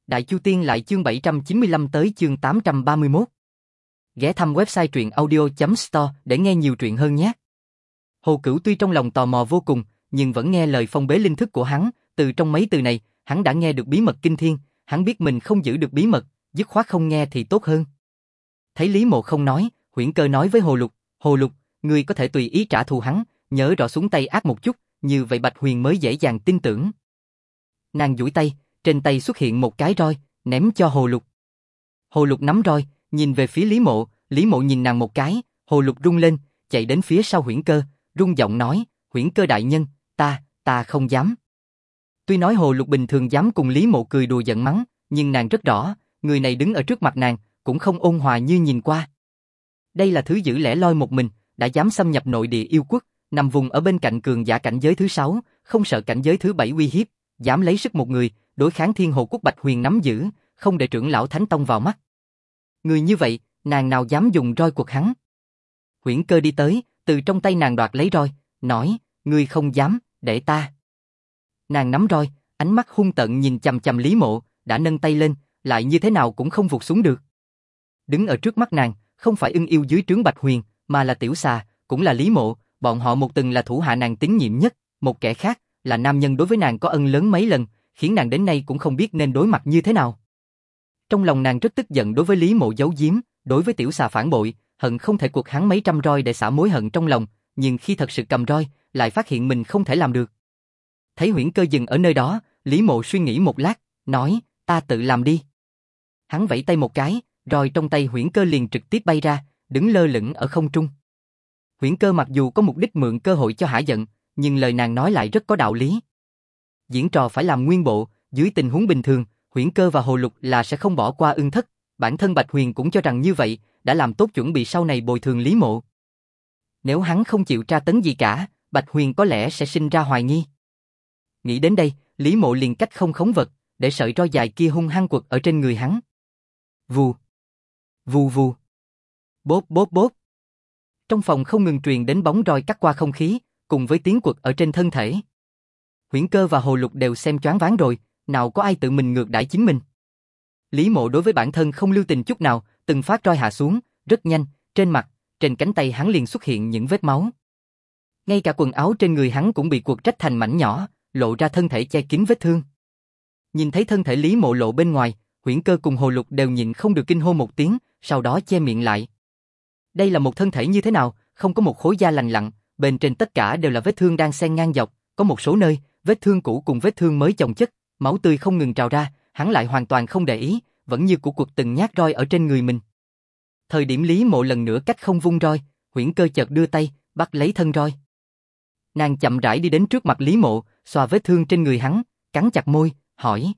Đại Chu Tiên lại chương 795 tới chương 831. Ghé thăm website truyệnaudio.store để nghe nhiều truyện hơn nhé. Hồ Cửu tuy trong lòng tò mò vô cùng, nhưng vẫn nghe lời phong bế linh thức của hắn, từ trong mấy từ này, hắn đã nghe được bí mật kinh thiên, hắn biết mình không giữ được bí mật, dứt khoát không nghe thì tốt hơn. Thấy Lý Mộ không nói, Huyễn Cơ nói với Hồ Lục, ngươi có thể tùy ý trả thù hắn, nhớ rõ xuống tay ác một chút, như vậy Bạch Huyền mới dễ dàng tin tưởng. Nàng duỗi tay, trên tay xuất hiện một cái roi, ném cho Hồ Lục. Hồ Lục nắm roi, nhìn về phía Lý Mộ nhìn nàng một cái, Hồ Lục rung lên, chạy đến phía sau Huyễn Cơ, rung giọng nói, Huyễn Cơ đại nhân, ta không dám. Tuy nói Hồ Lục bình thường dám cùng Lý Mộ cười đùa giận mắng, nhưng nàng rất rõ, người này đứng ở trước mặt nàng, cũng không ôn hòa như nhìn qua. Đây là thứ giữ lẻ loi một mình, đã dám xâm nhập nội địa yêu quốc, nằm vùng ở bên cạnh cường giả cảnh giới thứ 6, không sợ cảnh giới thứ 7 uy hiếp, dám lấy sức một người, đối kháng Thiên Hồ Quốc Bạch Huyền nắm giữ, không để trưởng lão Thánh Tông vào mắt. Người như vậy, nàng nào dám dùng roi quật hắn. Huyễn Cơ đi tới, từ trong tay nàng đoạt lấy roi, nói, ngươi không dám, để ta. Nàng nắm roi, ánh mắt hung tợn nhìn chằm chằm Lý Mộ, đã nâng tay lên, lại như thế nào cũng không vụt xuống được. Đứng ở trước mắt nàng, không phải ưng yêu dưới trướng Bạch Huyền, mà là Tiểu Xà, cũng là Lý Mộ, bọn họ một từng là thủ hạ nàng tín nhiệm nhất, một kẻ khác, là nam nhân đối với nàng có ân lớn mấy lần, khiến nàng đến nay cũng không biết nên đối mặt như thế nào. Trong lòng nàng rất tức giận đối với Lý Mộ giấu giếm, đối với Tiểu Xà phản bội, hận không thể quật hắn mấy trăm roi để xả mối hận trong lòng, nhưng khi thật sự cầm roi, lại phát hiện mình không thể làm được. Thấy Huyễn Cơ dừng ở nơi đó, Lý Mộ suy nghĩ một lát, nói, ta tự làm đi. Hắn vẫy tay một cái, roi trong tay Huyễn Cơ liền trực tiếp bay ra, đứng lơ lửng ở không trung. Huyễn Cơ mặc dù có mục đích mượn cơ hội cho hả giận, nhưng lời nàng nói lại rất có đạo lý. Diễn trò phải làm nguyên bộ, dưới tình huống bình thường, Huyễn Cơ và Hồ Lục là sẽ không bỏ qua Ưng Thất, bản thân Bạch Huyền cũng cho rằng như vậy, đã làm tốt chuẩn bị sau này bồi thường Lý Mộ. Nếu hắn không chịu tra tấn gì cả, Bạch Huyền có lẽ sẽ sinh ra hoài nghi. Nghĩ đến đây, Lý Mộ liền cách không khống vật, để sợi roi dài kia hung hăng quật ở trên người hắn. Vù, vù vù, bốp bốp bốp. Trong phòng không ngừng truyền đến bóng roi cắt qua không khí, cùng với tiếng quật ở trên thân thể. Huyễn Cơ và Hồ Lục đều xem choáng váng rồi, nào có ai tự mình ngược đãi chính mình. Lý Mộ đối với bản thân không lưu tình chút nào, từng phát roi hạ xuống, rất nhanh, trên mặt, trên cánh tay hắn liền xuất hiện những vết máu. Ngay cả quần áo trên người hắn cũng bị quật rách thành mảnh nhỏ, lộ ra thân thể che kín vết thương. Nhìn thấy thân thể Lý Mộ lộ bên ngoài, Huyễn Cơ cùng Hồ Lục đều nhịn không được kinh hô một tiếng, sau đó che miệng lại. Đây là một thân thể như thế nào, không có một khối da lành lặn, bên trên tất cả đều là vết thương đang xen ngang dọc, có một số nơi, vết thương cũ cùng vết thương mới chồng chất, máu tươi không ngừng trào ra, hắn lại hoàn toàn không để ý, vẫn như của cuộc từng nhát roi ở trên người mình. Thời điểm Lý Mộ lần nữa cách không vung roi, Huyễn Cơ chợt đưa tay, bắt lấy thân roi. Nàng chậm rãi đi đến trước mặt Lý Mộ, xoa vết thương trên người hắn, cắn chặt môi, hỏi,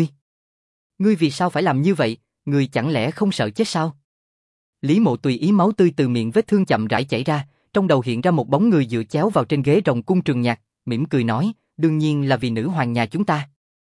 ngươi vì sao phải làm như vậy, ngươi chẳng lẽ không sợ chết sao? Lý Mộ tùy ý máu tươi từ miệng vết thương chậm rãi chảy ra, trong đầu hiện ra một bóng người dựa chéo vào trên ghế rồng cung Trường Nhạc, mỉm cười nói, đương nhiên là vì nữ hoàng nhà chúng ta.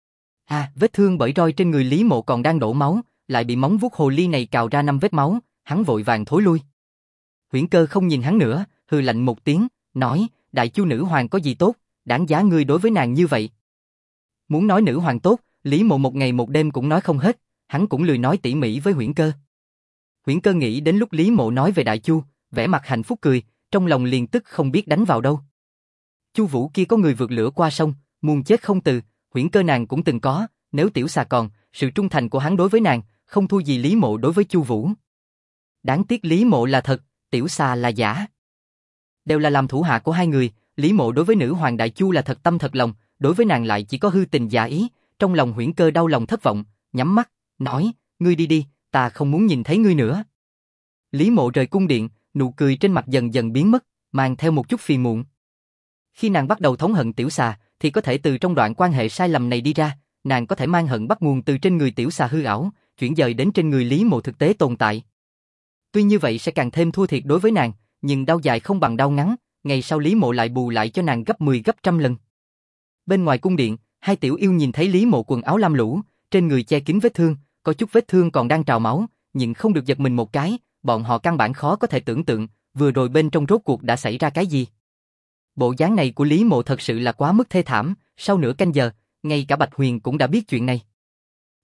Vết thương bởi roi trên người Lý Mộ còn đang đổ máu, lại bị móng vuốt hồ ly này cào ra 5 vết máu, hắn vội vàng thối lui. Huyễn Cơ không nhìn hắn nữa, hừ lạnh một tiếng, nói, đại chu nữ hoàng có gì tốt, đáng giá ngươi đối với nàng như vậy. Muốn nói nữ hoàng tốt, Lý Mộ một ngày một đêm cũng nói không hết, hắn cũng lười nói tỉ mỉ với Huyễn Cơ. Huyễn Cơ nghĩ đến lúc Lý Mộ nói về đại chu, vẻ mặt hạnh phúc cười, trong lòng liền tức không biết đánh vào đâu. Chu Vũ kia có người vượt lửa qua sông, muôn chết không từ, Huyễn Cơ nàng cũng từng có, nếu Tiểu Xà còn, sự trung thành của hắn đối với nàng, không thua gì Lý Mộ đối với Chu Vũ. Đáng tiếc Lý Mộ là thật, Tiểu Xà là giả. Đều là làm thủ hạ của hai người, Lý Mộ đối với nữ hoàng đại chu là thật tâm thật lòng, đối với nàng lại chỉ có hư tình giả ý, trong lòng Huyễn Cơ đau lòng thất vọng, nhắm mắt, nói, ngươi đi đi, ta không muốn nhìn thấy ngươi nữa. Lý Mộ rời cung điện, nụ cười trên mặt dần dần biến mất, mang theo một chút phiền muộn. Khi nàng bắt đầu thống hận Tiểu Xà, thì có thể từ trong đoạn quan hệ sai lầm này đi ra, nàng có thể mang hận bắt nguồn từ trên người Tiểu Xà hư ảo, chuyển dời đến trên người Lý Mộ thực tế tồn tại. Tuy như vậy sẽ càng thêm thua thiệt đối với nàng, nhưng đau dài không bằng đau ngắn, ngày sau Lý Mộ lại bù lại cho nàng gấp 10 gấp trăm lần. Bên ngoài cung điện, hai tiểu yêu nhìn thấy Lý Mộ quần áo lam lũ, trên người che kín vết thương, có chút vết thương còn đang trào máu, nhưng không được giật mình một cái, bọn họ căn bản khó có thể tưởng tượng, vừa rồi bên trong rốt cuộc đã xảy ra cái gì. Bộ dáng này của Lý Mộ thật sự là quá mức thê thảm, sau nửa canh giờ, ngay cả Bạch Huyền cũng đã biết chuyện này.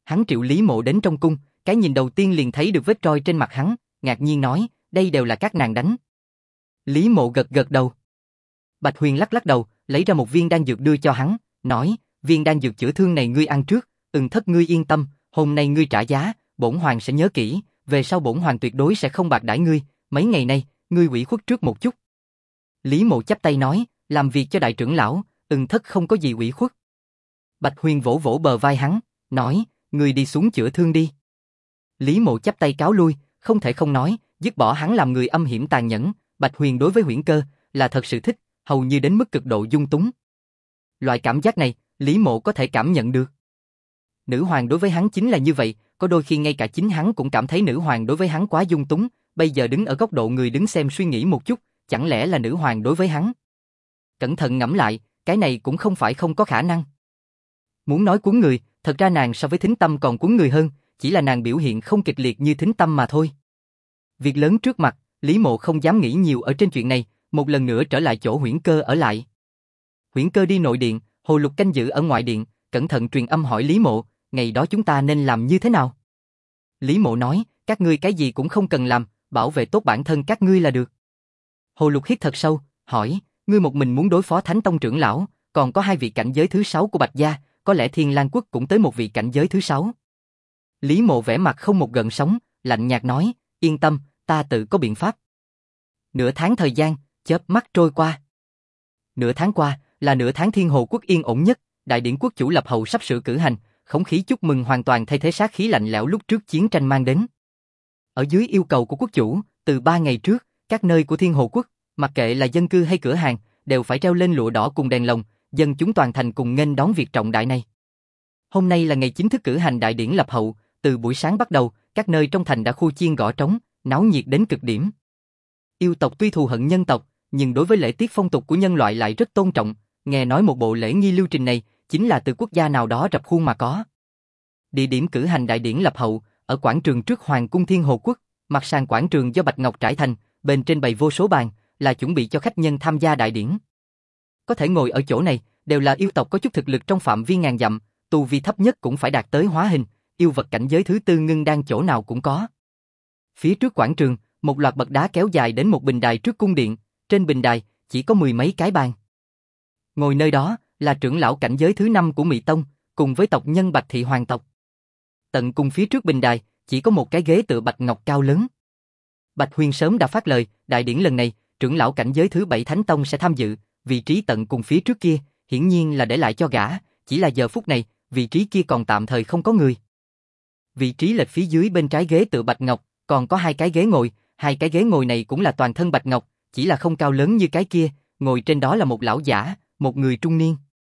Hắn triệu Lý Mộ đến trong cung, cái nhìn đầu tiên liền thấy được vết roi trên mặt hắn, ngạc nhiên nói, đây đều là các nàng đánh. Lý Mộ gật gật đầu. Bạch Huyền lắc lắc đầu, lấy ra một viên đan dược đưa cho hắn, nói, viên đan dược chữa thương này ngươi ăn trước, thất ngươi yên tâm, hôm nay ngươi trả giá, bổn hoàng sẽ nhớ kỹ, về sau bổn hoàng tuyệt đối sẽ không bạc đãi ngươi, mấy ngày nay, ngươi ủy khuất trước một chút. Lý Mộ chắp tay nói, làm việc cho đại trưởng lão, thất không có gì ủy khuất. Bạch Huyền vỗ vỗ bờ vai hắn, nói, ngươi đi xuống chữa thương đi. Lý Mộ chắp tay cáo lui, không thể không nói, dứt bỏ hắn làm người âm hiểm tàn nhẫn, Bạch Huyền đối với Huyễn Cơ là thật sự thích, hầu như đến mức cực độ dung túng. Loại cảm giác này, Lý Mộ có thể cảm nhận được. Nữ hoàng đối với hắn chính là như vậy, có đôi khi ngay cả chính hắn cũng cảm thấy nữ hoàng đối với hắn quá dung túng, bây giờ đứng ở góc độ người đứng xem suy nghĩ một chút, chẳng lẽ là nữ hoàng đối với hắn? Cẩn thận ngẫm lại, cái này cũng không phải không có khả năng. Muốn nói cuốn người, thật ra nàng so với Thính Tâm còn cuốn người hơn, chỉ là nàng biểu hiện không kịch liệt như Thính Tâm mà thôi. Việc lớn trước mặt, Lý Mộ không dám nghĩ nhiều ở trên chuyện này, một lần nữa trở lại chỗ Huyễn Cơ ở lại. Huyễn Cơ đi nội điện, Hồ Lục canh giữ ở ngoại điện, cẩn thận truyền âm hỏi Lý Mộ, ngày đó chúng ta nên làm như thế nào? Lý Mộ nói, các ngươi cái gì cũng không cần làm, bảo vệ tốt bản thân các ngươi là được. Hồ Lục hít thật sâu, hỏi, ngươi một mình muốn đối phó Thánh Tông trưởng lão, còn có 2 vị cảnh giới thứ 6 của Bạch Gia, có lẽ Thiên Lang Quốc cũng tới một vị cảnh giới thứ 6. Lý Mộ vẻ mặt không một gợn sóng, lạnh nhạt nói, yên tâm, ta tự có biện pháp. Nửa tháng thời gian, chớp mắt trôi qua. Nửa tháng qua, là nửa tháng Thiên Hồ Quốc yên ổn nhất, đại điển quốc chủ lập hậu sắp sửa cử hành, không khí chúc mừng hoàn toàn thay thế sát khí lạnh lẽo lúc trước chiến tranh mang đến. Ở dưới yêu cầu của quốc chủ, từ 3 ngày trước, các nơi của Thiên Hồ Quốc, mặc kệ là dân cư hay cửa hàng, đều phải treo lên lụa đỏ cùng đèn lồng, dân chúng toàn thành cùng nghênh đón việc trọng đại này. Hôm nay là ngày chính thức cử hành đại điển lập hậu, từ buổi sáng bắt đầu, các nơi trong thành đã khu chiên gõ trống, náo nhiệt đến cực điểm. Yêu tộc tuy thù hận nhân tộc, nhưng đối với lễ tiết phong tục của nhân loại lại rất tôn trọng, nghe nói một bộ lễ nghi lưu trình này chính là từ quốc gia nào đó rập khuôn mà có. Địa điểm cử hành đại điển lập hậu, ở quảng trường trước Hoàng cung Thiên Hồ Quốc, mặt sàn quảng trường do bạch ngọc trải thành, bên trên bày vô số bàn, là chuẩn bị cho khách nhân tham gia đại điển. Có thể ngồi ở chỗ này, đều là yêu tộc có chút thực lực trong phạm vi ngàn dặm, tu vi thấp nhất cũng phải đạt tới hóa hình, yêu vật cảnh giới thứ 4 ngưng đang chỗ nào cũng có. Phía trước quảng trường, một loạt bậc đá kéo dài đến một bình đài trước cung điện, trên bình đài chỉ có 10 mấy cái bàn. Ngồi nơi đó là trưởng lão cảnh giới thứ 5 của Mị Tông, cùng với tộc nhân Bạch Thị hoàng tộc. Tận cùng phía trước bình đài, chỉ có một cái ghế tựa bạch ngọc cao lớn. Bạch Huyền sớm đã phát lời, đại điển lần này, trưởng lão cảnh giới thứ 7 Thánh Tông sẽ tham dự, vị trí tận cùng phía trước kia, hiển nhiên là để lại cho gã, chỉ là giờ phút này, vị trí kia còn tạm thời không có người. Vị trí lệch phía dưới bên trái ghế tựa bạch ngọc, còn có 2 cái ghế ngồi, 2 cái ghế ngồi này cũng là toàn thân bạch ngọc, chỉ là không cao lớn như cái kia, ngồi trên đó là một lão giả, một người trung niên.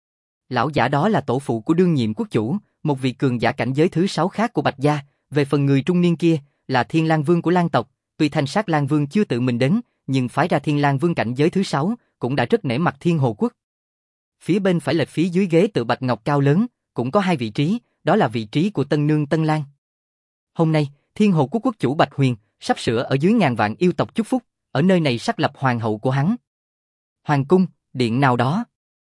Lão giả đó là tổ phụ của đương nhiệm quốc chủ, một vị cường giả cảnh giới thứ 6 khác của Bạch Gia, về phần người trung niên kia, là Thiên Lang Vương của Lang tộc, tuy Thanh Sát Lang Vương chưa tự mình đến, nhưng phái ra Thiên Lang Vương cảnh giới thứ 6, cũng đã rất nể mặt Thiên Hồ Quốc. Phía bên phải lệch phía dưới ghế tựa bạch ngọc cao lớn, cũng có 2 vị trí, đó là vị trí của tân nương Tân Lang. Hôm nay, Thiên Hồ Quốc quốc chủ Bạch Huyền sắp sửa ở dưới ngàn vạn yêu tộc chúc phúc, ở nơi này xác lập hoàng hậu của hắn. Hoàng cung, điện nào đó.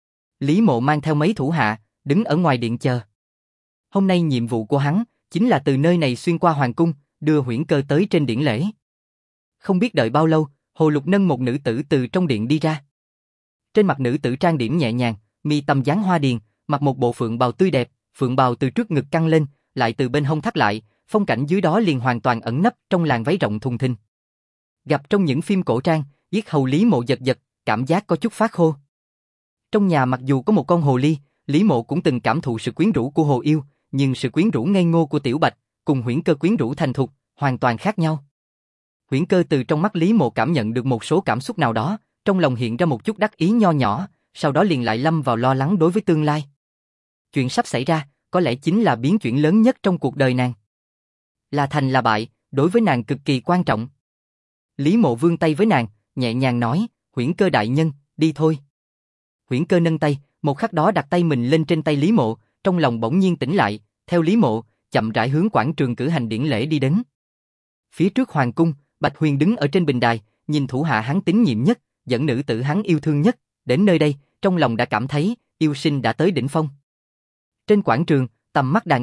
Lý Mộ mang theo mấy thủ hạ, đứng ở ngoài điện chờ. Hôm nay nhiệm vụ của hắn chính là từ nơi này xuyên qua hoàng cung, đưa Huyễn Cơ tới trên điển lễ. Không biết đợi bao lâu, Hồ Lục nâng một nữ tử từ trong điện đi ra. Trên mặt nữ tử trang điểm nhẹ nhàng, mi tâm dáng hoa điền, mặc một bộ phượng bào tươi đẹp, phượng bào từ trước ngực căng lên, lại từ bên hông thắt lại, phong cảnh dưới đó liền hoàn toàn ẩn nấp trong làn váy rộng thùng thình. Gặp trong những phim cổ trang, yết hầu Lý Mộ giật giật, cảm giác có chút phát khô. Trong nhà mặc dù có một con hồ ly, Lý Mộ cũng từng cảm thụ sự quyến rũ của hồ yêu, nhưng sự quyến rũ ngây ngô của Tiểu Bạch, cùng Huyễn Cơ quyến rũ thành thục, hoàn toàn khác nhau. Huyễn Cơ từ trong mắt Lý Mộ cảm nhận được một số cảm xúc nào đó, trong lòng hiện ra một chút đắc ý nho nhỏ, sau đó liền lại lâm vào lo lắng đối với tương lai. Chuyện sắp xảy ra, có lẽ chính là biến chuyển lớn nhất trong cuộc đời nàng. Là thành là bại, đối với nàng cực kỳ quan trọng. Lý Mộ vươn tay với nàng, nhẹ nhàng nói, Huyễn Cơ đại nhân, đi thôi. Huyễn Cơ nâng tay, một khắc đó đặt tay mình lên trên tay Lý Mộ, trong lòng bỗng nhiên tỉnh lại, theo Lý Mộ, chậm rãi hướng quảng trường cử hành điển lễ đi đến. Phía trước hoàng cung, Bạch Huyền đứng ở trên bình đài, nhìn thủ hạ hắn tín nhiệm nhất, dẫn nữ tử hắn yêu thương nhất, đến nơi đây, trong lòng đã cảm thấy, yêu sinh đã tới đỉnh phong. Trên quảng trường, tầm mắt đàn yêu,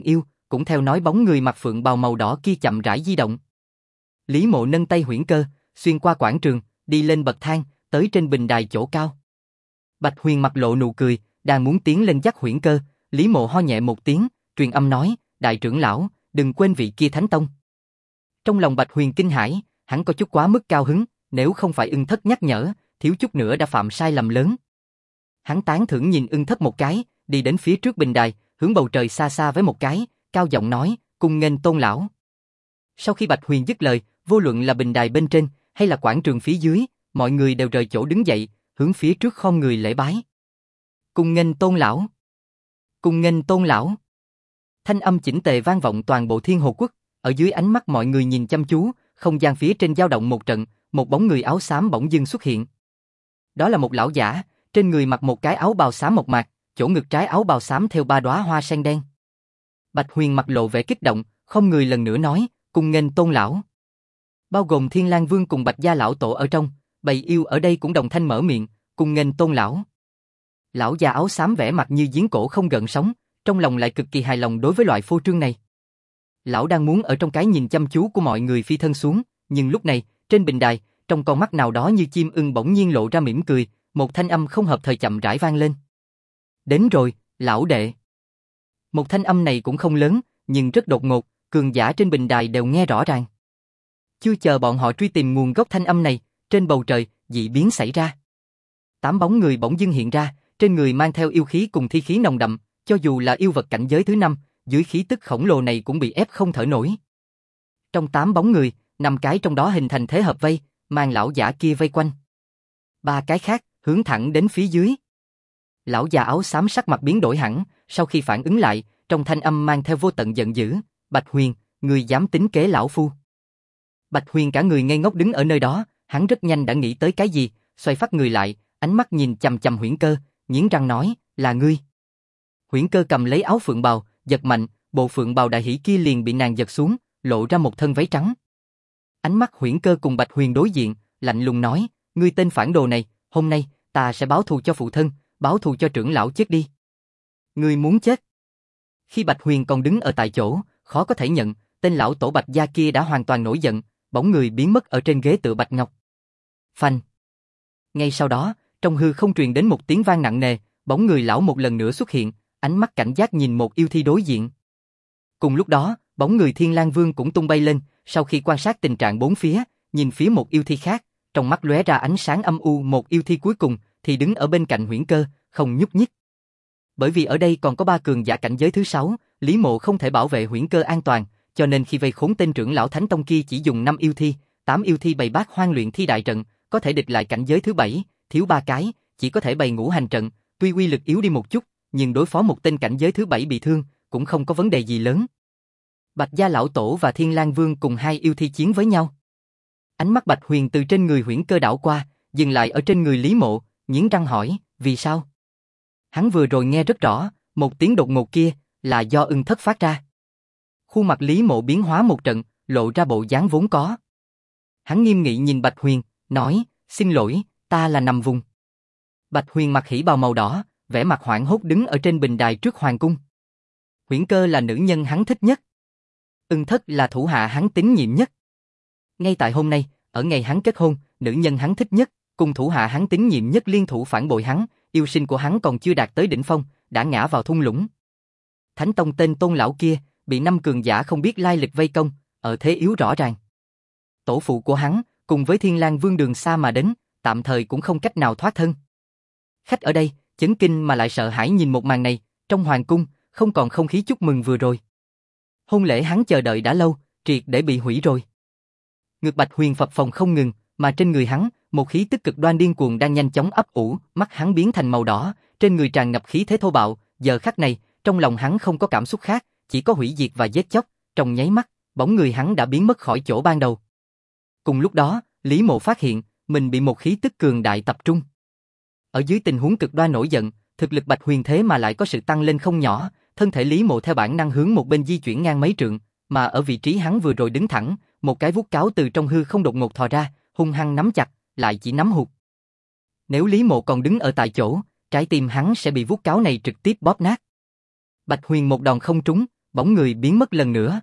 cũng theo nói bóng người mặc phượng bào màu đỏ kia chậm rãi di động. Lý Mộ nâng tay huyễn cơ, xuyên qua quảng trường, đi lên bậc thang, tới trên bình đài chỗ cao. Bạch Huyền mặt lộ nụ cười, đang muốn tiến lên dắt huyễn cơ, Lý Mộ ho nhẹ một tiếng, truyền âm nói, đại trưởng lão, đừng quên vị kia thánh tông. Trong lòng Bạch Huyền kinh hãi, hắn có chút quá mức cao hứng, nếu không phải Ưng Thất nhắc nhở, thiếu chút nữa đã phạm sai lầm lớn. Hắn tán thưởng nhìn Ưng Thất một cái, đi đến phía trước bình đài, hướng bầu trời xa xa với một cái, cao giọng nói, cung nghênh Tôn lão. Sau khi Bạch Huyền dứt lời, vô luận là bình đài bên trên hay là quảng trường phía dưới, mọi người đều rời chỗ đứng dậy, hướng phía trước khom người lễ bái. Cung nghênh Tôn lão. Cung nghênh Tôn lão. Thanh âm chỉnh tề vang vọng toàn bộ Thiên Hồ Quốc, ở dưới ánh mắt mọi người nhìn chăm chú, không gian phía trên dao động một trận, một bóng người áo xám bỗng dưng xuất hiện. Đó là một lão giả, trên người mặc một cái áo bào xám mộc mạc, chỗ ngực trái áo bào xám theo 3 đóa hoa sen đen. Bạch Huyền mặt lộ vẻ kích động, không người lần nữa nói, cung nghênh Tôn lão. Bao gồm Thiên Lang Vương cùng Bạch Gia lão tổ ở trong, bầy yêu ở đây cũng đồng thanh mở miệng, cung nghênh Tôn lão. Lão già áo xám vẻ mặt như giếng cổ không gợn sóng, trong lòng lại cực kỳ hài lòng đối với loại phô trương này. Lão đang muốn ở trong cái nhìn chăm chú của mọi người phi thân xuống, nhưng lúc này, trên bình đài, trong con mắt nào đó như chim ưng bỗng nhiên lộ ra mỉm cười, một thanh âm không hợp thời chậm rãi vang lên. Đến rồi, lão đệ. Một thanh âm này cũng không lớn, nhưng rất đột ngột, cường giả trên bình đài đều nghe rõ ràng. Chưa chờ bọn họ truy tìm nguồn gốc thanh âm này, trên bầu trời, dị biến xảy ra. 8 bóng người bỗng dưng hiện ra, trên người mang theo yêu khí cùng thi khí nồng đậm, cho dù là yêu vật cảnh giới thứ 5, dưới khí tức khổng lồ này cũng bị ép không thở nổi. Trong 8 bóng người, 5 cái trong đó hình thành thế hợp vây, mang lão giả kia vây quanh. 3 cái khác, hướng thẳng đến phía dưới. Lão già áo xám sắc mặt biến đổi hẳn, sau khi phản ứng lại, trong thanh âm mang theo vô tận giận dữ, Bạch Huyền, ngươi dám tính kế lão phu. Bạch Huyền cả người ngây ngốc đứng ở nơi đó, hắn rất nhanh đã nghĩ tới cái gì, xoay phát người lại, ánh mắt nhìn chằm chằm Huyễn Cơ, nghiến răng nói, là ngươi. Huyễn Cơ cầm lấy áo phượng bào, giật mạnh, bộ phượng bào đại hỷ kia liền bị nàng giật xuống, lộ ra một thân váy trắng. Ánh mắt Huyễn Cơ cùng Bạch Huyền đối diện, lạnh lùng nói, ngươi tên phản đồ này, hôm nay, ta sẽ báo thù cho phụ thân, báo thù cho trưởng lão chết đi. Ngươi muốn chết. Khi Bạch Huyền còn đứng ở tại chỗ, khó có thể nhận, tên lão tổ Bạch gia kia đã hoàn toàn nổi giận, bóng người biến mất ở trên ghế tựa bạch ngọc. Phanh. Ngay sau đó, trong hư không truyền đến một tiếng vang nặng nề, bóng người lão một lần nữa xuất hiện, ánh mắt cảnh giác nhìn một yêu thi đối diện. Cùng lúc đó, bóng người Thiên Lang Vương cũng tung bay lên, sau khi quan sát tình trạng bốn phía, nhìn phía một yêu thi khác, trong mắt lóe ra ánh sáng âm u, một yêu thi cuối cùng thì đứng ở bên cạnh Huyễn Cơ, không nhúc nhích. Bởi vì ở đây còn có 3 cường giả cảnh giới thứ 6, Lý Mộ không thể bảo vệ Huyễn Cơ an toàn, cho nên khi vây khốn tên trưởng lão Thánh Tông kia chỉ dùng 5 yêu thi, 8 yêu thi bày bát hoang luyện thi đại trận, có thể địch lại cảnh giới thứ 7, thiếu 3 cái, chỉ có thể bày ngũ hành trận, tuy uy lực yếu đi một chút, nhưng đối phó một tên cảnh giới thứ 7 bị thương, cũng không có vấn đề gì lớn. Bạch Gia lão tổ và Thiên Lang Vương cùng 2 yêu thi chiến với nhau. Ánh mắt Bạch Huyền từ trên người Huyễn Cơ đảo qua, dừng lại ở trên người Lý Mộ, nghiến răng hỏi, vì sao? Hắn vừa rồi nghe rất rõ, một tiếng đột ngột kia là do Ưng Thất phát ra. Khuôn mặt Lý Mộ biến hóa một trận, lộ ra bộ dáng vốn có. Hắn nghiêm nghị nhìn Bạch Huyền, nói, xin lỗi, ta là nằm vùng. Bạch Huyền mặc hỉ bào màu đỏ, vẻ mặt hoảng hốt đứng ở trên bình đài trước hoàng cung. Huyễn Cơ là nữ nhân hắn thích nhất. Ưng Thất là thủ hạ hắn tín nhiệm nhất. Ngay tại hôm nay, ở ngày hắn kết hôn, nữ nhân hắn thích nhất, cùng thủ hạ hắn tín nhiệm nhất liên thủ phản bội hắn, yêu sinh của hắn còn chưa đạt tới đỉnh phong, đã ngã vào thung lũng. Thánh Tông tên Tôn lão kia, bị 5 cường giả không biết lai lịch vây công, ở thế yếu rõ ràng. Tổ phụ của hắn, cùng với Thiên Lang Vương đường xa mà đến, tạm thời cũng không cách nào thoát thân. Khách ở đây, chấn kinh mà lại sợ hãi nhìn một màn này, trong hoàng cung, không còn không khí chúc mừng vừa rồi. Hôn lễ hắn chờ đợi đã lâu, triệt để bị hủy rồi. Ngực Bạch Huyền phập phồng không ngừng, mà trên người hắn, một khí tức cực đoan điên cuồng đang nhanh chóng ấp ủ, mắt hắn biến thành màu đỏ, trên người tràn ngập khí thế thô bạo, giờ khắc này, trong lòng hắn không có cảm xúc khác, chỉ có hủy diệt và giết chóc, trong nháy mắt, bóng người hắn đã biến mất khỏi chỗ ban đầu. Cùng lúc đó, Lý Mộ phát hiện, mình bị một khí tức cường đại tập trung. Ở dưới tình huống cực đoan nổi giận, thực lực Bạch Huyền thế mà lại có sự tăng lên không nhỏ, thân thể Lý Mộ theo bản năng hướng một bên di chuyển ngang mấy trượng, mà ở vị trí hắn vừa rồi đứng thẳng, một cái vuốt cáo từ trong hư không đột ngột thò ra, hung hăng nắm chặt, lại chỉ nắm hụt. Nếu Lý Mộ còn đứng ở tại chỗ, trái tim hắn sẽ bị vuốt cáo này trực tiếp bóp nát. Bạch Huyền một đòn không trúng, bóng người biến mất lần nữa.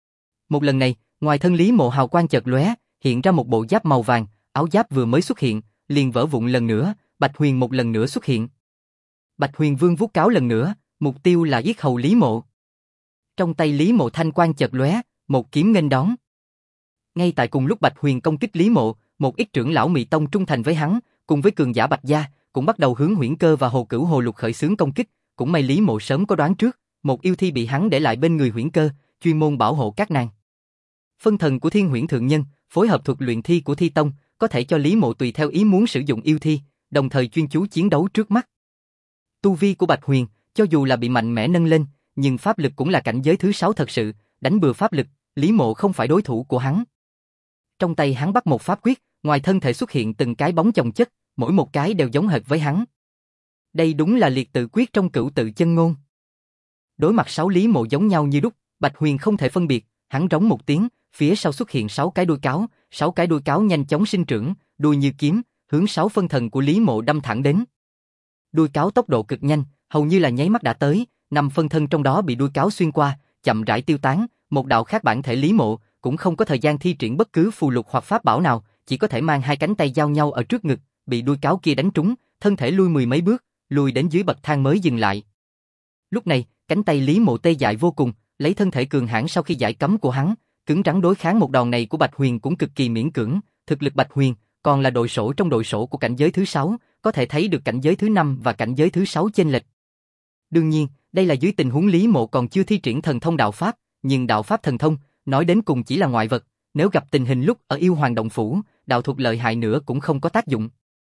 Một lần này, ngoài thân Lý Mộ hào quang chợt lóe, hiện ra một bộ giáp màu vàng, áo giáp vừa mới xuất hiện, liền vỡ vụn lần nữa, Bạch Huyền một lần nữa xuất hiện. Bạch Huyền Vương vuốt cáo lần nữa, mục tiêu là yết hầu Lý Mộ. Trong tay Lý Mộ thanh quang chợt lóe, một kiếm nghênh đón. Ngay tại cùng lúc Bạch Huyền công kích Lý Mộ, một ít trưởng lão Mị Tông trung thành với hắn, cùng với cường giả Bạch gia, cũng bắt đầu hướng Huyễn Cơ và Hồ Cửu Hồ Lục khởi xướng công kích, cũng may Lý Mộ sớm có đoán trước, một yêu thi bị hắn để lại bên người Huyễn Cơ, chuyên môn bảo hộ các nàng. Phân thần của Thiên Huyễn Thượng Nhân, phối hợp thuật luyện thi của Thi Tông, có thể cho Lý Mộ tùy theo ý muốn sử dụng yêu thi, đồng thời chuyên chú chiến đấu trước mắt. Tu vi của Bạch Huyền, cho dù là bị mạnh mẽ nâng lên, nhưng pháp lực cũng là cảnh giới thứ 6 thật sự, đánh bừa pháp lực, Lý Mộ không phải đối thủ của hắn. Trong tay hắn bắt một pháp quyết, ngoài thân thể xuất hiện từng cái bóng chồng chất, mỗi một cái đều giống hệt với hắn. Đây đúng là liệt tự quyết trong Cửu Tự Chân Ngôn. Đối mặt 6 Lý Mộ giống nhau như đúc, Bạch Huyền không thể phân biệt, hắn rống một tiếng, phía sau xuất hiện 6 cái đuôi cáo, 6 cái đuôi cáo nhanh chóng sinh trưởng, đuôi như kiếm, hướng 6 phân thần của Lý Mộ đâm thẳng đến. Đuôi cáo tốc độ cực nhanh, hầu như là nháy mắt đã tới, 5 phân thân trong đó bị đuôi cáo xuyên qua, chậm rãi tiêu tán, một đạo khác bản thể Lý Mộ cũng không có thời gian thi triển bất cứ phù lục hoặc pháp bảo nào, chỉ có thể mang hai cánh tay giao nhau ở trước ngực, bị đuôi cáo kia đánh trúng, thân thể lui mười mấy bước, lùi đến dưới bậc thang mới dừng lại. Lúc này, cánh tay Lý Mộ tê dại vô cùng, lấy thân thể cường hãn sau khi giải cấm của hắn, cứng rắn đối kháng một đòn này của Bạch Huyền cũng cực kỳ miễn cưỡng, thực lực Bạch Huyền còn là đội sổ trong đội sổ của cảnh giới thứ 6, có thể thấy được cảnh giới thứ 5 và cảnh giới thứ 6 chênh lệch. Đương nhiên, đây là dưới tình huống Lý Mộ còn chưa thi triển thần thông đạo pháp, nhưng đạo pháp thần thông, nói đến cùng chỉ là ngoại vật, nếu gặp tình hình lúc ở Yêu Hoàng động phủ, đạo thuật lợi hại nữa cũng không có tác dụng.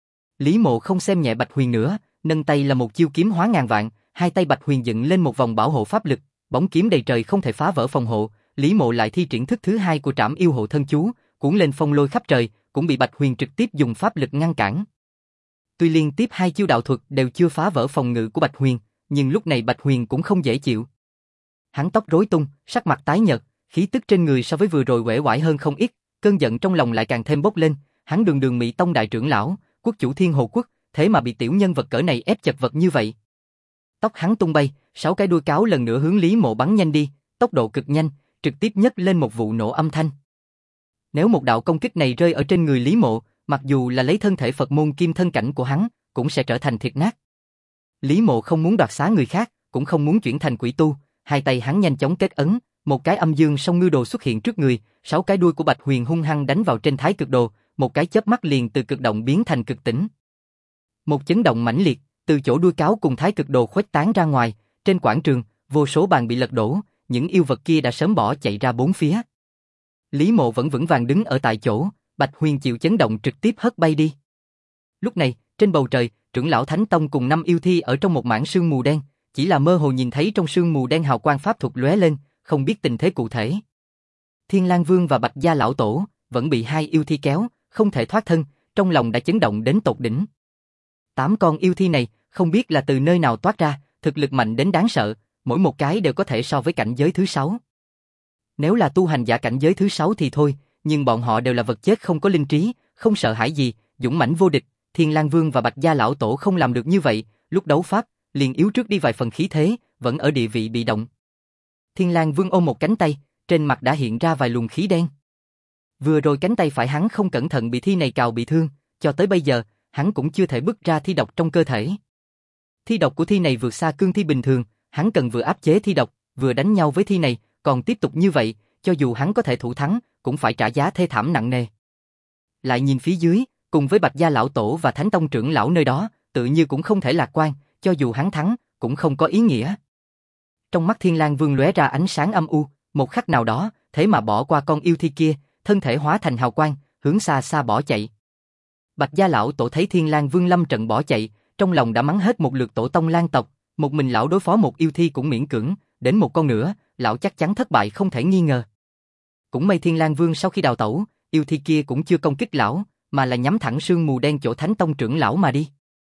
Lý Mộ không xem nhẹ Bạch Huyền nữa, nâng tay là một chiêu kiếm hóa ngàn vạn, hai tay Bạch Huyền dựng lên một vòng bảo hộ pháp lực, bóng kiếm đầy trời không thể phá vỡ phòng hộ, Lý Mộ lại thi triển thức thứ hai của Trảm Yêu Hộ Thân Chú, cuốn lên phong lôi khắp trời, cũng bị Bạch Huyền trực tiếp dùng pháp lực ngăn cản. Tuy liên tiếp hai chiêu đạo thuật đều chưa phá vỡ phòng ngự của Bạch Huyền, nhưng lúc này Bạch Huyền cũng không dễ chịu. Hắn tóc rối tung, sắc mặt tái nhợt, khí tức trên người so với vừa rồi uể oải hơn không ít, cơn giận trong lòng lại càng thêm bốc lên, hắn đường đường Mị Tông đại trưởng lão, quốc chủ Thiên Hồ Quốc, thế mà bị tiểu nhân vật cỡ này ép chật vật như vậy. Tóc hắn tung bay, 6 cái đuôi cáo lần nữa hướng Lý Mộ bắn nhanh đi, tốc độ cực nhanh, trực tiếp nhấc lên một vụ nổ âm thanh. Nếu một đạo công kích này rơi ở trên người Lý Mộ, mặc dù là lấy thân thể Phật môn kim thân cảnh của hắn, cũng sẽ trở thành thịt nát. Lý Mộ không muốn đoạt xá người khác, cũng không muốn chuyển thành quỷ tu, hai tay hắn nhanh chóng kết ấn, một cái âm dương song ngư đồ xuất hiện trước người, 6 cái đuôi của Bạch Huyền hung hăng đánh vào trên thái cực đồ, một cái chớp mắt liền từ cực động biến thành cực tĩnh. Một chấn động mãnh liệt, từ chỗ đuôi cáo cùng thái cực đồ khuếch tán ra ngoài, trên quảng trường, vô số bàn bị lật đổ, những yêu vật kia đã sớm bỏ chạy ra bốn phía. Lý Mộ vẫn vững vàng đứng ở tại chỗ, Bạch Huyền chịu chấn động trực tiếp hất bay đi. Lúc này, trên bầu trời, trưởng lão Thánh Tông cùng 5 yêu thi ở trong một mảng sương mù đen, chỉ là mơ hồ nhìn thấy trong sương mù đen hào quang pháp thuật lóe lên, không biết tình thế cụ thể. Thiên Lang Vương và Bạch Gia lão tổ vẫn bị hai yêu thi kéo, không thể thoát thân, trong lòng đã chấn động đến tột đỉnh. 8 con yêu thi này, không biết là từ nơi nào toát ra, thực lực mạnh đến đáng sợ, mỗi một cái đều có thể so với cảnh giới thứ 6. Nếu là tu hành giả cảnh giới thứ 6 thì thôi, nhưng bọn họ đều là vật chết không có linh trí, không sợ hãi gì, dũng mãnh vô địch. Thiên Lang Vương và Bạch Gia lão tổ không làm được như vậy, lúc đấu pháp, liền yếu trước đi vài phần khí thế, vẫn ở địa vị bị động. Thiên Lang Vương ôm một cánh tay, trên mặt đã hiện ra vài luồng khí đen. Vừa rồi cánh tay phải hắn không cẩn thận bị thi này cào bị thương, cho tới bây giờ, hắn cũng chưa thể bứt ra thi độc trong cơ thể. Thi độc của thi này vượt xa cương thi bình thường, hắn cần vừa áp chế thi độc, vừa đánh nhau với thi này, còn tiếp tục như vậy, cho dù hắn có thể thủ thắng, cũng phải trả giá thê thảm nặng nề. Lại nhìn phía dưới, cùng với Bạch Gia lão tổ và Thánh Tông trưởng lão nơi đó, tự như cũng không thể lạc quan, cho dù hắn thắng, cũng không có ý nghĩa. Trong mắt Thiên Lang Vương lóe ra ánh sáng âm u, một khắc nào đó, thế mà bỏ qua con yêu thi kia, thân thể hóa thành hào quang, hướng xa xa bỏ chạy. Bạch Gia lão tổ thấy Thiên Lang Vương lâm trận bỏ chạy, trong lòng đã mắng hết một lượt tổ tông Lang tộc, một mình lão đối phó một yêu thi cũng miễn cưỡng, đến một con nữa, lão chắc chắn thất bại không thể nghi ngờ. Cũng may Thiên Lang Vương sau khi đào tẩu, yêu thi kia cũng chưa công kích lão, mà là nhắm thẳng sương mù đen chỗ Thánh Tông trưởng lão mà đi.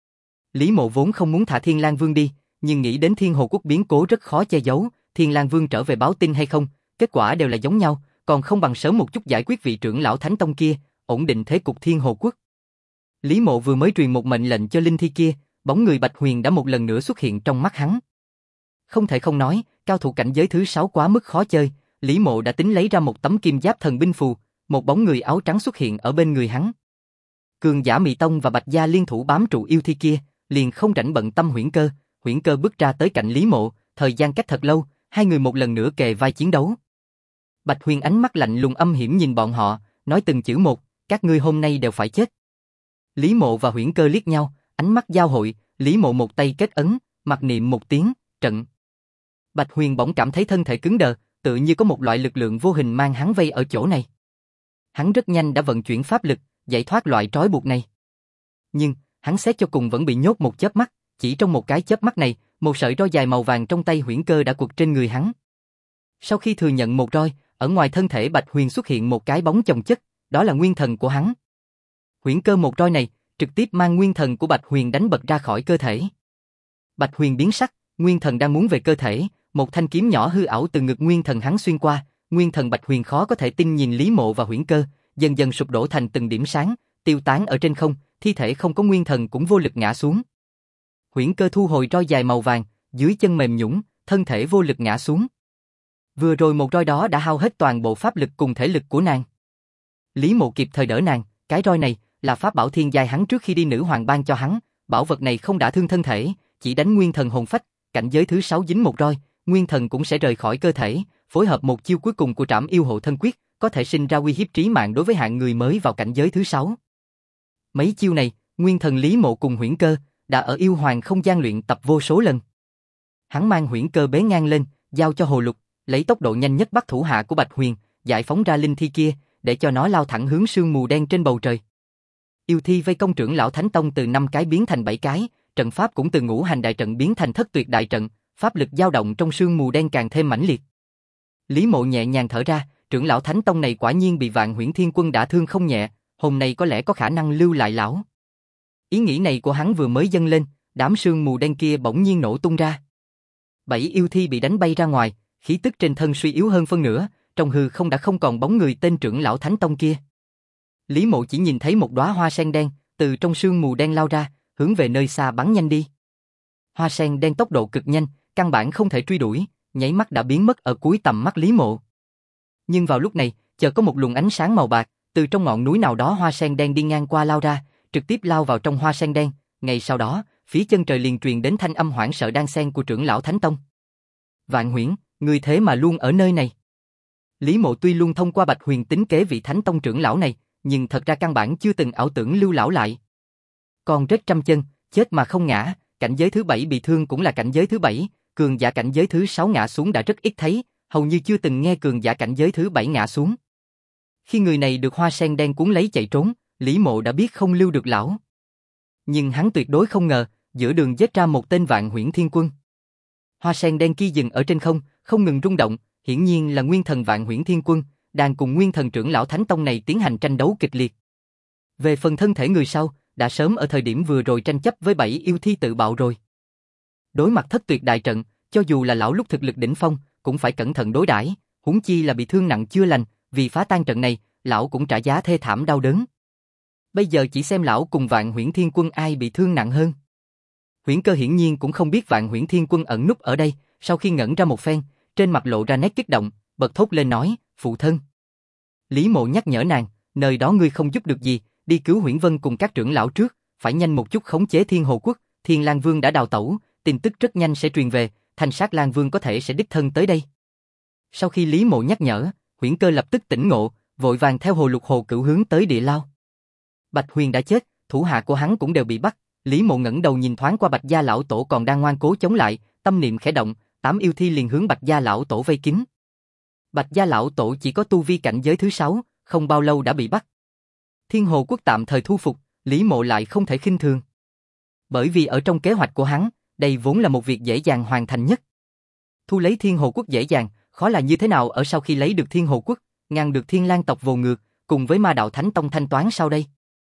Lý Mộ vốn không muốn thả Thiên Lang Vương đi, nhưng nghĩ đến Thiên Hồ Quốc biến cố rất khó che giấu, Thiên Lang Vương trở về báo tin hay không, kết quả đều là giống nhau, còn không bằng sớm một chút giải quyết vị trưởng lão Thánh Tông kia, ổn định thế cục Thiên Hồ Quốc. Lý Mộ vừa mới truyền một mệnh lệnh cho linh thi kia, bóng người Bạch Huyền đã một lần nữa xuất hiện trong mắt hắn. Không thể không nói, cao thủ cảnh giới thứ 6 quá mức khó chơi, Lý Mộ đã tính lấy ra một tấm kim giáp thần binh phù, một bóng người áo trắng xuất hiện ở bên người hắn. Cường giả Mị Tông và Bạch Gia liên thủ bám trụ yêu thi kia, liền không rảnh bận tâm Huyễn Cơ bước ra tới cạnh Lý Mộ, thời gian cách thật lâu, hai người một lần nữa kề vai chiến đấu. Bạch Huyền ánh mắt lạnh lùng âm hiểm nhìn bọn họ, nói từng chữ một, các ngươi hôm nay đều phải chết. Lý Mộ và Huyễn Cơ liếc nhau, ánh mắt giao hội, Lý Mộ một tay kết ấn, mặc niệm một tiếng, trận. Bạch Huyền bỗng cảm thấy thân thể cứng đờ, tự như có một loại lực lượng vô hình mang hắn vây ở chỗ này. Hắn rất nhanh đã vận chuyển pháp lực, giải thoát loại trói buộc này. Nhưng, hắn xét cho cùng vẫn bị nhốt một chớp mắt, chỉ trong một cái chớp mắt này, một sợi roi dài màu vàng trong tay Huyễn Cơ đã quật trên người hắn. Sau khi thừa nhận một roi, ở ngoài thân thể Bạch Huyền xuất hiện một cái bóng chồng chất, đó là nguyên thần của hắn. Huyễn Cơ một roi này, trực tiếp mang nguyên thần của Bạch Huyền đánh bật ra khỏi cơ thể. Bạch Huyền biến sắc, nguyên thần đang muốn về cơ thể, một thanh kiếm nhỏ hư ảo từ ngực nguyên thần hắn xuyên qua, nguyên thần Bạch Huyền khó có thể tin nhìn Lý Mộ và Huyễn Cơ, dần dần sụp đổ thành từng điểm sáng, tiêu tán ở trên không, thi thể không có nguyên thần cũng vô lực ngã xuống. Huyễn Cơ thu hồi roi dài màu vàng, dưới chân mềm nhũn, thân thể vô lực ngã xuống. Vừa rồi một roi đó đã hao hết toàn bộ pháp lực cùng thể lực của nàng. Lý Mộ kịp thời đỡ nàng, cái roi này là pháp bảo thiên giai hắn trước khi đi Nữ Hoàng ban cho hắn, bảo vật này không đả thương thân thể, chỉ đánh nguyên thần hồn phách, cảnh giới thứ 6 dính một roi, nguyên thần cũng sẽ rời khỏi cơ thể, phối hợp một chiêu cuối cùng của Trảm Yêu Hộ Thân Quyết, có thể sinh ra uy hiếp trí mạng đối với hạng người mới vào cảnh giới thứ 6. Mấy chiêu này, nguyên thần Lý Mộ cùng Huyễn Cơ đã ở Yêu Hoàng không gian luyện tập vô số lần. Hắn mang Huyễn Cơ bế ngang lên, giao cho Hồ Lục, lấy tốc độ nhanh nhất bắt thủ hạ của Bạch Huyền, giải phóng ra linh thi kia, để cho nó lao thẳng hướng sương mù đen trên bầu trời. Yêu thi vây công trưởng lão Thánh Tông từ 5 cái biến thành 7 cái, trận pháp cũng từ ngũ hành đại trận biến thành thất tuyệt đại trận, pháp lực dao động trong sương mù đen càng thêm mãnh liệt. Lý Mộ nhẹ nhàng thở ra, trưởng lão Thánh Tông này quả nhiên bị Vạn Huyễn Thiên Quân đả thương không nhẹ, hôm nay có lẽ có khả năng lưu lại lão. Ý nghĩ này của hắn vừa mới dâng lên, đám sương mù đen kia bỗng nhiên nổ tung ra. 7 yêu thi bị đánh bay ra ngoài, khí tức trên thân suy yếu hơn phân nửa, trong hư không đã không còn bóng người tên trưởng lão Thánh Tông kia. Lý Mộ chỉ nhìn thấy một đóa hoa sen đen từ trong sương mù đen lao ra, hướng về nơi xa bắn nhanh đi. Hoa sen đen tốc độ cực nhanh, căn bản không thể truy đuổi, nháy mắt đã biến mất ở cuối tầm mắt Lý Mộ. Nhưng vào lúc này, chợt có một luồng ánh sáng màu bạc từ trong ngọn núi nào đó hoa sen đen đi ngang qua lao ra, trực tiếp lao vào trong hoa sen đen. Ngay sau đó, phía chân trời liền truyền đến thanh âm hoảng sợ đan xen của trưởng lão Thánh Tông. Vạn Huyễn, ngươi thế mà luôn ở nơi này. Lý Mộ tuy luôn thông qua Bạch Huyền tính kế vị Thánh Tông trưởng lão này, nhưng thật ra căn bản chưa từng ảo tưởng lưu lão lại. Con rết trăm chân, chết mà không ngã, cảnh giới thứ 7 bị thương cũng là cảnh giới thứ 7, cường giả cảnh giới thứ 6 ngã xuống đã rất ít thấy, hầu như chưa từng nghe cường giả cảnh giới thứ 7 ngã xuống. Khi người này được hoa sen đen cuốn lấy chạy trốn, Lý Mộ đã biết không lưu được lão. Nhưng hắn tuyệt đối không ngờ, giữa đường giết ra một tên Vạn Huyễn Thiên Quân. Hoa sen đen kia dừng ở trên không, không ngừng rung động, hiển nhiên là nguyên thần Vạn Huyễn Thiên Quân, đang cùng nguyên thần trưởng lão Thánh Tông này tiến hành tranh đấu kịch liệt. Về phần thân thể người sau, đã sớm ở thời điểm vừa rồi tranh chấp với 7 yêu thi tự bạo rồi. Đối mặt thất tuyệt đại trận, cho dù là lão lúc thực lực đỉnh phong, cũng phải cẩn thận đối đãi, huống chi là bị thương nặng chưa lành, vì phá tan trận này, lão cũng trả giá thê thảm đau đớn. Bây giờ chỉ xem lão cùng Vạn Huyễn Thiên Quân ai bị thương nặng hơn. Huyễn Cơ hiển nhiên cũng không biết Vạn Huyễn Thiên Quân ẩn núp ở đây, sau khi ngẩn ra một phen, trên mặt lộ ra nét kích động, bật thốt lên nói, phụ thân. Lý Mộ nhắc nhở nàng, nơi đó ngươi không giúp được gì, đi cứu Huyễn Vân cùng các trưởng lão trước, phải nhanh một chút khống chế Thiên Hồ Quốc, Thiên Lang Vương đã đào tẩu, tin tức rất nhanh sẽ truyền về, Thanh Sát Lang Vương có thể sẽ đích thân tới đây. Sau khi Lý Mộ nhắc nhở, Huyễn Cơ lập tức tỉnh ngộ, vội vàng theo Hồ Lục Hồ Cửu hướng tới địa lao. Bạch Huyền đã chết, thủ hạ của hắn cũng đều bị bắt, Lý Mộ ngẩng đầu nhìn thoáng qua Bạch Gia lão tổ còn đang ngoan cố chống lại, tâm niệm khẽ động, 8 yêu thi liền hướng Bạch Gia lão tổ vây kín. Bạch Gia lão tổ chỉ có tu vi cảnh giới thứ 6, không bao lâu đã bị bắt. Thiên Hồ Quốc tạm thời thu phục, Lý Mộ lại không thể khinh thường. Bởi vì ở trong kế hoạch của hắn, đây vốn là một việc dễ dàng hoàn thành nhất. Thu lấy Thiên Hồ Quốc dễ dàng, khó là như thế nào ở sau khi lấy được Thiên Hồ Quốc, ngăn được Thiên Lang tộc vồ ngược, cùng với Ma Đạo Thánh Tông thanh toán sau đây.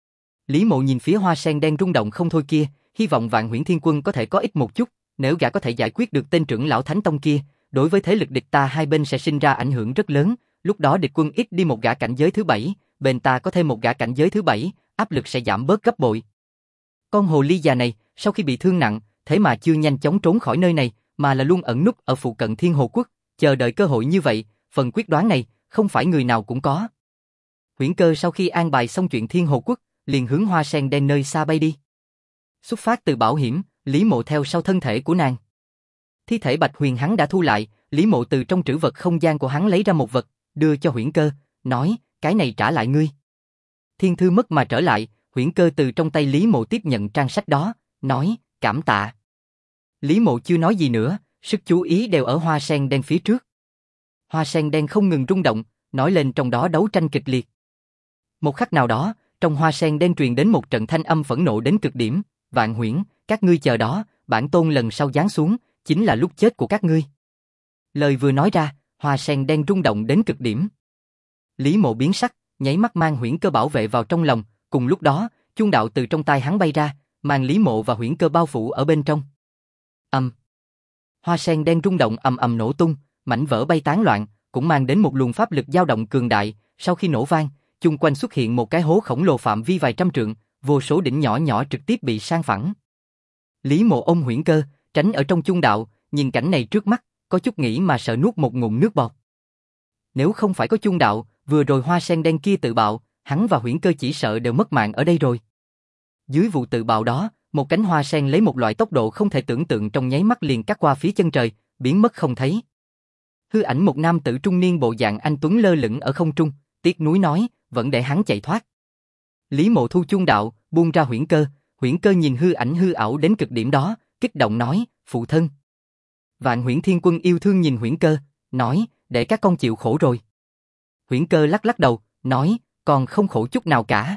Lý Mộ nhìn phía hoa sen đen rung động không thôi kia, hy vọng Vạn Huyễn Thiên Quân có thể có ích một chút, nếu gã có thể giải quyết được tên trưởng lão Thánh Tông kia, đối với thế lực địch ta hai bên sẽ sinh ra ảnh hưởng rất lớn, lúc đó địch quân ít đi một gã cảnh giới thứ 7, bên ta có thêm một gã cảnh giới thứ 7, áp lực sẽ giảm bớt gấp bội. Con hồ ly già này, sau khi bị thương nặng, thế mà chưa nhanh chóng trốn khỏi nơi này, mà là luôn ẩn núp ở phụ cận Thiên Hồ Quốc, chờ đợi cơ hội như vậy, phần quyết đoán này, không phải người nào cũng có. Huyễn Cơ sau khi an bài xong chuyện Thiên Hồ Quốc, liền hướng Hoa Sen Đen nơi xa bay đi. Xuất phát từ bảo hiểm, Lý Mộ theo sau thân thể của nàng. Thi thể Bạch Huyền hắn đã thu lại, Lý Mộ từ trong trữ vật không gian của hắn lấy ra một vật, đưa cho Huyễn Cơ, nói, cái này trả lại ngươi. Thiên thư mất mà trở lại, Huyễn Cơ từ trong tay Lý Mộ tiếp nhận trang sách đó, nói, cảm tạ. Lý Mộ chưa nói gì nữa, sức chú ý đều ở Hoa Sen Đen phía trước. Hoa Sen Đen không ngừng rung động, nói lên trong đó đấu tranh kịch liệt. Một khắc nào đó, trong Hoa Sen Đen truyền đến một trận thanh âm phẫn nộ đến cực điểm, Vạn Huyễn, các ngươi chờ đó, bản tôn lần sau giáng xuống, chính là lúc chết của các ngươi. Lời vừa nói ra, Hoa Sen Đen rung động đến cực điểm. Lý Mộ biến sắc, nháy mắt mang Huyễn Cơ bảo vệ vào trong lòng, cùng lúc đó, chuông đạo từ trong tay hắn bay ra, mang Lý Mộ và Huyễn Cơ bao phủ ở bên trong. Hoa Sen Đen rung động ầm ầm nổ tung, mảnh vỡ bay tán loạn, cũng mang đến một luồng pháp lực dao động cường đại, sau khi nổ vang, chung quanh xuất hiện một cái hố khổng lồ phạm vi vài trăm trượng, vô số đỉnh nhỏ nhỏ trực tiếp bị san phẳng. Lý Mộ ôm Huyễn Cơ, tránh ở trong chuông đạo, nhìn cảnh này trước mắt, có chút nghĩ mà sợ nuốt một ngụm nước bọt. Nếu không phải có chuông đạo, vừa rồi Hoa Sen Đen kia tự bạo, hắn và Huyễn Cơ chỉ sợ đều mất mạng ở đây rồi. Dưới vụ tự bạo đó, một cánh hoa sen lấy một loại tốc độ không thể tưởng tượng trong nháy mắt liền cắt qua phía chân trời, biến mất không thấy. Hư ảnh một nam tử trung niên bộ dạng anh tuấn lơ lửng ở không trung, tiếc nuối nói, vẫn để hắn chạy thoát. Lý Mộ thu chuông đạo, buông ra Huyễn Cơ nhìn hư ảnh hư ảo đến cực điểm đó, kích động nói, phụ thân. Vạn Huyễn Thiên Quân yêu thương nhìn Huyễn Cơ, nói, để các con chịu khổ rồi. Huyễn Cơ lắc lắc đầu, nói, còn không khổ chút nào cả.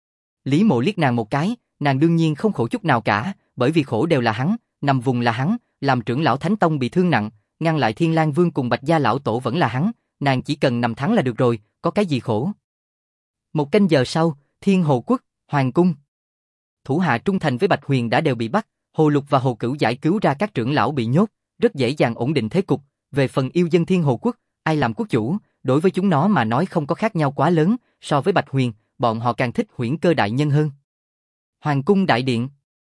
Lý Mộ liếc nàng một cái, nàng đương nhiên không khổ chút nào cả, bởi vì khổ đều là hắn, nằm vùng là hắn, làm trưởng lão Thánh Tông bị thương nặng, ngăn lại Thiên Lang Vương cùng Bạch Gia lão tổ vẫn là hắn, nàng chỉ cần nằm thắng là được rồi, có cái gì khổ. Một canh giờ sau, Thiên Hồ Quốc, Hoàng Cung. Thủ hạ trung thành với Bạch Huyền đã đều bị bắt, Hồ Lục và Hồ Cửu giải cứu ra các trưởng lão bị nhốt, rất dễ dàng ổn định thế cục. Về phần yêu dân Thiên Hồ Quốc, ai làm quốc chủ, đối với chúng nó mà nói không có khác nhau quá lớn, so với Bạch Huyền, bọn họ càng thích Huyễn Cơ đại nhân hơn. Hoàng cung đại điện.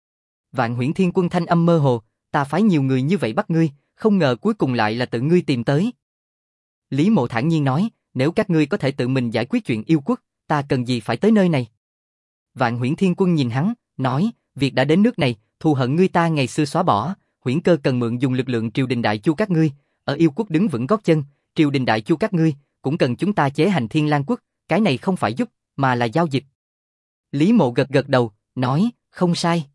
Vạn Huyễn Thiên Quân thanh âm mơ hồ, ta phái nhiều người như vậy bắt ngươi, không ngờ cuối cùng lại là tự ngươi tìm tới. Lý Mộ thản nhiên nói, nếu các ngươi có thể tự mình giải quyết chuyện yêu quốc, ta cần gì phải tới nơi này. Vạn Huyễn Thiên Quân nhìn hắn, nói, việc đã đến nước này, thù hận ngươi ta ngày xưa xóa bỏ, Huyễn Cơ cần mượn dùng lực lượng triều đình đại chu các ngươi, ở yêu quốc đứng vững gót chân, triều đình đại chu các ngươi, cũng cần chúng ta chế hành Thiên Lang Quốc, cái này không phải giúp, mà là giao dịch. Lý Mộ gật gật đầu, nói, không sai.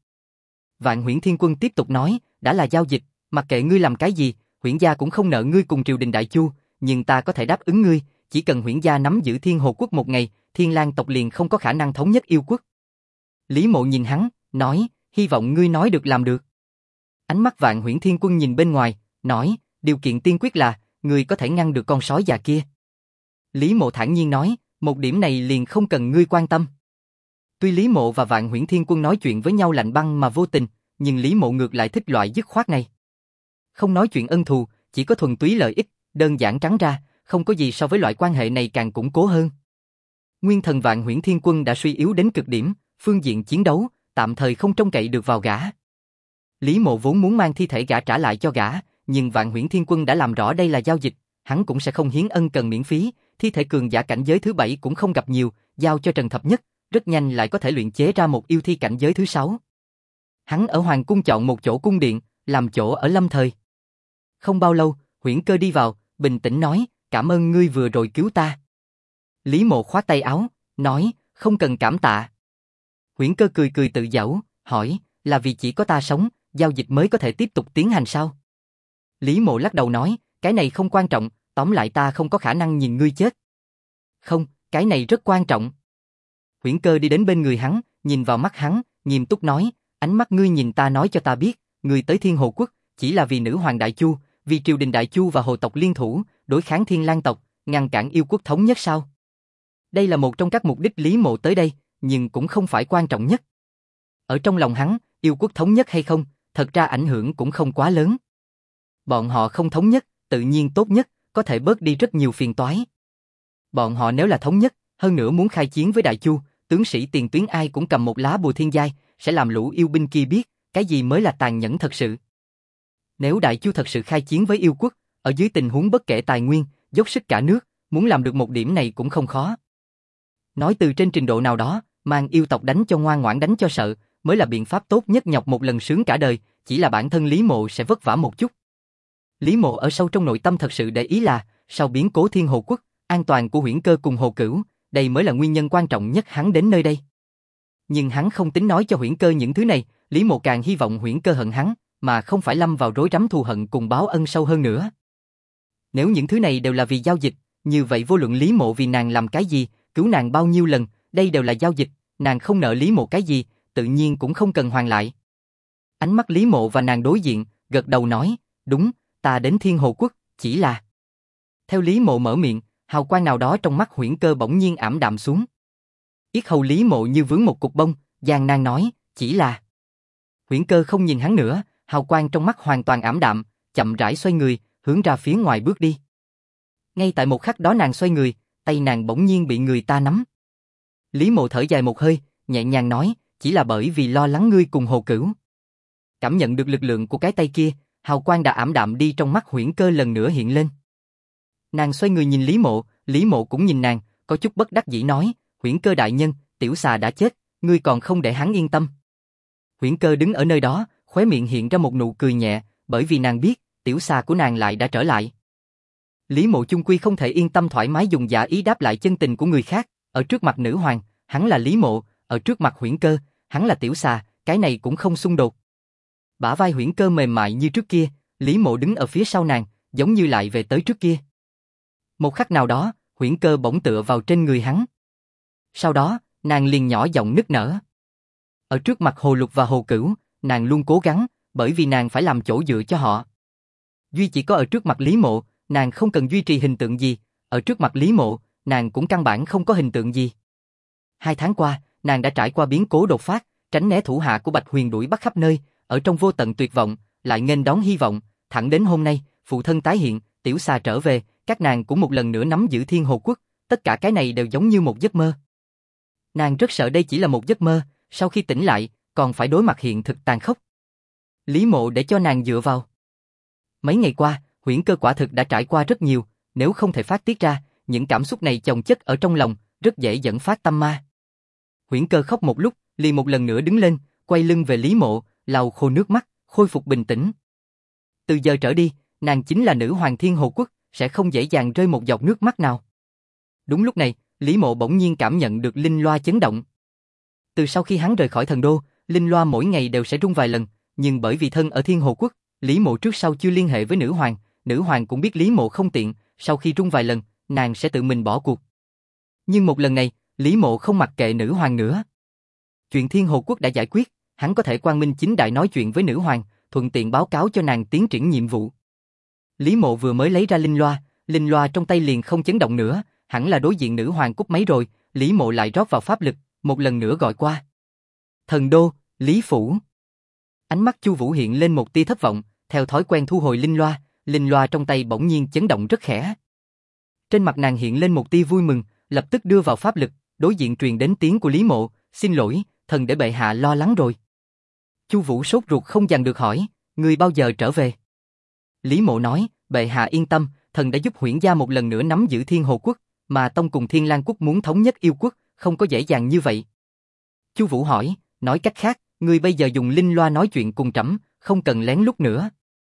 Vạn Huyễn Thiên Quân tiếp tục nói, đã là giao dịch, mặc kệ ngươi làm cái gì, Huyễn gia cũng không nợ ngươi cùng triều đình đại chu, nhưng ta có thể đáp ứng ngươi, chỉ cần Huyễn gia nắm giữ Thiên Hồ Quốc một ngày, Thiên Lang tộc liền không có khả năng thống nhất yêu quốc. Lý Mộ nhìn hắn, nói, hy vọng ngươi nói được làm được. Ánh mắt Vạn Huyễn Thiên Quân nhìn bên ngoài, nói, điều kiện tiên quyết là, ngươi có thể ngăn được con sói già kia. Lý Mộ thản nhiên nói, một điểm này liền không cần ngươi quan tâm. Tuy Lý Mộ và Vạn Huyễn Thiên Quân nói chuyện với nhau lạnh băng mà vô tình, nhưng Lý Mộ ngược lại thích loại dứt khoát này. Không nói chuyện ân thù, chỉ có thuần túy lợi ích, đơn giản trắng ra, không có gì so với loại quan hệ này càng củng cố hơn. Nguyên thần Vạn Huyễn Thiên Quân đã suy yếu đến cực điểm, phương diện chiến đấu, tạm thời không trông cậy được vào gã. Lý Mộ vốn muốn mang thi thể gã trả lại cho gã, nhưng Vạn Huyễn Thiên Quân đã làm rõ đây là giao dịch, hắn cũng sẽ không hiến ân cần miễn phí, thi thể cường giả cảnh giới thứ 7 cũng không gặp nhiều, giao cho Trần Thập Nhất, rất nhanh lại có thể luyện chế ra một yêu thi cảnh giới thứ 6. Hắn ở Hoàng cung chọn một chỗ cung điện, làm chỗ ở lâm thời. Không bao lâu, Huyễn Cơ đi vào, bình tĩnh nói, cảm ơn ngươi vừa rồi cứu ta. Lý Mộ khoát tay áo, nói, không cần cảm tạ. Huyễn Cơ cười cười tự giễu, hỏi, là vì chỉ có ta sống, giao dịch mới có thể tiếp tục tiến hành sao? Lý Mộ lắc đầu nói, cái này không quan trọng, tóm lại ta không có khả năng nhìn ngươi chết. Không, cái này rất quan trọng. Huyễn Cơ đi đến bên người hắn, nhìn vào mắt hắn, nghiêm túc nói, ánh mắt ngươi nhìn ta nói cho ta biết, ngươi tới Thiên Hồ Quốc, chỉ là vì nữ hoàng Đại Chu, vì triều đình Đại Chu và hồ tộc liên thủ, đối kháng Thiên Lang tộc, ngăn cản yêu quốc thống nhất sao? Đây là một trong các mục đích Lý Mộ tới đây, nhưng cũng không phải quan trọng nhất. Ở trong lòng hắn, yêu quốc thống nhất hay không, thật ra ảnh hưởng cũng không quá lớn. Bọn họ không thống nhất, tự nhiên tốt nhất, có thể bớt đi rất nhiều phiền toái. Bọn họ nếu là thống nhất, hơn nữa muốn khai chiến với Đại Chu, tướng sĩ tiền tuyến ai cũng cầm một lá bùa thiên giai, sẽ làm lũ yêu binh kia biết, cái gì mới là tàn nhẫn thật sự. Nếu Đại Chu thật sự khai chiến với yêu quốc, ở dưới tình huống bất kể tài nguyên, dốc sức cả nước, muốn làm được một điểm này cũng không khó. Nói từ trên trình độ nào đó, mang yêu tộc đánh cho ngoan ngoãn đánh cho sợ, mới là biện pháp tốt nhất, nhọc một lần sướng cả đời, chỉ là bản thân Lý Mộ sẽ vất vả một chút. Lý Mộ ở sâu trong nội tâm thật sự để ý là, sau biến cố Thiên Hồ Quốc, an toàn của Huyễn Cơ cùng Hồ Cửu, đây mới là nguyên nhân quan trọng nhất hắn đến nơi đây. Nhưng hắn không tính nói cho Huyễn Cơ những thứ này, Lý Mộ càng hy vọng Huyễn Cơ hận hắn, mà không phải lâm vào rối rắm thù hận cùng báo ân sâu hơn nữa. Nếu những thứ này đều là vì giao dịch, như vậy vô luận Lý Mộ vì nàng làm cái gì, cứu nàng bao nhiêu lần, đây đều là giao dịch, nàng không nợ Lý Mộ cái gì, tự nhiên cũng không cần hoàn lại. Ánh mắt Lý Mộ và nàng đối diện, gật đầu nói, đúng, ta đến Thiên Hồ Quốc, chỉ là... Theo Lý Mộ mở miệng, hào quang nào đó trong mắt Huyễn Cơ bỗng nhiên ảm đạm xuống. Yết hầu Lý Mộ như vướng một cục bông, gian nan nói, chỉ là... Huyễn Cơ không nhìn hắn nữa, hào quang trong mắt hoàn toàn ảm đạm, chậm rãi xoay người, hướng ra phía ngoài bước đi. Ngay tại một khắc đó nàng xoay người, tay nàng bỗng nhiên bị người ta nắm. Lý Mộ thở dài một hơi, nhẹ nhàng nói, chỉ là bởi vì lo lắng ngươi cùng Hồ Cửu. Cảm nhận được lực lượng của cái tay kia, hào quang đã ảm đạm đi trong mắt Huyễn Cơ lần nữa hiện lên. Nàng xoay người nhìn Lý Mộ cũng nhìn nàng, có chút bất đắc dĩ nói, Huyễn Cơ đại nhân, tiểu xà đã chết, ngươi còn không để hắn yên tâm. Huyễn Cơ đứng ở nơi đó, khóe miệng hiện ra một nụ cười nhẹ, bởi vì nàng biết, tiểu xà của nàng lại đã trở lại. Lý Mộ chung quy không thể yên tâm thoải mái dùng giả ý đáp lại chân tình của người khác, ở trước mặt nữ hoàng, hắn là Lý Mộ, ở trước mặt Huyễn Cơ, hắn là tiểu xà, cái này cũng không xung đột. Bả vai Huyễn Cơ mềm mại như trước kia, Lý Mộ đứng ở phía sau nàng, giống như lại về tới trước kia. Một khắc nào đó, Huyễn Cơ bỗng tựa vào trên người hắn. Sau đó, nàng liền nhỏ giọng nức nở. Ở trước mặt Hồ Lục và Hồ Cửu, nàng luôn cố gắng, bởi vì nàng phải làm chỗ dựa cho họ. Duy chỉ có ở trước mặt Lý Mộ, nàng không cần duy trì hình tượng gì, ở trước mặt Lý Mộ, nàng cũng căn bản không có hình tượng gì. 2 tháng qua, nàng đã trải qua biến cố đột phát, tránh né thủ hạ của Bạch Huyền đuổi bắt khắp nơi, ở trong vô tận tuyệt vọng, lại nghênh đón hy vọng, thẳng đến hôm nay, phụ thân tái hiện, tiểu xà trở về, các nàng cũng một lần nữa nắm giữ Thiên Hồ Quốc, tất cả cái này đều giống như một giấc mơ. Nàng rất sợ đây chỉ là một giấc mơ, sau khi tỉnh lại, còn phải đối mặt hiện thực tàn khốc. Lý Mộ để cho nàng dựa vào. Mấy ngày qua, Huyễn Cơ quả thực đã trải qua rất nhiều, nếu không thể phát tiết ra, những cảm xúc này chồng chất ở trong lòng, rất dễ dẫn phát tâm ma. Huyễn Cơ khóc một lúc, liền một lần nữa đứng lên, quay lưng về Lý Mộ, lau khô nước mắt, khôi phục bình tĩnh. Từ giờ trở đi, nàng chính là nữ hoàng Thiên Hồ Quốc, sẽ không dễ dàng rơi một giọt nước mắt nào. Đúng lúc này, Lý Mộ bỗng nhiên cảm nhận được linh loa chấn động. Từ sau khi hắn rời khỏi thần đô, linh loa mỗi ngày đều sẽ rung vài lần, nhưng bởi vì thân ở Thiên Hồ Quốc, Lý Mộ trước sau chưa liên hệ với nữ hoàng cũng biết Lý Mộ không tiện, sau khi rung vài lần, nàng sẽ tự mình bỏ cuộc. Nhưng một lần này, Lý Mộ không mặc kệ nữ hoàng nữa. Chuyện Thiên Hồ Quốc đã giải quyết, hắn có thể quang minh chính đại nói chuyện với nữ hoàng, thuận tiện báo cáo cho nàng tiến triển nhiệm vụ. Lý Mộ vừa mới lấy ra linh loa trong tay liền không chấn động nữa, hẳn là đối diện nữ hoàng cúp máy rồi, Lý Mộ lại rót vào pháp lực, một lần nữa gọi qua. Thần đô, Lý Phủ. Ánh mắt Chu Vũ hiện lên một tia thất vọng, theo thói quen thu hồi linh loa trong tay bỗng nhiên chấn động rất khẽ. Trên mặt nàng hiện lên một tia vui mừng, lập tức đưa vào pháp lực, đối diện truyền đến tiếng của Lý Mộ, xin lỗi, thần để bệ hạ lo lắng rồi. Chu Vũ sốt ruột không dằn được hỏi, ngươi bao giờ trở về? Lý Mộ nói, bệ hạ yên tâm, thần đã giúp Huyễn gia một lần nữa nắm giữ Thiên Hồ Quốc, mà tông cùng Thiên Lang Quốc muốn thống nhất yêu quốc, không có dễ dàng như vậy. Chu Vũ hỏi, nói cách khác, ngươi bây giờ dùng linh loa nói chuyện cùng trẫm, không cần lén lút nữa.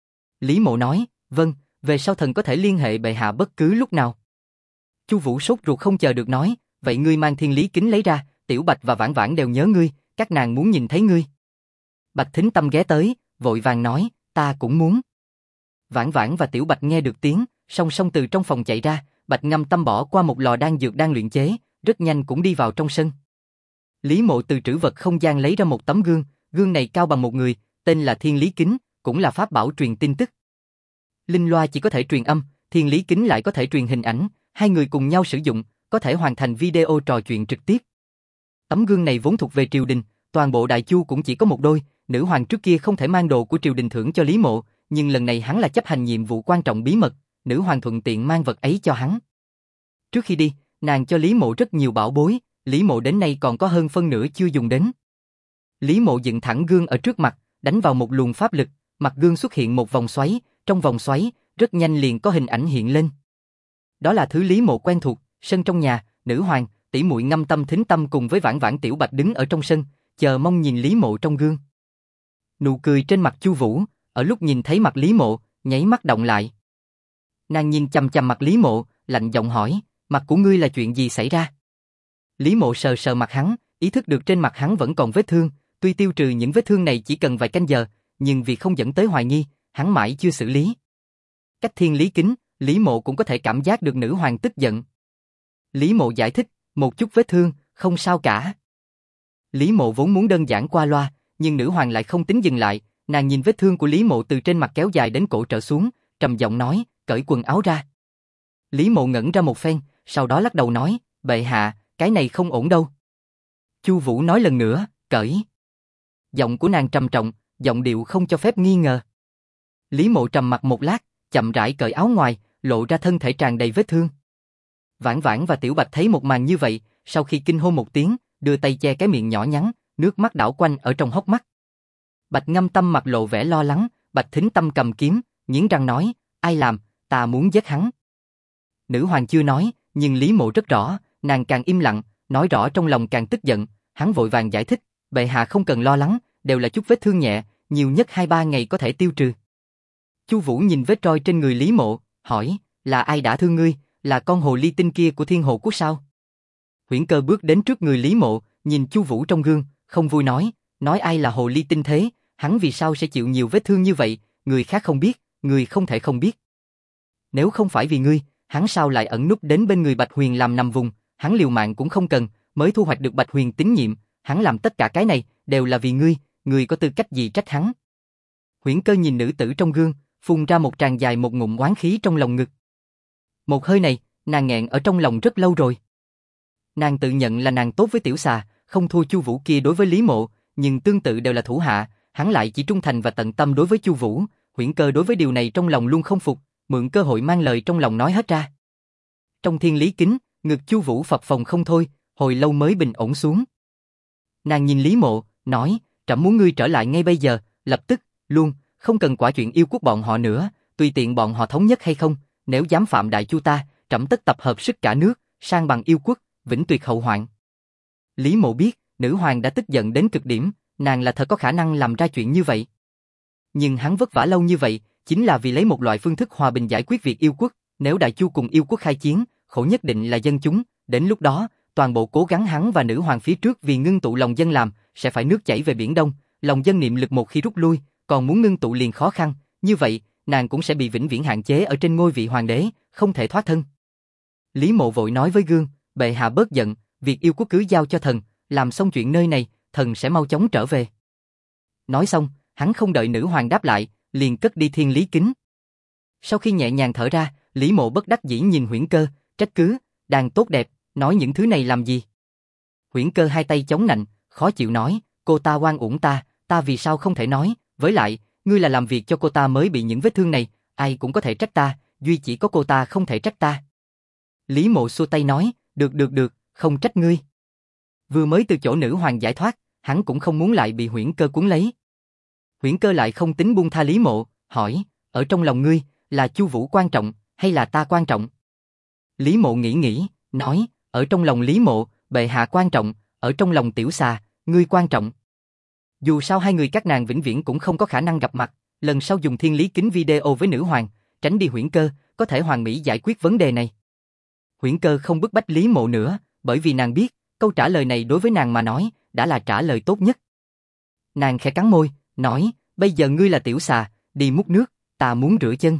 Lý Mộ nói, vâng, về sau thần có thể liên hệ bệ hạ bất cứ lúc nào. Chu Vũ sốt ruột không chờ được nói, vậy ngươi mang Thiên Lý Kính lấy ra, Tiểu Bạch và Vãn Vãn đều nhớ ngươi, các nàng muốn nhìn thấy ngươi. Bạch Thính Tâm ghé tới, vội vàng nói, ta cũng muốn. Vãn Vãn và Tiểu Bạch nghe được tiếng, song song từ trong phòng chạy ra, Bạch Ngâm Tâm bỏ qua một lò đan dược đang luyện chế, rất nhanh cũng đi vào trong sân. Lý Mộ từ trữ vật không gian lấy ra một tấm gương, gương này cao bằng một người, tên là Thiên Lý Kính, cũng là pháp bảo truyền tin tức. Linh loa chỉ có thể truyền âm, Thiên Lý Kính lại có thể truyền hình ảnh, hai người cùng nhau sử dụng, có thể hoàn thành video trò chuyện trực tiếp. Tấm gương này vốn thuộc về triều đình, toàn bộ Đại Chu cũng chỉ có một đôi, nữ hoàng trước kia không thể mang đồ của triều đình thưởng cho Lý Mộ, nhưng lần này hắn là chấp hành nhiệm vụ quan trọng bí mật, nữ hoàng thuận tiện mang vật ấy cho hắn. Trước khi đi, nàng cho Lý Mộ rất nhiều bảo bối, Lý Mộ đến nay còn có hơn phân nửa chưa dùng đến. Lý Mộ dựng thẳng gương ở trước mặt, đánh vào một luồng pháp lực, Mặt gương xuất hiện một vòng xoáy, trong vòng xoáy, rất nhanh liền có hình ảnh hiện lên. Đó là thứ Lý Mộ quen thuộc, sân trong nhà, nữ hoàng, tỷ muội Ngâm Tâm Thính Tâm cùng với Vãn Vãn Tiểu Bạch đứng ở trong sân, chờ mong nhìn Lý Mộ trong gương. Nụ cười trên mặt Chu Vũ, ở lúc nhìn thấy mặt Lý Mộ, nháy mắt động lại. Nàng nhìn chằm chằm mặt Lý Mộ, lạnh giọng hỏi, mặt của ngươi là chuyện gì xảy ra? Lý Mộ sờ sờ mặt hắn, ý thức được trên mặt hắn vẫn còn vết thương, tuy tiêu trừ những vết thương này chỉ cần vài canh giờ, nhưng vì không dẫn tới hoài nghi, hắn mãi chưa xử lý. Cách thiên lý kính, Lý Mộ cũng có thể cảm giác được nữ hoàng tức giận. Lý Mộ giải thích, một chút vết thương, không sao cả. Lý Mộ vốn muốn đơn giản qua loa, nhưng nữ hoàng lại không tính dừng lại, nàng nhìn vết thương của Lý Mộ từ trên mặt kéo dài đến cổ trở xuống, trầm giọng nói, cởi quần áo ra. Lý Mộ ngẩn ra một phen, sau đó lắc đầu nói, bệ hạ, cái này không ổn đâu. Chu Vũ nói lần nữa, cởi. Giọng của nàng trầm trọng, giọng điệu không cho phép nghi ngờ. Lý Mộ trầm mặt một lát, chậm rãi cởi áo ngoài, lộ ra thân thể tràn đầy vết thương. Vãn Vãn và Tiểu Bạch thấy một màn như vậy, sau khi kinh hô một tiếng, đưa tay che cái miệng nhỏ nhắn, nước mắt đảo quanh ở trong hốc mắt. Bạch Ngâm Tâm mặt lộ vẻ lo lắng, Bạch Thính Tâm cầm kiếm, nghiến răng nói, ai làm, ta muốn giết hắn. Nữ hoàng chưa nói, nhưng Lý Mộ rất rõ, nàng càng im lặng, nói rõ trong lòng càng tức giận, hắn vội vàng giải thích, bệ hạ không cần lo lắng, đều là chút vết thương nhẹ, nhiều nhất 2-3 ngày có thể tiêu trừ. Chu Vũ nhìn vết roi trên người Lý Mộ, hỏi, là ai đã thương ngươi, là con hồ ly tinh kia của Thiên Hồ Quốc sao? Huyễn Cơ bước đến trước người Lý Mộ, nhìn Chu Vũ trong gương, không vui nói ai là hồ ly tinh thế, hắn vì sao sẽ chịu nhiều vết thương như vậy, người khác không biết, người không thể không biết. Nếu không phải vì ngươi, hắn sao lại ẩn núp đến bên người Bạch Huyền làm nằm vùng, hắn liều mạng cũng không cần, mới thu hoạch được Bạch Huyền tín nhiệm, hắn làm tất cả cái này, đều là vì ngươi có tư cách gì trách hắn? Huyễn Cơ nhìn nữ tử trong gương, phun ra một tràng dài một ngụm oán khí trong lòng ngực. Một hơi này, nàng nghẹn ở trong lòng rất lâu rồi. Nàng tự nhận là nàng tốt với Tiểu Xà, không thua Chu Vũ kia đối với Lý Mộ, nhưng tương tự đều là thủ hạ, hắn lại chỉ trung thành và tận tâm đối với Chu Vũ. Huyễn Cơ đối với điều này trong lòng luôn không phục, mượn cơ hội mang lời trong lòng nói hết ra. Trong thiên lý kính, ngực Chu Vũ phập phồng không thôi, hồi lâu mới bình ổn xuống. Nàng nhìn Lý Mộ, nói, trẫm muốn ngươi trở lại ngay bây giờ, lập tức, luôn, không cần quả chuyện yêu quốc bọn họ nữa, tùy tiện bọn họ thống nhất hay không, nếu dám phạm đại chu ta, trẫm tất tập hợp sức cả nước, sang bằng yêu quốc, vĩnh tuyệt hậu hoạn. Lý Mộ biết, nữ hoàng đã tức giận đến cực điểm, nàng là thật có khả năng làm ra chuyện như vậy. Nhưng hắn vất vả lâu như vậy, chính là vì lấy một loại phương thức hòa bình giải quyết việc yêu quốc, nếu đại chu cùng yêu quốc khai chiến, khổ nhất định là dân chúng, đến lúc đó, toàn bộ cố gắng hắn và nữ hoàng phía trước vì ngưng tụ lòng dân làm, sẽ phải nước chảy về biển Đông, lòng dân niệm lực một khi rút lui, còn muốn ngưng tụ liền khó khăn, như vậy, nàng cũng sẽ bị vĩnh viễn hạn chế ở trên ngôi vị hoàng đế, không thể thoát thân. Lý Mộ vội nói với gương, bệ hạ bớt giận, việc yêu quốc cứ giao cho thần, làm xong chuyện nơi này, thần sẽ mau chóng trở về. Nói xong, hắn không đợi nữ hoàng đáp lại, liền cất đi thiên lý kính. Sau khi nhẹ nhàng thở ra, Lý Mộ bất đắc dĩ nhìn Huyễn Cơ, trách cứ, đàn tốt đẹp, nói những thứ này làm gì? Huyễn Cơ hai tay chống nạnh, khó chịu nói, cô ta oan uổng ta vì sao không thể nói, với lại, ngươi là làm việc cho cô ta mới bị những vết thương này, ai cũng có thể trách ta, duy chỉ có cô ta không thể trách ta. Lý Mộ xua tay nói, được, không trách ngươi. Vừa mới từ chỗ nữ hoàng giải thoát, hắn cũng không muốn lại bị Huyễn Cơ cuốn lấy. Huyễn Cơ lại không tính buông tha Lý Mộ, hỏi, ở trong lòng ngươi, là Chu Vũ quan trọng, hay là ta quan trọng? Lý Mộ nghĩ, nói, ở trong lòng Lý Mộ, bệ hạ quan trọng, ở trong lòng Tiểu Xà, ngươi quan trọng. Dù sao hai người các nàng vĩnh viễn cũng không có khả năng gặp mặt, lần sau dùng thiên lý kính video với nữ hoàng, tránh đi Huyễn Cơ, có thể hoàn mỹ giải quyết vấn đề này. Huyễn Cơ không bức bách Lý Mộ nữa, bởi vì nàng biết, câu trả lời này đối với nàng mà nói, đã là trả lời tốt nhất. Nàng khẽ cắn môi, nói, bây giờ ngươi là Tiểu Xà, đi múc nước, ta muốn rửa chân.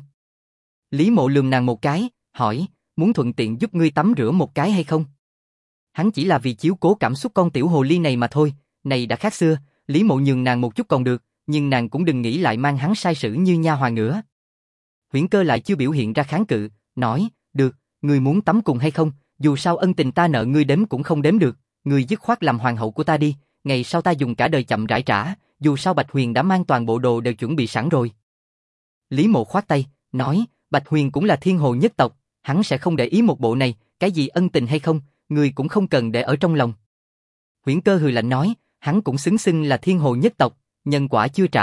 Lý Mộ lườm nàng một cái, hỏi, muốn thuận tiện giúp ngươi tắm rửa một cái hay không? Hắn chỉ là vì chiếu cố cảm xúc con tiểu hồ ly này mà thôi, này đã khác xưa, Lý Mộ nhường nàng một chút còn được, nhưng nàng cũng đừng nghĩ lại mang hắn sai sử như nha hoàn nữa. Huyễn Cơ lại chưa biểu hiện ra kháng cự, nói, được, ngươi muốn tắm cùng hay không, dù sao ân tình ta nợ ngươi đếm cũng không đếm được, ngươi dứt khoát làm hoàng hậu của ta đi, ngày sau ta dùng cả đời chậm rãi trả, dù sao Bạch Huyền đã mang toàn bộ đồ đều chuẩn bị sẵn rồi. Lý Mộ khoát tay, nói, Bạch Huyền cũng là thiên hồ nhất tộc, hắn sẽ không để ý một bộ này, cái gì ân tình hay không, ngươi cũng không cần để ở trong lòng. Huyễn Cơ hừ lạnh nói, hắn cũng xứng là thiên hồ nhất tộc, nhân quả chưa trả,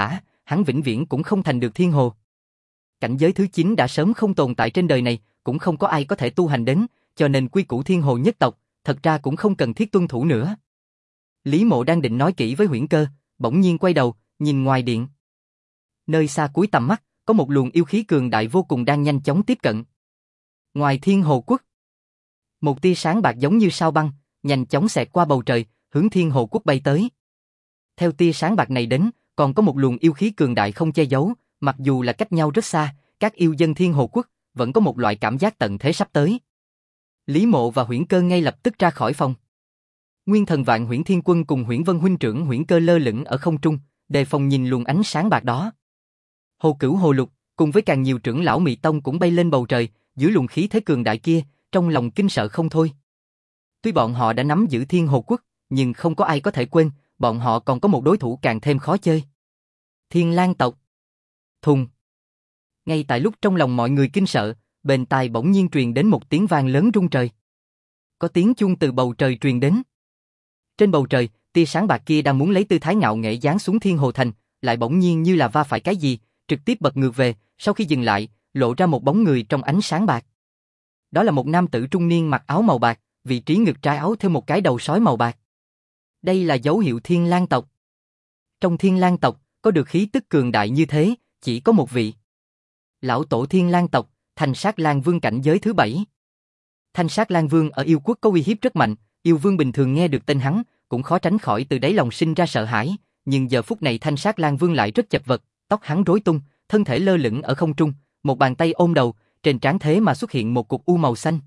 hắn vĩnh viễn cũng không thành được thiên hồ. Cảnh giới thứ 9 đã sớm không tồn tại trên đời này, cũng không có ai có thể tu hành đến, cho nên quy củ thiên hồ nhất tộc, thật ra cũng không cần thiết tuân thủ nữa. Lý Mộ đang định nói kỹ với Huyễn Cơ, bỗng nhiên quay đầu, nhìn ngoài điện. Nơi xa cuối tầm mắt, có một luồng yêu khí cường đại vô cùng đang nhanh chóng tiếp cận. Ngoài Thiên Hồ Quốc, một tia sáng bạc giống như sao băng, nhanh chóng xẹt qua bầu trời, hướng Thiên Hồ Quốc bay tới. Theo tia sáng bạc này đến, còn có một luồng yêu khí cường đại không che giấu, mặc dù là cách nhau rất xa, các yêu dân Thiên Hồ Quốc vẫn có một loại cảm giác tận thế sắp tới. Lý Mộ và Huyễn Cơ ngay lập tức ra khỏi phòng. Nguyên Thần Vạn Huyễn Thiên Quân cùng Huyễn Vân huynh trưởng Huyễn Cơ lơ lửng ở không trung, đề phòng nhìn luồng ánh sáng bạc đó. Hồ Cửu Hồ Lục cùng với càng nhiều trưởng lão Mị Tông cũng bay lên bầu trời, dưới luồng khí thế cường đại kia, trong lòng kinh sợ không thôi. Tuy bọn họ đã nắm giữ Thiên Hồ Quốc, nhưng không có ai có thể quên, bọn họ còn có một đối thủ càng thêm khó chơi. Thiên Lang tộc. Thùng. Ngay tại lúc trong lòng mọi người kinh sợ, bên tai bỗng nhiên truyền đến một tiếng vang lớn rung trời. Có tiếng chuông từ bầu trời truyền đến. Trên bầu trời, tia sáng bạc kia đang muốn lấy tư thái ngạo nghễ giáng xuống Thiên Hồ Thành, lại bỗng nhiên như là va phải cái gì, trực tiếp bật ngược về, sau khi dừng lại, lộ ra một bóng người trong ánh sáng bạc. Đó là một nam tử trung niên mặc áo màu bạc, vị trí ngực trái áo theo một cái đầu sói màu bạc. Đây là dấu hiệu Thiên Lang tộc. Trong Thiên Lang tộc, có được khí tức cường đại như thế, chỉ có một vị. Lão tổ Thiên Lang tộc, Thanh Sát Lang Vương cảnh giới thứ 7. Thanh Sát Lang Vương ở yêu quốc có uy hiếp rất mạnh, yêu vương bình thường nghe được tên hắn, cũng khó tránh khỏi từ đáy lòng sinh ra sợ hãi, nhưng giờ phút này Thanh Sát Lang Vương lại rất chật vật, tóc hắn rối tung, thân thể lơ lửng ở không trung, một bàn tay ôm đầu, trên trán thế mà xuất hiện một cục u màu xanh.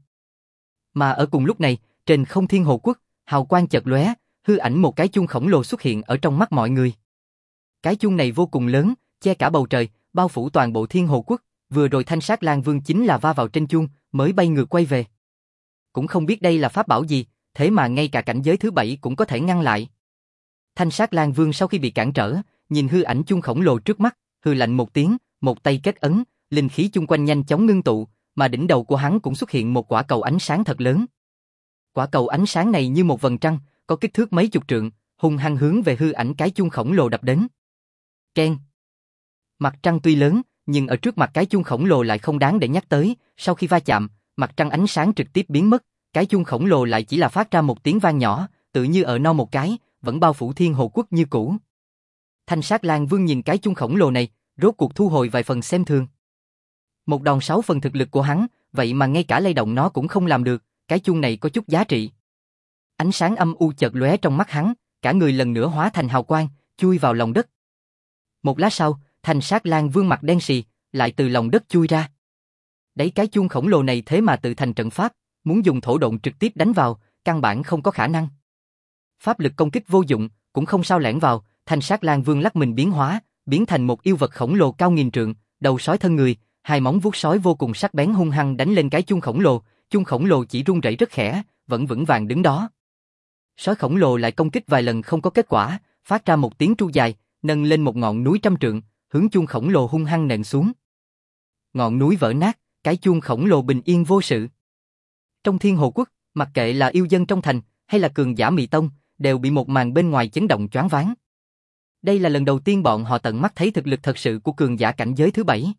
Mà ở cùng lúc này, trên không Thiên Hồ Quốc, hào quang chợt lóe, hư ảnh một cái chuông khổng lồ xuất hiện ở trong mắt mọi người. Cái chuông này vô cùng lớn, che cả bầu trời, bao phủ toàn bộ Thiên Hồ Quốc, vừa rồi Thanh Sát Lang Vương chính là va vào trên chuông, mới bay ngược quay về. Cũng không biết đây là pháp bảo gì, thế mà ngay cả cảnh giới thứ 7 cũng có thể ngăn lại. Thanh Sát Lang Vương sau khi bị cản trở, nhìn hư ảnh chuông khổng lồ trước mắt, hư lạnh một tiếng, một tay kết ấn, linh khí chung quanh nhanh chóng ngưng tụ, mà đỉnh đầu của hắn cũng xuất hiện một quả cầu ánh sáng thật lớn. Quả cầu ánh sáng này như một vầng trăng, có kích thước mấy chục trượng, hung hăng hướng về hư ảnh cái chuông khổng lồ đập đến. Keng. Mặt trăng tuy lớn, nhưng ở trước mặt cái chuông khổng lồ lại không đáng để nhắc tới, sau khi va chạm, mặt trăng ánh sáng trực tiếp biến mất, cái chuông khổng lồ lại chỉ là phát ra một tiếng vang nhỏ, tự như ở no một cái, vẫn bao phủ Thiên Hồ Quốc như cũ. Thanh Sát Lang Vương nhìn cái chuông khổng lồ này, rốt cuộc thu hồi vài phần xem thường. Một đòn 6 phần thực lực của hắn, vậy mà ngay cả lay động nó cũng không làm được, cái chuông này có chút giá trị. Ánh sáng âm u chợt lóe trong mắt hắn, cả người lần nữa hóa thành hào quang, chui vào lòng đất. Một lát sau, Thanh Sát Lang Vương mặt đen sì, lại từ lòng đất chui ra. Đấy, cái chuông khổng lồ này thế mà tự thành trận pháp, muốn dùng thổ độn trực tiếp đánh vào, căn bản không có khả năng. Pháp lực công kích vô dụng, cũng không sao lẻn vào, Thanh Sát Lang Vương lắc mình biến hóa, biến thành một yêu vật khổng lồ cao nghìn trượng, đầu sói thân người, hai móng vuốt sói vô cùng sắc bén hung hăng đánh lên cái chuông khổng lồ chỉ rung rẩy rất khẽ, vẫn vững vàng đứng đó. Sói khổng lồ lại công kích vài lần không có kết quả, phát ra một tiếng tru dài, nâng lên một ngọn núi trăm trượng, hướng chuông khổng lồ hung hăng nện xuống. Ngọn núi vỡ nát, cái chuông khổng lồ bình yên vô sự. Trong Thiên Hồ Quốc, mặc kệ là yêu dân trong thành hay là cường giả Mị Tông, đều bị một màn bên ngoài chấn động choáng váng. Đây là lần đầu tiên bọn họ tận mắt thấy thực lực thật sự của cường giả cảnh giới thứ 7.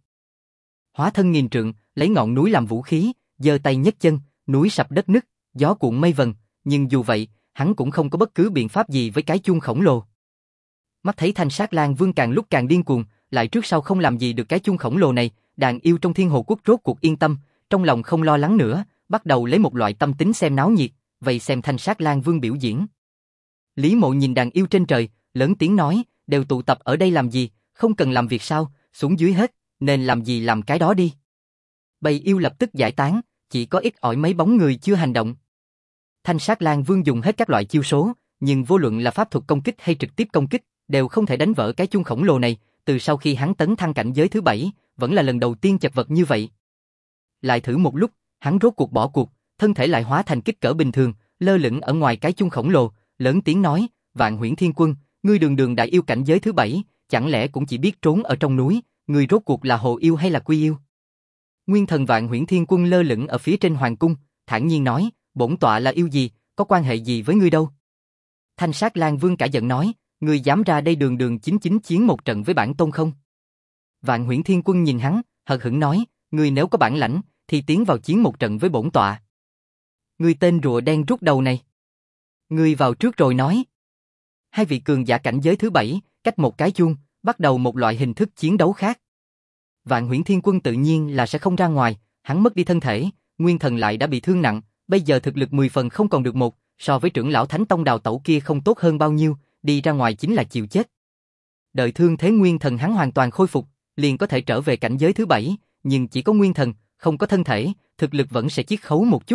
Hóa thân nghìn trượng, lấy ngọn núi làm vũ khí, giơ tay nhấc chân, núi sập đất nứt, gió cuộn mây vần, nhưng dù vậy, hắn cũng không có bất cứ biện pháp gì với cái chuông khổng lồ. Mắt thấy Thanh Sát Lang Vương càng lúc càng điên cuồng, lại trước sau không làm gì được cái chuông khổng lồ này, đàn yêu trong Thiên Hồ Quốc rốt cuộc yên tâm, trong lòng không lo lắng nữa, bắt đầu lấy một loại tâm tính xem náo nhiệt, vậy xem Thanh Sát Lang Vương biểu diễn. Lý Mộ nhìn đàn yêu trên trời, lớn tiếng nói, đều tụ tập ở đây làm gì, không cần làm việc sao, xuống dưới hết, nên làm gì làm cái đó đi. Bầy yêu lập tức giải tán, chỉ có ít ỏi mấy bóng người chưa hành động. Thanh Sát Lang Vương dùng hết các loại chiêu số, nhưng vô luận là pháp thuật công kích hay trực tiếp công kích, đều không thể đánh vỡ cái chuông khổng lồ này, từ sau khi hắn tấn thăng cảnh giới thứ 7, vẫn là lần đầu tiên chật vật như vậy. Lại thử một lúc, hắn rốt cuộc bỏ cuộc, thân thể lại hóa thành kích cỡ bình thường, lơ lửng ở ngoài cái chuông khổng lồ, lớn tiếng nói, Vạn Huyễn Thiên Quân, ngươi đường đường đại yêu cảnh giới thứ 7, chẳng lẽ cũng chỉ biết trốn ở trong núi, ngươi rốt cuộc là hồ yêu hay là quy yêu? Nguyên thần Vạn Huyễn Thiên Quân lơ lửng ở phía trên hoàng cung, thản nhiên nói, bổn tọa là yêu gì, có quan hệ gì với ngươi đâu? Thanh Sát Lang Vương cả giận nói, ngươi dám ra đây đường đường chính chính chiến một trận với bản tôn không? Vạn Huyễn Thiên Quân nhìn hắn, hờ hững nói, ngươi nếu có bản lãnh, thì tiến vào chiến một trận với bổn tọa. Ngươi tên rùa đen rút đầu này. Ngươi vào trước rồi nói. Hai vị cường giả cảnh giới thứ 7, cách một cái chuông, bắt đầu một loại hình thức chiến đấu khác. Vạn Huyễn Thiên Quân tự nhiên là sẽ không ra ngoài, hắn mất đi thân thể, nguyên thần lại đã bị thương nặng, bây giờ thực lực 10 phần không còn được một, so với trưởng lão Thánh Tông Đào Tẩu kia không tốt hơn bao nhiêu, đi ra ngoài chính là chịu chết. Đợi thương thế nguyên thần hắn hoàn toàn khôi phục, liền có thể trở về cảnh giới thứ 7, nhưng chỉ có nguyên thần, không có thân thể, thực lực vẫn sẽ chiết khấu một chút.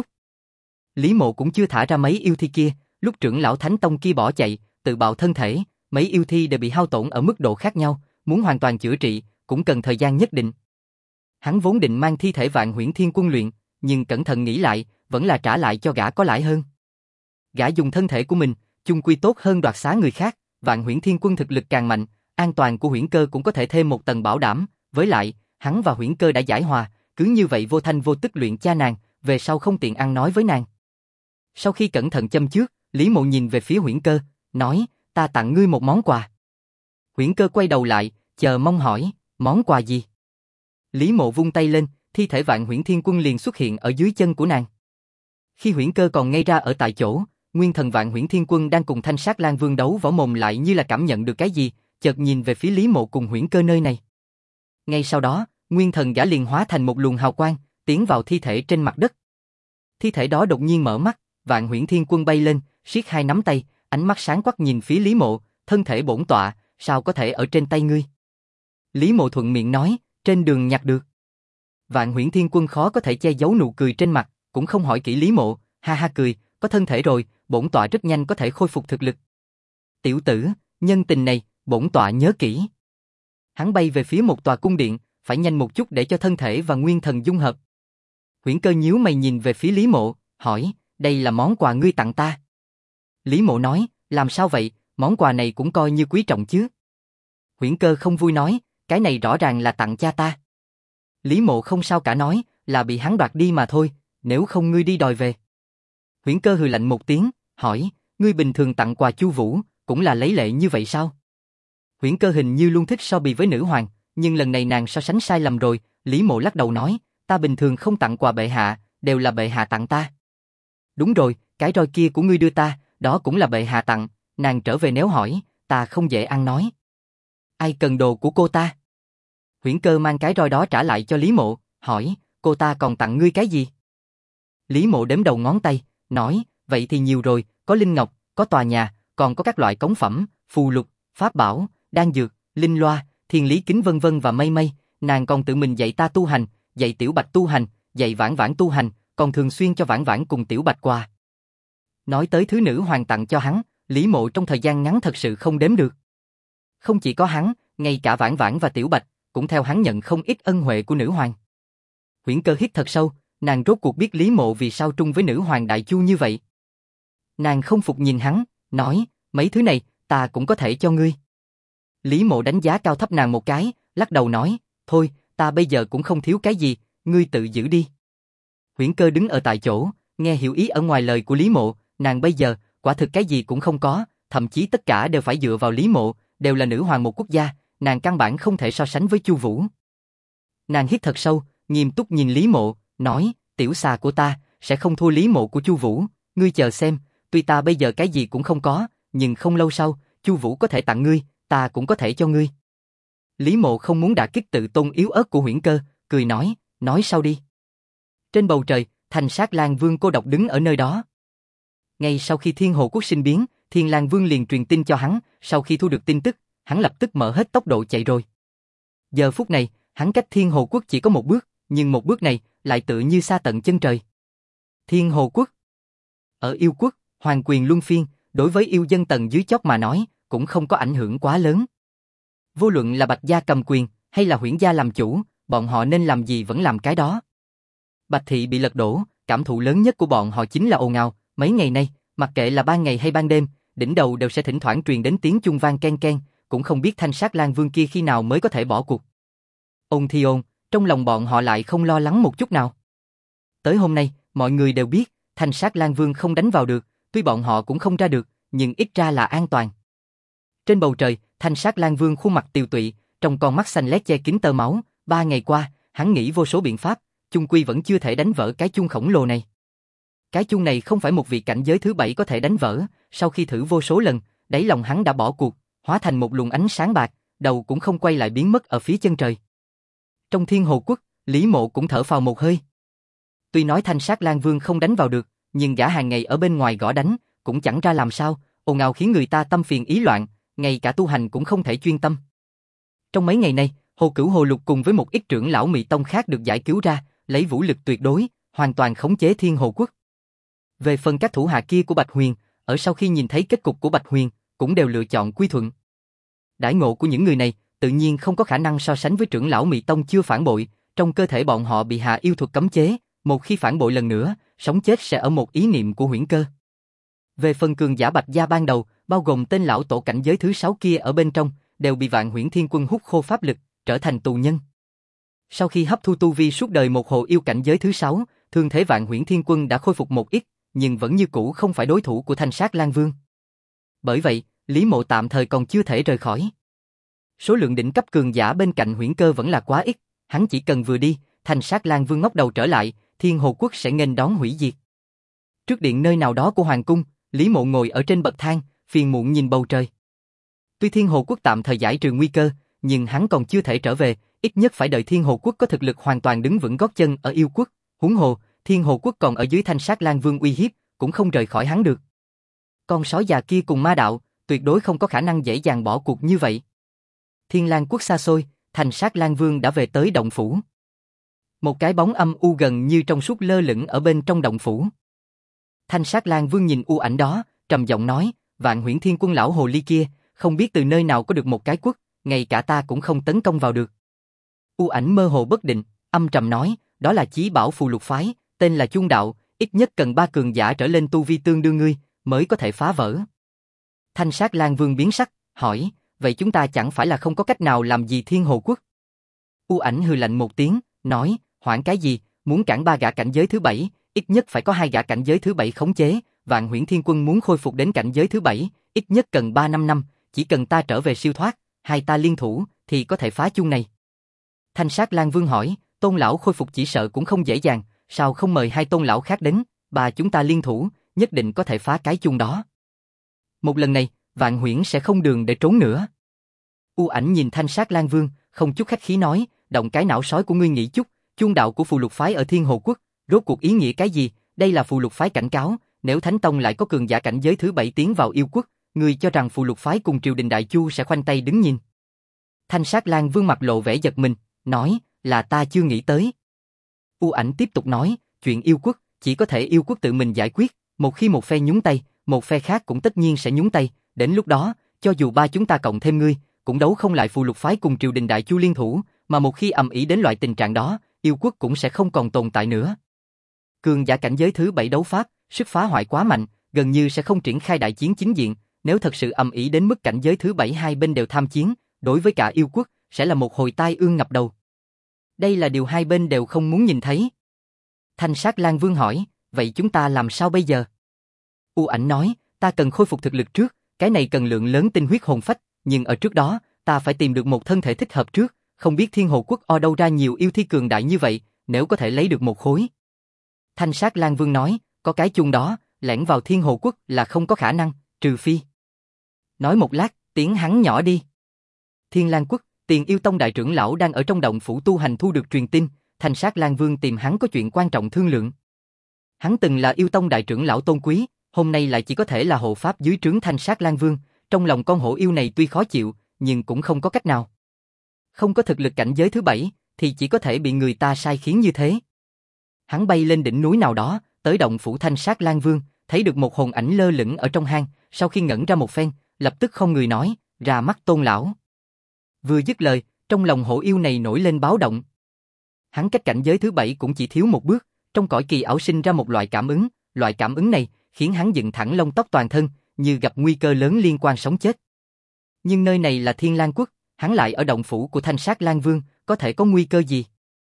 Lý Mộ cũng chưa thả ra mấy yêu thi kia, lúc trưởng lão Thánh Tông kia bỏ chạy, tự bạo thân thể, mấy yêu thi đều bị hao tổn ở mức độ khác nhau, muốn hoàn toàn chữa trị, cũng cần thời gian nhất định. Hắn vốn định mang thi thể Vạn Huyễn Thiên Quân luyện, nhưng cẩn thận nghĩ lại, vẫn là trả lại cho gã có lãi hơn. Gã dùng thân thể của mình, chung quy tốt hơn đoạt xá người khác, Vạn Huyễn Thiên Quân thực lực càng mạnh, an toàn của Huyễn Cơ cũng có thể thêm một tầng bảo đảm, với lại, hắn và Huyễn Cơ đã giải hòa, cứ như vậy vô thanh vô tức luyện cha nàng, về sau không tiện ăn nói với nàng. Sau khi cẩn thận châm trước, Lý Mộ nhìn về phía Huyễn Cơ, nói, ta tặng ngươi một món quà. Huyễn Cơ quay đầu lại, chờ mong hỏi, món quà gì? Lý Mộ vung tay lên, thi thể Vạn Huyễn Thiên Quân liền xuất hiện ở dưới chân của nàng. Khi Huyễn Cơ còn ngây ra ở tại chỗ, nguyên thần Vạn Huyễn Thiên Quân đang cùng Thanh Sát Lang Vương đấu võ mồm lại như là cảm nhận được cái gì, chợt nhìn về phía Lý Mộ cùng Huyễn Cơ nơi này. Ngay sau đó, nguyên thần gã liền hóa thành một luồng hào quang, tiến vào thi thể trên mặt đất. Thi thể đó đột nhiên mở mắt, Vạn Huyễn Thiên Quân bay lên, siết hai nắm tay, ánh mắt sáng quắc nhìn phía Lý Mộ, thân thể bổn tọa, sao có thể ở trên tay ngươi? Lý Mộ thuận miệng nói, trên đường nhặt được. Vạn Huyễn Thiên Quân khó có thể che giấu nụ cười trên mặt, cũng không hỏi kỹ Lý Mộ, ha ha cười, có thân thể rồi, bổn tọa rất nhanh có thể khôi phục thực lực. Tiểu tử, nhân tình này, bổn tọa nhớ kỹ. Hắn bay về phía một tòa cung điện, phải nhanh một chút để cho thân thể và nguyên thần dung hợp. Huyễn Cơ nhíu mày nhìn về phía Lý Mộ, hỏi, đây là món quà ngươi tặng ta. Lý Mộ nói, làm sao vậy, món quà này cũng coi như quý trọng chứ. Huyễn Cơ không vui nói, cái này rõ ràng là tặng cha ta. Lý Mộ không sao cả nói, là bị hắn đoạt đi mà thôi, nếu không ngươi đi đòi về. Huyễn Cơ hừ lạnh một tiếng, hỏi, ngươi bình thường tặng quà Chu Vũ, cũng là lấy lệ như vậy sao? Huyễn Cơ hình như luôn thích so bì với nữ hoàng, nhưng lần này nàng so sánh sai lầm rồi, Lý Mộ lắc đầu nói, ta bình thường không tặng quà bệ hạ, đều là bệ hạ tặng ta. Đúng rồi, cái roi kia của ngươi đưa ta, đó cũng là bệ hạ tặng, nàng trở về nếu hỏi, ta không dễ ăn nói. Ai cần đồ của cô ta? Huyễn Cơ mang cái roi đó trả lại cho Lý Mộ, hỏi, cô ta còn tặng ngươi cái gì? Lý Mộ đếm đầu ngón tay, nói, vậy thì nhiều rồi, có linh ngọc, có tòa nhà, còn có các loại cống phẩm, phù lục, pháp bảo, đan dược, linh loa, thiên lý kính vân vân và mây mây, nàng còn tự mình dạy ta tu hành, dạy Tiểu Bạch tu hành, dạy Vãn Vãn tu hành, còn thường xuyên cho Vãn Vãn cùng Tiểu Bạch quà. Nói tới thứ nữ hoàng tặng cho hắn, Lý Mộ trong thời gian ngắn thật sự không đếm được. Không chỉ có hắn, ngay cả Vãn Vãn và Tiểu Bạch, cũng theo hắn nhận không ít ân huệ của nữ hoàng. Huyễn Cơ hít thật sâu, nàng rốt cuộc biết Lý Mộ vì sao trung với nữ hoàng Đại Chu như vậy. Nàng không phục nhìn hắn, nói, mấy thứ này, ta cũng có thể cho ngươi. Lý Mộ đánh giá cao thấp nàng một cái, lắc đầu nói, thôi, ta bây giờ cũng không thiếu cái gì, ngươi tự giữ đi. Huyễn Cơ đứng ở tại chỗ, nghe hiểu ý ở ngoài lời của Lý Mộ, nàng bây giờ, quả thực cái gì cũng không có, thậm chí tất cả đều phải dựa vào Lý Mộ, đều là nữ hoàng một quốc gia, nàng căn bản không thể so sánh với Chu Vũ. Nàng hít thật sâu, nghiêm túc nhìn Lý Mộ, nói, tiểu xà của ta, sẽ không thua Lý Mộ của Chu Vũ, ngươi chờ xem, tuy ta bây giờ cái gì cũng không có, nhưng không lâu sau, Chu Vũ có thể tặng ngươi, ta cũng có thể cho ngươi. Lý Mộ không muốn đả kích tự tôn yếu ớt của Huyễn Cơ, cười nói sau đi. Trên bầu trời, Thanh Sát Lang Vương cô độc đứng ở nơi đó. Ngay sau khi Thiên Hồ Quốc sinh biến, Thiên Lang Vương liền truyền tin cho hắn, sau khi thu được tin tức, hắn lập tức mở hết tốc độ chạy rồi. Giờ phút này, hắn cách Thiên Hồ Quốc chỉ có một bước, nhưng một bước này lại tựa như xa tận chân trời. Thiên Hồ Quốc. Ở yêu quốc, hoàng quyền luân phiên, đối với yêu dân tầng dưới chót mà nói, cũng không có ảnh hưởng quá lớn. Vô luận là Bạch gia cầm quyền, hay là Huyễn gia làm chủ, bọn họ nên làm gì vẫn làm cái đó. Bạch thị bị lật đổ, cảm thụ lớn nhất của bọn họ chính là ồn ào, mấy ngày nay, mặc kệ là ban ngày hay ban đêm, đỉnh đầu đều sẽ thỉnh thoảng truyền đến tiếng chuông vang ken ken, cũng không biết Thanh Sát Lang Vương kia khi nào mới có thể bỏ cuộc. Ôn thì ôn, trong lòng bọn họ lại không lo lắng một chút nào. Tới hôm nay, mọi người đều biết, Thanh Sát Lang Vương không đánh vào được, tuy bọn họ cũng không ra được, nhưng ít ra là an toàn. Trên bầu trời, Thanh Sát Lang Vương khuôn mặt tiều tụy, trong con mắt xanh lét che kín tơ máu. 3 ngày qua, hắn nghĩ vô số biện pháp, chung quy vẫn chưa thể đánh vỡ cái chuông khổng lồ này. Cái chuông này không phải một vị cảnh giới thứ 7 có thể đánh vỡ. Sau khi thử vô số lần, đáy lòng hắn đã bỏ cuộc, hóa thành một luồng ánh sáng bạc, đầu cũng không quay lại biến mất ở phía chân trời. Trong Thiên Hồ Quốc, Lý Mộ cũng thở phào một hơi. Tuy nói Thanh Sát Lang Vương không đánh vào được, nhưng gã hàng ngày ở bên ngoài gõ đánh, cũng chẳng ra làm sao, ồn ào khiến người ta tâm phiền ý loạn, ngay cả tu hành cũng không thể chuyên tâm. Trong mấy ngày nay, Hồ Cửu Hồ Lục cùng với một ít trưởng lão Mị Tông khác được giải cứu ra, lấy vũ lực tuyệt đối, hoàn toàn khống chế Thiên Hồ Quốc. Về phần các thủ hạ kia của Bạch Huyền, ở sau khi nhìn thấy kết cục của Bạch Huyền, cũng đều lựa chọn quy thuận. Đãi ngộ của những người này, tự nhiên không có khả năng so sánh với trưởng lão Mị Tông chưa phản bội, trong cơ thể bọn họ bị hạ yêu thuật cấm chế, một khi phản bội lần nữa, sống chết sẽ ở một ý niệm của Huyễn Cơ. Về phần cường giả Bạch gia ban đầu, bao gồm tên lão tổ cảnh giới thứ 6 kia ở bên trong, đều bị Vạn Huyễn Thiên Quân hút khô pháp lực, trở thành tù nhân. Sau khi hấp thu tu vi suốt đời một hồ yêu cảnh giới thứ 6, thương thế Vạn Huyễn Thiên Quân đã khôi phục một ít, nhưng vẫn như cũ không phải đối thủ của Thanh Sát Lang Vương. Bởi vậy, Lý Mộ tạm thời còn chưa thể rời khỏi. Số lượng đỉnh cấp cường giả bên cạnh Huyễn Cơ vẫn là quá ít, hắn chỉ cần vừa đi, Thanh Sát Lang Vương ngóc đầu trở lại, Thiên Hồ Quốc sẽ nghênh đón hủy diệt. Trước điện nơi nào đó của hoàng cung, Lý Mộ ngồi ở trên bậc thang, phiền muộn nhìn bầu trời. Tuy Thiên Hồ Quốc tạm thời giải trừ nguy cơ, nhưng hắn còn chưa thể trở về, ít nhất phải đợi Thiên Hồ Quốc có thực lực hoàn toàn đứng vững gót chân ở yêu quốc. Huống hồ, Thiên Hồ Quốc còn ở dưới Thanh Sát Lang Vương uy hiếp, cũng không rời khỏi hắn được. Con sói già kia cùng ma đạo, tuyệt đối không có khả năng dễ dàng bỏ cuộc như vậy. Thiên Lang Quốc xa xôi, Thanh Sát Lang Vương đã về tới động phủ. Một cái bóng âm u gần như trong suốt lơ lửng ở bên trong động phủ. Thanh Sát Lang Vương nhìn u ảnh đó, trầm giọng nói, Vạn Huyễn Thiên Quân lão hồ ly kia, không biết từ nơi nào có được một cái quốc, ngay cả ta cũng không tấn công vào được. U ảnh mơ hồ bất định, âm trầm nói, đó là chí bảo phù lục phái, tên là Chung Đạo, ít nhất cần 3 cường giả trở lên tu vi tương đương ngươi, mới có thể phá vỡ. Thanh Sát Lang Vương biến sắc, hỏi, vậy chúng ta chẳng phải là không có cách nào làm gì Thiên Hồ Quốc? U ảnh hừ lạnh một tiếng, nói, hoảng cái gì, muốn cản 3 gã cảnh giới thứ 7, ít nhất phải có 2 gã cảnh giới thứ 7 khống chế, Vạn Huyễn Thiên Quân muốn khôi phục đến cảnh giới thứ 7, ít nhất cần 3-5 năm, chỉ cần ta trở về siêu thoát, hai ta liên thủ, thì có thể phá chung này. Thanh Sát Lang Vương hỏi, Tôn lão khôi phục chỉ sợ cũng không dễ dàng, sao không mời 2 tôn lão khác đến, bà chúng ta liên thủ, nhất định có thể phá cái chung đó. Một lần này, Vạn Huyễn sẽ không đường để trốn nữa. U ảnh nhìn Thanh Sát Lang Vương, không chút khách khí nói, động cái não sói của ngươi nghĩ chút, chuông đạo của phù lục phái ở Thiên Hồ Quốc, rốt cuộc ý nghĩa cái gì? Đây là phù lục phái cảnh cáo, nếu Thánh Tông lại có cường giả cảnh giới thứ 7 tiến vào yêu quốc, ngươi cho rằng phù lục phái cùng triều đình Đại Chu sẽ khoanh tay đứng nhìn? Thanh Sát Lang Vương mặt lộ vẻ giật mình, nói, là ta chưa nghĩ tới. U ảnh tiếp tục nói, chuyện yêu quốc, chỉ có thể yêu quốc tự mình giải quyết, một khi một phe nhúng tay, một phe khác cũng tất nhiên sẽ nhúng tay, đến lúc đó, cho dù ba chúng ta cộng thêm ngươi, cũng đấu không lại phù lục phái cùng triều đình Đại Chu liên thủ, mà một khi ầm ĩ đến loại tình trạng đó, yêu quốc cũng sẽ không còn tồn tại nữa. Cường giả cảnh giới thứ 7 đấu pháp, sức phá hoại quá mạnh, gần như sẽ không triển khai đại chiến chính diện, nếu thật sự ầm ĩ đến mức cảnh giới thứ 7 hai bên đều tham chiến, đối với cả yêu quốc, sẽ là một hồi tai ương ngập đầu. Đây là điều hai bên đều không muốn nhìn thấy. Thanh Sát Lang Vương hỏi, vậy chúng ta làm sao bây giờ? U ảnh nói, ta cần khôi phục thực lực trước, cái này cần lượng lớn tinh huyết hồn phách, nhưng ở trước đó, ta phải tìm được một thân thể thích hợp trước, không biết Thiên Hồ Quốc ở đâu ra nhiều yêu thi cường đại như vậy, nếu có thể lấy được một khối. Thanh Sát Lang Vương nói, có cái chung đó, lẻn vào Thiên Hồ Quốc là không có khả năng, trừ phi. Nói một lát, tiếng hắn nhỏ đi. Thiên Lang Quốc, Tiền Yêu Tông đại trưởng lão đang ở trong động phủ tu hành thu được truyền tin, Thanh Sát Lang Vương tìm hắn có chuyện quan trọng thương lượng. Hắn từng là Yêu Tông đại trưởng lão tôn quý, hôm nay lại chỉ có thể là hộ pháp dưới trướng Thanh Sát Lang Vương, trong lòng con hổ yêu này tuy khó chịu, nhưng cũng không có cách nào. Không có thực lực cảnh giới thứ 7, thì chỉ có thể bị người ta sai khiến như thế. Hắn bay lên đỉnh núi nào đó, tới động phủ Thanh Sát Lang Vương, thấy được một hồn ảnh lơ lửng ở trong hang, sau khi ngẩn ra một phen, lập tức không người nói, ra mắt Tôn lão. Vừa dứt lời, trong lòng hổ yêu này nổi lên báo động. Hắn cách cảnh giới thứ 7 cũng chỉ thiếu một bước, trong cõi kỳ ảo sinh ra một loại cảm ứng này khiến hắn dựng thẳng lông tóc toàn thân, như gặp nguy cơ lớn liên quan sống chết. Nhưng nơi này là Thiên Lang Quốc, hắn lại ở động phủ của Thanh Sát Lang Vương, có thể có nguy cơ gì?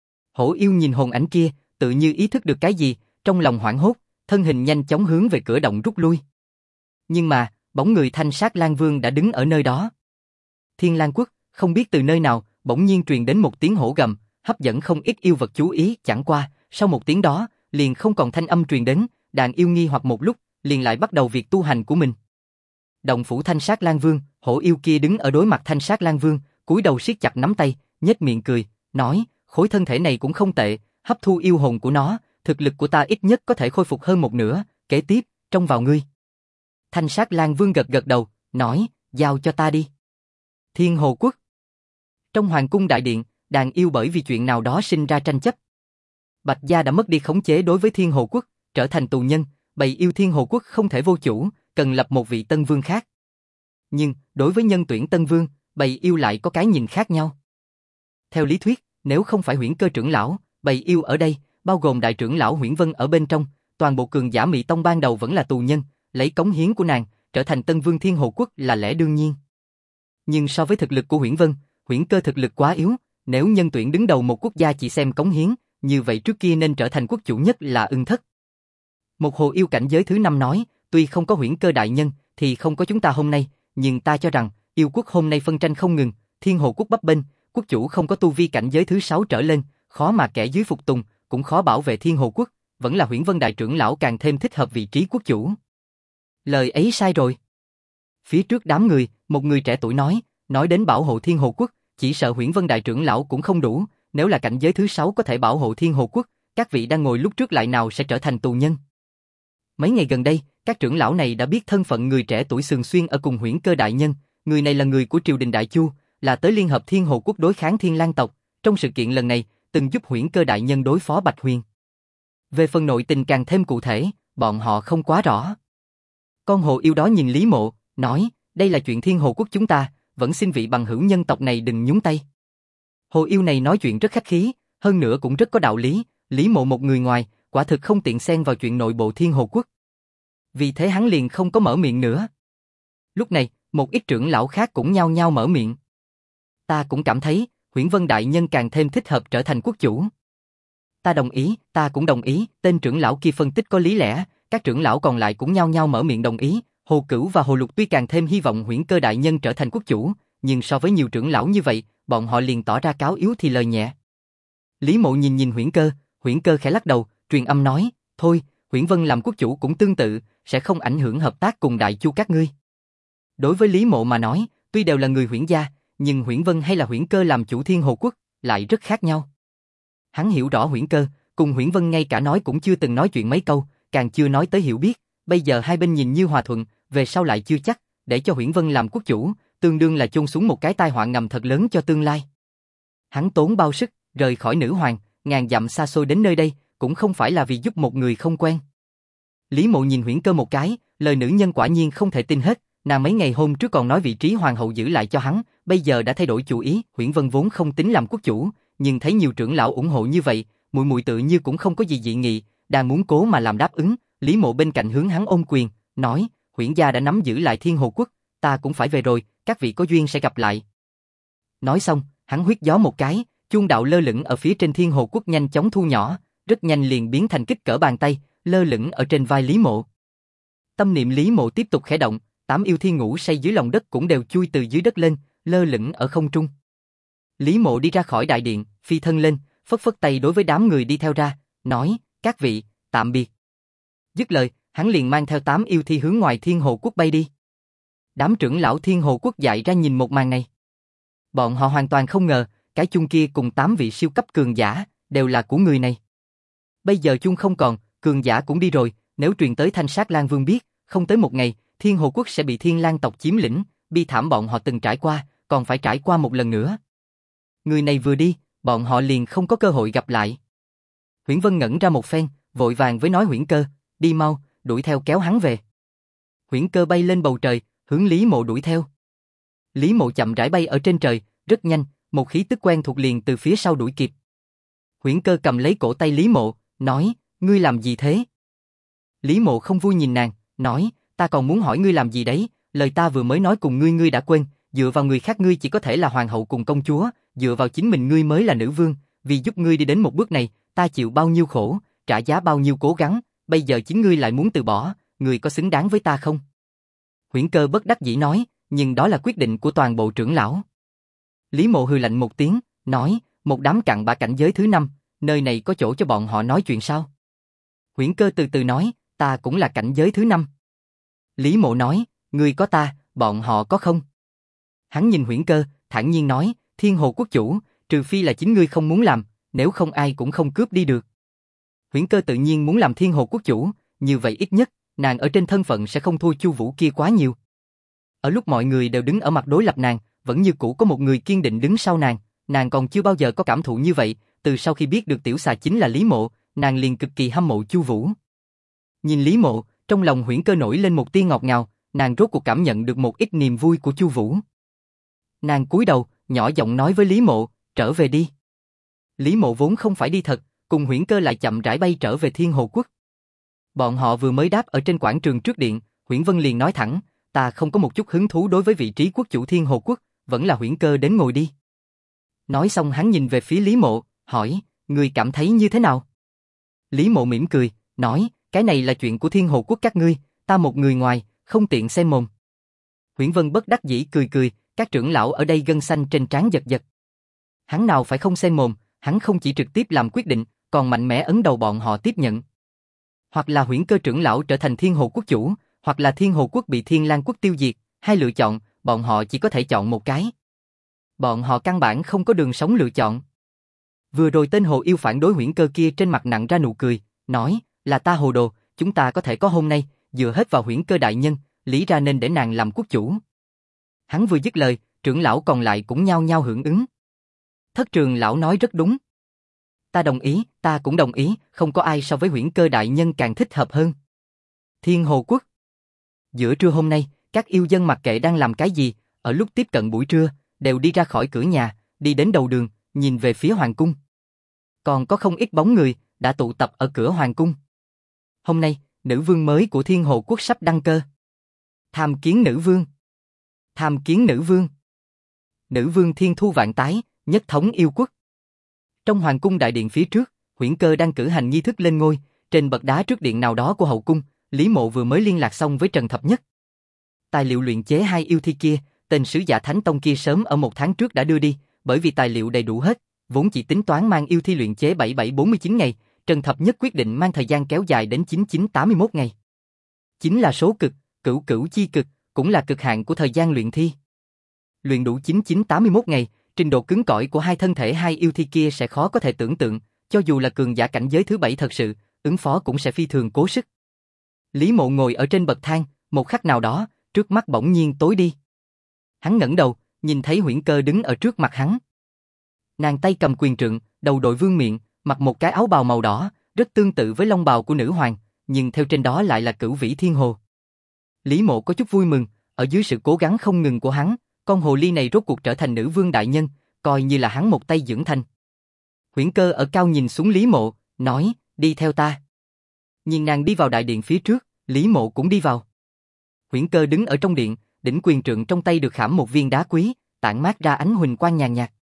Hổ yêu nhìn hồn ảnh kia, tự như ý thức được cái gì, trong lòng hoảng hốt, thân hình nhanh chóng hướng về cửa động rút lui. Nhưng mà, bóng người Thanh Sát Lang Vương đã đứng ở nơi đó. Thiên Lang Quốc, không biết từ nơi nào, bỗng nhiên truyền đến một tiếng hổ gầm, hấp dẫn không ít yêu vật chú ý, chẳng qua, sau một tiếng đó, liền không còn thanh âm truyền đến, đàn yêu nghi hoặc một lúc, liền lại bắt đầu việc tu hành của mình. Động phủ Thanh Sát Lang Vương, hổ yêu kia đứng ở đối mặt Thanh Sát Lang Vương, cúi đầu siết chặt nắm tay, nhếch miệng cười, nói, khối thân thể này cũng không tệ, hấp thu yêu hồn của nó, thực lực của ta ít nhất có thể khôi phục hơn một nửa, kế tiếp, trông vào ngươi. Thanh Sát Lang Vương gật gật đầu, nói, giao cho ta đi. Thiên Hồ Quốc. Trong hoàng cung đại điện, đàn yêu bởi vì chuyện nào đó sinh ra tranh chấp. Bạch Gia đã mất đi khống chế đối với Thiên Hồ Quốc, trở thành tù nhân, bầy yêu Thiên Hồ Quốc không thể vô chủ, cần lập một vị tân vương khác. Nhưng, đối với nhân tuyển tân vương, bầy yêu lại có cái nhìn khác nhau. Theo lý thuyết, nếu không phải Huyễn Cơ trưởng lão, bầy yêu ở đây, bao gồm đại trưởng lão Huyễn Vân ở bên trong, toàn bộ cường giả Mị Tông ban đầu vẫn là tù nhân, lấy cống hiến của nàng, trở thành tân vương Thiên Hồ Quốc là lẽ đương nhiên. Nhưng so với thực lực của Huyễn Vân, Huyễn Cơ thực lực quá yếu, nếu nhân tuyển đứng đầu một quốc gia chỉ xem cống hiến, như vậy trước kia nên trở thành quốc chủ nhất là Ưng Thất. Một hồ yêu cảnh giới thứ 5 nói, tuy không có Huyễn Cơ đại nhân, thì không có chúng ta hôm nay, nhưng ta cho rằng, yêu quốc hôm nay phân tranh không ngừng, Thiên Hồ Quốc bấp bênh, quốc chủ không có tu vi cảnh giới thứ 6 trở lên, khó mà kẻ dưới phục tùng, cũng khó bảo vệ Thiên Hồ Quốc, vẫn là Huyễn Vân đại trưởng lão càng thêm thích hợp vị trí quốc chủ. Lời ấy sai rồi. Phía trước đám người, một người trẻ tuổi nói đến bảo hộ Thiên Hồ Quốc, chỉ sợ Huyễn Vân đại trưởng lão cũng không đủ, nếu là cảnh giới thứ 6 có thể bảo hộ Thiên Hồ Quốc, các vị đang ngồi lúc trước lại nào sẽ trở thành tù nhân. Mấy ngày gần đây, các trưởng lão này đã biết thân phận người trẻ tuổi Sừng Xuyên ở cùng Huyễn Cơ đại nhân, người này là người của triều đình Đại Chu, là tới liên hợp Thiên Hồ Quốc đối kháng Thiên Lang tộc, trong sự kiện lần này, từng giúp Huyễn Cơ đại nhân đối phó Bạch Huyền. Về phần nội tình càng thêm cụ thể, bọn họ không quá rõ. Con hồ yêu đó nhìn Lý Mộ, nói, đây là chuyện Thiên Hồ Quốc chúng ta, vẫn xin vị bằng hữu nhân tộc này đừng nhúng tay. Hồ yêu này nói chuyện rất khách khí, hơn nữa cũng rất có đạo lý, Lý Mộ một người ngoài, quả thực không tiện xen vào chuyện nội bộ Thiên Hồ Quốc. Vì thế hắn liền không có mở miệng nữa. Lúc này, một ít trưởng lão khác cũng nhao nhao mở miệng. Ta cũng cảm thấy, Huyễn Vân đại nhân càng thêm thích hợp trở thành quốc chủ. Ta đồng ý, ta cũng đồng ý, tên trưởng lão kia phân tích có lý lẽ, các trưởng lão còn lại cũng nhao nhao mở miệng đồng ý. Hồ Cửu và Hồ Lục tuy càng thêm hy vọng Huyễn Cơ đại nhân trở thành quốc chủ, nhưng so với nhiều trưởng lão như vậy, bọn họ liền tỏ ra cáo yếu thì lời nhẹ. Lý Mộ nhìn Huyễn Cơ khẽ lắc đầu, truyền âm nói, thôi, Huyễn Vân làm quốc chủ cũng tương tự, sẽ không ảnh hưởng hợp tác cùng Đại Chu các ngươi. Đối với Lý Mộ mà nói, tuy đều là người Huyễn gia, nhưng Huyễn Vân hay là Huyễn Cơ làm chủ Thiên Hồ Quốc, lại rất khác nhau. Hắn hiểu rõ Huyễn Cơ, cùng Huyễn Vân ngay cả nói cũng chưa từng nói chuyện mấy câu, càng chưa nói tới hiểu biết, bây giờ hai bên nhìn như hòa thuận, về sau lại chưa chắc, để cho Huyễn Vân làm quốc chủ, tương đương là chôn xuống một cái tai họa ngầm thật lớn cho tương lai. Hắn tốn bao sức, rời khỏi nữ hoàng, ngàn dặm xa xôi đến nơi đây, cũng không phải là vì giúp một người không quen. Lý Mộ nhìn Huyễn Cơ một cái, lời nữ nhân quả nhiên không thể tin hết, nàng mấy ngày hôm trước còn nói vị trí hoàng hậu giữ lại cho hắn, bây giờ đã thay đổi chủ ý, Huyễn Vân vốn không tính làm quốc chủ, nhưng thấy nhiều trưởng lão ủng hộ như vậy, muội muội tự như cũng không có gì dị nghị, đang muốn cố mà làm đáp ứng, Lý Mộ bên cạnh hướng hắn ôm quyền, nói, Huyễn gia đã nắm giữ lại Thiên Hồ Quốc, ta cũng phải về rồi, các vị có duyên sẽ gặp lại. Nói xong, hắn huýt gió một cái, chuông đạo lơ lửng ở phía trên Thiên Hồ Quốc nhanh chóng thu nhỏ, rất nhanh liền biến thành kích cỡ bàn tay, lơ lửng ở trên vai Lý Mộ. Tâm niệm Lý Mộ tiếp tục khẽ động, 8 yêu thiên ngủ say dưới lòng đất cũng đều chui từ dưới đất lên, lơ lửng ở không trung. Lý Mộ đi ra khỏi đại điện, phi thân lên, phất phất tay đối với đám người đi theo ra, nói, các vị, tạm biệt. Dứt lời, hắn liền mang theo 8 yêu thi hướng ngoài Thiên Hồ Quốc bay đi. Đám trưởng lão Thiên Hồ Quốc dại ra nhìn một màn này. Bọn họ hoàn toàn không ngờ, cái chung kia cùng 8 vị siêu cấp cường giả, đều là của người này. Bây giờ chung không còn, cường giả cũng đi rồi, nếu truyền tới Thanh Sát Lang Vương biết, không tới một ngày, Thiên Hồ Quốc sẽ bị Thiên Lang tộc chiếm lĩnh, bi thảm bọn họ từng trải qua, còn phải trải qua một lần nữa. Người này vừa đi, bọn họ liền không có cơ hội gặp lại. Huyễn Vân ngẩn ra một phen, vội vàng với nói Huyễn Cơ, đi mau, đuổi theo kéo hắn về. Huyễn Cơ bay lên bầu trời, hướng Lý Mộ đuổi theo. Lý Mộ chậm rãi bay ở trên trời, rất nhanh, một khí tức quen thuộc liền từ phía sau đuổi kịp. Huyễn Cơ cầm lấy cổ tay Lý Mộ, nói, ngươi làm gì thế? Lý Mộ không vui nhìn nàng, nói, ta còn muốn hỏi ngươi làm gì đấy, lời ta vừa mới nói cùng ngươi đã quên, dựa vào người khác ngươi chỉ có thể là hoàng hậu cùng công chúa, dựa vào chính mình ngươi mới là nữ vương, vì giúp ngươi đi đến một bước này, ta chịu bao nhiêu khổ, trả giá bao nhiêu cố gắng, bây giờ chính ngươi lại muốn từ bỏ, ngươi có xứng đáng với ta không? Huyễn Cơ bất đắc dĩ nói, nhưng đó là quyết định của toàn bộ trưởng lão. Lý Mộ hừ lạnh một tiếng, nói, một đám cặn bã cảnh giới thứ 5, nơi này có chỗ cho bọn họ nói chuyện sao? Huyễn Cơ từ từ nói, ta cũng là cảnh giới thứ 5. Lý Mộ nói, ngươi có ta, bọn họ có không? Hắn nhìn Huyễn Cơ, thản nhiên nói, Thiên Hồ quốc chủ, trừ phi là chính ngươi không muốn làm, nếu không ai cũng không cướp đi được. Huyễn Cơ tự nhiên muốn làm Thiên Hồ quốc chủ, như vậy ít nhất, nàng ở trên thân phận sẽ không thua Chu Vũ kia quá nhiều. Ở lúc mọi người đều đứng ở mặt đối lập nàng, vẫn như cũ có một người kiên định đứng sau nàng còn chưa bao giờ có cảm thụ như vậy, từ sau khi biết được tiểu xà chính là Lý Mộ, nàng liền cực kỳ hâm mộ Chu Vũ. Nhìn Lý Mộ, trong lòng Huyễn Cơ nổi lên một tia ngọt ngào, nàng rốt cuộc cảm nhận được một ít niềm vui của Chu Vũ. Nàng cúi đầu, nhỏ giọng nói với Lý Mộ, trở về đi. Lý Mộ vốn không phải đi thật, cùng Huyễn Cơ lại chậm rãi bay trở về Thiên Hồ quốc. Bọn họ vừa mới đáp ở trên quảng trường trước điện, Huyễn Vân liền nói thẳng, ta không có một chút hứng thú đối với vị trí quốc chủ Thiên Hồ quốc, vẫn là Huyễn Cơ đến ngồi đi. Nói xong hắn nhìn về phía Lý Mộ, hỏi, ngươi cảm thấy như thế nào? Lý Mộ mỉm cười, nói, cái này là chuyện của Thiên Hồ quốc các ngươi, ta một người ngoài, không tiện xen mồm. Huyễn Vân bất đắc dĩ cười cười, các trưởng lão ở đây gân xanh trên trán giật giật. Hắn nào phải không xen mồm, hắn không chỉ trực tiếp làm quyết định, còn mạnh mẽ ấn đầu bọn họ tiếp nhận. Hoặc là Huyễn Cơ trưởng lão trở thành Thiên Hồ quốc chủ, hoặc là Thiên Hồ quốc bị Thiên Lang quốc tiêu diệt, hai lựa chọn, bọn họ chỉ có thể chọn một cái. Bọn họ căn bản không có đường sống lựa chọn. Vừa rồi tên hồ yêu phản đối Huyễn Cơ kia trên mặt nặng ra nụ cười, nói, là ta hồ đồ, chúng ta có thể có hôm nay, dựa hết vào Huyễn Cơ đại nhân, lý ra nên để nàng làm quốc chủ. Hắn vừa dứt lời, trưởng lão còn lại cũng nhao nhao hưởng ứng. Thất Trường lão nói rất đúng. Ta đồng ý, ta cũng đồng ý, không có ai so với Huyễn Cơ đại nhân càng thích hợp hơn. Thiên Hồ quốc. Giữa trưa hôm nay, các yêu dân mặc kệ đang làm cái gì, ở lúc tiếp cận buổi trưa, đều đi ra khỏi cửa nhà, đi đến đầu đường, nhìn về phía hoàng cung. Còn có không ít bóng người đã tụ tập ở cửa hoàng cung. Hôm nay, nữ vương mới của Thiên Hồ quốc sắp đăng cơ. Tham kiến nữ vương. Tham kiến nữ vương. Nữ vương thiên thu vạn tái, nhất thống yêu quốc. Trong hoàng cung đại điện phía trước, Huyễn Cơ đang cử hành nghi thức lên ngôi, trên bậc đá trước điện nào đó của hậu cung, Lý Mộ vừa mới liên lạc xong với Trần Thập Nhất. Tài liệu luyện chế hai yêu thi kia, tên sứ giả Thánh Tông kia sớm ở 1 tháng trước đã đưa đi, bởi vì tài liệu đầy đủ hết, vốn chỉ tính toán mang yêu thi luyện chế 7749 ngày, Trần Thập Nhất quyết định mang thời gian kéo dài đến 9981 ngày. Chính là số cực, cửu cửu chi cực, cũng là cực hạn của thời gian luyện thi. Luyện đủ 9981 ngày, trình độ cứng cỏi của hai thân thể hai yêu thi kia sẽ khó có thể tưởng tượng, cho dù là cường giả cảnh giới thứ 7 thật sự, ứng phó cũng sẽ phi thường cố sức. Lý Mộ ngồi ở trên bậc thang, một khắc nào đó, trước mắt bỗng nhiên tối đi. Hắn ngẩng đầu, nhìn thấy Huyễn Cơ đứng ở trước mặt hắn. Nàng tay cầm quyền trượng, đầu đội vương miện, mặc một cái áo bào màu đỏ, rất tương tự với long bào của nữ hoàng, nhưng theo trên đó lại là Cửu Vĩ Thiên Hồ. Lý Mộ có chút vui mừng, ở dưới sự cố gắng không ngừng của hắn, con hồ ly này rốt cuộc trở thành nữ vương đại nhân, coi như là hắn một tay dưỡng thành. Huyễn Cơ ở cao nhìn xuống Lý Mộ, nói, đi theo ta. Nhìn nàng đi vào đại điện phía trước, Lý Mộ cũng đi vào. Huyễn Cơ đứng ở trong điện, đỉnh quyền trượng trong tay được khảm một viên đá quý, tản mát ra ánh huỳnh quang nhàn nhạt.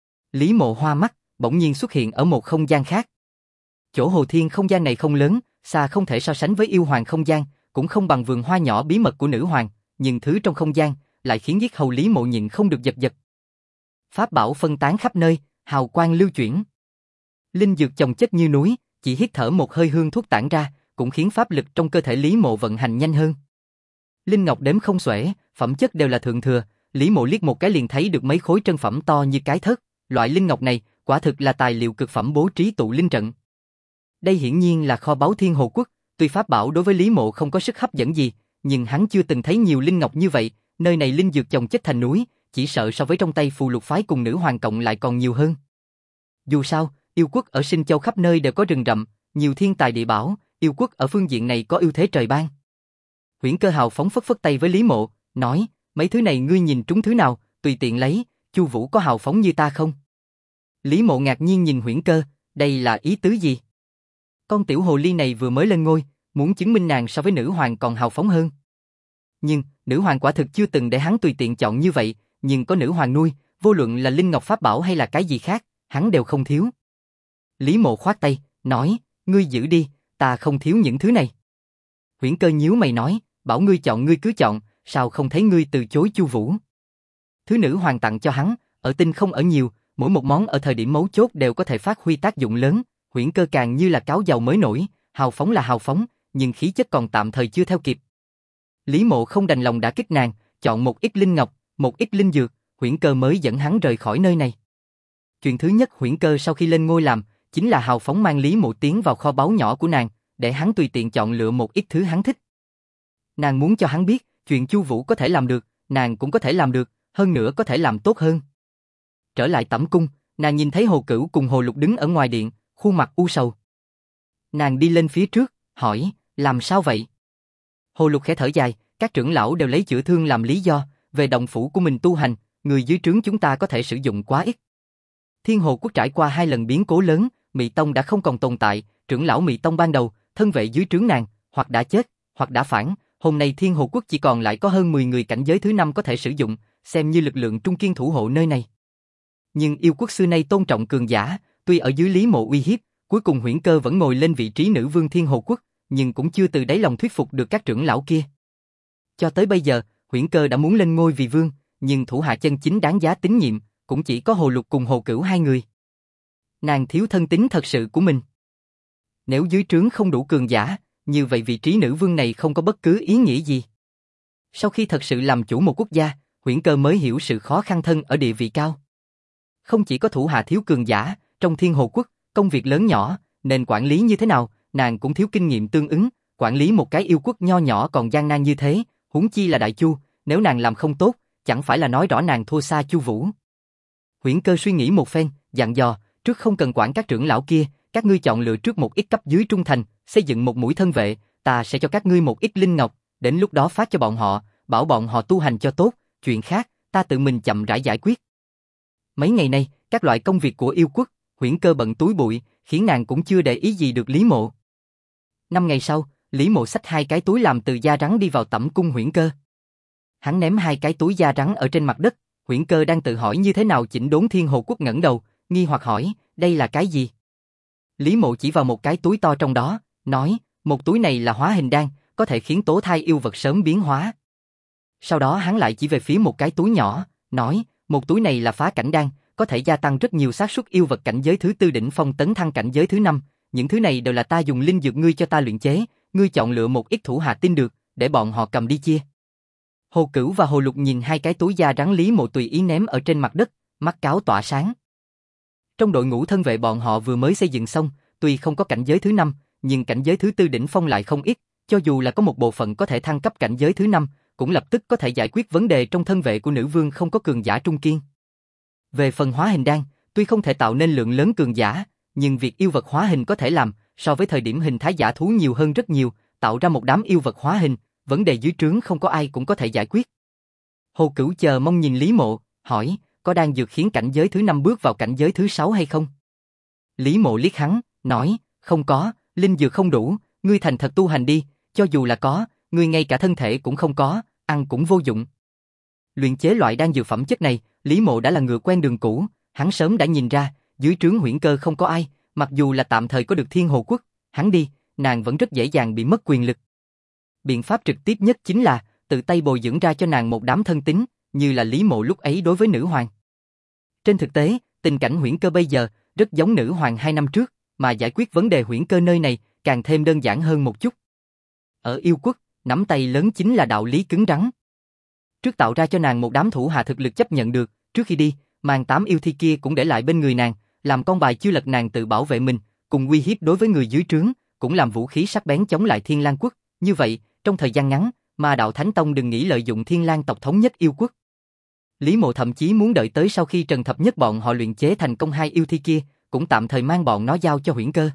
Lý Mộ hoa mắt, bỗng nhiên xuất hiện ở một không gian khác. Chỗ hồ thiên không gian này không lớn, xa không thể so sánh với yêu hoàng không gian, cũng không bằng vườn hoa nhỏ bí mật của nữ hoàng, nhưng thứ trong không gian lại khiến giết hầu Lý Mộ nhịn không được giật giật. Pháp bảo phân tán khắp nơi, hào quang lưu chuyển. Linh dược chồng chất như núi, chỉ hít thở một hơi hương thuốc tản ra, cũng khiến pháp lực trong cơ thể Lý Mộ vận hành nhanh hơn. Linh ngọc đếm không xuể, phẩm chất đều là thượng thừa, Lý Mộ liếc một cái liền thấy được mấy khối trân phẩm to như cái thớt, loại linh ngọc này quả thực là tài liệu cực phẩm bố trí tụ linh trận. Đây hiển nhiên là kho báu Thiên Hồ quốc, tuy pháp bảo đối với Lý Mộ không có sức hấp dẫn gì, nhưng hắn chưa từng thấy nhiều linh ngọc như vậy, nơi này linh dược chồng chất thành núi, chỉ sợ so với trong tay Phù Lục phái cùng nữ hoàng cộng lại còn nhiều hơn. Dù sao, yêu quốc ở Sinh Châu khắp nơi đều có rừng rậm, nhiều thiên tài địa bảo, yêu quốc ở phương diện này có ưu thế trời ban. Huyễn Cơ hào phóng phất phất tay với Lý Mộ, nói, mấy thứ này ngươi nhìn trúng thứ nào, tùy tiện lấy, Chu Vũ có hào phóng như ta không? Lý Mộ ngạc nhiên nhìn Huyễn Cơ, đây là ý tứ gì? Con tiểu hồ ly này vừa mới lên ngôi, muốn chứng minh nàng so với nữ hoàng còn hào phóng hơn. Nhưng, nữ hoàng quả thực chưa từng để hắn tùy tiện chọn như vậy, nhưng có nữ hoàng nuôi, vô luận là linh ngọc pháp bảo hay là cái gì khác, hắn đều không thiếu. Lý Mộ khoát tay, nói, ngươi giữ đi, ta không thiếu những thứ này. Huyễn Cơ nhíu mày nói, bảo ngươi chọn ngươi cứ chọn, sao không thấy ngươi từ chối Chu Vũ? Thứ nữ hoàng tặng cho hắn, ở tinh không ở nhiều, mỗi một món ở thời điểm mấu chốt đều có thể phát huy tác dụng lớn, Huyễn Cơ càng như là cáo giàu mới nổi, hào phóng là hào phóng, nhưng khí chất còn tạm thời chưa theo kịp. Lý Mộ không đành lòng đả kích nàng, chọn một ít linh ngọc, một ít linh dược, Huyễn Cơ mới dẫn hắn rời khỏi nơi này. Chuyện thứ nhất Huyễn Cơ sau khi lên ngôi làm, chính là hào phóng mang Lý Mộ tiến vào kho báu nhỏ của nàng, để hắn tùy tiện chọn lựa một ít thứ hắn thích. Nàng muốn cho hắn biết, chuyện Chu Vũ có thể làm được, nàng cũng có thể làm được, hơn nữa có thể làm tốt hơn. Trở lại tẩm cung, nàng nhìn thấy Hồ Cửu cùng Hồ Lục đứng ở ngoài điện, khuôn mặt u sầu. Nàng đi lên phía trước, hỏi, làm sao vậy? Hồ Lục khẽ thở dài, các trưởng lão đều lấy chữa thương làm lý do, về động phủ của mình tu hành, người dưới trướng chúng ta có thể sử dụng quá ít. Thiên Hồ Quốc trải qua 2 lần biến cố lớn, Mị Tông đã không còn tồn tại, trưởng lão Mị Tông ban đầu, thân vệ dưới trướng nàng, hoặc đã chết, hoặc đã phản, hôm nay Thiên Hồ Quốc chỉ còn lại có hơn 10 người cảnh giới thứ 5 có thể sử dụng, xem như lực lượng trung kiên thủ hộ nơi này. Nhưng yêu quốc xưa nay tôn trọng cường giả, tuy ở dưới Lý Mộ uy hiếp, cuối cùng Huyễn Cơ vẫn ngồi lên vị trí nữ vương Thiên Hồ Quốc, nhưng cũng chưa từ đáy lòng thuyết phục được các trưởng lão kia. Cho tới bây giờ, Huyễn Cơ đã muốn lên ngôi vì vương, nhưng thủ hạ chân chính đáng giá tín nhiệm, cũng chỉ có Hồ Lục cùng Hồ Cửu 2 người. Nàng thiếu thân tín thật sự của mình. Nếu dưới trướng không đủ cường giả, như vậy vị trí nữ vương này không có bất cứ ý nghĩa gì. Sau khi thật sự làm chủ một quốc gia, Huyễn Cơ mới hiểu sự khó khăn thân ở địa vị cao. Không chỉ có thủ hạ thiếu cường giả, trong Thiên Hồ Quốc, công việc lớn nhỏ, nên quản lý như thế nào, nàng cũng thiếu kinh nghiệm tương ứng, quản lý một cái yêu quốc nho nhỏ còn gian nan như thế, huống chi là Đại Chu, nếu nàng làm không tốt, chẳng phải là nói rõ nàng thua xa Chu Vũ. Huyễn Cơ suy nghĩ một phen, dặn dò, trước không cần quản các trưởng lão kia, các ngươi chọn lựa trước một ít cấp dưới trung thành, xây dựng một mũi thân vệ, ta sẽ cho các ngươi một ít linh ngọc, đến lúc đó phát cho bọn họ, bảo bọn họ tu hành cho tốt, chuyện khác, ta tự mình chậm rãi giải quyết. Mấy ngày nay, các loại công việc của yêu quốc, Huyễn Cơ bận túi bụi, khiến nàng cũng chưa để ý gì được Lý Mộ. 5 ngày sau, Lý Mộ xách 2 cái túi làm từ da rắn đi vào tẩm cung Huyễn Cơ. Hắn ném 2 cái túi da rắn ở trên mặt đất, Huyễn Cơ đang tự hỏi như thế nào chỉnh đốn Thiên Hồ Quốc ngẩng đầu, nghi hoặc hỏi, đây là cái gì? Lý Mộ chỉ vào một cái túi to trong đó, nói, một túi này là hóa hình đan, có thể khiến tố thai yêu vật sớm biến hóa. Sau đó hắn lại chỉ về phía một cái túi nhỏ, nói, một túi này là phá cảnh đan, có thể gia tăng rất nhiều xác suất yêu vật cảnh giới thứ 4 đỉnh phong tấn thăng cảnh giới thứ 5, những thứ này đều là ta dùng linh dược ngươi cho ta luyện chế, ngươi chọn lựa một ít thủ hạ tin được, để bọn họ cầm đi chia. Hồ Cửu và Hồ Lục nhìn 2 cái túi da rắn Lý Mộ tùy ý ném ở trên mặt đất, mắt cáo tỏa sáng. Trong đội ngũ thân vệ bọn họ vừa mới xây dựng xong, tuy không có cảnh giới thứ 5, nhưng cảnh giới thứ 4 đỉnh phong lại không ít, cho dù là có một bộ phận có thể thăng cấp cảnh giới thứ 5, cũng lập tức có thể giải quyết vấn đề trong thân vệ của nữ vương không có cường giả trung kiên. Về phần hóa hình đan, tuy không thể tạo nên lượng lớn cường giả, nhưng việc yêu vật hóa hình có thể làm, so với thời điểm hình thái giả thú nhiều hơn rất nhiều, tạo ra một đám yêu vật hóa hình, vấn đề dưới trướng không có ai cũng có thể giải quyết. Hồ Cửu chờ mong nhìn Lý Mộ, hỏi, có đan dược khiến cảnh giới thứ 5 bước vào cảnh giới thứ 6 hay không? Lý Mộ liếc hắn, nói, không có, linh dược không đủ, ngươi thành thật tu hành đi, cho dù là có, ngươi ngay cả thân thể cũng không có, ăn cũng vô dụng. Luyện chế loại đan dược phẩm chất này, Lý Mộ đã là ngựa quen đường cũ, hắn sớm đã nhìn ra, dưới trướng Huyễn Cơ không có ai, mặc dù là tạm thời có được Thiên Hồ Quốc, hắn đi, nàng vẫn rất dễ dàng bị mất quyền lực. Biện pháp trực tiếp nhất chính là tự tay bồi dưỡng ra cho nàng một đám thân tín, như là Lý Mộ lúc ấy đối với nữ hoàng. Trên thực tế, tình cảnh Huyễn Cơ bây giờ rất giống nữ hoàng 2 năm trước, mà giải quyết vấn đề Huyễn Cơ nơi này càng thêm đơn giản hơn một chút. Ở yêu quốc, nắm tay lớn chính là đạo lý cứng rắn. Trước tạo ra cho nàng một đám thủ hạ thực lực chấp nhận được, trước khi đi, màn 8 yêu thi kia cũng để lại bên người nàng, làm con bài chưa lật nàng tự bảo vệ mình, cùng uy hiếp đối với người dưới trướng, cũng làm vũ khí sắc bén chống lại Thiên Lang Quốc. Như vậy, trong thời gian ngắn, mà Đạo Thánh Tông đừng nghĩ lợi dụng Thiên Lang tộc thống nhất yêu quốc. Lý Mộ thậm chí muốn đợi tới sau khi Trần Thập Nhất bọn họ luyện chế thành công 2 yêu thi kia, cũng tạm thời mang bọn nó giao cho Huyễn Cơ.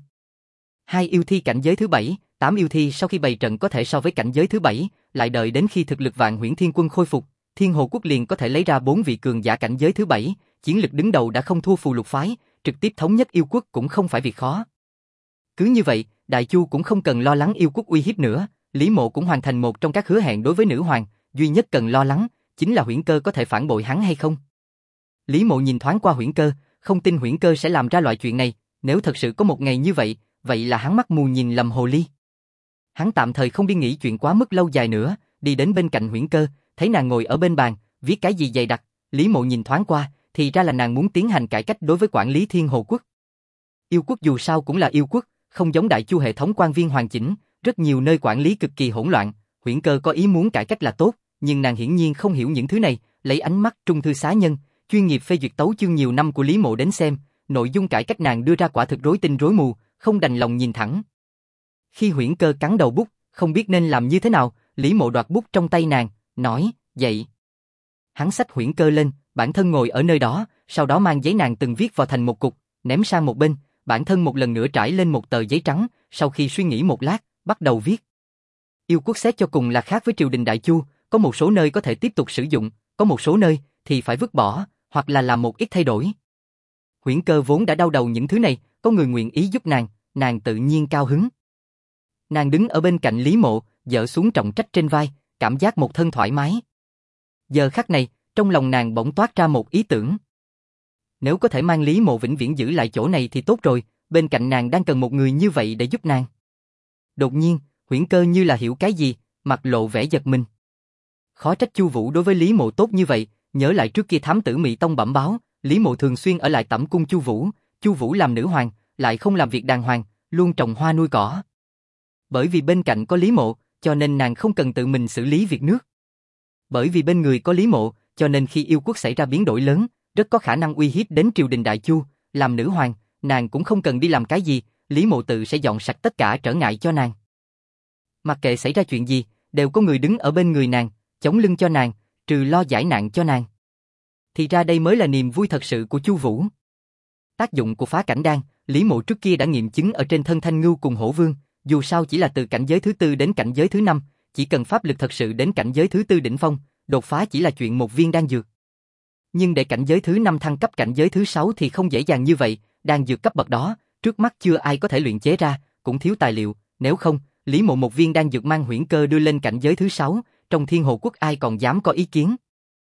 2 yêu thi cảnh giới thứ 7, 8 yêu thi sau khi bày trận có thể so với cảnh giới thứ 7, lại đợi đến khi thực lực Vạn Huyễn Thiên Quân khôi phục, Thiên Hồ Quốc liền có thể lấy ra 4 vị cường giả cảnh giới thứ 7, chiến lực đứng đầu đã không thua Phù Lục phái, trực tiếp thống nhất yêu quốc cũng không phải việc khó. Cứ như vậy, Đại Chu cũng không cần lo lắng yêu quốc uy hiếp nữa, Lý Mộ cũng hoàn thành một trong các hứa hẹn đối với nữ hoàng, duy nhất cần lo lắng chính là Huyễn Cơ có thể phản bội hắn hay không. Lý Mộ nhìn thoáng qua Huyễn Cơ, không tin Huyễn Cơ sẽ làm ra loại chuyện này, nếu thật sự có một ngày như vậy, vậy là hắn mắt mù nhìn lầm hồ ly. Hắn tạm thời không đi nghĩ chuyện quá mức lâu dài nữa, đi đến bên cạnh Huyễn Cơ, thấy nàng ngồi ở bên bàn, viết cái gì dày đặc, Lý Mộ nhìn thoáng qua, thì ra là nàng muốn tiến hành cải cách đối với quản lý Thiên Hồ Quốc. Yêu quốc dù sao cũng là yêu quốc, không giống Đại Chu hệ thống quan viên hoàn chỉnh, rất nhiều nơi quản lý cực kỳ hỗn loạn, Huyễn Cơ có ý muốn cải cách là tốt, nhưng nàng hiển nhiên không hiểu những thứ này, lấy ánh mắt trung thư xá nhân, chuyên nghiệp phê duyệt tấu chương nhiều năm của Lý Mộ đến xem, nội dung cải cách nàng đưa ra quả thực rối tinh rối mù, không đành lòng nhìn thẳng. Khi Huyễn Cơ cắn đầu bút, không biết nên làm như thế nào, Lý Mộ đoạt bút trong tay nàng, nói, dậy. Hắn xách Huyễn Cơ lên, bản thân ngồi ở nơi đó, sau đó mang giấy nàng từng viết vào thành một cục, ném sang một bên, bản thân một lần nữa trải lên một tờ giấy trắng, sau khi suy nghĩ một lát, bắt đầu viết. Yêu quốc xét cho cùng là khác với triều đình Đại Chu, có một số nơi có thể tiếp tục sử dụng, có một số nơi thì phải vứt bỏ, hoặc là làm một ít thay đổi. Huyễn Cơ vốn đã đau đầu những thứ này, có người nguyện ý giúp nàng tự nhiên cao hứng. Nàng đứng ở bên cạnh Lý Mộ, dỡ xuống trọng trách trên vai, cảm giác một thân thoải mái. Giờ khắc này, trong lòng nàng bỗng toát ra một ý tưởng. Nếu có thể mang Lý Mộ vĩnh viễn giữ lại chỗ này thì tốt rồi, bên cạnh nàng đang cần một người như vậy để giúp nàng. Đột nhiên, Huyễn Cơ như là hiểu cái gì, mặt lộ vẻ giật mình. Khó trách Chu Vũ đối với Lý Mộ tốt như vậy, nhớ lại trước kia thám tử Mị Tông bẩm báo, Lý Mộ thường xuyên ở lại tẩm cung Chu Vũ làm nữ hoàng, lại không làm việc đàng hoàng, luôn trồng hoa nuôi cỏ. Bởi vì bên cạnh có Lý Mộ, cho nên nàng không cần tự mình xử lý việc nước. Bởi vì bên người có Lý Mộ, cho nên khi yêu quốc xảy ra biến đổi lớn, rất có khả năng uy hiếp đến triều đình Đại Chu, làm nữ hoàng, nàng cũng không cần đi làm cái gì, Lý Mộ tự sẽ dọn sạch tất cả trở ngại cho nàng. Mặc kệ xảy ra chuyện gì, đều có người đứng ở bên người nàng, chống lưng cho nàng, trừ lo giải nạn cho nàng. Thì ra đây mới là niềm vui thật sự của Chu Vũ. Tác dụng của phá cảnh đan, Lý Mộ trước kia đã nghiệm chứng ở trên thân Thanh Ngưu cùng Hổ Vương, dù sao chỉ là từ cảnh giới thứ 4 đến cảnh giới thứ 5, chỉ cần pháp lực thật sự đến cảnh giới thứ 4 đỉnh phong, đột phá chỉ là chuyện một viên đan dược. Nhưng để cảnh giới thứ 5 thăng cấp cảnh giới thứ 6 thì không dễ dàng như vậy, đan dược cấp bậc đó, trước mắt chưa ai có thể luyện chế ra, cũng thiếu tài liệu, nếu không, Lý Mộ một viên đan dược mang Huyễn Cơ đưa lên cảnh giới thứ 6, trong Thiên Hồ Quốc ai còn dám có ý kiến.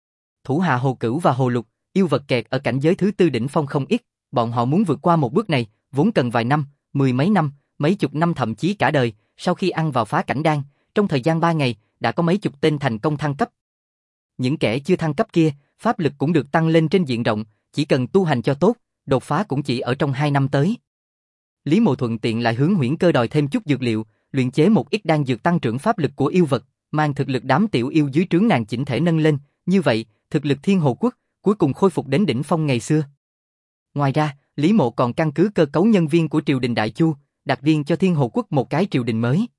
Thủ hạ Hồ Cửu và Hồ Lục, yêu vật kẹt ở cảnh giới thứ 4 đỉnh phong không ít, bọn họ muốn vượt qua một bước này, vốn cần vài năm, mười mấy năm, mấy chục năm thậm chí cả đời, sau khi ăn vào phá cảnh đan, trong thời gian 3 ngày, đã có mấy chục tên thành công thăng cấp. Những kẻ chưa thăng cấp kia, pháp lực cũng được tăng lên trên diện rộng, chỉ cần tu hành cho tốt, đột phá cũng chỉ ở trong 2 năm tới. Lý Mộ thuận tiện lại hướng Huyễn Cơ đòi thêm chút dược liệu, luyện chế một ít đan dược tăng trưởng pháp lực của yêu vật, mang thực lực đám tiểu yêu dưới trướng nàng chỉnh thể nâng lên, như vậy, thực lực Thiên Hồ Quốc cuối cùng khôi phục đến đỉnh phong ngày xưa. Ngoài ra, Lý Mộ còn căn cứ cơ cấu nhân viên của triều đình Đại Chu, đặt riêng cho Thiên Hồ Quốc một cái triều đình mới.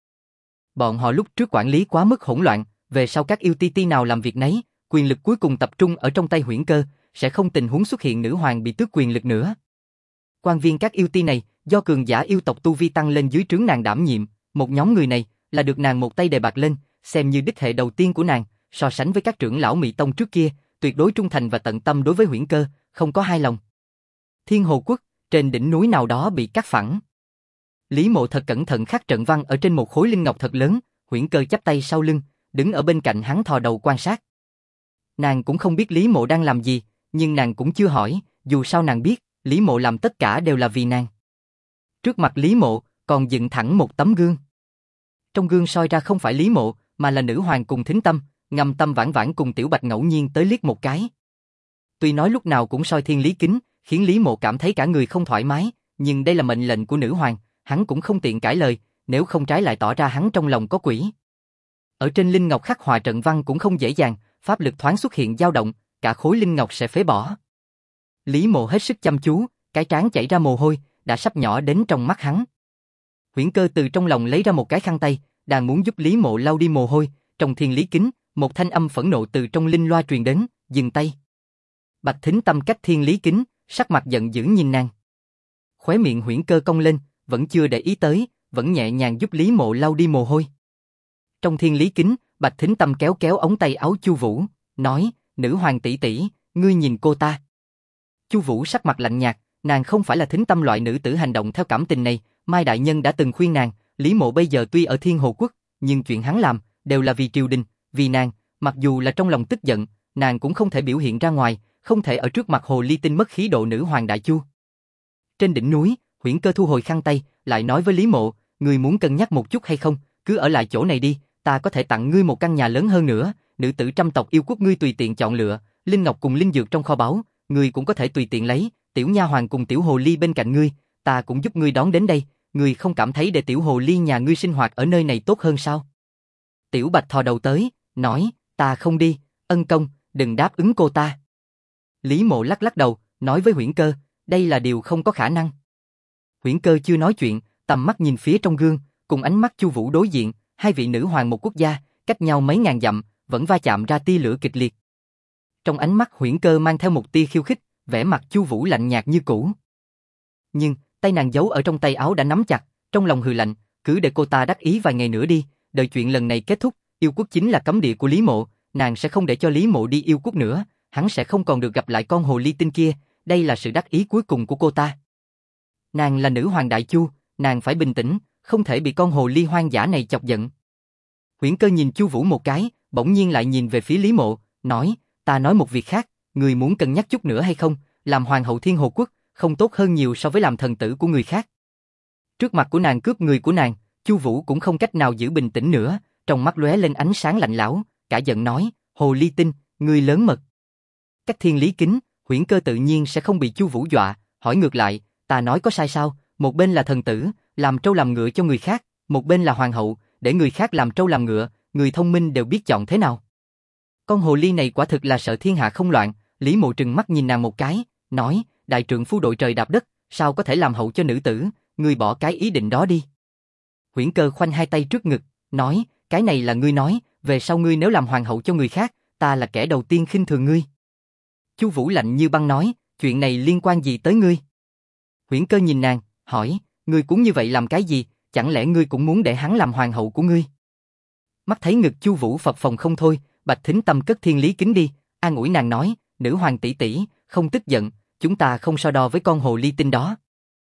Bọn họ lúc trước quản lý quá mức hỗn loạn, về sau các yêu ti nào làm việc nấy, quyền lực cuối cùng tập trung ở trong tay Huyễn Cơ, sẽ không tình huống xuất hiện nữ hoàng bị tước quyền lực nữa. Quan viên các yêu ti này, do cường giả yêu tộc tu vi tăng lên dưới trướng nàng đảm nhiệm, một nhóm người này là được nàng một tay đề bạt lên, xem như đích hệ đầu tiên của nàng, so sánh với các trưởng lão Mị Tông trước kia, tuyệt đối trung thành và tận tâm đối với Huyễn Cơ, không có hai lòng. Thiên Hồ Quốc, trên đỉnh núi nào đó bị cắt phẳng. Lý Mộ thật cẩn thận khắc trận văn ở trên một khối linh ngọc thật lớn, Huyễn Cơ chắp tay sau lưng, đứng ở bên cạnh hắn thò đầu quan sát. Nàng cũng không biết Lý Mộ đang làm gì, nhưng nàng cũng chưa hỏi, dù sao nàng biết, Lý Mộ làm tất cả đều là vì nàng. Trước mặt Lý Mộ, còn dựng thẳng một tấm gương. Trong gương soi ra không phải Lý Mộ, mà là nữ hoàng cùng Thính Tâm, Ngâm Tâm Vãn Vãn cùng Tiểu Bạch ngẫu nhiên tới liếc một cái. Tuy nói lúc nào cũng soi thiên lý kính, khiến Lý Mộ cảm thấy cả người không thoải mái, nhưng đây là mệnh lệnh của nữ hoàng, hắn cũng không tiện cãi lời, nếu không trái lại tỏ ra hắn trong lòng có quỷ. Ở trên linh ngọc khắc họa trận văn cũng không dễ dàng, pháp lực thoáng xuất hiện dao động, cả khối linh ngọc sẽ phế bỏ. Lý Mộ hết sức chăm chú, cái trán chảy ra mồ hôi, đã sắp nhỏ đến trong mắt hắn. Huyễn Cơ từ trong lòng lấy ra một cái khăn tay, đang muốn giúp Lý Mộ lau đi mồ hôi, trong thiên lý kính, một thanh âm phẫn nộ từ trong linh loa truyền đến, dừng tay. Bạch Thính Tâm cách thiên lý kính, sắc mặt giận dữ nhìn nàng. Khóe miệng Huyễn Cơ cong lên, vẫn chưa để ý tới, vẫn nhẹ nhàng giúp Lý Mộ lau đi mồ hôi. Trong thiên lý kính, Bạch Thính Tâm kéo kéo ống tay áo Chu Vũ, nói, nữ hoàng tỷ tỷ, ngươi nhìn cô ta. Chu Vũ sắc mặt lạnh nhạt, nàng không phải là Thính Tâm loại nữ tử hành động theo cảm tình này, Mai đại nhân đã từng khuyên nàng, Lý Mộ bây giờ tuy ở Thiên Hồ Quốc, nhưng chuyện hắn làm đều là vì triều đình, vì nàng, mặc dù là trong lòng tức giận, nàng cũng không thể biểu hiện ra ngoài, không thể ở trước mặt Hồ Ly Tinh mất khí độ nữ hoàng Đại Chu. Trên đỉnh núi, Huyễn Cơ thu hồi khăn tay, lại nói với Lý Mộ, người muốn cân nhắc một chút hay không, cứ ở lại chỗ này đi, ta có thể tặng ngươi một căn nhà lớn hơn nữa, nữ tử trăm tộc yêu quốc ngươi tùy tiện chọn lựa, linh ngọc cùng linh dược trong kho báu, ngươi cũng có thể tùy tiện lấy, tiểu nha hoàn cùng tiểu hồ ly bên cạnh ngươi, ta cũng giúp ngươi đón đến đây, ngươi không cảm thấy để tiểu hồ ly nhà ngươi sinh hoạt ở nơi này tốt hơn sao? Tiểu Bạch thò đầu tới, nói, ta không đi, ân công, đừng đáp ứng cô ta. Lý Mộ lắc lắc đầu, nói với Huyễn Cơ, đây là điều không có khả năng. Huyễn Cơ chưa nói chuyện, tầm mắt nhìn phía trong gương, cùng ánh mắt Chu Vũ đối diện, hai vị nữ hoàng một quốc gia, cách nhau mấy ngàn dặm, vẫn va chạm ra tia lửa kịch liệt. Trong ánh mắt Huyễn Cơ mang theo một tia khiêu khích, vẻ mặt Chu Vũ lạnh nhạt như cũ. Nhưng, tay nàng giấu ở trong tay áo đã nắm chặt, trong lòng hừ lạnh, cứ để cô ta đắc ý vài ngày nữa đi, đợi chuyện lần này kết thúc, yêu quốc chính là cấm địa của Lý Mộ, nàng sẽ không để cho Lý Mộ đi yêu quốc nữa, hắn sẽ không còn được gặp lại con hồ ly tinh kia, đây là sự đắc ý cuối cùng của cô ta. Nàng là nữ hoàng Đại Chu, nàng phải bình tĩnh, không thể bị con hồ ly hoang dã này chọc giận. Huyễn Cơ nhìn Chu Vũ một cái, bỗng nhiên lại nhìn về phía Lý Mộ, nói, ta nói một việc khác, người muốn cân nhắc chút nữa hay không, làm hoàng hậu Thiên Hồ Quốc, không tốt hơn nhiều so với làm thần tử của người khác. Trước mặt của nàng cướp người của nàng, Chu Vũ cũng không cách nào giữ bình tĩnh nữa, trong mắt lóe lên ánh sáng lạnh lẽo, cả giận nói, hồ ly tinh, ngươi lớn mật. Cách thiên lý kính, Huyễn Cơ tự nhiên sẽ không bị Chu Vũ dọa, hỏi ngược lại, ta nói có sai sao, một bên là thần tử, làm trâu làm ngựa cho người khác, một bên là hoàng hậu, để người khác làm trâu làm ngựa, người thông minh đều biết chọn thế nào. Con hồ ly này quả thực là sợ thiên hạ không loạn, Lý Mộ trừng mắt nhìn nàng một cái, nói, đại trượng phu đội trời đạp đất, sao có thể làm hậu cho nữ tử, ngươi bỏ cái ý định đó đi. Huyễn Cơ khoanh hai tay trước ngực, nói, cái này là ngươi nói, về sau ngươi nếu làm hoàng hậu cho người khác, ta là kẻ đầu tiên khinh thường ngươi. Chu Vũ lạnh như băng nói, chuyện này liên quan gì tới ngươi? Huyễn Cơ nhìn nàng, hỏi, ngươi cũng như vậy làm cái gì, chẳng lẽ ngươi cũng muốn để hắn làm hoàng hậu của ngươi? Mắt thấy ngực Chu Vũ phập phồng không thôi, Bạch Thính Tâm cất thiên lý kính đi, an ủi nàng nói, nữ hoàng tỷ tỷ, không tức giận, chúng ta không so đo với con hồ ly tinh đó.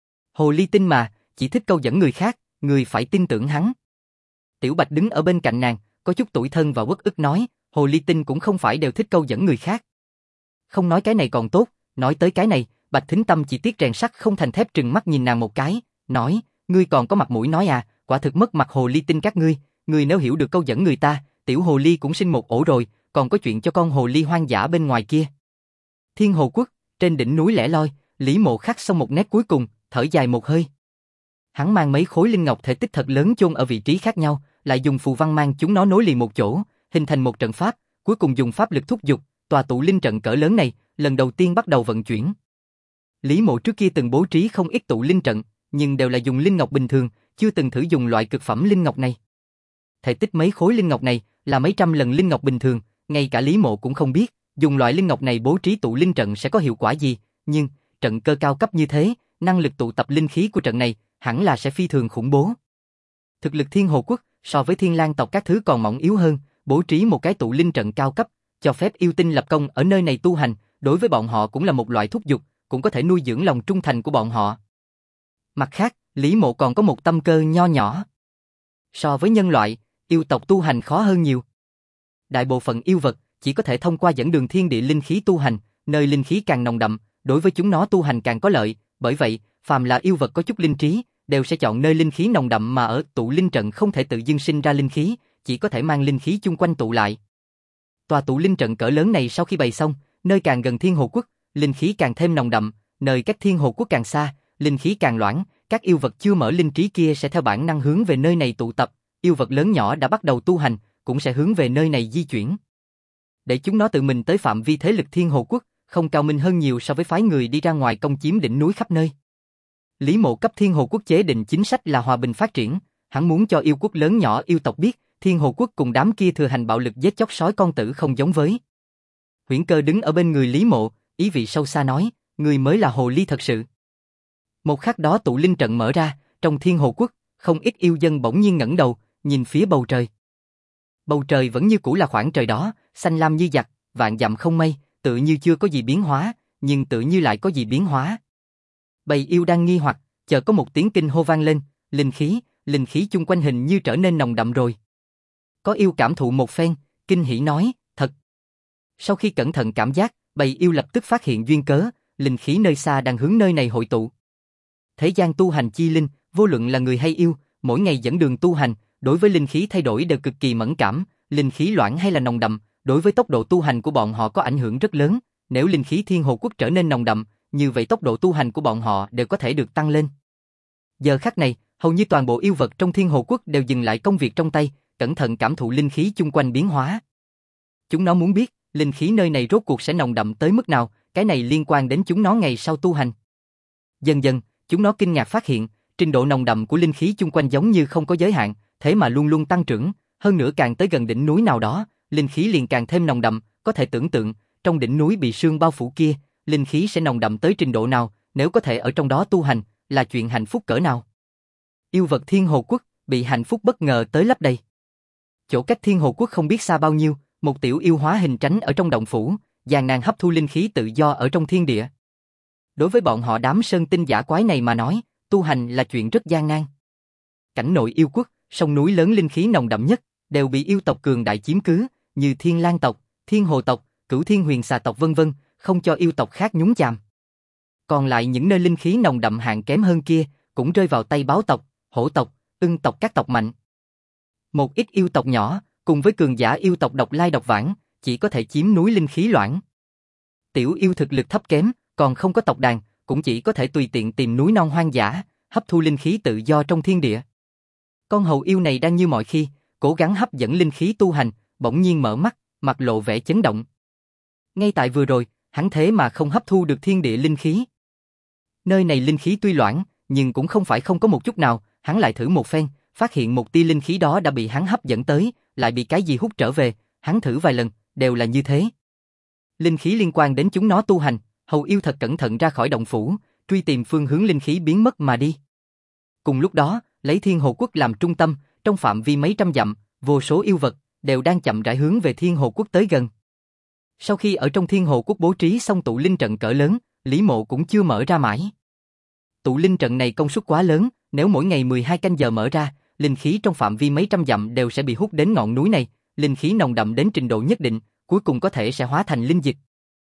Hồ ly tinh mà, chỉ thích câu dẫn người khác, người phải tin tưởng hắn. Tiểu Bạch đứng ở bên cạnh nàng, có chút tủi thân và uất ức nói, hồ ly tinh cũng không phải đều thích câu dẫn người khác. Không nói cái này còn tốt, nói tới cái này, Bạch Thính Tâm chỉ tiếc rèn sắt không thành thép trừng mắt nhìn nàng một cái, nói, ngươi còn có mặt mũi nói à, quả thực mất mặt hồ ly tinh các ngươi nếu hiểu được câu dẫn người ta, tiểu hồ ly cũng sinh một ổ rồi, còn có chuyện cho con hồ ly hoang dã bên ngoài kia. Thiên Hồ Quốc, trên đỉnh núi lẻ loi, Lý Mộ khắc xong một nét cuối cùng, thở dài một hơi. Hắn mang mấy khối linh ngọc thể tích thật lớn chôn ở vị trí khác nhau, lại dùng phù văn mang chúng nó nối liền một chỗ, hình thành một trận pháp, cuối cùng dùng pháp lực thúc giục, tòa tụ linh trận cỡ lớn này, lần đầu tiên bắt đầu vận chuyển. Lý Mộ trước kia từng bố trí không ít tụ linh trận, nhưng đều là dùng linh ngọc bình thường, chưa từng thử dùng loại cực phẩm linh ngọc này. Thể tích mấy khối linh ngọc này là mấy trăm lần linh ngọc bình thường, ngay cả Lý Mộ cũng không biết, dùng loại linh ngọc này bố trí tụ linh trận sẽ có hiệu quả gì, nhưng trận cơ cao cấp như thế, năng lực tụ tập linh khí của trận này hẳn là sẽ phi thường khủng bố. Thực lực Thiên Hồ Quốc so với Thiên Lang tộc các thứ còn mỏng yếu hơn, bố trí một cái tụ linh trận cao cấp, cho phép yêu tinh lập công ở nơi này tu hành, đối với bọn họ cũng là một loại thúc giục, cũng có thể nuôi dưỡng lòng trung thành của bọn họ. Mặt khác, Lý Mộ còn có một tâm cơ nho nhỏ. So với nhân loại, yêu tộc tu hành khó hơn nhiều. Đại bộ phận yêu vật chỉ có thể thông qua dẫn đường thiên địa linh khí tu hành, nơi linh khí càng nồng đậm, đối với chúng nó tu hành càng có lợi, bởi vậy, phàm là yêu vật có chút linh trí, đều sẽ chọn nơi linh khí nồng đậm mà ở tụ linh trận không thể tự dưng sinh ra linh khí, chỉ có thể mang linh khí chung quanh tụ lại. Tòa tụ linh trận cỡ lớn này sau khi bày xong, nơi càng gần Thiên Hồ Quốc, linh khí càng thêm nồng đậm, nơi cách Thiên Hồ Quốc càng xa, linh khí càng loãng, các yêu vật chưa mở linh trí kia sẽ theo bản năng hướng về nơi này tụ tập, yêu vật lớn nhỏ đã bắt đầu tu hành, cũng sẽ hướng về nơi này di chuyển. Để chúng nó tự mình tới phạm vi thế lực Thiên Hồ Quốc, không cao minh hơn nhiều so với phái người đi ra ngoài công chiếm đỉnh núi khắp nơi. Lý Mộ cấp Thiên Hồ Quốc chế định chính sách là hòa bình phát triển, hắn muốn cho yêu quốc lớn nhỏ yêu tộc biết, Thiên Hồ Quốc cùng đám kia thừa hành bạo lực giết chóc sói con tử không giống với. Huyễn Cơ đứng ở bên người Lý Mộ, ý vị sâu xa nói, người mới là hồ ly thật sự. Một khắc đó tụ linh trận mở ra, trong Thiên Hồ Quốc, không ít yêu dân bỗng nhiên ngẩng đầu, nhìn phía bầu trời. Bầu trời vẫn như cũ là khoảng trời đó, xanh lam như giặc, vạn dặm không mây, tự như chưa có gì biến hóa, nhưng tự như lại có gì biến hóa. Bầy yêu đang nghi hoặc, chợt có một tiếng kinh hô vang lên, linh khí chung quanh hình như trở nên nồng đậm rồi. Có yêu cảm thụ một phen, kinh hỉ nói, thật. Sau khi cẩn thận cảm giác, bầy yêu lập tức phát hiện duyên cớ, linh khí nơi xa đang hướng nơi này hội tụ. Thế gian tu hành chi linh, vô luận là người hay yêu, mỗi ngày dẫn đường tu hành, đối với linh khí thay đổi đều cực kỳ mẫn cảm, linh khí loãng hay là nồng đậm, đối với tốc độ tu hành của bọn họ có ảnh hưởng rất lớn. Nếu linh khí Thiên Hồ Quốc trở nên nồng đậm, như vậy tốc độ tu hành của bọn họ đều có thể được tăng lên. Giờ khắc này, hầu như toàn bộ yêu vật trong Thiên Hồ Quốc đều dừng lại công việc trong tay, cẩn thận cảm thụ linh khí chung quanh biến hóa. Chúng nó muốn biết, linh khí nơi này rốt cuộc sẽ nồng đậm tới mức nào, cái này liên quan đến chúng nó ngày sau tu hành. Dần dần, chúng nó kinh ngạc phát hiện, trình độ nồng đậm của linh khí chung quanh giống như không có giới hạn, thế mà luôn luôn tăng trưởng, hơn nữa càng tới gần đỉnh núi nào đó, linh khí liền càng thêm nồng đậm, có thể tưởng tượng, trong đỉnh núi bị sương bao phủ kia, linh khí sẽ nồng đậm tới trình độ nào, nếu có thể ở trong đó tu hành, là chuyện hạnh phúc cỡ nào. Yêu vật Thiên Hồ Quốc bị hạnh phúc bất ngờ tới lấp đầy. Chỗ cách Thiên Hồ Quốc không biết xa bao nhiêu, một tiểu yêu hóa hình tránh ở trong động phủ, gian nan hấp thu linh khí tự do ở trong thiên địa. Đối với bọn họ đám sơn tinh giả quái này mà nói, tu hành là chuyện rất gian nan. Cảnh nội yêu quốc, sông núi lớn linh khí nồng đậm nhất, đều bị yêu tộc cường đại chiếm cứ, như Thiên Lang tộc, Thiên Hồ tộc, Cửu Thiên Huyền Xà tộc vân vân, không cho yêu tộc khác nhúng chàm. Còn lại những nơi linh khí nồng đậm hạng kém hơn kia, cũng rơi vào tay báo tộc, hổ tộc, ưng tộc các tộc mạnh. Một ít yêu tộc nhỏ, cùng với cường giả yêu tộc độc lai độc vãng, chỉ có thể chiếm núi linh khí loãng. Tiểu yêu thực lực thấp kém, còn không có tộc đàn, cũng chỉ có thể tùy tiện tìm núi non hoang dã, hấp thu linh khí tự do trong thiên địa. Con hầu yêu này đang như mọi khi, cố gắng hấp dẫn linh khí tu hành, bỗng nhiên mở mắt, mặt lộ vẻ chấn động. Ngay tại vừa rồi, hắn thế mà không hấp thu được thiên địa linh khí. Nơi này linh khí tuy loãng, nhưng cũng không phải không có một chút nào, hắn lại thử một phen, phát hiện một tia linh khí đó đã bị hắn hấp dẫn tới, lại bị cái gì hút trở về, hắn thử vài lần, đều là như thế. Linh khí liên quan đến chúng nó tu hành, hầu yêu thật cẩn thận ra khỏi động phủ, truy tìm phương hướng linh khí biến mất mà đi. Cùng lúc đó, lấy Thiên Hồ Quốc làm trung tâm, trong phạm vi mấy trăm dặm, vô số yêu vật đều đang chậm rãi hướng về Thiên Hồ Quốc tới gần. Sau khi ở trong Thiên Hồ Quốc bố trí xong tụ linh trận cỡ lớn, Lý Mộ cũng chưa mở ra mãi. Tụ linh trận này công suất quá lớn, nếu mỗi ngày 12 canh giờ mở ra, linh khí trong phạm vi mấy trăm dặm đều sẽ bị hút đến ngọn núi này, linh khí nồng đậm đến trình độ nhất định, cuối cùng có thể sẽ hóa thành linh dịch.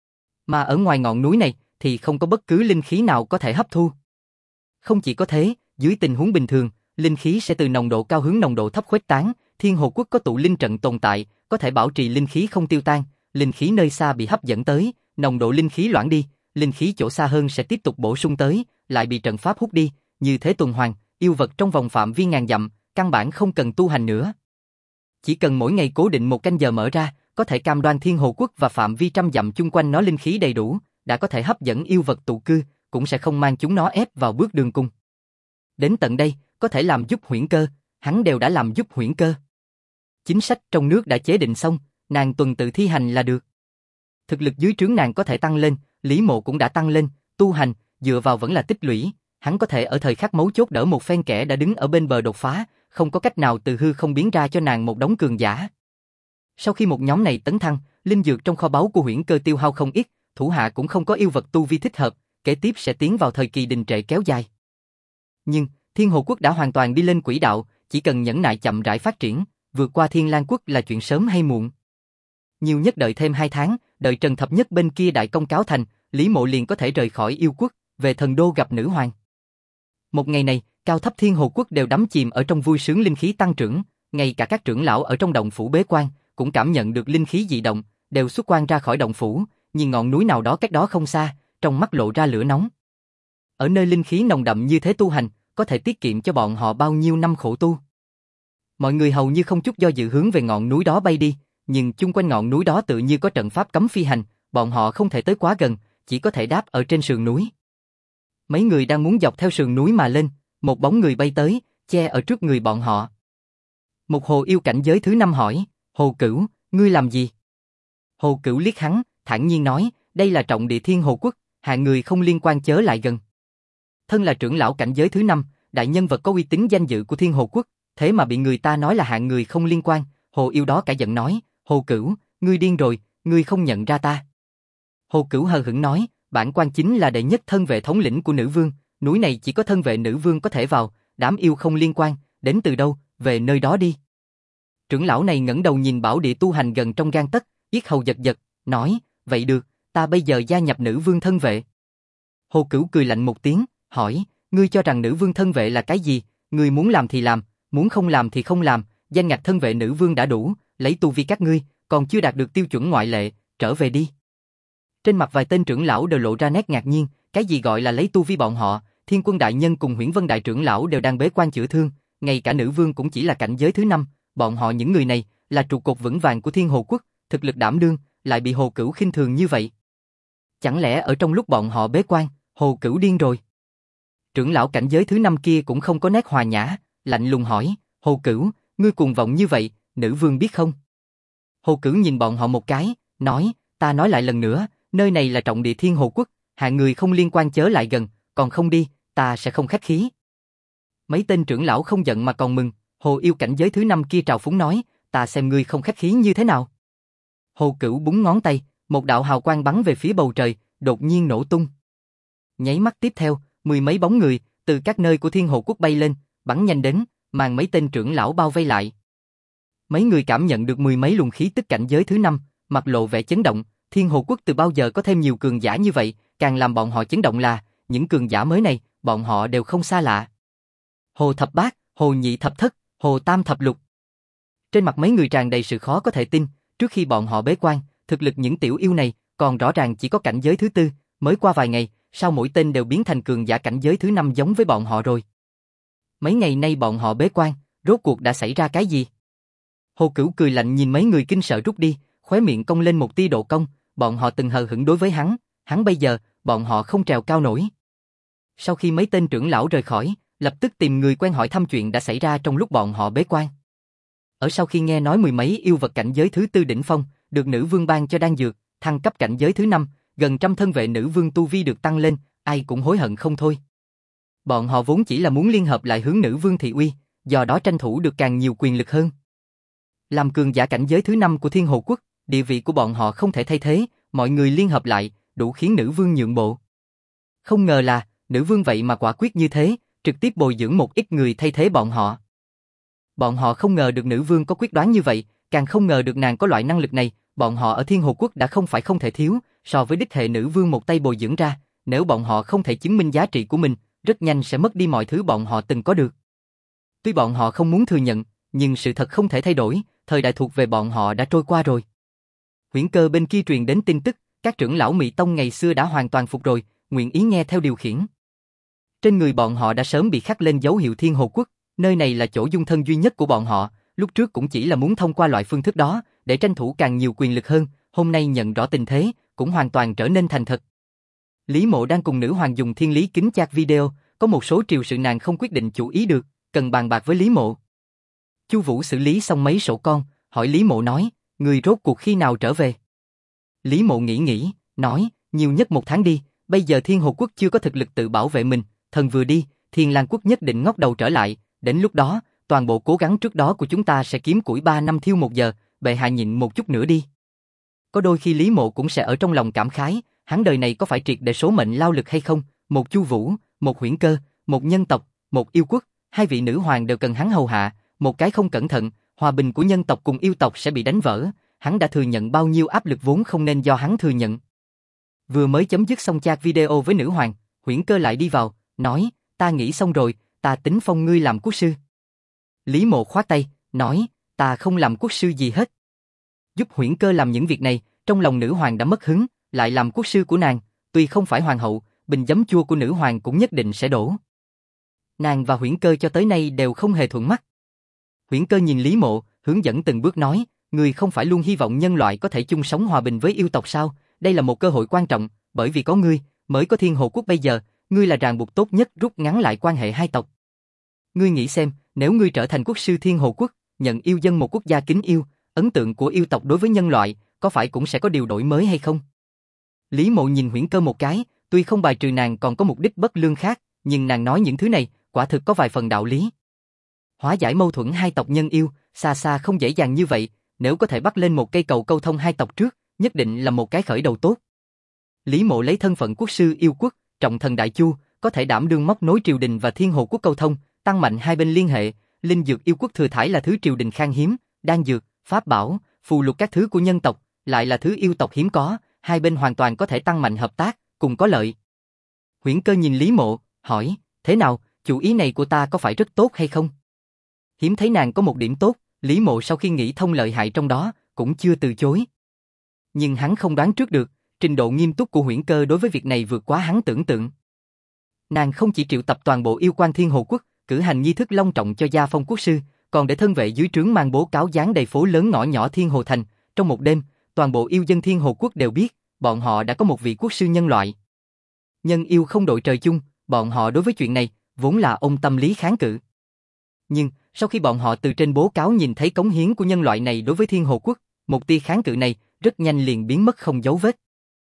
Mà ở ngoài ngọn núi này thì không có bất cứ linh khí nào có thể hấp thu. Không chỉ có thế, dưới tình huống bình thường, linh khí sẽ từ nồng độ cao hướng nồng độ thấp khuếch tán, Thiên Hồ Quốc có tụ linh trận tồn tại, có thể bảo trì linh khí không tiêu tan, linh khí nơi xa bị hấp dẫn tới, nồng độ linh khí loãng đi, linh khí chỗ xa hơn sẽ tiếp tục bổ sung tới, lại bị trận pháp hút đi, như thế tuần hoàn, yêu vật trong vòng phạm vi ngàn dặm, căn bản không cần tu hành nữa. Chỉ cần mỗi ngày cố định một canh giờ mở ra, có thể cam đoan Thiên Hồ Quốc và phạm vi trăm dặm chung quanh nó linh khí đầy đủ, đã có thể hấp dẫn yêu vật tụ cư, cũng sẽ không mang chúng nó ép vào bước đường cùng. Đến tận đây, có thể làm giúp Huyễn Cơ, hắn đều đã làm giúp Huyễn Cơ. Chính sách trong nước đã chế định xong, nàng tuần tự thi hành là được. Thực lực dưới trướng nàng có thể tăng lên, Lý Mộ cũng đã tăng lên, tu hành, dựa vào vẫn là tích lũy, hắn có thể ở thời khắc mấu chốt đỡ một phen kẻ đã đứng ở bên bờ đột phá, không có cách nào từ hư không biến ra cho nàng một đống cường giả. Sau khi một nhóm này tấn thăng, linh dược trong kho báu của Huyễn Cơ tiêu hao không ít, thủ hạ cũng không có yêu vật tu vi thích hợp, kế tiếp sẽ tiến vào thời kỳ đình trệ kéo dài. Nhưng, Thiên Hồ Quốc đã hoàn toàn đi lên quỹ đạo, chỉ cần nhẫn nại chậm rãi phát triển, vượt qua Thiên Lang Quốc là chuyện sớm hay muộn. Nhiều nhất đợi thêm 2 tháng, đợi Trần Thập Nhất bên kia đại công cáo thành, Lý Mộ liền có thể rời khỏi yêu quốc, về thần đô gặp nữ hoàng. Một ngày này, cao thấp Thiên Hồ Quốc đều đắm chìm ở trong vui sướng linh khí tăng trưởng, ngay cả các trưởng lão ở trong động phủ bế quan cũng cảm nhận được linh khí dị động, đều xuất quan ra khỏi động phủ, nhìn ngọn núi nào đó cách đó không xa, trong mắt lộ ra lửa nóng. Ở nơi linh khí nồng đậm như thế tu hành, có thể tiết kiệm cho bọn họ bao nhiêu năm khổ tu. Mọi người hầu như không chút do dự hướng về ngọn núi đó bay đi, nhưng chung quanh ngọn núi đó tự như có trận pháp cấm phi hành, bọn họ không thể tới quá gần, chỉ có thể đáp ở trên sườn núi. Mấy người đang muốn dọc theo sườn núi mà lên, một bóng người bay tới, che ở trước người bọn họ. Một hồ yêu cảnh giới thứ 5 hỏi, Hồ Cửu, ngươi làm gì? Hồ Cửu liếc hắn, thản nhiên nói, đây là trọng địa Thiên Hồ Quốc, hạng người không liên quan chớ lại gần. Thân là trưởng lão cảnh giới thứ 5, đại nhân vật có uy tín danh dự của Thiên Hồ Quốc, thế mà bị người ta nói là hạng người không liên quan, hồ yêu đó cả giận nói, Hồ Cửu, ngươi điên rồi, ngươi không nhận ra ta. Hồ Cửu hờ hững nói, bản quan chính là đệ nhất thân vệ thống lĩnh của nữ vương, núi này chỉ có thân vệ nữ vương có thể vào, đám yêu không liên quan, đến từ đâu, về nơi đó đi. Trưởng lão này ngẩng đầu nhìn bảo địa tu hành gần trong gang tấc, yết hầu giật giật, nói, vậy được, ta bây giờ gia nhập nữ vương thân vệ. Hồ Cửu cười lạnh một tiếng, hỏi, ngươi cho rằng nữ vương thân vệ là cái gì, ngươi muốn làm thì làm, muốn không làm thì không làm, danh ngạch thân vệ nữ vương đã đủ, lấy tu vi các ngươi, còn chưa đạt được tiêu chuẩn ngoại lệ, trở về đi. Trên mặt vài tên trưởng lão đều lộ ra nét ngạc nhiên, cái gì gọi là lấy tu vi bọn họ, Thiên Quân đại nhân cùng Huyễn Vân đại trưởng lão đều đang bế quan chữa thương, ngay cả nữ vương cũng chỉ là cảnh giới thứ 5, bọn họ những người này là trụ cột vững vàng của Thiên Hồ quốc, thực lực đảm đương, lại bị Hồ Cửu khinh thường như vậy. Chẳng lẽ ở trong lúc bọn họ bế quan, Hồ Cửu điên rồi? Trưởng lão cảnh giới thứ 5 kia cũng không có nét hòa nhã, lạnh lùng hỏi, Hồ Cửu, ngươi cuồng vọng như vậy, nữ vương biết không? Hồ Cửu nhìn bọn họ một cái, nói, ta nói lại lần nữa, nơi này là trọng địa Thiên Hồ quốc, hạng người không liên quan chớ lại gần, còn không đi, ta sẽ không khách khí. Mấy tên trưởng lão không giận mà còn mừng, Hồ yêu cảnh giới thứ 5 kia trào phúng nói, ta xem ngươi không khách khí như thế nào. Hồ Cửu búng ngón tay, một đạo hào quang bắn về phía bầu trời, đột nhiên nổ tung. Nháy mắt tiếp theo, mười mấy bóng người từ các nơi của Thiên Hồ quốc bay lên, bắn nhanh đến, màn mấy tên trưởng lão bao vây lại. Mấy người cảm nhận được mười mấy luồng khí tức cảnh giới thứ 5, mặt lộ vẻ chấn động, Thiên Hồ quốc từ bao giờ có thêm nhiều cường giả như vậy, càng làm bọn họ chấn động là, những cường giả mới này, bọn họ đều không xa lạ. Hồ thập bát, Hồ nhị thập thất, Hồ tam thập lục. Trên mặt mấy người tràn đầy sự khó có thể tin, trước khi bọn họ bế quan, thực lực những tiểu yêu này còn rõ ràng chỉ có cảnh giới thứ 4, mới qua vài ngày, sao mỗi tên đều biến thành cường giả cảnh giới thứ 5 giống với bọn họ rồi. Mấy ngày nay bọn họ bế quan, rốt cuộc đã xảy ra cái gì? Hồ Cửu cười lạnh nhìn mấy người kinh sợ rút đi, khóe miệng cong lên một tia độ cong, bọn họ từng hờ hững đối với hắn bây giờ, bọn họ không trèo cao nổi. Sau khi mấy tên trưởng lão rời khỏi, lập tức tìm người quen hỏi thăm chuyện đã xảy ra trong lúc bọn họ bế quan. Ở sau khi nghe nói mười mấy yêu vật cảnh giới thứ 4 đỉnh phong, được nữ vương ban cho đan dược, thăng cấp cảnh giới thứ 5, gần trăm thân vệ nữ vương tu vi được tăng lên, ai cũng hối hận không thôi. Bọn họ vốn chỉ là muốn liên hợp lại hướng nữ vương thị uy, do đó tranh thủ được càng nhiều quyền lực hơn. Làm cường giả cảnh giới thứ 5 của Thiên Hồ quốc, địa vị của bọn họ không thể thay thế, mọi người liên hợp lại, đủ khiến nữ vương nhượng bộ. Không ngờ là, nữ vương vậy mà quả quyết như thế, trực tiếp bồi dưỡng một ít người thay thế bọn họ. Bọn họ không ngờ được nữ vương có quyết đoán như vậy, càng không ngờ được nàng có loại năng lực này, bọn họ ở Thiên Hồ quốc đã không phải không thể thiếu, so với đích hệ nữ vương một tay bồi dưỡng ra, nếu bọn họ không thể chứng minh giá trị của mình, rất nhanh sẽ mất đi mọi thứ bọn họ từng có được. Tuy bọn họ không muốn thừa nhận, nhưng sự thật không thể thay đổi, thời đại thuộc về bọn họ đã trôi qua rồi. Huyễn Cơ bên kia truyền đến tin tức, các trưởng lão Mị Tông ngày xưa đã hoàn toàn phục rồi, nguyện ý nghe theo điều khiển. Trên người bọn họ đã sớm bị khắc lên dấu hiệu Thiên Hồ quốc, nơi này là chỗ dung thân duy nhất của bọn họ, lúc trước cũng chỉ là muốn thông qua loại phương thức đó, để tranh thủ càng nhiều quyền lực hơn, hôm nay nhận rõ tình thế, cũng hoàn toàn trở nên thành thật. Lý Mộ đang cùng nữ hoàng dùng thiên lý kính chat video, có một số triều sự nàng không quyết định chủ ý được, cần bàn bạc với Lý Mộ. Chu Vũ xử lý xong mấy sổ con, hỏi Lý Mộ nói, người rốt cuộc khi nào trở về? Lý Mộ nghĩ, nói, nhiều nhất 1 tháng đi, bây giờ Thiên Hồ quốc chưa có thực lực tự bảo vệ mình, thần vừa đi, Thiên Lang quốc nhất định ngóc đầu trở lại, đến lúc đó, toàn bộ cố gắng trước đó của chúng ta sẽ kiếm củi 3 năm thiêu 1 giờ, bệ hạ nhịn một chút nữa đi. Có đôi khi Lý Mộ cũng sẽ ở trong lòng cảm khái, hắn đời này có phải triệt để số mệnh lao lực hay không, một Chu Vũ, một Huyễn Cơ, một nhân tộc, một yêu quốc, 2 vị nữ hoàng đều cần hắn hầu hạ, một cái không cẩn thận, hòa bình của nhân tộc cùng yêu tộc sẽ bị đánh vỡ, hắn đã thừa nhận bao nhiêu áp lực vốn không nên do hắn thừa nhận. Vừa mới chấm dứt xong chat video với nữ hoàng, Huyễn Cơ lại đi vào, nói, ta nghĩ xong rồi, ta tính phong ngươi làm quốc sư. Lý Mộ khoát tay, nói, ta không làm quốc sư gì hết. Giúp Huyễn Cơ làm những việc này, trong lòng nữ hoàng đã mất hứng, lại làm quốc sư của nàng, tuy không phải hoàng hậu, bình giấm chua của nữ hoàng cũng nhất định sẽ đổ. Nàng và Huyễn Cơ cho tới nay đều không hề thuận mắt. Huyễn Cơ nhìn Lý Mộ, hướng dẫn từng bước nói, ngươi không phải luôn hy vọng nhân loại có thể chung sống hòa bình với yêu tộc sao? Đây là một cơ hội quan trọng, bởi vì có ngươi, mới có Thiên Hồ quốc bây giờ, ngươi là ràng buộc tốt nhất rút ngắn lại quan hệ hai tộc. Ngươi nghĩ xem, nếu ngươi trở thành quốc sư Thiên Hồ quốc, nhận yêu dân một quốc gia kính yêu, ấn tượng của yêu tộc đối với nhân loại, có phải cũng sẽ có điều đổi mới hay không? Lý Mộ nhìn Huyễn Cơ một cái, tuy không bài trừ nàng còn có mục đích bất lương khác, nhưng nàng nói những thứ này, quả thực có vài phần đạo lý. Hóa giải mâu thuẫn hai tộc nhân yêu, xa xa không dễ dàng như vậy, nếu có thể bắt lên một cây cầu câu thông hai tộc trước, nhất định là một cái khởi đầu tốt. Lý Mộ lấy thân phận quốc sư yêu quốc, trọng thần Đại Chu, có thể đảm đương móc nối triều đình và Thiên Hồ quốc câu thông, tăng mạnh hai bên liên hệ, linh dược yêu quốc thừa thải là thứ triều đình khan hiếm, đan dược, pháp bảo, phù lục các thứ của nhân tộc, lại là thứ yêu tộc hiếm có, hai bên hoàn toàn có thể tăng mạnh hợp tác, cùng có lợi. Huyễn Cơ nhìn Lý Mộ, hỏi, thế nào, chủ ý này của ta có phải rất tốt hay không? Hiếm thấy nàng có một điểm tốt, Lý Mộ sau khi nghĩ thông lợi hại trong đó, cũng chưa từ chối. Nhưng hắn không đoán trước được, trình độ nghiêm túc của Huyễn Cơ đối với việc này vượt quá hắn tưởng tượng. Nàng không chỉ triệu tập toàn bộ yêu quan Thiên Hồ Quốc, cử hành nghi thức long trọng cho gia phong quốc sư, còn để thân vệ dưới trướng mang bố cáo dán đầy phố lớn ngõ nhỏ Thiên Hồ Thành. Trong một đêm, toàn bộ yêu dân Thiên Hồ Quốc đều biết, bọn họ đã có một vị quốc sư nhân loại. Nhân yêu không đội trời chung, bọn họ đối với chuyện này, vốn là ôm tâm lý kháng cự. Nhưng, sau khi bọn họ từ trên bố cáo nhìn thấy cống hiến của nhân loại này đối với Thiên Hồ Quốc, một tia kháng cự này, rất nhanh liền biến mất không dấu vết.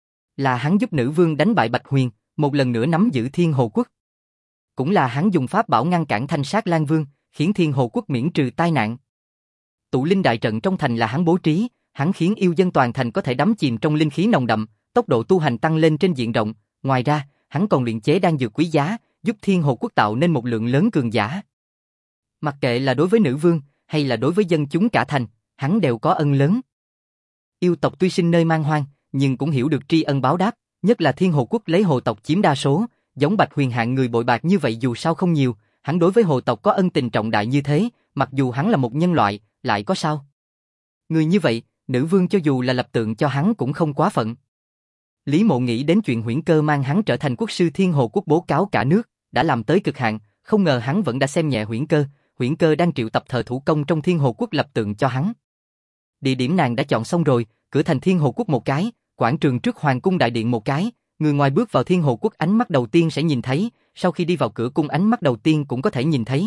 Là hắn giúp nữ vương đánh bại Bạch Huyền, một lần nữa nắm giữ Thiên Hồ Quốc. Cũng là hắn dùng pháp bảo ngăn cản Thanh Sát Lan Vương, khiến Thiên Hồ Quốc miễn trừ tai nạn. Tụ linh đại trận trong thành là hắn bố trí, hắn khiến yêu dân toàn thành có thể đắm chìm trong linh khí nồng đậm, tốc độ tu hành tăng lên trên diện rộng. Ngoài ra, hắn còn luyện chế đan dược quý giá, giúp Thiên Hồ Quốc tạo nên một lượng lớn cường giả. Mặc kệ là đối với nữ vương, hay là đối với dân chúng cả thành, hắn đều có ân lớn. Yêu tộc tuy sinh nơi man hoang, nhưng cũng hiểu được tri ân báo đáp, nhất là Thiên Hồ Quốc lấy hồ tộc chiếm đa số, giống Bạch Huyền hạng người bội bạc như vậy dù sao không nhiều, hắn đối với hồ tộc có ân tình trọng đại như thế, mặc dù hắn là một nhân loại, lại có sao? Người như vậy, nữ vương cho dù là lập tượng cho hắn cũng không quá phận. Lý Mộ nghĩ đến chuyện Huyễn Cơ mang hắn trở thành quốc sư Thiên Hồ Quốc bố cáo cả nước, đã làm tới cực hạn, không ngờ hắn vẫn đã xem nhẹ Huyễn Cơ đang triệu tập thợ thủ công trong Thiên Hồ Quốc lập tượng cho hắn. Địa điểm nàng đã chọn xong rồi, cửa thành Thiên Hồ Quốc một cái, quảng trường trước Hoàng cung đại điện một cái, người ngoài bước vào Thiên Hồ Quốc ánh mắt đầu tiên sẽ nhìn thấy, sau khi đi vào cửa cung ánh mắt đầu tiên cũng có thể nhìn thấy.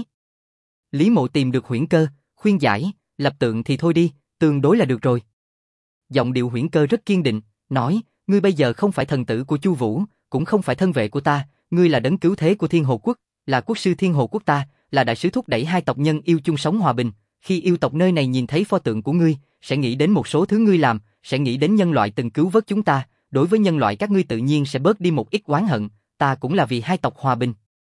Lý Mộ tìm được Huyễn Cơ, khuyên giải, lập tượng thì thôi đi, tương đối là được rồi. Giọng điệu Huyễn Cơ rất kiên định, nói, ngươi bây giờ không phải thần tử của Chu Vũ, cũng không phải thân vệ của ta, ngươi là đấng cứu thế của Thiên Hồ Quốc, là quốc sư Thiên Hồ Quốc ta, là đại sứ thúc đẩy hai tộc nhân yêu chung sống hòa bình. Khi yêu tộc nơi này nhìn thấy pho tượng của ngươi, sẽ nghĩ đến một số thứ ngươi làm, sẽ nghĩ đến nhân loại từng cứu vớt chúng ta, đối với nhân loại các ngươi tự nhiên sẽ bớt đi một ít oán hận, ta cũng là vì hai tộc hòa bình.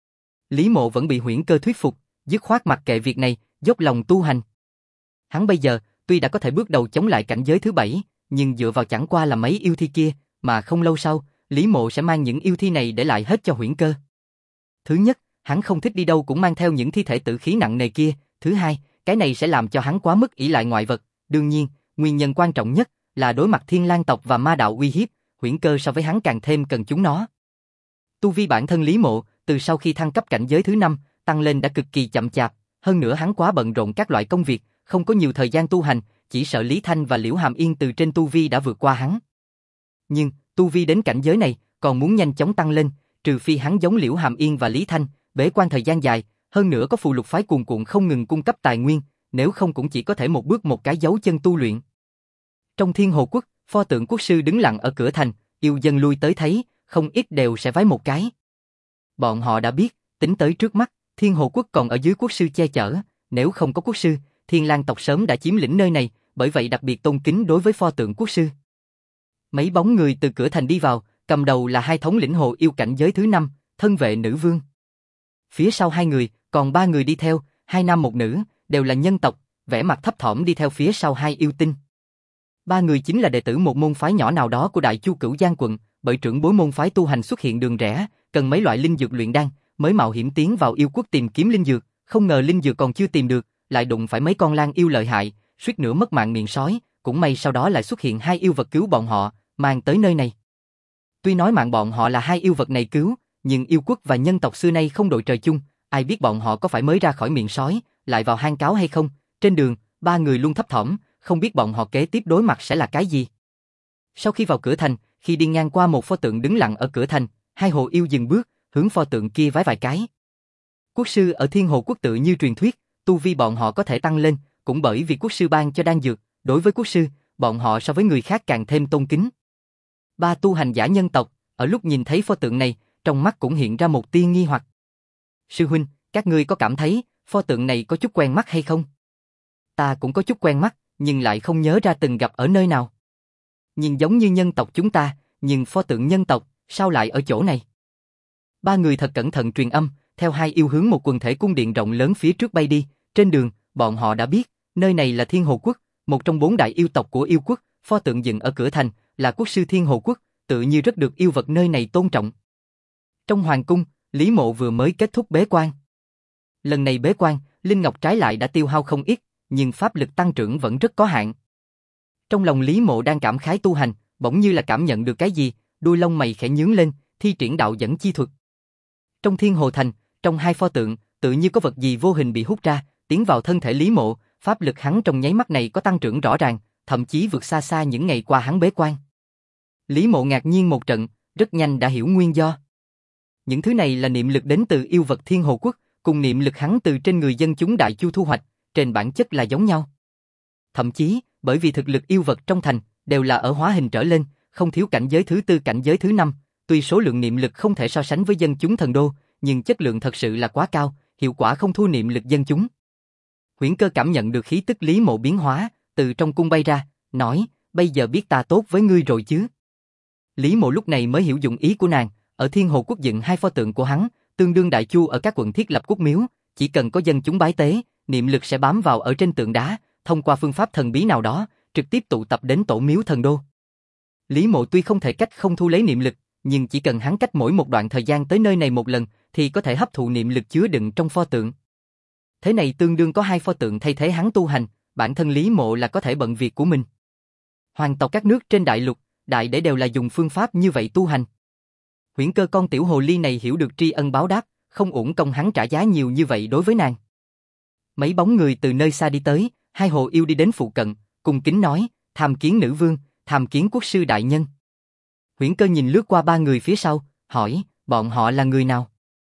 Lý Mộ vẫn bị Huyễn Cơ thuyết phục, dứt khoát mặc kệ việc này, dốc lòng tu hành. Hắn bây giờ, tuy đã có thể bước đầu chống lại cảnh giới thứ 7, nhưng dựa vào chẳng qua là mấy yêu thi kia, mà không lâu sau, Lý Mộ sẽ mang những yêu thi này để lại hết cho Huyễn Cơ. Thứ nhất, hắn không thích đi đâu cũng mang theo những thi thể tử khí nặng nề kia, thứ hai, cái này sẽ làm cho hắn quá mức ỷ lại ngoại vật, đương nhiên, nguyên nhân quan trọng nhất là đối mặt Thiên Lang tộc và ma đạo uy hiếp, Huyễn Cơ so với hắn càng thêm cần chúng nó. Tu vi bản thân Lý Mộ, từ sau khi thăng cấp cảnh giới thứ 5, tăng lên đã cực kỳ chậm chạp, hơn nữa hắn quá bận rộn các loại công việc, không có nhiều thời gian tu hành, chỉ sợ Lý Thanh và Liễu Hàm Yên từ trên tu vi đã vượt qua hắn. Nhưng, tu vi đến cảnh giới này, còn muốn nhanh chóng tăng lên, trừ phi hắn giống Liễu Hàm Yên và Lý Thanh, bế quan thời gian dài, hơn nữa có phù lục phái cuồn cuộn không ngừng cung cấp tài nguyên, nếu không cũng chỉ có thể một bước một cái dấu chân tu luyện. Trong Thiên Hồ Quốc, pho tượng quốc sư đứng lặng ở cửa thành, yêu dân lui tới thấy, không ít đều sẽ vái một cái. Bọn họ đã biết, tính tới trước mắt, Thiên Hồ Quốc còn ở dưới quốc sư che chở, nếu không có quốc sư, Thiên Lang tộc sớm đã chiếm lĩnh nơi này, bởi vậy đặc biệt tôn kính đối với pho tượng quốc sư. Mấy bóng người từ cửa thành đi vào, cầm đầu là hai thống lĩnh hồ yêu cảnh giới thứ 5, thân vệ nữ vương. Phía sau hai người, còn ba người đi theo, hai nam một nữ, đều là nhân tộc, vẻ mặt thấp thỏm đi theo phía sau hai yêu tinh. Ba người chính là đệ tử một môn phái nhỏ nào đó của Đại Chu Cửu Giang quận, bởi trưởng bối môn phái tu hành xuất hiện đường rẽ, cần mấy loại linh dược luyện đan, mới mạo hiểm tiến vào yêu quốc tìm kiếm linh dược, không ngờ linh dược còn chưa tìm được, lại đụng phải mấy con lang yêu lợi hại, suýt nữa mất mạng miệng sói, cũng may sau đó lại xuất hiện hai yêu vật cứu bọn họ, mang tới nơi này. Tuy nói mạng bọn họ là hai yêu vật này cứu, nhưng yêu quốc và nhân tộc xưa nay không đội trời chung, ai biết bọn họ có phải mới ra khỏi miệng sói, lại vào hang cáo hay không. Trên đường, ba người luôn thấp thỏm, không biết bọn họ kế tiếp đối mặt sẽ là cái gì. Sau khi vào cửa thành, khi đi ngang qua một pho tượng đứng lặng ở cửa thành, hai hồ yêu dừng bước, hướng pho tượng kia vái vài cái. Quốc sư ở Thiên Hồ Quốc tự như truyền thuyết, tu vi bọn họ có thể tăng lên, cũng bởi vì quốc sư ban cho đan dược, đối với quốc sư, bọn họ so với người khác càng thêm tôn kính. Ba tu hành giả nhân tộc, ở lúc nhìn thấy pho tượng này, trong mắt cũng hiện ra một tia nghi hoặc. Sư huynh, các ngươi có cảm thấy pho tượng này có chút quen mắt hay không? Ta cũng có chút quen mắt, nhưng lại không nhớ ra từng gặp ở nơi nào. Nhìn giống như nhân tộc chúng ta, nhưng pho tượng nhân tộc, sao lại ở chỗ này? Ba người thật cẩn thận truyền âm, theo hai yêu hướng một quần thể cung điện rộng lớn phía trước bay đi. Trên đường, bọn họ đã biết, nơi này là Thiên Hồ Quốc, một trong 4 đại yêu tộc của yêu quốc, pho tượng dựng ở cửa thành, là quốc sư Thiên Hồ Quốc, tự như rất được yêu vật nơi này tôn trọng. Trong hoàng cung, Lý Mộ vừa mới kết thúc bế quan. Lần này bế quan, linh ngọc trái lại đã tiêu hao không ít, nhưng pháp lực tăng trưởng vẫn rất có hạn. Trong lòng Lý Mộ đang cảm khái tu hành, bỗng như là cảm nhận được cái gì, đuôi lông mày khẽ nhướng lên, thi triển đạo dẫn chi thuật. Trong Thiên Hồ Thành, trong hai pho tượng, tự như có vật gì vô hình bị hút ra, tiến vào thân thể Lý Mộ, pháp lực hắn trong nháy mắt này có tăng trưởng rõ ràng, thậm chí vượt xa xa những ngày qua hắn bế quan. Lý Mộ ngạc nhiên một trận, rất nhanh đã hiểu nguyên do. Những thứ này là niệm lực đến từ yêu vật Thiên Hồ Quốc, cùng niệm lực hắn từ trên người dân chúng Đại Chu thu hoạch, trên bản chất là giống nhau. Thậm chí, bởi vì thực lực yêu vật trong thành đều là ở hóa hình trở lên, không thiếu cảnh giới thứ tư cảnh giới thứ năm, tuy số lượng niệm lực không thể so sánh với dân chúng thần đô, nhưng chất lượng thật sự là quá cao, hiệu quả không thua niệm lực dân chúng. Huyễn Cơ cảm nhận được khí tức Lý Mộ biến hóa, từ trong cung bay ra, nói, bây giờ biết ta tốt với ngươi rồi chứ. Lý Mộ lúc này mới hiểu dụng ý của nàng, ở Thiên Hồ Quốc dựng hai pho tượng của hắn, tương đương Đại Chu ở các quận thiết lập quốc miếu, chỉ cần có dân chúng bái tế, niệm lực sẽ bám vào ở trên tượng đá, thông qua phương pháp thần bí nào đó, trực tiếp tụ tập đến tổ miếu thần đô. Lý Mộ tuy không thể cách không thu lấy niệm lực, nhưng chỉ cần hắn cách mỗi một đoạn thời gian tới nơi này một lần, thì có thể hấp thụ niệm lực chứa đựng trong pho tượng. Thế này tương đương có hai pho tượng thay thế hắn tu hành, bản thân Lý Mộ là có thể bận việc của mình. Hoàng tộc các nước trên đại lục, đại để đều là dùng phương pháp như vậy tu hành. Huyễn Cơ con tiểu hồ ly này hiểu được tri ân báo đáp, không uổng công hắn trả giá nhiều như vậy đối với nàng. Mấy bóng người từ nơi xa đi tới, hai hồ yêu đi đến phụ cận, cùng kính nói, tham kiến nữ vương, tham kiến quốc sư đại nhân. Huyễn Cơ nhìn lướt qua ba người phía sau, hỏi, bọn họ là người nào?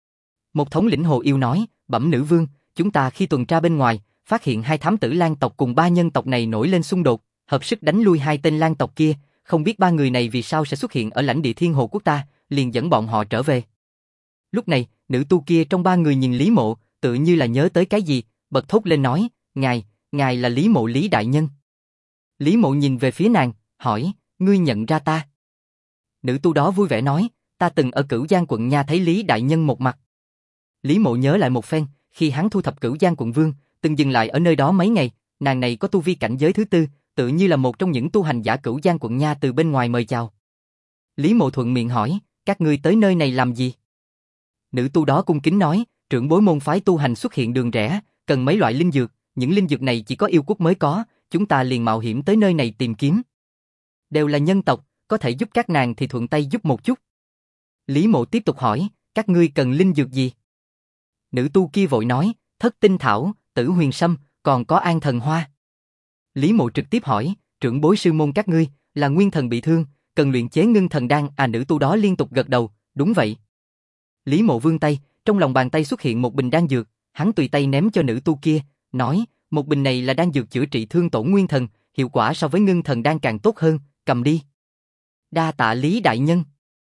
Một thống lĩnh hồ yêu nói, bẩm nữ vương, chúng ta khi tuần tra bên ngoài, phát hiện hai thám tử Lan tộc cùng ba nhân tộc này nổi lên xung đột, hợp sức đánh lui hai tên Lan tộc kia, không biết ba người này vì sao sẽ xuất hiện ở lãnh địa Thiên Hồ Quốc ta, liền dẫn bọn họ trở về. Lúc này, nữ tu kia trong ba người nhìn Lý Mộ, tự như là nhớ tới cái gì, bật thốt lên nói, ngài là Lý Mộ Lý đại nhân. Lý Mộ nhìn về phía nàng, hỏi, ngươi nhận ra ta? Nữ tu đó vui vẻ nói, ta từng ở Cửu Giang quận nha thấy Lý đại nhân một mặt. Lý Mộ nhớ lại một phen, khi hắn thu thập Cửu Giang quận vương, từng dừng lại ở nơi đó mấy ngày, nàng này có tu vi cảnh giới thứ tư, tự như là một trong những tu hành giả Cửu Giang quận nha từ bên ngoài mời chào. Lý Mộ thuận miệng hỏi, các ngươi tới nơi này làm gì? Nữ tu đó cung kính nói, trưởng bối môn phái tu hành xuất hiện đường rẽ, cần mấy loại linh dược, những linh dược này chỉ có yêu quốc mới có, chúng ta liền mạo hiểm tới nơi này tìm kiếm. Đều là nhân tộc, có thể giúp các nàng thì thuận tay giúp một chút. Lý Mộ tiếp tục hỏi, các ngươi cần linh dược gì? Nữ tu kia vội nói, Thất Tinh Thảo, Tử Huyền Sâm, còn có An Thần Hoa. Lý Mộ trực tiếp hỏi, trưởng bối sư môn các ngươi, là nguyên thần bị thương, cần luyện chế ngưng thần đan, nữ tu đó liên tục gật đầu, đúng vậy. Lý Mộ vươn tay, trong lòng bàn tay xuất hiện một bình đan dược, hắn tùy tay ném cho nữ tu kia, nói, một bình này là đan dược chữa trị thương tổn nguyên thần, hiệu quả so với ngưng thần đan càng tốt hơn, cầm đi. Đa tạ Lý đại nhân.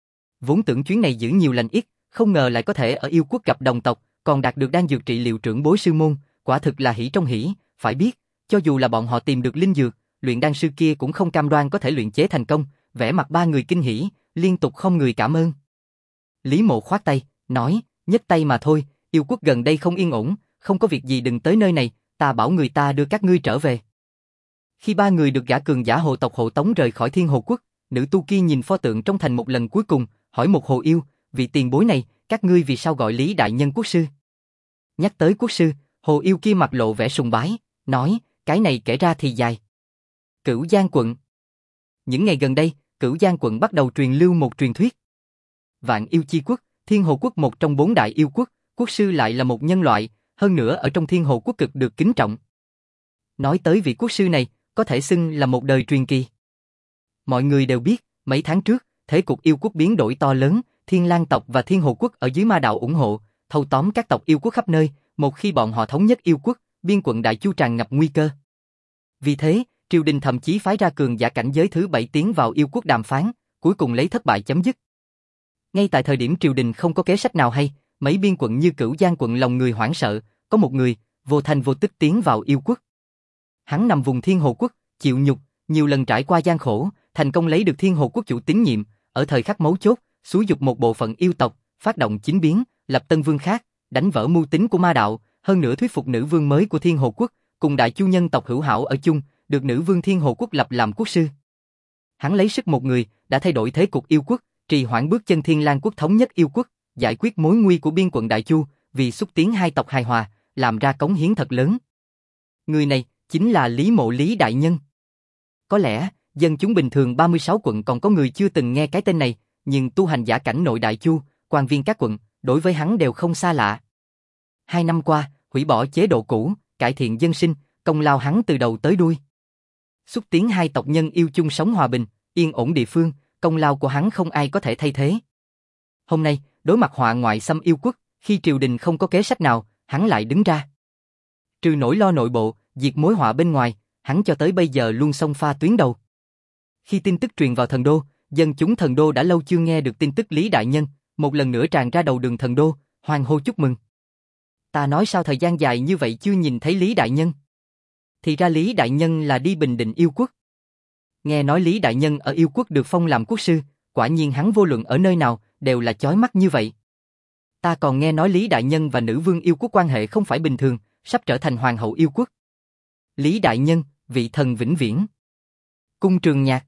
Vốn tưởng chuyến này giữ nhiều lành ít, không ngờ lại có thể ở yêu quốc gặp đồng tộc, còn đạt được đan dược trị liệu trưởng bối sư môn, quả thực là hỷ trong hỷ, phải biết, cho dù là bọn họ tìm được linh dược, luyện đan sư kia cũng không cam đoan có thể luyện chế thành công, vẻ mặt ba người kinh hỉ, liên tục không người cảm ơn. Lý Mộ khoát tay, nói, nhấc tay mà thôi, yêu quốc gần đây không yên ổn, không có việc gì đừng tới nơi này, ta bảo người ta đưa các ngươi trở về. Khi ba người được gã cường giả hồ tộc hộ tống rời khỏi Thiên Hồ Quốc, nữ tu kia nhìn pho tượng trong thành một lần cuối cùng, hỏi một hồ yêu, vị tiền bối này, các ngươi vì sao gọi Lý đại nhân quốc sư? Nhắc tới quốc sư, hồ yêu kia mặt lộ vẻ sùng bái, nói, cái này kể ra thì dài. Cửu Giang quận. Những ngày gần đây, Cửu Giang quận bắt đầu truyền lưu một truyền thuyết. Vạn yêu chi quốc, Thiên Hồ Quốc một trong bốn đại yêu quốc, quốc sư lại là một nhân loại, hơn nữa ở trong Thiên Hồ Quốc cực được kính trọng. Nói tới vị quốc sư này, có thể xưng là một đời truyền kỳ. Mọi người đều biết, mấy tháng trước, thế cục yêu quốc biến đổi to lớn, Thiên Lang tộc và Thiên Hồ Quốc ở dưới ma đạo ủng hộ, thâu tóm các tộc yêu quốc khắp nơi, một khi bọn họ thống nhất yêu quốc, biên quận Đại Chu tràn ngập nguy cơ. Vì thế, triều đình thậm chí phái ra cường giả cảnh giới thứ 7 tiến vào yêu quốc đàm phán, cuối cùng lấy thất bại chấm dứt. Ngay tại thời điểm triều đình không có kế sách nào hay, mấy biên quận như Cửu Giang quận lòng người hoảng sợ, có một người, vô thành vô tức tiến vào yêu quốc. Hắn nằm vùng Thiên Hồ Quốc, chịu nhục, nhiều lần trải qua gian khổ, thành công lấy được Thiên Hồ Quốc chủ tín nhiệm, ở thời khắc mấu chốt, xúi dục một bộ phận yêu tộc, phát động chính biến, lập tân vương khác, đánh vỡ mưu tính của ma đạo, hơn nữa thuyết phục nữ vương mới của Thiên Hồ Quốc, cùng Đại Chu nhân tộc hữu hảo ở chung, được nữ vương Thiên Hồ Quốc lập làm quốc sư. Hắn lấy sức một người, đã thay đổi thế cục yêu quốc, trì hoãn bước chân Thiên Lang Quốc thống nhất yêu quốc, giải quyết mối nguy của biên quận Đại Chu, vì xúc tiến hai tộc hài hòa, làm ra cống hiến thật lớn. Người này chính là Lý Mộ Lý đại nhân. Có lẽ, dân chúng bình thường 36 quận còn có người chưa từng nghe cái tên này, nhưng tu hành giả cảnh nội Đại Chu, quan viên các quận, đối với hắn đều không xa lạ. 2 năm qua, hủy bỏ chế độ cũ, cải thiện dân sinh, công lao hắn từ đầu tới đuôi. Xúc tiến hai tộc nhân yêu chung sống hòa bình, yên ổn địa phương, công lao của hắn không ai có thể thay thế. Hôm nay, đối mặt họa ngoại xâm yêu quốc, khi triều đình không có kế sách nào, hắn lại đứng ra. Trừ nỗi lo nội bộ, diệt mối họa bên ngoài, hắn cho tới bây giờ luôn xông pha tuyến đầu. Khi tin tức truyền vào thần đô, dân chúng thần đô đã lâu chưa nghe được tin tức Lý đại nhân, một lần nữa tràn ra đầu đường thần đô, hoan hô chúc mừng. Ta nói sao thời gian dài như vậy chưa nhìn thấy Lý đại nhân? Thì ra Lý đại nhân là đi Bình Định yêu quốc. Nghe nói Lý đại nhân ở yêu quốc được phong làm quốc sư, quả nhiên hắn vô luận ở nơi nào đều là chói mắt như vậy. Ta còn nghe nói Lý đại nhân và nữ vương yêu quốc quan hệ không phải bình thường, sắp trở thành hoàng hậu yêu quốc. Lý đại nhân, vị thần vĩnh viễn. Cung Trường Nhạc.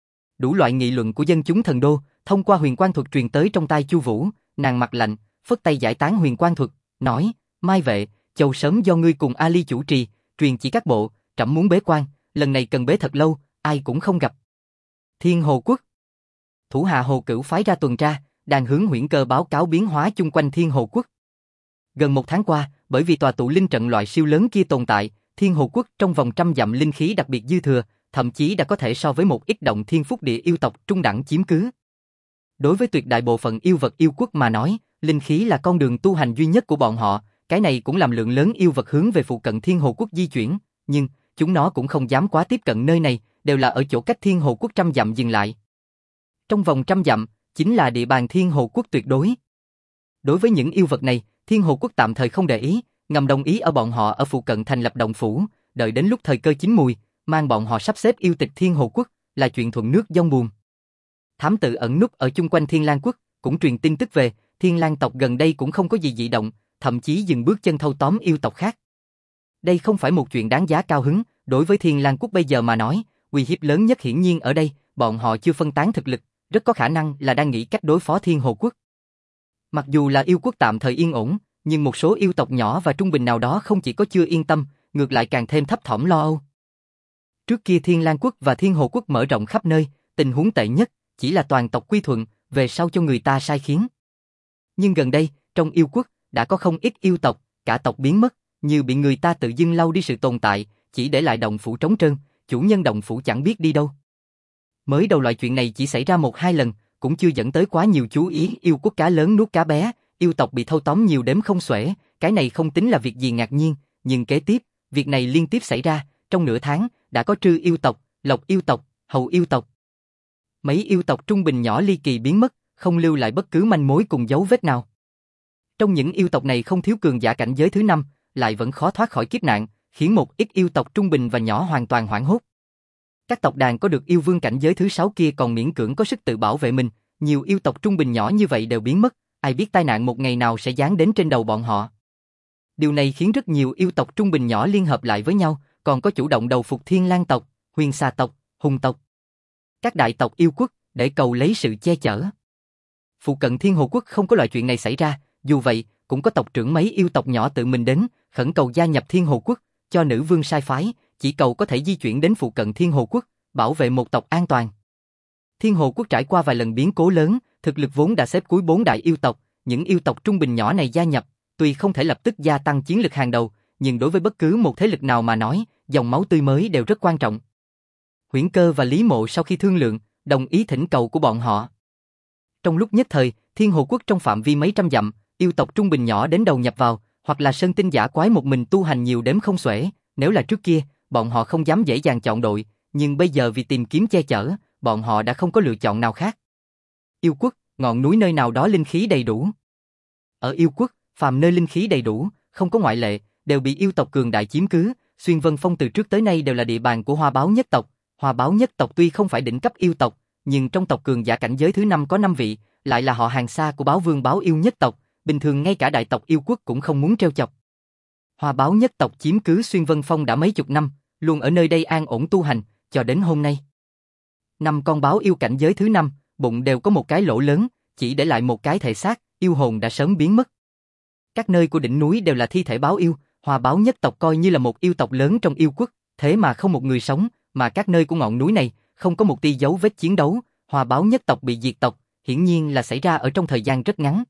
Đủ loại nghị luận của dân chúng thần đô, thông qua huyền quang thuật truyền tới trong tai Chu Vũ, nàng mặt lạnh, phất tay giải tán huyền quang thuật, nói: "Mai vệ, chầu sớm do ngươi cùng Ali chủ trì, truyền chỉ các bộ, trẫm muốn bế quan, lần này cần bế thật lâu, ai cũng không gặp." Thiên Hồ Quốc. Thủ hạ Hồ Cửu phái ra tuần tra, đang hướng Huyễn Cơ báo cáo biến hóa chung quanh Thiên Hồ Quốc. Gần 1 tháng qua, bởi vì tòa tụ linh trận loại siêu lớn kia tồn tại, Thiên Hồ Quốc trong vòng 100 dặm linh khí đặc biệt dư thừa, thậm chí đã có thể so với một ít động thiên phúc địa yêu tộc trung đẳng chiếm cứ. Đối với tuyệt đại bộ phận yêu vật yêu quốc mà nói, linh khí là con đường tu hành duy nhất của bọn họ, cái này cũng làm lượng lớn yêu vật hướng về phụ cận Thiên Hồ Quốc di chuyển, nhưng chúng nó cũng không dám quá tiếp cận nơi này, đều là ở chỗ cách Thiên Hồ Quốc 100 dặm dừng lại. Trong vòng 100 dặm, chính là địa bàn Thiên Hồ Quốc tuyệt đối. Đối với những yêu vật này, Thiên Hồ Quốc tạm thời không để ý, ngầm đồng ý ở bọn họ ở phụ cận thành lập động phủ, đợi đến lúc thời cơ chín mùi, mang bọn họ sắp xếp yêu tịch Thiên Hồ Quốc, là chuyện thuận nước dông buồn. Thám tử ẩn núp ở chung quanh Thiên Lang Quốc, cũng truyền tin tức về, Thiên Lang tộc gần đây cũng không có gì dị động, thậm chí dừng bước chân thâu tóm yêu tộc khác. Đây không phải một chuyện đáng giá cao hứng, đối với Thiên Lang Quốc bây giờ mà nói, uy hiếp lớn nhất hiển nhiên ở đây, bọn họ chưa phân tán thực lực, rất có khả năng là đang nghĩ cách đối phó Thiên Hồ Quốc. Mặc dù là yêu quốc tạm thời yên ổn, nhưng một số yêu tộc nhỏ và trung bình nào đó không chỉ có chưa yên tâm, ngược lại càng thêm thấp thỏm lo âu. Trước kia Thiên Lang Quốc và Thiên Hồ Quốc mở rộng khắp nơi, tình huống tệ nhất chỉ là toàn tộc quy thuận, về sau cho người ta sai khiến. Nhưng gần đây, trong yêu quốc đã có không ít yêu tộc, cả tộc biến mất, như bị người ta tự dưng lau đi sự tồn tại, chỉ để lại động phủ trống trơn, chủ nhân động phủ chẳng biết đi đâu. Mới đầu loại chuyện này chỉ xảy ra 1-2 lần, cũng chưa dẫn tới quá nhiều chú ý. Yêu quốc cá lớn nuốt cá bé, yêu tộc bị thâu tóm nhiều đếm không xuể, cái này không tính là việc gì ngạc nhiên, nhưng kế tiếp, việc này liên tiếp xảy ra, trong nửa tháng, đã có Trư yêu tộc, Lộc yêu tộc, Hầu yêu tộc. Mấy yêu tộc trung bình nhỏ ly kỳ biến mất, không lưu lại bất cứ manh mối cùng dấu vết nào. Trong những yêu tộc này không thiếu cường giả cảnh giới thứ 5, lại vẫn khó thoát khỏi kiếp nạn, khiến một ít yêu tộc trung bình và nhỏ hoàn toàn hoảng hốt. Các tộc đàn có được yêu vương cảnh giới thứ 6 kia còn miễn cưỡng có sức tự bảo vệ mình, nhiều yêu tộc trung bình nhỏ như vậy đều biến mất, ai biết tai nạn một ngày nào sẽ giáng đến trên đầu bọn họ. Điều này khiến rất nhiều yêu tộc trung bình nhỏ liên hợp lại với nhau, còn có chủ động đầu phục Thiên Lang tộc, Huyền Xà tộc, Hùng tộc. Các đại tộc yêu quốc, để cầu lấy sự che chở. Phụ cận Thiên Hồ Quốc không có loại chuyện này xảy ra, dù vậy, cũng có tộc trưởng mấy yêu tộc nhỏ tự mình đến, khẩn cầu gia nhập Thiên Hồ Quốc, cho nữ vương sai phái, chỉ cầu có thể di chuyển đến phụ cận Thiên Hồ Quốc, bảo vệ một tộc an toàn. Thiên Hồ Quốc trải qua vài lần biến cố lớn, thực lực vốn đã xếp cuối 4 đại yêu tộc, những yêu tộc trung bình nhỏ này gia nhập, tuy không thể lập tức gia tăng chiến lực hàng đầu, nhưng đối với bất cứ một thế lực nào mà nói, dòng máu tươi mới đều rất quan trọng. Huyễn Cơ và Lý Mộ sau khi thương lượng, đồng ý thỉnh cầu của bọn họ. Trong lúc nhất thời, Thiên Hồ Quốc trong phạm vi mấy trăm dặm, yêu tộc trung bình nhỏ đến đầu nhập vào, hoặc là sơn tinh giả quái một mình tu hành nhiều đếm không xuể, nếu là trước kia, bọn họ không dám dễ dàng chọn đội, nhưng bây giờ vì tìm kiếm che chở, bọn họ đã không có lựa chọn nào khác. Yêu quốc, ngọn núi nơi nào đó linh khí đầy đủ. Ở yêu quốc, phàm nơi linh khí đầy đủ, không có ngoại lệ, đều bị yêu tộc cường đại chiếm cứ, Xuyên Vân Phong từ trước tới nay đều là địa bàn của Hoa Báo nhất tộc. Hoa Báo nhất tộc tuy không phải đỉnh cấp yêu tộc, nhưng trong tộc cường giả cảnh giới thứ 5 có 5 vị, lại là họ hàng xa của Báo Vương Báo Yêu nhất tộc, bình thường ngay cả đại tộc yêu quốc cũng không muốn trêu chọc. Hoa Báo nhất tộc chiếm cứ Xuyên Vân Phong đã mấy chục năm, luôn ở nơi đây an ổn tu hành, cho đến hôm nay. 5 con báo yêu cảnh giới thứ 5, bụng đều có một cái lỗ lớn, chỉ để lại một cái thể xác, yêu hồn đã sớm biến mất. Các nơi của đỉnh núi đều là thi thể báo yêu, Hoa báo nhất tộc coi như là một yêu tộc lớn trong yêu quốc, thế mà không một người sống, mà các nơi của ngọn núi này không có một tia dấu vết chiến đấu, Hoa báo nhất tộc bị diệt tộc, hiển nhiên là xảy ra ở trong thời gian rất ngắn.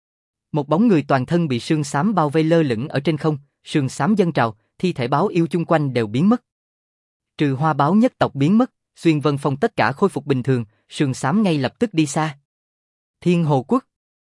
Một bóng người toàn thân bị sương xám bao vây lơ lửng ở trên không, sương xám dâng trào, thi thể báo yêu chung quanh đều biến mất. Trừ Hoa báo nhất tộc biến mất, Xuyên Vân Phong tất cả khôi phục bình thường, sương xám ngay lập tức đi xa. Thiên Hồ Quốc.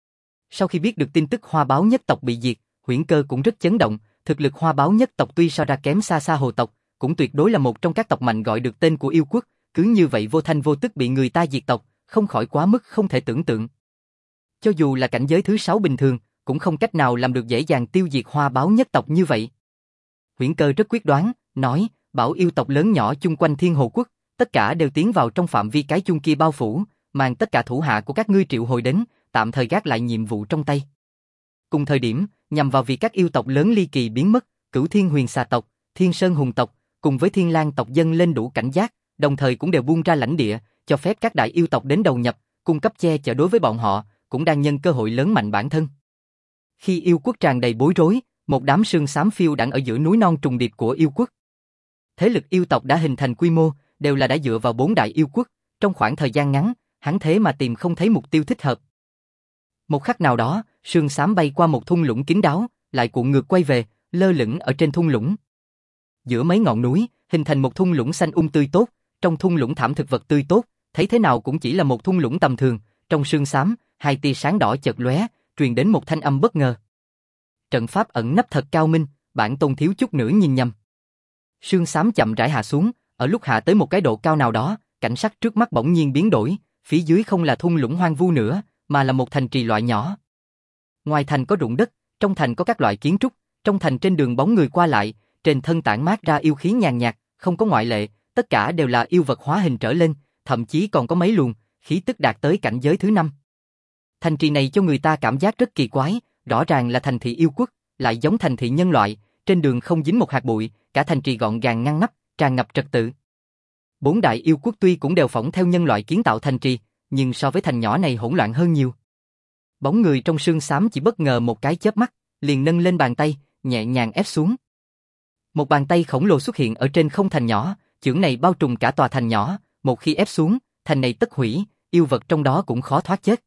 Sau khi biết được tin tức Hoa báo nhất tộc bị diệt, Huyễn Cơ cũng rất chấn động, thực lực Hoa báo nhất tộc tuy so ra kém xa xa Hồ tộc, cũng tuyệt đối là một trong các tộc mạnh gọi được tên của yêu quốc, cứ như vậy vô thanh vô tức bị người ta diệt tộc, không khỏi quá mức không thể tưởng tượng. Cho dù là cảnh giới thứ 6 bình thường, cũng không cách nào làm được dễ dàng tiêu diệt Hoa báo nhất tộc như vậy. Huyễn Cơ rất quyết đoán, nói, bảo yêu tộc lớn nhỏ chung quanh Thiên Hồ Quốc, tất cả đều tiến vào trong phạm vi cái chung kia bao phủ, mang tất cả thủ hạ của các ngươi triệu hồi đến, tạm thời gác lại nhiệm vụ trong tay. Cùng thời điểm, nhằm vào việc các yêu tộc lớn ly kỳ biến mất, Cửu Thiên Huyền Xà tộc, Thiên Sơn Hùng tộc, cùng với Thiên Lang tộc dâng lên đủ cảnh giác, đồng thời cũng đều buông ra lãnh địa, cho phép các đại yêu tộc đến đầu nhập, cung cấp che chở đối với bọn họ, cũng đang nhân cơ hội lớn mạnh bản thân. Khi yêu quốc tràn đầy bối rối, một đám sương xám phiêu đãng ở giữa núi non trùng điệp của yêu quốc. Thế lực yêu tộc đã hình thành quy mô, đều là đã dựa vào 4 đại yêu quốc, trong khoảng thời gian ngắn, hắn thế mà tìm không thấy mục tiêu thích hợp. Một khắc nào đó, sương xám bay qua một thung lũng kín đáo, lại cuộn ngược quay về, lơ lửng ở trên thung lũng. Giữa mấy ngọn núi, hình thành một thung lũng xanh tươi tốt, trong thung lũng thảm thực vật tươi tốt, thấy thế nào cũng chỉ là một thung lũng tầm thường, trong sương xám, hai tia sáng đỏ chợt lóe, truyền đến một thanh âm bất ngờ. Trận pháp ẩn nấp thật cao minh, bản tôn thiếu chút nữa nhìn nhầm. Sương xám chậm rãi hạ xuống, ở lúc hạ tới một cái độ cao nào đó, cảnh sắc trước mắt bỗng nhiên biến đổi, phía dưới không là thung lũng hoang vu nữa, mà là một thành trì loại nhỏ. Ngoài thành có ruộng đất, trong thành có các loại kiến trúc, trong thành trên đường bóng người qua lại, trên thân tản mát ra yêu khí nhàn nhạt, không có ngoại lệ, tất cả đều là yêu vật hóa hình trở lên, thậm chí còn có mấy luồng, khí tức đạt tới cảnh giới thứ 5. Thành trì này cho người ta cảm giác rất kỳ quái, rõ ràng là thành thị yêu quốc, lại giống thành thị nhân loại, trên đường không dính một hạt bụi, cả thành trì gọn gàng ngăn nắp, tràn ngập trật tự. 4 đại yêu quốc tuy cũng đều phỏng theo nhân loại kiến tạo thành trì, nhưng so với thành nhỏ này hỗn loạn hơn nhiều. Bóng người trong sương xám chỉ bất ngờ một cái chớp mắt, liền nâng lên bàn tay, nhẹ nhàng ép xuống. Một bàn tay khổng lồ xuất hiện ở trên không thành nhỏ, chưởng này bao trùm cả tòa thành nhỏ, một khi ép xuống, thành này tất hủy, yêu vật trong đó cũng khó thoát chết.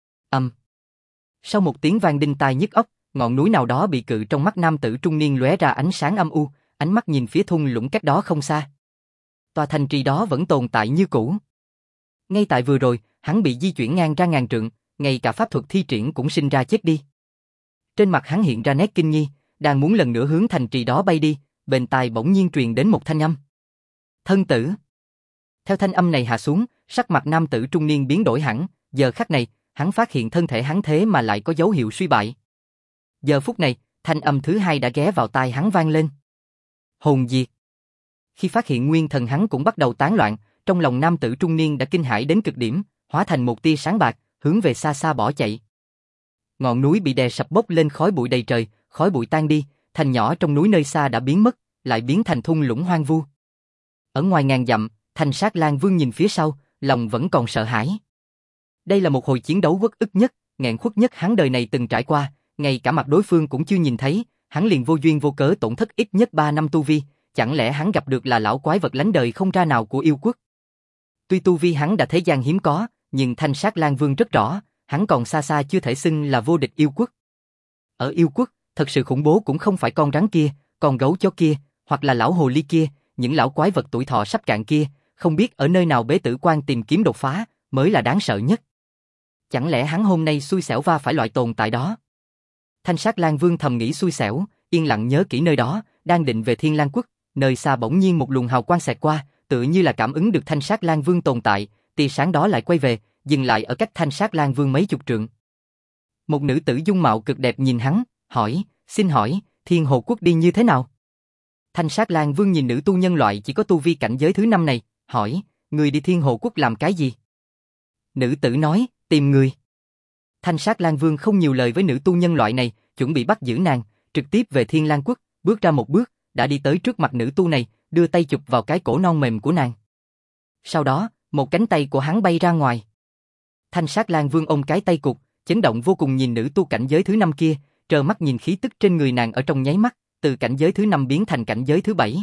Sau một tiếng vang đinh tai nhức óc, ngọn núi nào đó bị cự trong mắt nam tử trung niên lóe ra ánh sáng âm u, ánh mắt nhìn phía thung lũng cách đó không xa. Tòa thành trì đó vẫn tồn tại như cũ. Ngay tại vừa rồi, hắn bị di chuyển ngang ra ngàn trượng, ngay cả pháp thuật thi triển cũng sinh ra chết đi. Trên mặt hắn hiện ra nét kinh nghi, đang muốn lần nữa hướng thành trì đó bay đi, bên tai bỗng nhiên truyền đến một thanh âm. Thân tử. Theo thanh âm này hạ xuống, sắc mặt nam tử trung niên biến đổi hẳn, giờ khắc này, hắn phát hiện thân thể hắn thế mà lại có dấu hiệu suy bại. Giờ phút này, thanh âm thứ hai đã ghé vào tai hắn vang lên. Hồn diệt. Khi phát hiện nguyên thần hắn cũng bắt đầu tán loạn, trong lòng nam tử trung niên đã kinh hãi đến cực điểm, hóa thành một tia sáng bạc, hướng về xa xa bỏ chạy. Ngọn núi bị đè sập bốc lên khói bụi đầy trời, khói bụi tan đi, thành nhỏ trong núi nơi xa đã biến mất, lại biến thành thung lũng hoang vu. Ở ngoài ngàn dặm, Thanh Sát Lang Vương nhìn phía sau, lòng vẫn còn sợ hãi. Đây là một hồi chiến đấu uất ức nhất, nghẹn khuất nhất hắn đời này từng trải qua, ngay cả mặt đối phương cũng chưa nhìn thấy, hắn liền vô duyên vô cớ tổn thất ít nhất 3 năm tu vi, chẳng lẽ hắn gặp được là lão quái vật lánh đời không ra nào của yêu quốc. Tuy tu vi hắn đã thế gian hiếm có, nhưng Thanh Sát Lang Vương rất rõ, hắn còn xa xa chưa thể xưng là vô địch yêu quốc. Ở yêu quốc, thật sự khủng bố cũng không phải con rắn kia, con gấu chó kia, hoặc là lão hồ ly kia, những lão quái vật tuổi thọ sắp cạn kia, không biết ở nơi nào bế tử quan tìm kiếm đột phá, mới là đáng sợ nhất. Chẳng lẽ hắn hôm nay xui xẻo va phải loại tồn tại đó? Thanh Sát Lang Vương thầm nghĩ xui xẻo, yên lặng nhớ kỹ nơi đó, đang định về Thiên Lang Quốc, nơi xa bỗng nhiên một luồng hào quang xẹt qua, tựa như là cảm ứng được Thanh Sát Lang Vương tồn tại, tia sáng đó lại quay về, dừng lại ở cách Thanh Sát Lang Vương mấy chục trượng. Một nữ tử dung mạo cực đẹp nhìn hắn, hỏi, xin hỏi, Thiên Hồ Quốc đi như thế nào? Thanh Sát Lang Vương nhìn nữ tu nhân loại chỉ có tu vi cảnh giới thứ 5 này, hỏi, người đi Thiên Hồ Quốc làm cái gì? Nữ tử nói, tìm người. Thanh Sát Lang Vương không nhiều lời với nữ tu nhân loại này, chuẩn bị bắt giữ nàng, trực tiếp về Thiên Lang Quốc, bước ra một bước, đã đi tới trước mặt nữ tu này, đưa tay chụp vào cái cổ non mềm của nàng. Sau đó, một cánh tay của hắn bay ra ngoài. Thanh Sát Lang Vương ôm cái tay cụt, chấn động vô cùng nhìn nữ tu cảnh giới thứ 5 kia, trơ mắt nhìn khí tức trên người nàng ở trong nháy mắt, từ cảnh giới thứ 5 biến thành cảnh giới thứ 7.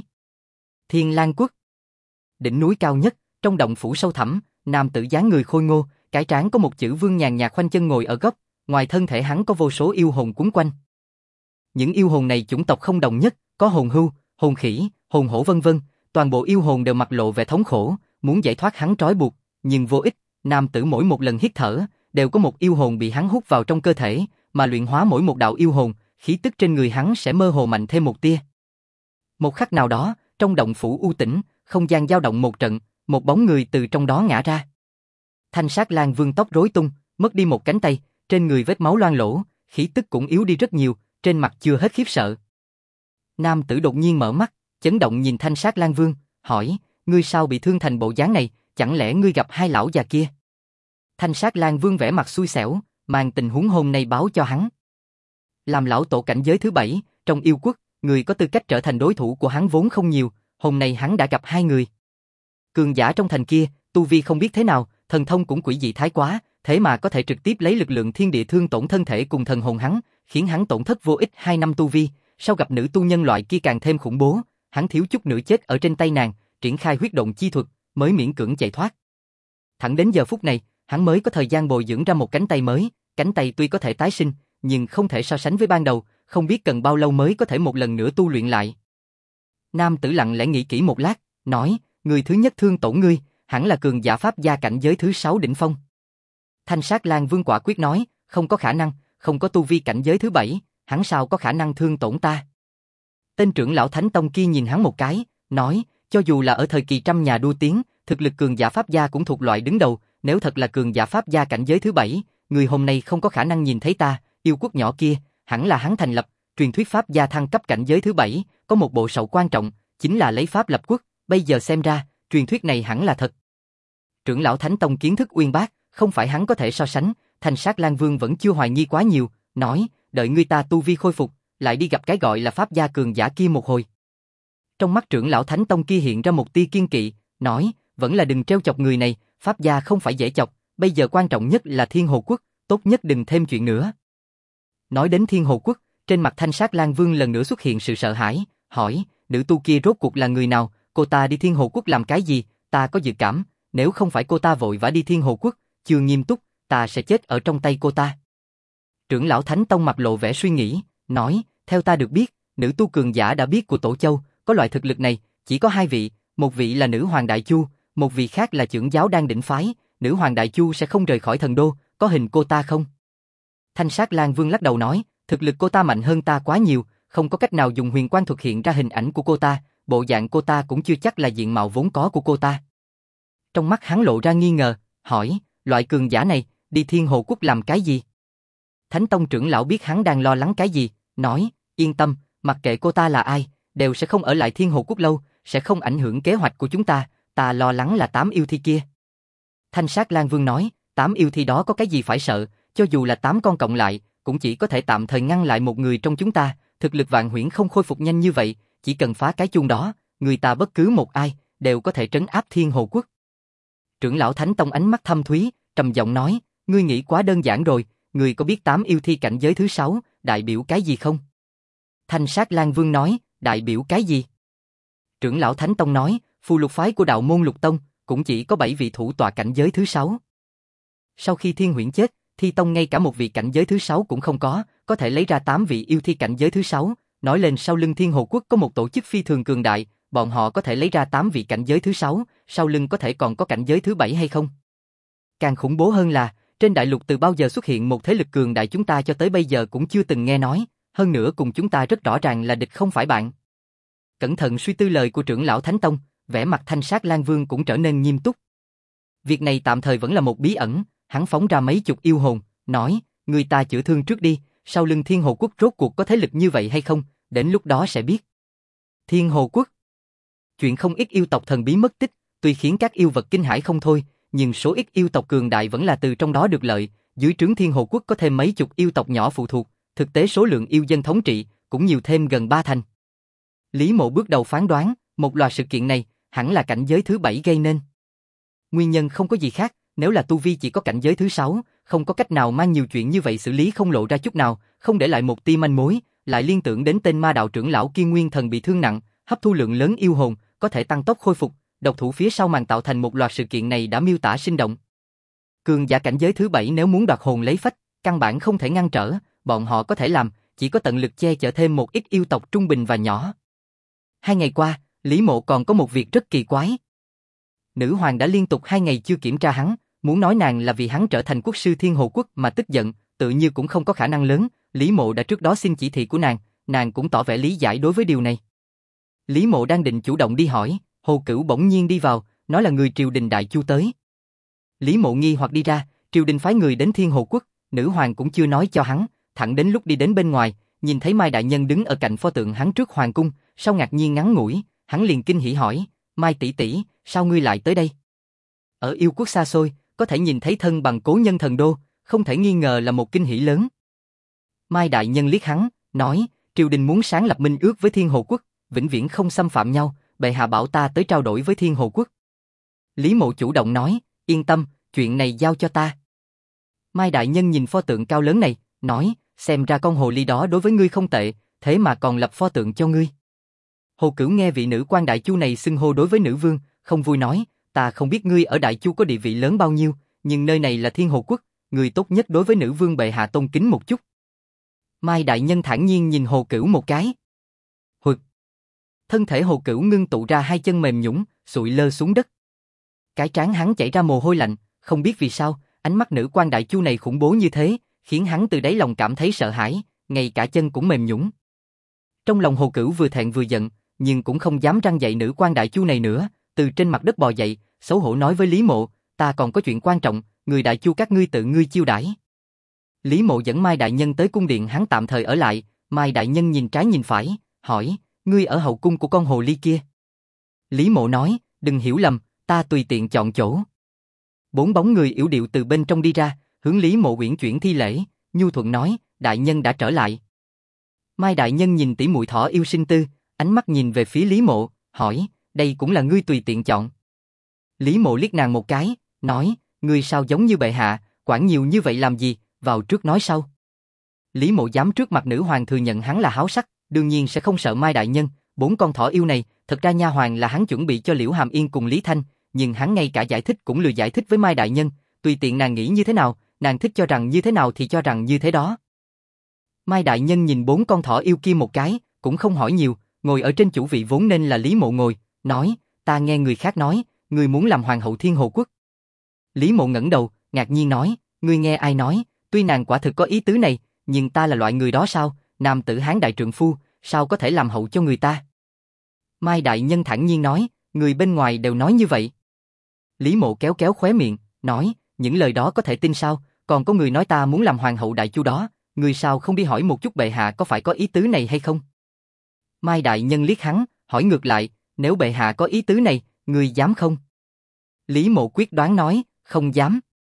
Thiên Lang Quốc. Đỉnh núi cao nhất, trong động phủ sâu thẳm, nam tử dáng người khôi ngô, cái trán có một chữ vương nhàn nhạt khoanh chân ngồi ở góc, ngoài thân thể hắn có vô số yêu hồn quấn quanh. Những yêu hồn này chủng tộc không đồng nhất, có hồn hưu, hồn khỉ, hồn hổ vân vân, toàn bộ yêu hồn đều mặt lộ vẻ thống khổ, muốn giải thoát hắn trói buộc, nhưng vô ích, nam tử mỗi một lần hít thở, đều có một yêu hồn bị hắn hút vào trong cơ thể, mà luyện hóa mỗi một đạo yêu hồn, khí tức trên người hắn sẽ mơ hồ mạnh thêm một tia. Một khắc nào đó, trong động phủ u tĩnh, không gian dao động một trận, một bóng người từ trong đó ngã ra. Thanh Sát Lang Vương tóc rối tung, mất đi một cánh tay, trên người vết máu loang lổ, khí tức cũng yếu đi rất nhiều, trên mặt chưa hết khiếp sợ. Nam tử đột nhiên mở mắt, chấn động nhìn Thanh Sát Lang Vương, hỏi, ngươi sao bị thương thành bộ dáng này, chẳng lẽ ngươi gặp hai lão già kia? Thanh Sát Lang Vương vẻ mặt xui xẻo, mang tình huống hôm nay báo cho hắn. Làm lão tổ cảnh giới thứ 7, trong yêu quốc, người có tư cách trở thành đối thủ của hắn vốn không nhiều, hôm nay hắn đã gặp hai người. Cường giả trong thành kia, tu vi không biết thế nào, thần thông cũng quỷ dị thái quá, thế mà có thể trực tiếp lấy lực lượng thiên địa thương tổn thân thể cùng thần hồn hắn, khiến hắn tổn thất vô ích 2 năm tu vi, sau gặp nữ tu nhân loại kia càng thêm khủng bố, hắn thiếu chút nữa chết ở trên tay nàng, triển khai huyết động chi thuật, mới miễn cưỡng chạy thoát. Thẳng đến giờ phút này, hắn mới có thời gian bồi dưỡng ra một cánh tay mới, cánh tay tuy có thể tái sinh, nhưng không thể so sánh với ban đầu, không biết cần bao lâu mới có thể một lần nữa tu luyện lại. Nam tử lặng lẽ nghĩ kỹ một lát, nói, người thứ nhất thương tổn ngươi, hẳn là cường giả pháp gia cảnh giới thứ 6 đỉnh phong. Thanh Sát Lang Vương quả quyết nói, không có khả năng, không có tu vi cảnh giới thứ 7, hắn sao có khả năng thương tổn ta. Tên trưởng lão Thánh Tông kia nhìn hắn một cái, nói, cho dù là ở thời kỳ trăm nhà đua tiếng, thực lực cường giả pháp gia cũng thuộc loại đứng đầu, nếu thật là cường giả pháp gia cảnh giới thứ 7, người hôm nay không có khả năng nhìn thấy ta, yêu quốc nhỏ kia, hẳn là hắn thành lập, truyền thuyết pháp gia thăng cấp cảnh giới thứ 7, có một bộ sậu quan trọng, chính là lấy pháp lập quốc, bây giờ xem ra, truyền thuyết này hẳn là thật. Trưởng lão Thánh Tông kiến thức uyên bác, không phải hắn có thể so sánh, Thanh Sát Lang Vương vẫn chưa hoài nghi quá nhiều, nói, đợi ngươi ta tu vi khôi phục, lại đi gặp cái gọi là pháp gia cường giả kia một hồi. Trong mắt trưởng lão Thánh Tông kia hiện ra một tia kiên kỵ, nói, vẫn là đừng trêu chọc người này, pháp gia không phải dễ chọc, bây giờ quan trọng nhất là Thiên Hồ Quốc, tốt nhất đừng thêm chuyện nữa. Nói đến Thiên Hồ Quốc, trên mặt Thanh Sát Lang Vương lần nữa xuất hiện sự sợ hãi, hỏi, nữ tu kia rốt cuộc là người nào, cô ta đi Thiên Hồ Quốc làm cái gì, ta có dự cảm, nếu không phải cô ta vội vã đi Thiên Hồ Quốc, chưa nghiêm túc, ta sẽ chết ở trong tay cô ta. Trưởng lão Thánh Tông mặt lộ vẻ suy nghĩ, nói, theo ta được biết, nữ tu cường giả đã biết của Tổ Châu, có loại thực lực này, chỉ có 2 vị, một vị là nữ hoàng Đại Chu, một vị khác là trưởng giáo đang đỉnh phái, nữ hoàng Đại Chu sẽ không rời khỏi thần đô, có hình cô ta không? Thanh Sát Lang Vương lắc đầu nói, thực lực cô ta mạnh hơn ta quá nhiều, không có cách nào dùng huyền quang thuật hiện ra hình ảnh của cô ta, bộ dạng cô ta cũng chưa chắc là diện mạo vốn có của cô ta. Trong mắt hắn lộ ra nghi ngờ, hỏi, loại cường giả này, đi Thiên Hồ Quốc làm cái gì? Thánh Tông trưởng lão biết hắn đang lo lắng cái gì, nói, yên tâm, mặc kệ cô ta là ai, đều sẽ không ở lại Thiên Hồ Quốc lâu, sẽ không ảnh hưởng kế hoạch của chúng ta lo lắng là 8 yêu thi kia. Thanh Sát Lang Vương nói, 8 yêu thi đó có cái gì phải sợ, cho dù là 8 con cộng lại, cũng chỉ có thể tạm thời ngăn lại một người trong chúng ta, thực lực Vạn Huyễn không khôi phục nhanh như vậy, chỉ cần phá cái chuông đó, người ta bất cứ một ai, đều có thể trấn áp Thiên Hồ Quốc. Trưởng lão Thánh Tông ánh mắt thâm thúy, trầm giọng nói, ngươi nghĩ quá đơn giản rồi, ngươi có biết 8 yêu thi cảnh giới thứ 6, đại biểu cái gì không? Thanh Sát Lang Vương nói, đại biểu cái gì? Trưởng lão Thánh Tông nói, phù lục phái của đạo môn Lục Tông, cũng chỉ có 7 vị thủ tọa cảnh giới thứ 6. Sau khi Thiên Huyễn chết, Thi Tông ngay cả một vị cảnh giới thứ 6 cũng không có thể lấy ra 8 vị yêu thi cảnh giới thứ 6, nói lên sau lưng Thiên Hồ Quốc có một tổ chức phi thường cường đại, bọn họ có thể lấy ra 8 vị cảnh giới thứ 6, sau lưng có thể còn có cảnh giới thứ 7 hay không? Càng khủng bố hơn là, trên đại lục từ bao giờ xuất hiện một thế lực cường đại chúng ta cho tới bây giờ cũng chưa từng nghe nói, hơn nữa cùng chúng ta rất rõ ràng là địch không phải bạn. Cẩn thận suy tư lời của trưởng lão Thánh Tông, vẻ mặt Thanh Sát Lang Vương cũng trở nên nghiêm túc. Việc này tạm thời vẫn là một bí ẩn, hắn phóng ra mấy chục yêu hồn, nói, người ta chữa thương trước đi, sau lưng Thiên Hồ Quốc rốt cuộc có thế lực như vậy hay không, đến lúc đó sẽ biết. Thiên Hồ Quốc. Chuyện không ít yêu tộc thần bí mất tích, tuy khiến các yêu vật kinh hãi không thôi, nhưng số ít yêu tộc cường đại vẫn là từ trong đó được lợi, dưới trướng Thiên Hồ Quốc có thêm mấy chục yêu tộc nhỏ phụ thuộc, thực tế số lượng yêu dân thống trị cũng nhiều thêm gần 3 thành. Lý Mộ bước đầu phán đoán, một loạt sự kiện này hẳn là cảnh giới thứ 7 gây nên. Nguyên nhân không có gì khác, nếu là tu vi chỉ có cảnh giới thứ 6, không có cách nào mang nhiều chuyện như vậy xử lý không lộ ra chút nào, không để lại một tia manh mối, lại liên tưởng đến tên ma đạo trưởng lão kia nguyên thần bị thương nặng, hấp thu lượng lớn yêu hồn, có thể tăng tốc khôi phục, độc thủ phía sau màn tạo thành một loạt sự kiện này đã miêu tả sinh động. Cường giả cảnh giới thứ 7 nếu muốn đoạt hồn lấy phách, căn bản không thể ngăn trở, bọn họ có thể làm, chỉ có tận lực che chở thêm một ít yêu tộc trung bình và nhỏ. 2 ngày qua, Lý Mộ còn có một việc rất kỳ quái. Nữ hoàng đã liên tục 2 ngày chưa kiểm tra hắn, muốn nói nàng là vì hắn trở thành quốc sư Thiên Hồ Quốc mà tức giận, tự như cũng không có khả năng lớn, Lý Mộ đã trước đó xin chỉ thị của nàng cũng tỏ vẻ lý giải đối với điều này. Lý Mộ đang định chủ động đi hỏi, Hồ Cửu bỗng nhiên đi vào, nói là người triều đình Đại Chu tới. Lý Mộ nghi hoặc đi ra, triều đình phái người đến Thiên Hồ Quốc, nữ hoàng cũng chưa nói cho hắn, thẳng đến lúc đi đến bên ngoài, nhìn thấy Mai đại nhân đứng ở cạnh pho tượng hắn trước hoàng cung, sau ngạc nhiên ngắn ngủi, hắn liền kinh hỉ hỏi, Mai tỷ tỷ, sao ngươi lại tới đây? Ở yêu quốc xa xôi, có thể nhìn thấy thân bằng cố nhân thần đô, không thể nghi ngờ là một kinh hỉ lớn. Mai đại nhân liếc hắn, nói, triều đình muốn sáng lập minh ước với Thiên Hồ Quốc, vĩnh viễn không xâm phạm nhau, bệ hạ bảo ta tới trao đổi với Thiên Hồ Quốc. Lý Mộ chủ động nói, yên tâm, chuyện này giao cho ta. Mai đại nhân nhìn pho tượng cao lớn này, nói, xem ra con hồ ly đó đối với ngươi không tệ, thế mà còn lập pho tượng cho ngươi. Hồ Cửu nghe vị nữ quan Đại Chu này xưng hô đối với nữ vương, không vui nói, ta không biết ngươi ở Đại Chu có địa vị lớn bao nhiêu, nhưng nơi này là Thiên Hồ Quốc, người tốt nhất đối với nữ vương bệ hạ tôn kính một chút. Mai đại nhân thản nhiên nhìn Hồ Cửu một cái. Hụt. Thân thể Hồ Cửu ngưng tụ ra hai chân mềm nhũn, sụi lơ xuống đất. Cái trán hắn chảy ra mồ hôi lạnh, không biết vì sao, ánh mắt nữ quan Đại Chu này khủng bố như thế, khiến hắn từ đáy lòng cảm thấy sợ hãi, ngay cả chân cũng mềm nhũn. Trong lòng Hồ Cửu vừa thẹn vừa giận, nhưng cũng không dám răn dạy nữ quan Đại Chu này nữa, từ trên mặt đất bò dậy, xấu hổ nói với Lý Mộ, ta còn có chuyện quan trọng, người Đại Chu các ngươi tự ngươi chiêu đãi. Lý Mộ dẫn Mai đại nhân tới cung điện hắn tạm thời ở lại, Mai đại nhân nhìn trái nhìn phải, hỏi, ngươi ở hậu cung của con hồ ly kia. Lý Mộ nói, đừng hiểu lầm, ta tùy tiện chọn chỗ. 4 bóng người yểu điệu từ bên trong đi ra, hướng Lý Mộ uyển chuyển thi lễ, nhu thuận nói, đại nhân đã trở lại. Mai đại nhân nhìn tỷ muội thỏ yêu sinh tư, ánh mắt nhìn về phía Lý Mộ, hỏi, đây cũng là ngươi tùy tiện chọn. Lý Mộ liếc nàng một cái, nói, ngươi sao giống như bệ hạ, quản nhiều như vậy làm gì, vào trước nói sau. Lý Mộ dám trước mặt nữ hoàng thừa nhận hắn là háo sắc, đương nhiên sẽ không sợ Mai đại nhân, 4 con thỏ yêu này, thật ra nha hoàn là hắn chuẩn bị cho Liễu Hàm Yên cùng Lý Thanh, nhưng hắn ngay cả giải thích cũng lười giải thích với Mai đại nhân, tùy tiện nàng nghĩ như thế nào, nàng thích cho rằng như thế nào thì cho rằng như thế đó. Mai đại nhân nhìn 4 con thỏ yêu kia một cái, cũng không hỏi nhiều, ngồi ở trên chủ vị vốn nên là Lý Mộ ngồi, nói, ta nghe người khác nói, ngươi muốn làm hoàng hậu Thiên Hồ Quốc. Lý Mộ ngẩng đầu, ngạc nhiên nói, ngươi nghe ai nói, tuy nàng quả thực có ý tứ này, nhưng ta là loại người đó sao, nam tử hán đại trượng phu, sao có thể làm hậu cho người ta. Mai đại nhân thản nhiên nói, người bên ngoài đều nói như vậy. Lý Mộ kéo kéo khóe miệng, nói, những lời đó có thể tin sao, còn có người nói ta muốn làm hoàng hậu Đại Chu đó, người sao không đi hỏi một chút bệ hạ có phải có ý tứ này hay không? Mai đại nhân liếc hắn, hỏi ngược lại, nếu bệ hạ có ý tứ này, người dám không? Lý Mộ quyết đoán nói, không dám.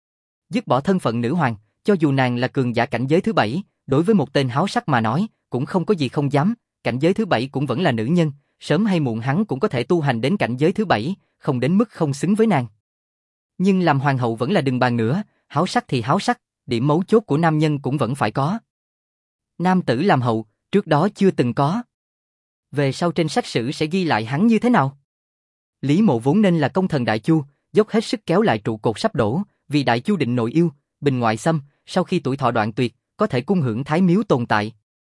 Dứt bỏ thân phận nữ hoàng, cho dù nàng là cường giả cảnh giới thứ 7, đối với một tên háo sắc mà nói, cũng không có gì không dám, cảnh giới thứ 7 cũng vẫn là nữ nhân, sớm hay muộn hắn cũng có thể tu hành đến cảnh giới thứ 7, không đến mức không xứng với nàng. Nhưng làm hoàng hậu vẫn là đừng bàn nữa, háo sắc thì háo sắc, điểm mấu chốt của nam nhân cũng vẫn phải có. Nam tử làm hậu, trước đó chưa từng có. Về sau trên sách sử sẽ ghi lại hắn như thế nào? Lý Mộ vốn nên là công thần Đại Chu, dốc hết sức kéo lại trụ cột sắp đổ, vì Đại Chu định nội yêu, bình ngoại xâm, sau khi tuổi thọ đoạn tuyệt, có thể cung hưởng thái miếu tồn tại.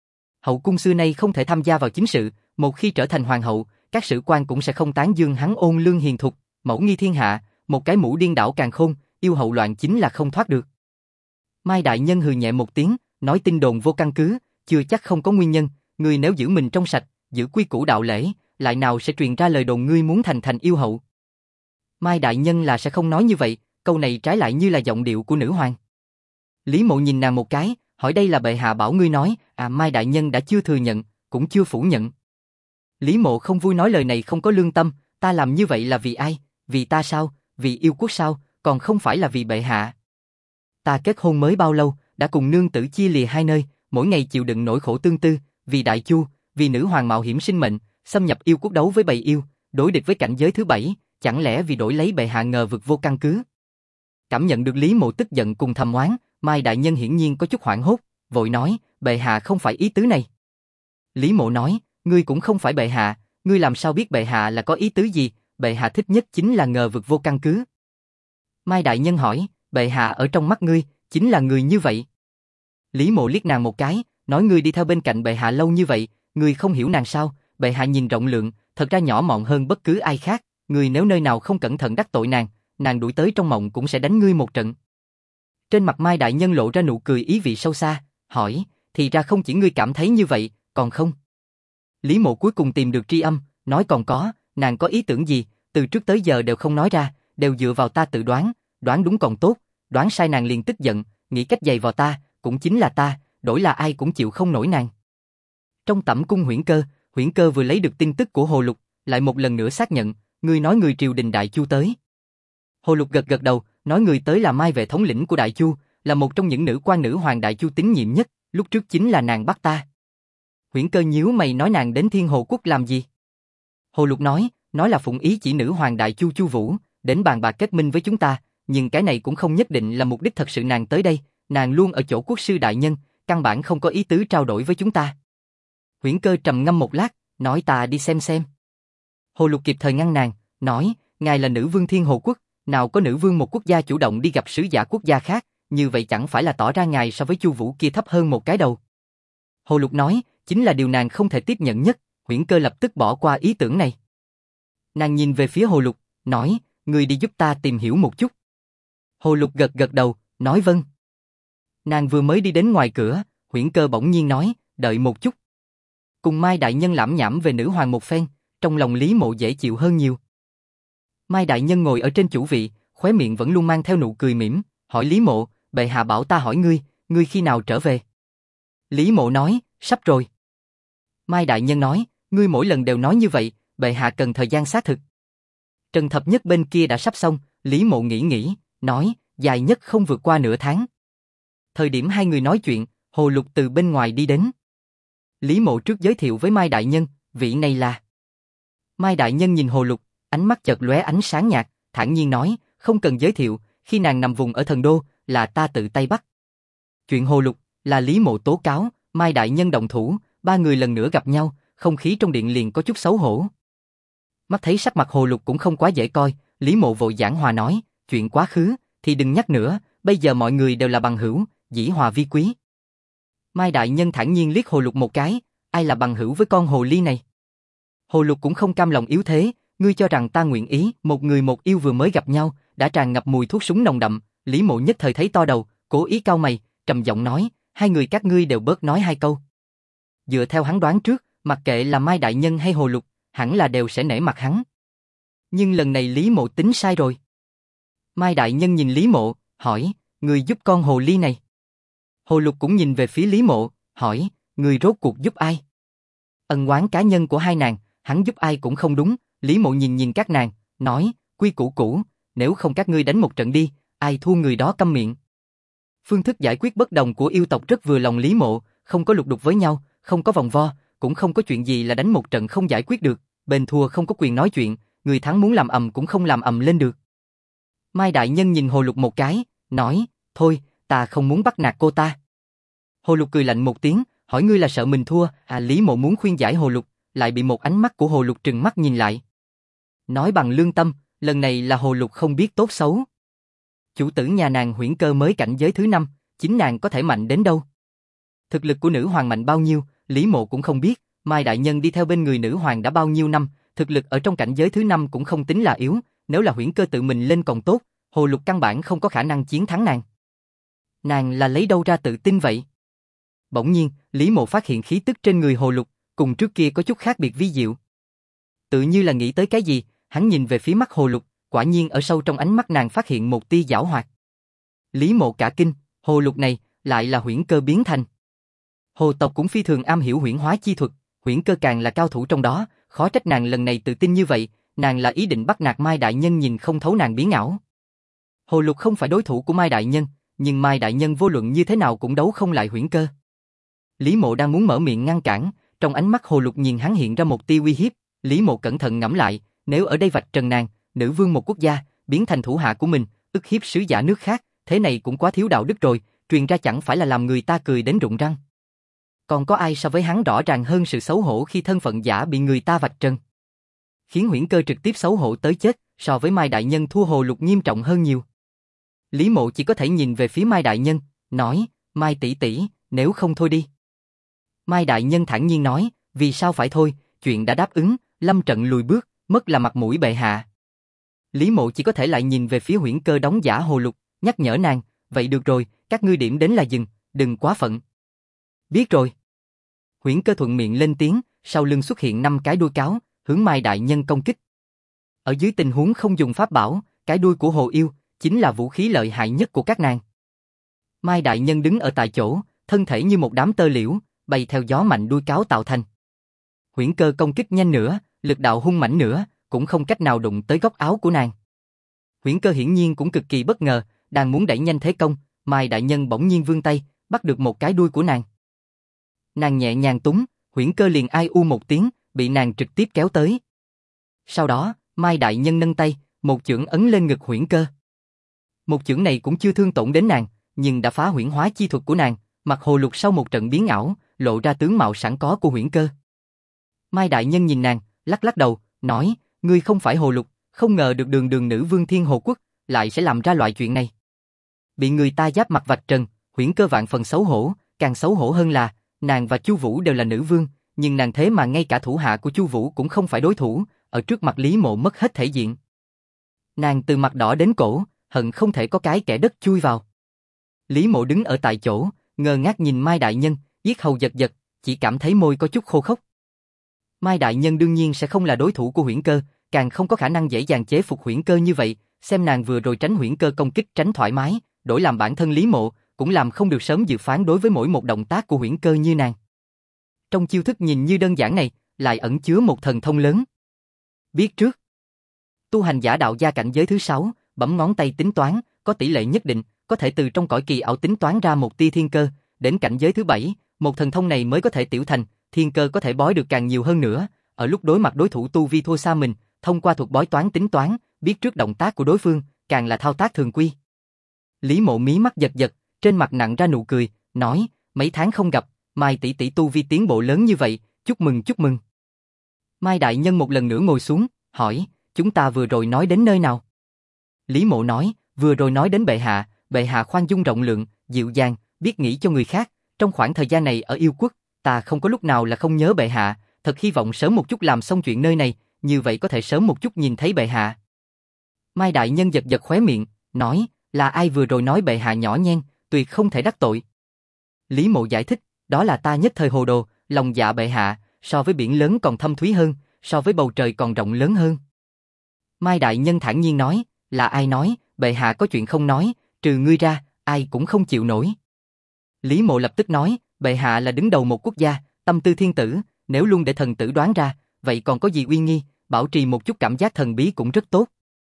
Hậu cung xưa nay không thể tham gia vào chính sự, một khi trở thành hoàng hậu, các sử quan cũng sẽ không tán dương hắn ôn lương hiền thục, mẫu nghi thiên hạ, một cái mũ điên đảo càn khôn, yêu hậu loạn chính là không thoát được. Mai đại nhân hừ nhẹ một tiếng, nói tin đồn vô căn cứ, chưa chắc không có nguyên nhân, ngươi nếu giữ mình trong sạch, giữ quy củ đạo lễ, lại nào sẽ truyền ra lời đồn ngươi muốn thành yêu hậu. Mai đại nhân là sẽ không nói như vậy, câu này trái lại như là giọng điệu của nữ hoàng. Lý Mộ nhìn nàng một cái, hỏi đây là bệ hạ bảo ngươi nói, Mai đại nhân đã chưa thừa nhận, cũng chưa phủ nhận. Lý Mộ không vui nói lời này không có lương tâm, ta làm như vậy là vì ai, vì ta sao, vì yêu quốc sao, còn không phải là vì bệ hạ. Ta kết hôn mới bao lâu, đã cùng nương tử chia lìa hai nơi, mỗi ngày chịu đựng nỗi khổ tương tư, vì Đại Chu, vì nữ hoàng mạo hiểm sinh mệnh, xâm nhập yêu quốc đấu với bầy yêu, đối địch với cảnh giới thứ 7, chẳng lẽ vì đổi lấy bệ hạ ngờ vực vô căn cứ. Cảm nhận được Lý Mộ tức giận cùng thầm oán, Mai đại nhân hiển nhiên có chút hoảng hốt, vội nói, bệ hạ không phải ý tứ này. Lý Mộ nói, ngươi cũng không phải bệ hạ, ngươi làm sao biết bệ hạ là có ý tứ gì, bệ hạ thích nhất chính là ngờ vực vô căn cứ. Mai đại nhân hỏi, bệ hạ ở trong mắt ngươi, chính là người như vậy. Lý Mộ liếc nàng một cái, nói ngươi đi theo bên cạnh bệ hạ lâu như vậy, ngươi không hiểu nàng sao, bệ hạ nhìn rộng lượng, thật ra nhỏ mọn hơn bất cứ ai khác, ngươi nếu nơi nào không cẩn thận đắc tội nàng đuổi tới trong mộng cũng sẽ đánh ngươi một trận. Trên mặt Mai đại nhân lộ ra nụ cười ý vị sâu xa, hỏi, thì ra không chỉ ngươi cảm thấy như vậy, còn không? Lý Mộ cuối cùng tìm được tri âm, nói còn có, nàng có ý tưởng gì, từ trước tới giờ đều không nói ra, đều dựa vào ta tự đoán, đoán đúng còn tốt, đoán sai nàng liền tức giận, nghĩ cách giày vào ta, cũng chính là ta, đổi là ai cũng chịu không nổi nàng. Trong tẩm cung Huyễn Cơ vừa lấy được tin tức của Hồ Lục, lại một lần nữa xác nhận, ngươi nói người triều đình Đại Chu tới. Hồ Lục gật gật đầu, nói người tới là Mai Vệ thống lĩnh của Đại Chu, là một trong những nữ quan nữ hoàng Đại Chu tín nhiệm nhất, lúc trước chính là nàng bắt ta. Huyễn Cơ nhíu mày nói nàng đến Thiên Hồ Quốc làm gì? Hồ Lục nói là phụng ý chỉ nữ hoàng Đại Chu Chu Vũ, đến bàn bạc kết minh với chúng ta, nhưng cái này cũng không nhất định là mục đích thật sự nàng tới đây, nàng luôn ở chỗ quốc sư đại nhân, căn bản không có ý tứ trao đổi với chúng ta. Huyễn Cơ trầm ngâm một lát, nói ta đi xem. Hồ Lục kịp thời ngăn nàng, nói, ngài là nữ vương Thiên Hồ Quốc, nào có nữ vương một quốc gia chủ động đi gặp sứ giả quốc gia khác, như vậy chẳng phải là tỏ ra ngài so với Chu Vũ kia thấp hơn một cái đầu. Hồ Lục nói, chính là điều nàng không thể tiếp nhận nhất, Huyễn Cơ lập tức bỏ qua ý tưởng này. Nàng nhìn về phía Hồ Lục, nói, ngươi đi giúp ta tìm hiểu một chút. Hồ Lục gật gật đầu, nói vâng. Nàng vừa mới đi đến ngoài cửa, Huyễn Cơ bỗng nhiên nói, đợi một chút. Cùng Mai đại nhân lảm nhảm về nữ hoàng một phen, trong lòng Lý Mộ dễ chịu hơn nhiều. Mai đại nhân ngồi ở trên chủ vị, khóe miệng vẫn luôn mang theo nụ cười mỉm, hỏi Lý Mộ, bệ hạ bảo ta hỏi ngươi khi nào trở về? Lý Mộ nói, sắp rồi. Mai đại nhân nói, ngươi mỗi lần đều nói như vậy, bệ hạ cần thời gian xác thực. Trần Thập Nhất bên kia đã sắp xong, Lý Mộ nghĩ, nói, dài nhất không vượt qua nửa tháng. Thời điểm hai người nói chuyện, Hồ Lục từ bên ngoài đi đến. Lý Mộ trước giới thiệu với Mai đại nhân, vị này là. Mai đại nhân nhìn Hồ Lục, ánh mắt chợt lóe ánh sáng nhạt, thản nhiên nói, không cần giới thiệu, khi nàng nằm vùng ở Thần Đô, là ta tự tay bắt. Chuyện Hồ Lục, là Lý Mộ tố cáo, Mai đại nhân động thủ, ba người lần nữa gặp nhau, không khí trong điện liền có chút xấu hổ. Mắt thấy sắc mặt Hồ Lục cũng không quá dễ coi, Lý Mộ vội giảng hòa nói, chuyện quá khứ, thì đừng nhắc nữa, bây giờ mọi người đều là bằng hữu, dĩ hòa vi quý. Mai đại nhân thản nhiên liếc Hồ Lục một cái, ai là bằng hữu với con hồ ly này? Hồ Lục cũng không cam lòng yếu thế, ngươi cho rằng ta nguyện ý, một người một yêu vừa mới gặp nhau, đã tràn ngập mùi thuốc súng nồng đậm, Lý Mộ nhất thời thấy to đầu, cố ý cau mày, trầm giọng nói, hai người các ngươi đều bớt nói hai câu. Dựa theo hắn đoán trước, mặc kệ là Mai đại nhân hay Hồ Lục, hẳn là đều sẽ nể mặt hắn. Nhưng lần này Lý Mộ tính sai rồi. Mai đại nhân nhìn Lý Mộ, hỏi, người giúp con hồ ly này. Hồ Lục cũng nhìn về phía Lý Mộ, hỏi, người rốt cuộc giúp ai? Ân oán cá nhân của hai nàng, hắn giúp ai cũng không đúng. Lý Mộ nhìn các nàng, nói, quy củ cũ, nếu không các ngươi đánh một trận đi, ai thua người đó câm miệng. Phương thức giải quyết bất đồng của yêu tộc rất vừa lòng Lý Mộ, không có lục đục với nhau, không có vòng vo, cũng không có chuyện gì là đánh một trận không giải quyết được, bên thua không có quyền nói chuyện, người thắng muốn làm ầm cũng không làm ầm lên được. Mai đại nhân nhìn Hồ Lục một cái, nói, thôi, ta không muốn bắt nạt cô ta. Hồ Lục cười lạnh một tiếng, hỏi ngươi là sợ mình thua, Lý Mộ muốn khuyên giải Hồ Lục, lại bị một ánh mắt của Hồ Lục trừng mắt nhìn lại. Nói bằng lương tâm, lần này là Hồ Lục không biết tốt xấu. Chủ tử nhà nàng Huyễn Cơ mới cảnh giới thứ 5, chính nàng có thể mạnh đến đâu? Thực lực của nữ hoàng mạnh bao nhiêu, Lý Mộ cũng không biết, Mai đại nhân đi theo bên người nữ hoàng đã bao nhiêu năm, thực lực ở trong cảnh giới thứ 5 cũng không tính là yếu, nếu là Huyễn Cơ tự mình lên còn tốt, Hồ Lục căn bản không có khả năng chiến thắng nàng. Nàng là lấy đâu ra tự tin vậy? Bỗng nhiên, Lý Mộ phát hiện khí tức trên người Hồ Lục, cùng trước kia có chút khác biệt vi diệu. Tự như là nghĩ tới cái gì, hắn nhìn về phía mắt Hồ Lục, quả nhiên ở sâu trong ánh mắt nàng phát hiện một tia giảo hoạt. Lý Mộ cả kinh, Hồ Lục này lại là Huyễn Cơ biến thành. Hồ tộc cũng phi thường am hiểu huyễn hóa chi thuật, Huyễn Cơ càng là cao thủ trong đó, khó trách nàng lần này tự tin như vậy, nàng là ý định bắt nạt Mai đại nhân nhìn không thấu nàng biến ảo. Hồ Lục không phải đối thủ của Mai đại nhân, nhưng Mai đại nhân vô luận như thế nào cũng đấu không lại Huyễn Cơ. Lý Mộ đang muốn mở miệng ngăn cản, trong ánh mắt Hồ Lục nhìn hắn hiện ra một tia uy hiếp, Lý Mộ cẩn thận ngẫm lại, nếu ở đây vạch trần nàng, nữ vương một quốc gia, biến thành thủ hạ của mình, ức hiếp sứ giả nước khác, thế này cũng quá thiếu đạo đức rồi, truyền ra chẳng phải là làm người ta cười đến rụng răng. còn có ai so với hắn rõ ràng hơn sự xấu hổ khi thân phận giả bị người ta vạch trần. Khiến Huyễn Cơ trực tiếp xấu hổ tới chết, so với Mai Đại Nhân thua Hồ Lục nghiêm trọng hơn nhiều. Lý Mộ chỉ có thể nhìn về phía Mai Đại Nhân, nói, Mai tỷ tỷ, nếu không thôi đi. Mai Đại Nhân thản nhiên nói, vì sao phải thôi, chuyện đã đáp ứng, lâm trận lùi bước, mất là mặt mũi bệ hạ. Lý Mộ chỉ có thể lại nhìn về phía Huyễn Cơ đóng giả Hồ Lục, nhắc nhở nàng, vậy được rồi, các ngươi điểm đến là dừng, đừng quá phận. Biết rồi. Huyễn Cơ thuận miệng lên tiếng, sau lưng xuất hiện 5 cái đuôi cáo, hướng Mai Đại Nhân công kích. Ở dưới tình huống không dùng pháp bảo, cái đuôi của hồ yêu chính là vũ khí lợi hại nhất của các nàng. Mai Đại Nhân đứng ở tại chỗ, thân thể như một đám tơ liễu, bay theo gió mạnh đuôi cáo tạo thành. Huyễn Cơ công kích nhanh nữa, lực đạo hung mãnh nữa, cũng không cách nào đụng tới góc áo của nàng. Huyễn Cơ hiển nhiên cũng cực kỳ bất ngờ, đang muốn đẩy nhanh thế công, Mai Đại Nhân bỗng nhiên vươn tay, bắt được một cái đuôi của nàng. Nàng nhẹ nhàng túng, Huyễn Cơ liền ai u một tiếng, bị nàng trực tiếp kéo tới. Sau đó, Mai Đại Nhân nâng tay, một chưởng ấn lên ngực Huyễn Cơ. Một chưởng này cũng chưa thương tổn đến nàng, nhưng đã phá huyễn hóa chi thuật của nàng, mặt Hồ Lục sau một trận biến ảo, lộ ra tướng mạo sẵn có của Huyễn Cơ. Mai Đại Nhân nhìn nàng, lắc lắc đầu, nói, ngươi không phải Hồ Lục, không ngờ được đường đường nữ vương Thiên Hồ Quốc, lại sẽ làm ra loại chuyện này. Bị người ta giáp mặt vạch trần, Huyễn Cơ vạn phần xấu hổ, càng xấu hổ hơn là, nàng và Chu Vũ đều là nữ vương, nhưng nàng thế mà ngay cả thủ hạ của Chu Vũ cũng không phải đối thủ, ở trước mặt Lý Mộ mất hết thể diện. Nàng từ mặt đỏ đến cổ, hận không thể có cái kẻ đất chui vào. Lý Mộ đứng ở tại chỗ, ngơ ngác nhìn Mai Đại Nhân, yết hầu giật giật, chỉ cảm thấy môi có chút khô khốc. Mai Đại Nhân đương nhiên sẽ không là đối thủ của Huyễn Cơ, càng không có khả năng dễ dàng chế phục Huyễn Cơ như vậy, xem nàng vừa rồi tránh Huyễn Cơ công kích tránh thoải mái, đổi làm bản thân Lý Mộ, cũng làm không được sớm dự phán đối với mỗi một động tác của Huyễn Cơ như nàng. Trong chiêu thức nhìn như đơn giản này, lại ẩn chứa một thần thông lớn. Biết trước, tu hành giả đạo gia cảnh giới thứ 6, bấm ngón tay tính toán, có tỷ lệ nhất định, có thể từ trong cõi kỳ ảo tính toán ra một tia thiên cơ, đến cảnh giới thứ 7, một thần thông này mới có thể tiểu thành, thiên cơ có thể bói được càng nhiều hơn nữa, ở lúc đối mặt đối thủ tu vi thua xa mình, thông qua thuật bói toán tính toán, biết trước động tác của đối phương, càng là thao tác thường quy. Lý Mộ mí mắt giật giật, trên mặt nặng ra nụ cười, nói, mấy tháng không gặp, Mai tỷ tỷ tu vi tiến bộ lớn như vậy, chúc mừng chúc mừng. Mai Đại Nhân một lần nữa ngồi xuống, hỏi, chúng ta vừa rồi nói đến nơi nào? Lý Mộ nói, vừa rồi nói đến bệ hạ khoan dung rộng lượng, dịu dàng, biết nghĩ cho người khác, trong khoảng thời gian này ở yêu quốc, ta không có lúc nào là không nhớ bệ hạ, thật hy vọng sớm một chút làm xong chuyện nơi này, như vậy có thể sớm một chút nhìn thấy bệ hạ. Mai Đại Nhân giật giật khóe miệng, nói, là ai vừa rồi nói bệ hạ nhỏ nhen, tuyệt không thể đắc tội. Lý Mộ giải thích, đó là ta nhất thời hồ đồ, lòng dạ bệ hạ, so với biển lớn còn thâm thúy hơn, so với bầu trời còn rộng lớn hơn. Mai Đại Nhân thản nhiên nói, là ai nói, bệ hạ có chuyện không nói, trừ ngươi ra, ai cũng không chịu nổi. Lý Mộ lập tức nói, bệ hạ là đứng đầu một quốc gia, tâm tư thiên tử, nếu luôn để thần tử đoán ra, vậy còn có gì uy nghi, bảo trì một chút cảm giác thần bí cũng rất tốt.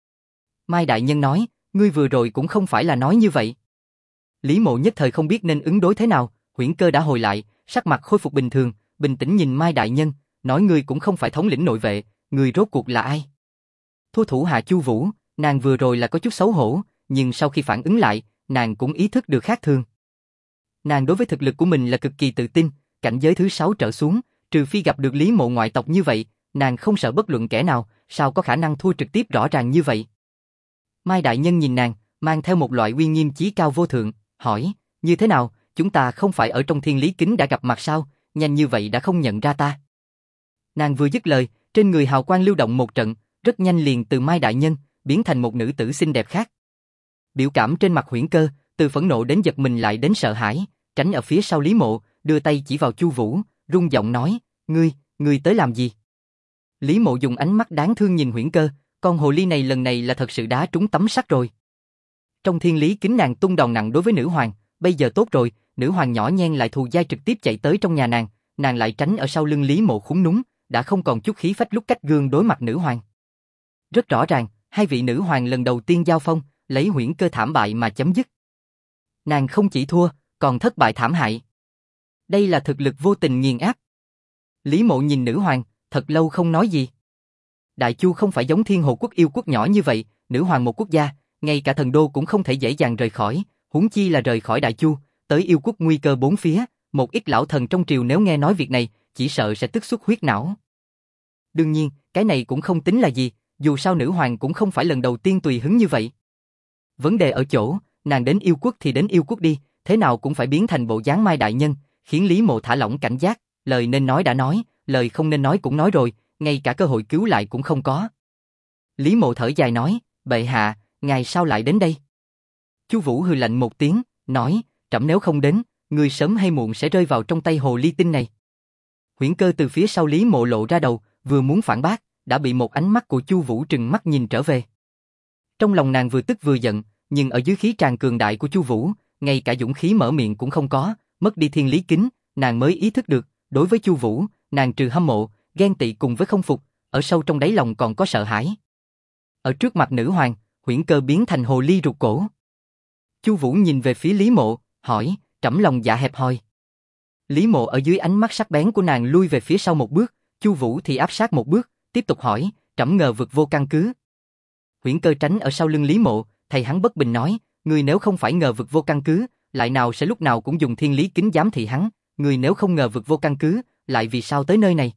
Mai Đại Nhân nói, ngươi vừa rồi cũng không phải là nói như vậy. Lý Mộ nhất thời không biết nên ứng đối thế nào, Huyễn Cơ đã hồi lại, sắc mặt khôi phục bình thường, bình tĩnh nhìn Mai Đại Nhân, nói ngươi cũng không phải thống lĩnh nội vệ, ngươi rốt cuộc là ai? Thua thủ hạ Chu Vũ, nàng vừa rồi là có chút xấu hổ, nhưng sau khi phản ứng lại, nàng cũng ý thức được khác thường. Nàng đối với thực lực của mình là cực kỳ tự tin, cảnh giới thứ 6 trở xuống, trừ phi gặp được Lý Mộ ngoại tộc như vậy, nàng không sợ bất luận kẻ nào, sao có khả năng thua trực tiếp rõ ràng như vậy. Mai Đại Nhân nhìn nàng, mang theo một loại uy nghiêm chí cao vô thượng, hỏi, như thế nào, chúng ta không phải ở trong Thiên Lý Kính đã gặp mặt sao, nhanh như vậy đã không nhận ra ta. Nàng vừa dứt lời, trên người hào quang lưu động một trận, rất nhanh liền từ Mai Đại Nhân, biến thành một nữ tử xinh đẹp khác. Biểu cảm trên mặt Huyễn Cơ, từ phẫn nộ đến giật mình lại đến sợ hãi, tránh ở phía sau Lý Mộ, đưa tay chỉ vào Chu Vũ, rung giọng nói, ngươi tới làm gì? Lý Mộ dùng ánh mắt đáng thương nhìn Huyễn Cơ, con hồ ly này lần này là thật sự đá trúng tấm sắt rồi. Trong Thiên Lý Kính nàng tung đòn nặng đối với nữ hoàng, bây giờ tốt rồi, nữ hoàng nhỏ nhen lại thù dai trực tiếp chạy tới trong nhà nàng lại tránh ở sau lưng Lý Mộ khúm núm, đã không còn chút khí phách lúc cách gương đối mặt nữ hoàng. Rất rõ ràng, hai vị nữ hoàng lần đầu tiên giao phong, lấy Huyễn Cơ thảm bại mà chấm dứt. Nàng không chỉ thua, còn thất bại thảm hại. Đây là thực lực vô tình nghiền áp. Lý Mộ nhìn nữ hoàng, thật lâu không nói gì. Đại Chu không phải giống Thiên Hồ Quốc yêu quốc nhỏ như vậy, nữ hoàng một quốc gia, ngay cả thần đô cũng không thể dễ dàng rời khỏi, huống chi là rời khỏi Đại Chu, tới yêu quốc nguy cơ bốn phía, một ít lão thần trong triều nếu nghe nói việc này, chỉ sợ sẽ tức xuất huyết não. Đương nhiên, cái này cũng không tính là gì, dù sao nữ hoàng cũng không phải lần đầu tiên tùy hứng như vậy. Vấn đề ở chỗ, nàng đến yêu quốc thì đến yêu quốc đi, thế nào cũng phải biến thành bộ dáng Mai đại nhân, khiến Lý Mộ thả lỏng cảnh giác, lời nên nói đã nói, lời không nên nói cũng nói rồi, ngay cả cơ hội cứu lại cũng không có. Lý Mộ thở dài nói, bệ hạ, ngài sao lại đến đây? Chu Vũ hừ lạnh một tiếng, nói, trẫm nếu không đến, người sớm hay muộn sẽ rơi vào trong tay hồ ly tinh này. Huyễn Cơ từ phía sau Lý Mộ lộ ra đầu, vừa muốn phản bác, đã bị một ánh mắt của Chu Vũ trừng mắt nhìn trở về. Trong lòng nàng vừa tức vừa giận, nhưng ở dưới khí tràn cường đại của Chu Vũ, ngay cả dũng khí mở miệng cũng không có, mất đi thiên lý kính, nàng mới ý thức được, đối với Chu Vũ, nàng trừ hâm mộ, ghen tị cùng với không phục, ở sâu trong đáy lòng còn có sợ hãi. Ở trước mặt nữ hoàng, Huyễn Cơ biến thành hồ ly rụt cổ. Chu Vũ nhìn về phía Lý Mộ, hỏi, trẫm lòng dạ hẹp hòi. Lý Mộ ở dưới ánh mắt sắc bén của nàng lui về phía sau một bước, Chu Vũ thì áp sát một bước, tiếp tục hỏi, trẫm ngờ vực vô căn cứ. Huyễn Cơ tránh ở sau lưng Lý Mộ, thầy hắn bất bình nói, người nếu không phải ngờ vực vô căn cứ, lại nào sẽ lúc nào cũng dùng thiên lý kính giám thị hắn, người nếu không ngờ vực vô căn cứ, lại vì sao tới nơi này?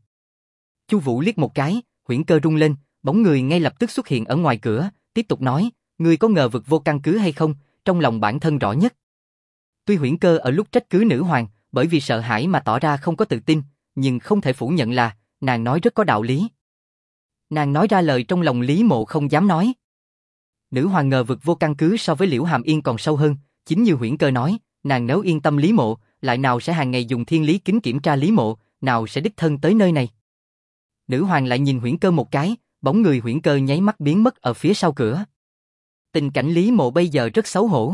Chu Vũ liếc một cái, Huyễn Cơ rung lên, bóng người ngay lập tức xuất hiện ở ngoài cửa, tiếp tục nói, người có ngờ vực vô căn cứ hay không, trong lòng bản thân rõ nhất. Tuy Huyễn Cơ ở lúc trách cứ nữ hoàng, bởi vì sợ hãi mà tỏ ra không có tự tin, nhưng không thể phủ nhận là, nàng nói rất có đạo lý. Nàng nói ra lời trong lòng Lý Mộ không dám nói. Nữ hoàng ngờ vực vô căn cứ so với Liễu Hàm Yên còn sâu hơn, chính như Huyễn Cơ nói, nàng nếu yên tâm Lý Mộ, lại nào sẽ hàng ngày dùng thiên lý kính kiểm tra Lý Mộ, nào sẽ đích thân tới nơi này. Nữ hoàng lại nhìn Huyễn Cơ một cái, bóng người Huyễn Cơ nháy mắt biến mất ở phía sau cửa. Tình cảnh Lý Mộ bây giờ rất xấu hổ.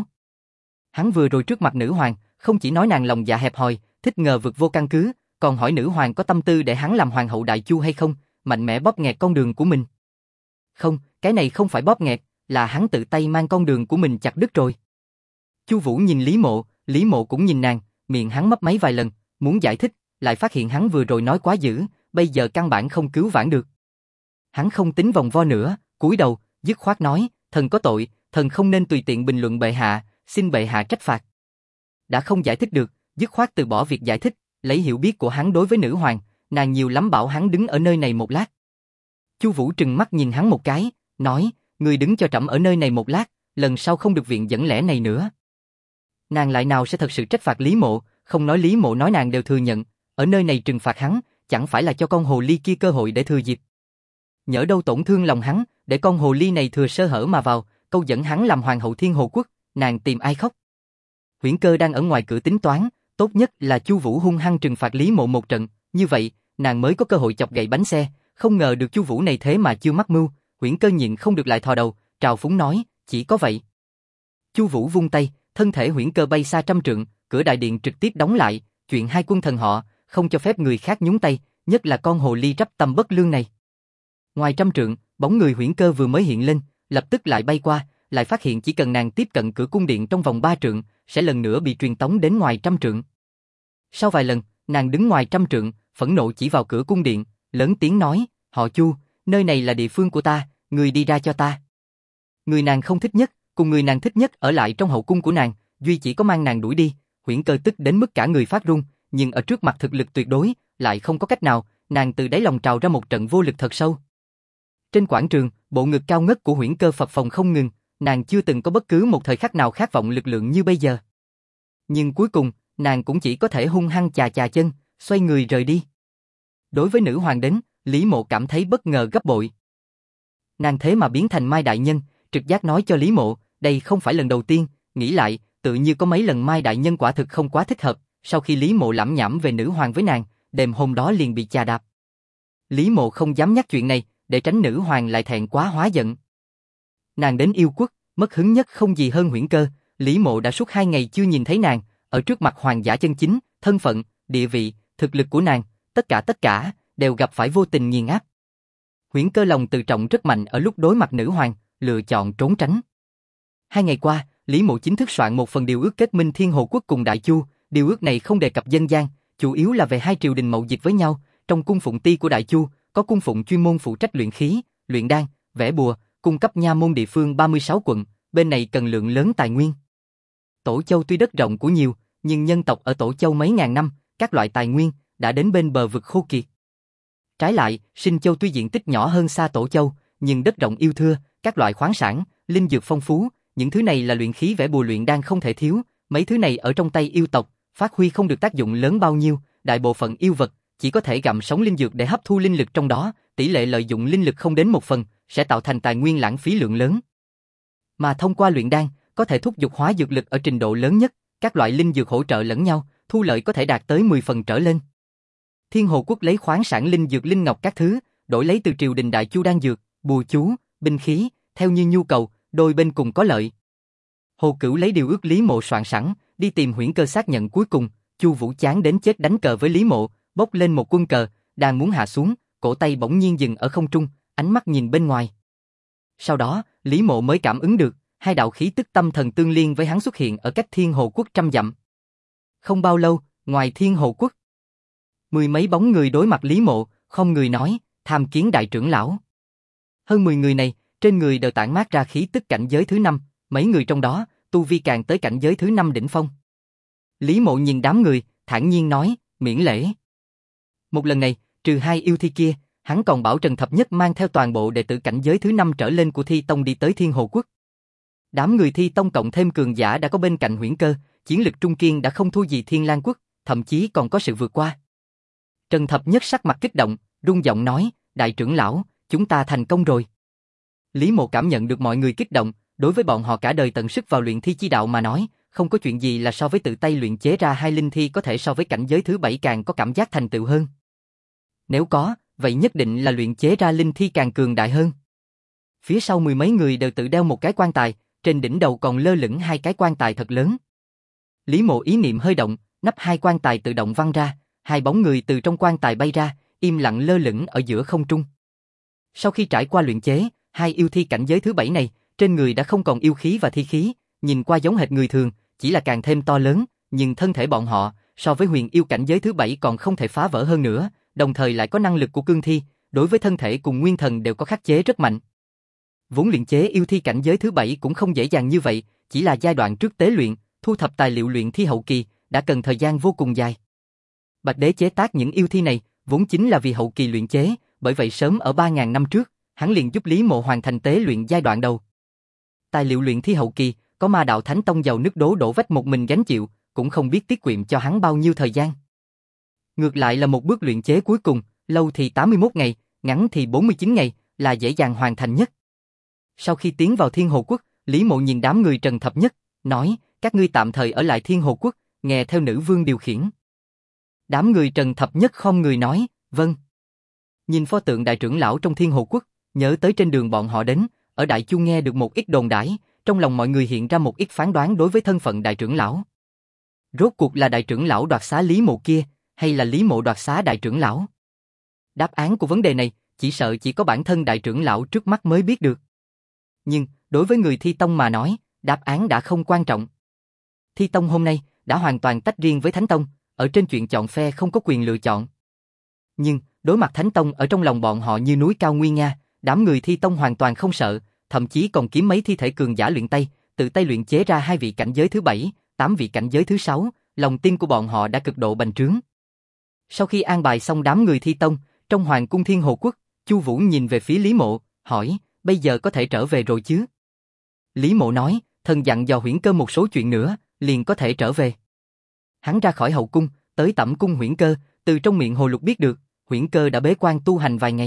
Hắn vừa rồi trước mặt nữ hoàng, không chỉ nói nàng lòng dạ hẹp hòi, thích ngờ vực vô căn cứ, còn hỏi nữ hoàng có tâm tư để hắn làm hoàng hậu Đại Chu hay không, mạnh mẽ bóp nghẹt con đường của mình. Không, cái này không phải bóp nghẹt, là hắn tự tay mang con đường của mình chặt đứt rồi. Chu Vũ nhìn Lý Mộ cũng nhìn nàng, miệng hắn mấp máy vài lần, muốn giải thích, lại phát hiện hắn vừa rồi nói quá dữ, bây giờ căn bản không cứu vãn được. Hắn không tính vòng vo nữa, cúi đầu, dứt khoát nói, thần có tội, thần không nên tùy tiện bình luận bệ hạ, xin bệ hạ trách phạt. Đã không giải thích được, dứt khoát từ bỏ việc giải thích, lấy hiểu biết của hắn đối với nữ hoàng, nàng nhiều lắm bảo hắn đứng ở nơi này một lát. Chu Vũ trừng mắt nhìn hắn một cái, nói, ngươi đứng cho trẫm ở nơi này một lát, lần sau không được viện dẫn lẽ này nữa. Nàng lại nào sẽ thật sự trách phạt Lý Mộ, không nói Lý Mộ nói nàng đều thừa nhận, ở nơi này trừng phạt hắn, chẳng phải là cho con hồ ly kia cơ hội để thừa dịp. Nhỡ đâu tổn thương lòng hắn, để con hồ ly này thừa sơ hở mà vào, câu dẫn hắn làm hoàng hậu Thiên Hồ Quốc, nàng tìm ai khóc. Huyễn Cơ đang ở ngoài cửa tính toán, tốt nhất là Chu Vũ hung hăng trừng phạt Lý Mộ một trận, như vậy, nàng mới có cơ hội chọc gậy bánh xe, không ngờ được Chu Vũ này thế mà chưa mắc mưu, Huyễn Cơ nhịn không được lại thò đầu, trào phúng nói, chỉ có vậy. Chu Vũ vung tay, thân thể Huyễn Cơ bay xa trăm trượng, cửa đại điện trực tiếp đóng lại, chuyện hai quân thần họ, không cho phép người khác nhúng tay, nhất là con hồ ly rắp tâm bất lương này. Ngoài trăm trượng, bóng người Huyễn Cơ vừa mới hiện lên, lập tức lại bay qua, lại phát hiện chỉ cần nàng tiếp cận cửa cung điện trong vòng 3 trượng, sẽ lần nữa bị truyền tống đến ngoài trăm trượng. Sau vài lần, nàng đứng ngoài trăm trượng, phẫn nộ chỉ vào cửa cung điện, lớn tiếng nói, họ Chu, nơi này là địa phương của ta, người đi ra cho ta. Người nàng không thích nhất, cùng người nàng thích nhất ở lại trong hậu cung của nàng, duy chỉ có mang nàng đuổi đi. Huyễn Cơ tức đến mức cả người phát run, nhưng ở trước mặt thực lực tuyệt đối, lại không có cách nào, nàng từ đáy lòng trào ra một trận vô lực thật sâu. Trên quảng trường, bộ ngực cao ngất của Huyễn Cơ phập phồng không ngừng, nàng chưa từng có bất cứ một thời khắc nào khát vọng lực lượng như bây giờ. Nhưng cuối cùng, nàng cũng chỉ có thể hung hăng chà chà chân, xoay người rời đi. Đối với nữ hoàng đến, Lý Mộ cảm thấy bất ngờ gấp bội. Nàng thế mà biến thành Mai đại nhân, trực giác nói cho Lý Mộ, đây không phải lần đầu tiên, nghĩ lại, tự như có mấy lần Mai đại nhân quả thực không quá thích hợp, sau khi Lý Mộ lẩm nhẩm về nữ hoàng với nàng, đêm hôm đó liền bị chà đạp. Lý Mộ không dám nhắc chuyện này, để tránh nữ hoàng lại thẹn quá hóa giận. Nàng đến yêu quốc, mất hứng nhất không gì hơn Huyễn Cơ, Lý Mộ đã suốt 2 ngày chưa nhìn thấy nàng, ở trước mặt hoàng giả chân chính, thân phận, địa vị, thực lực của nàng, tất cả đều gặp phải vô tình nghiền áp. Huyễn Cơ lòng tự trọng rất mạnh ở lúc đối mặt nữ hoàng, lựa chọn trốn tránh. 2 ngày qua, Lý Mộ chính thức soạn một phần điều ước kết minh Thiên Hồ Quốc cùng Đại Chu, điều ước này không đề cập dân gian, chủ yếu là về hai triều đình mậu dịch với nhau. Trong cung phụng ty của Đại Chu, có cung phụng chuyên môn phụ trách luyện khí, luyện đan, vẽ bùa, cung cấp nha môn địa phương 36 quận, bên này cần lượng lớn tài nguyên. Tổ châu tuy đất rộng của nhiều, nhưng nhân tộc ở Tổ Châu mấy ngàn năm, các loại tài nguyên đã đến bên bờ vực khô kiệt. Trái lại, Sinh Châu tuy diện tích nhỏ hơn xa Tổ Châu, nhưng đất rộng yêu thưa, các loại khoáng sản, linh dược phong phú, những thứ này là luyện khí vẽ bùa luyện đan không thể thiếu, mấy thứ này ở trong tay yêu tộc, phát huy không được tác dụng lớn bao nhiêu, đại bộ phận yêu vật chỉ có thể gặm sống linh dược để hấp thu linh lực trong đó, tỷ lệ lợi dụng linh lực không đến 1%, sẽ tạo thành tài nguyên lãng phí lượng lớn. Mà thông qua luyện đan, có thể thúc giục hóa dược lực ở trình độ lớn nhất, các loại linh dược hỗ trợ lẫn nhau, thu lợi có thể đạt tới 10 phần trở lên. Thiên Hồ Quốc lấy khoáng sản linh dược linh ngọc các thứ, đổi lấy từ triều đình đại chu đan dược, bùa chú, binh khí, theo như nhu cầu, đôi bên cùng có lợi. Hồ Cửu lấy điều ước Lý Mộ soạn sẵn, đi tìm Huyễn Cơ xác nhận cuối cùng, Chu Vũ chán đến chết đánh cờ với Lý Mộ, bốc lên một quân cờ, đang muốn hạ xuống, cổ tay bỗng nhiên dừng ở không trung, ánh mắt nhìn bên ngoài. Sau đó, Lý Mộ mới cảm ứng được, hai đạo khí tức tâm thần tương liên với hắn xuất hiện ở cách Thiên Hồ Quốc 100 dặm. Không bao lâu, ngoài Thiên Hồ Quốc, mười mấy bóng người đối mặt Lý Mộ, không người nói, tham kiến đại trưởng lão. Hơn 10 người này, trên người đều tản mát ra khí tức cảnh giới thứ 5, mấy người trong đó, tu vi càng tới cảnh giới thứ 5 đỉnh phong. Lý Mộ nhìn đám người, thản nhiên nói, miễn lễ. Một lần này, trừ hai yêu thi kia, hắn còn bảo Trần Thập Nhất mang theo toàn bộ đệ tử cảnh giới thứ 5 trở lên của Thi Tông đi tới Thiên Hồ Quốc. Đám người Thi Tông cộng thêm cường giả đã có bên cạnh Huyễn Cơ, chiến lực trung kiên đã không thua gì Thiên Lang Quốc, thậm chí còn có sự vượt qua. Trần Thập Nhất sắc mặt kích động, rung giọng nói, đại trưởng lão, chúng ta thành công rồi. Lý Mộ cảm nhận được mọi người kích động, đối với bọn họ cả đời tận sức vào luyện thi chi đạo mà nói, không có chuyện gì là so với tự tay luyện chế ra hai linh thi có thể so với cảnh giới thứ 7 càng có cảm giác thành tựu hơn. Nếu có, vậy nhất định là luyện chế ra linh thi càng cường đại hơn. Phía sau mười mấy người đều tự đeo một cái quan tài, trên đỉnh đầu còn lơ lửng hai cái quan tài thật lớn. Lý Mộ ý niệm hơi động, nắp hai quan tài tự động văng ra, hai bóng người từ trong quan tài bay ra, im lặng lơ lửng ở giữa không trung. Sau khi trải qua luyện chế, hai yêu thi cảnh giới thứ 7 này, trên người đã không còn yêu khí và thi khí, nhìn qua giống hệt người thường, chỉ là càng thêm to lớn, nhưng thân thể bọn họ, so với huyền yêu cảnh giới thứ 7 còn không thể phá vỡ hơn nữa, đồng thời lại có năng lực của cương thi, đối với thân thể cùng nguyên thần đều có khắc chế rất mạnh. Vốn luyện chế yêu thi cảnh giới thứ 7 cũng không dễ dàng như vậy, chỉ là giai đoạn trước tế luyện, thu thập tài liệu luyện thi hậu kỳ, đã cần thời gian vô cùng dài. Bạch Đế chế tác những yêu thi này, vốn chính là vì hậu kỳ luyện chế, bởi vậy sớm ở 3.000 năm trước, hắn liền giúp Lý Mộ hoàn thành tế luyện giai đoạn đầu. Tài liệu luyện thi hậu kỳ, có Ma Đạo Thánh Tông giàu nứt đổ vách một mình gánh chịu, cũng không biết tiết kiệm cho hắn bao nhiêu thời gian. Ngược lại là một bước luyện chế cuối cùng, lâu thì 81 ngày, ngắn thì 49 ngày, là dễ dàng hoàn thành nhất. Sau khi tiến vào Thiên Hồ Quốc, Lý Mộ nhìn đám người Trần Thập Nhất, nói, các ngươi tạm thời ở lại Thiên Hồ Quốc, nghe theo nữ vương điều khiển. Đám người Trần Thập Nhất không người nói, vâng. Nhìn pho tượng đại trưởng lão trong Thiên Hồ Quốc, nhớ tới trên đường bọn họ đến, ở Đại Chu nghe được một ít đồn đãi, trong lòng mọi người hiện ra một ít phán đoán đối với thân phận đại trưởng lão. Rốt cuộc là đại trưởng lão đoạt xá Lý Mộ kia, hay là Lý Mộ đoạt xá đại trưởng lão? Đáp án của vấn đề này, chỉ sợ chỉ có bản thân đại trưởng lão trước mắt mới biết được. Nhưng, đối với người Thi Tông mà nói, đáp án đã không quan trọng. Thi Tông hôm nay, đã hoàn toàn tách riêng với Thánh Tông, ở trên chuyện chọn phe không có quyền lựa chọn. Nhưng, đối mặt Thánh Tông ở trong lòng bọn họ như núi cao nguy nga, đám người Thi Tông hoàn toàn không sợ, thậm chí còn kiếm mấy thi thể cường giả luyện tay, tự tay luyện chế ra 2 vị cảnh giới thứ 7, 8 vị cảnh giới thứ 6, lòng tin của bọn họ đã cực độ bành trướng. Sau khi an bài xong đám người Thi Tông, trong Hoàng cung Thiên Hồ Quốc, Chu Vũ nhìn về phía Lý Mộ, hỏi, bây giờ có thể trở về rồi chứ? Lý Mộ nói, thần dặn dò Huyễn Cơ một số chuyện nữa, liền có thể trở về. Hắn ra khỏi hậu cung, tới tẩm cung Huyễn Cơ, từ trong miệng Hồ Lục biết được, Huyễn Cơ đã bế quan tu hành vài ngày.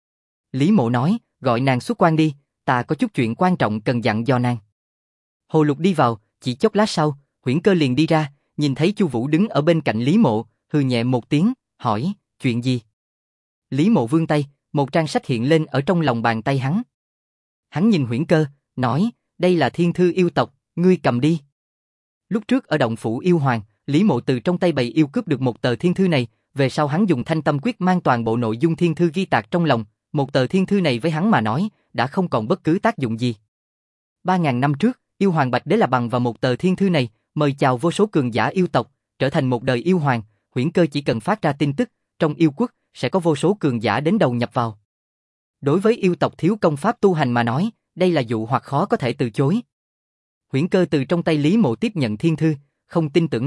Lý Mộ nói, gọi nàng xuất quan đi, ta có chút chuyện quan trọng cần dặn dò nàng. Hồ Lục đi vào, chỉ chốc lát sau, Huyễn Cơ liền đi ra, nhìn thấy Chu Vũ đứng ở bên cạnh Lý Mộ, hừ nhẹ một tiếng, hỏi, chuyện gì? Lý Mộ vươn tay, một trang sách hiện lên ở trong lòng bàn tay hắn. Hắn nhìn Huyễn Cơ, nói, đây là thiên thư yêu tộc, ngươi cầm đi. Lúc trước ở động phủ yêu hoàng, Lý Mộ từ trong tay bầy yêu cướp được một tờ thiên thư này, về sau hắn dùng Thanh Tâm Quyết mang toàn bộ nội dung thiên thư ghi tạc trong lòng, một tờ thiên thư này với hắn mà nói, đã không còn bất cứ tác dụng gì. 3.000 năm trước, yêu hoàng Bạch Đế là bằng vào một tờ thiên thư này, mời chào vô số cường giả yêu tộc, trở thành một đời yêu hoàng, Huyễn Cơ chỉ cần phát ra tin tức, trong yêu quốc, sẽ có vô số cường giả đến đầu nhập vào. Đối với yêu tộc thiếu công pháp tu hành mà nói, đây là dụ hoặc khó có thể từ chối. Huyễn Cơ từ trong tay Lý Mộ tiếp nhận thiên thư, không tin tưởng nói,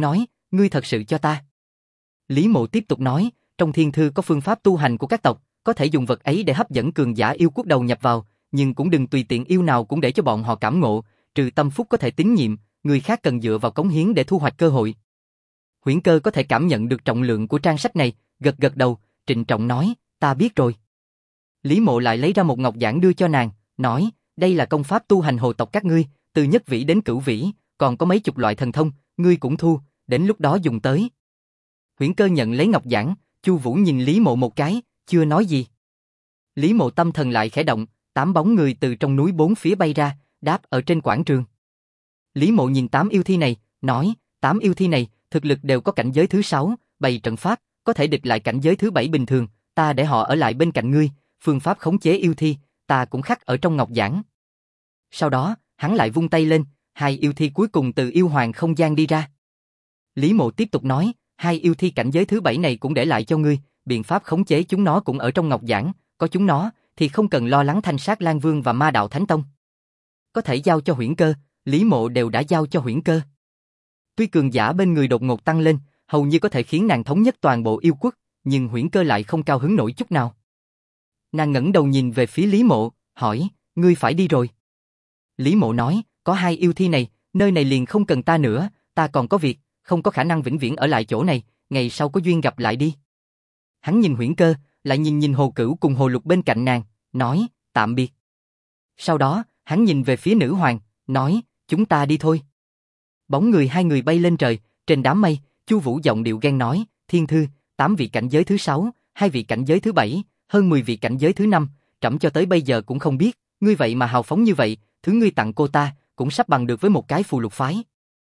ngươi thật sự cho ta. Lý Mộ tiếp tục nói, trong thiên thư có phương pháp tu hành của các tộc, có thể dùng vật ấy để hấp dẫn cường giả yêu quốc đầu nhập vào, nhưng cũng đừng tùy tiện yêu nào cũng để cho bọn họ cảm ngộ, trừ tâm phúc có thể tín nhiệm, người khác cần dựa vào cống hiến để thu hoạch cơ hội. Huyễn Cơ có thể cảm nhận được trọng lượng của trang sách này, gật gật đầu, trịnh trọng nói, ta biết rồi. Lý Mộ lại lấy ra một ngọc giản đưa cho nàng, nói, đây là công pháp tu hành hồ tộc các ngươi, từ nhất vĩ đến cửu vĩ, còn có mấy chục loại thần thông, ngươi cũng thu, đến lúc đó dùng tới. Huyễn Cơ nhận lấy ngọc giản, Chu Vũ nhìn Lý Mộ một cái, chưa nói gì. Lý Mộ tâm thần lại khẽ động, 8 bóng người từ trong núi bốn phía bay ra, đáp ở trên quảng trường. Lý Mộ nhìn 8 yêu thi này, nói, 8 yêu thi này, thực lực đều có cảnh giới thứ 6, bày trận pháp, có thể địch lại cảnh giới thứ 7 bình thường, ta để họ ở lại bên cạnh ngươi, phương pháp khống chế yêu thi, ta cũng khắc ở trong ngọc giản. Sau đó, hắn lại vung tay lên, 2 yêu thi cuối cùng từ yêu hoàng không gian đi ra. Lý Mộ tiếp tục nói, 2 yêu thi cảnh giới thứ 7 này cũng để lại cho ngươi, biện pháp khống chế chúng nó cũng ở trong ngọc giản, có chúng nó thì không cần lo lắng Thanh Sát Lan Vương và Ma Đạo Thánh Tông. Có thể giao cho Huyễn Cơ, Lý Mộ đều đã giao cho Huyễn Cơ. Tuy cường giả bên người đột ngột tăng lên, hầu như có thể khiến nàng thống nhất toàn bộ yêu quốc, nhưng Huyễn Cơ lại không cao hứng nổi chút nào. Nàng ngẩng đầu nhìn về phía Lý Mộ, hỏi, ngươi phải đi rồi. Lý Mộ nói, có 2 yêu thi này, nơi này liền không cần ta nữa, ta còn có việc, không có khả năng vĩnh viễn ở lại chỗ này, ngày sau có duyên gặp lại đi. Hắn nhìn Huyễn Cơ, lại nhìn Hồ Cửu cùng Hồ Lục bên cạnh nàng, nói, tạm biệt. Sau đó, hắn nhìn về phía nữ hoàng, nói, chúng ta đi thôi. Bóng người 2 người bay lên trời, trên đám mây, Chu Vũ giọng điệu ghen nói, thiên thư, 8 vị cảnh giới thứ 6, 2 vị cảnh giới thứ 7, hơn 10 vị cảnh giới thứ 5, trẫm cho tới bây giờ cũng không biết, ngươi vậy mà hào phóng như vậy, thứ ngươi tặng cô ta, cũng sắp bằng được với một cái phù lục phái.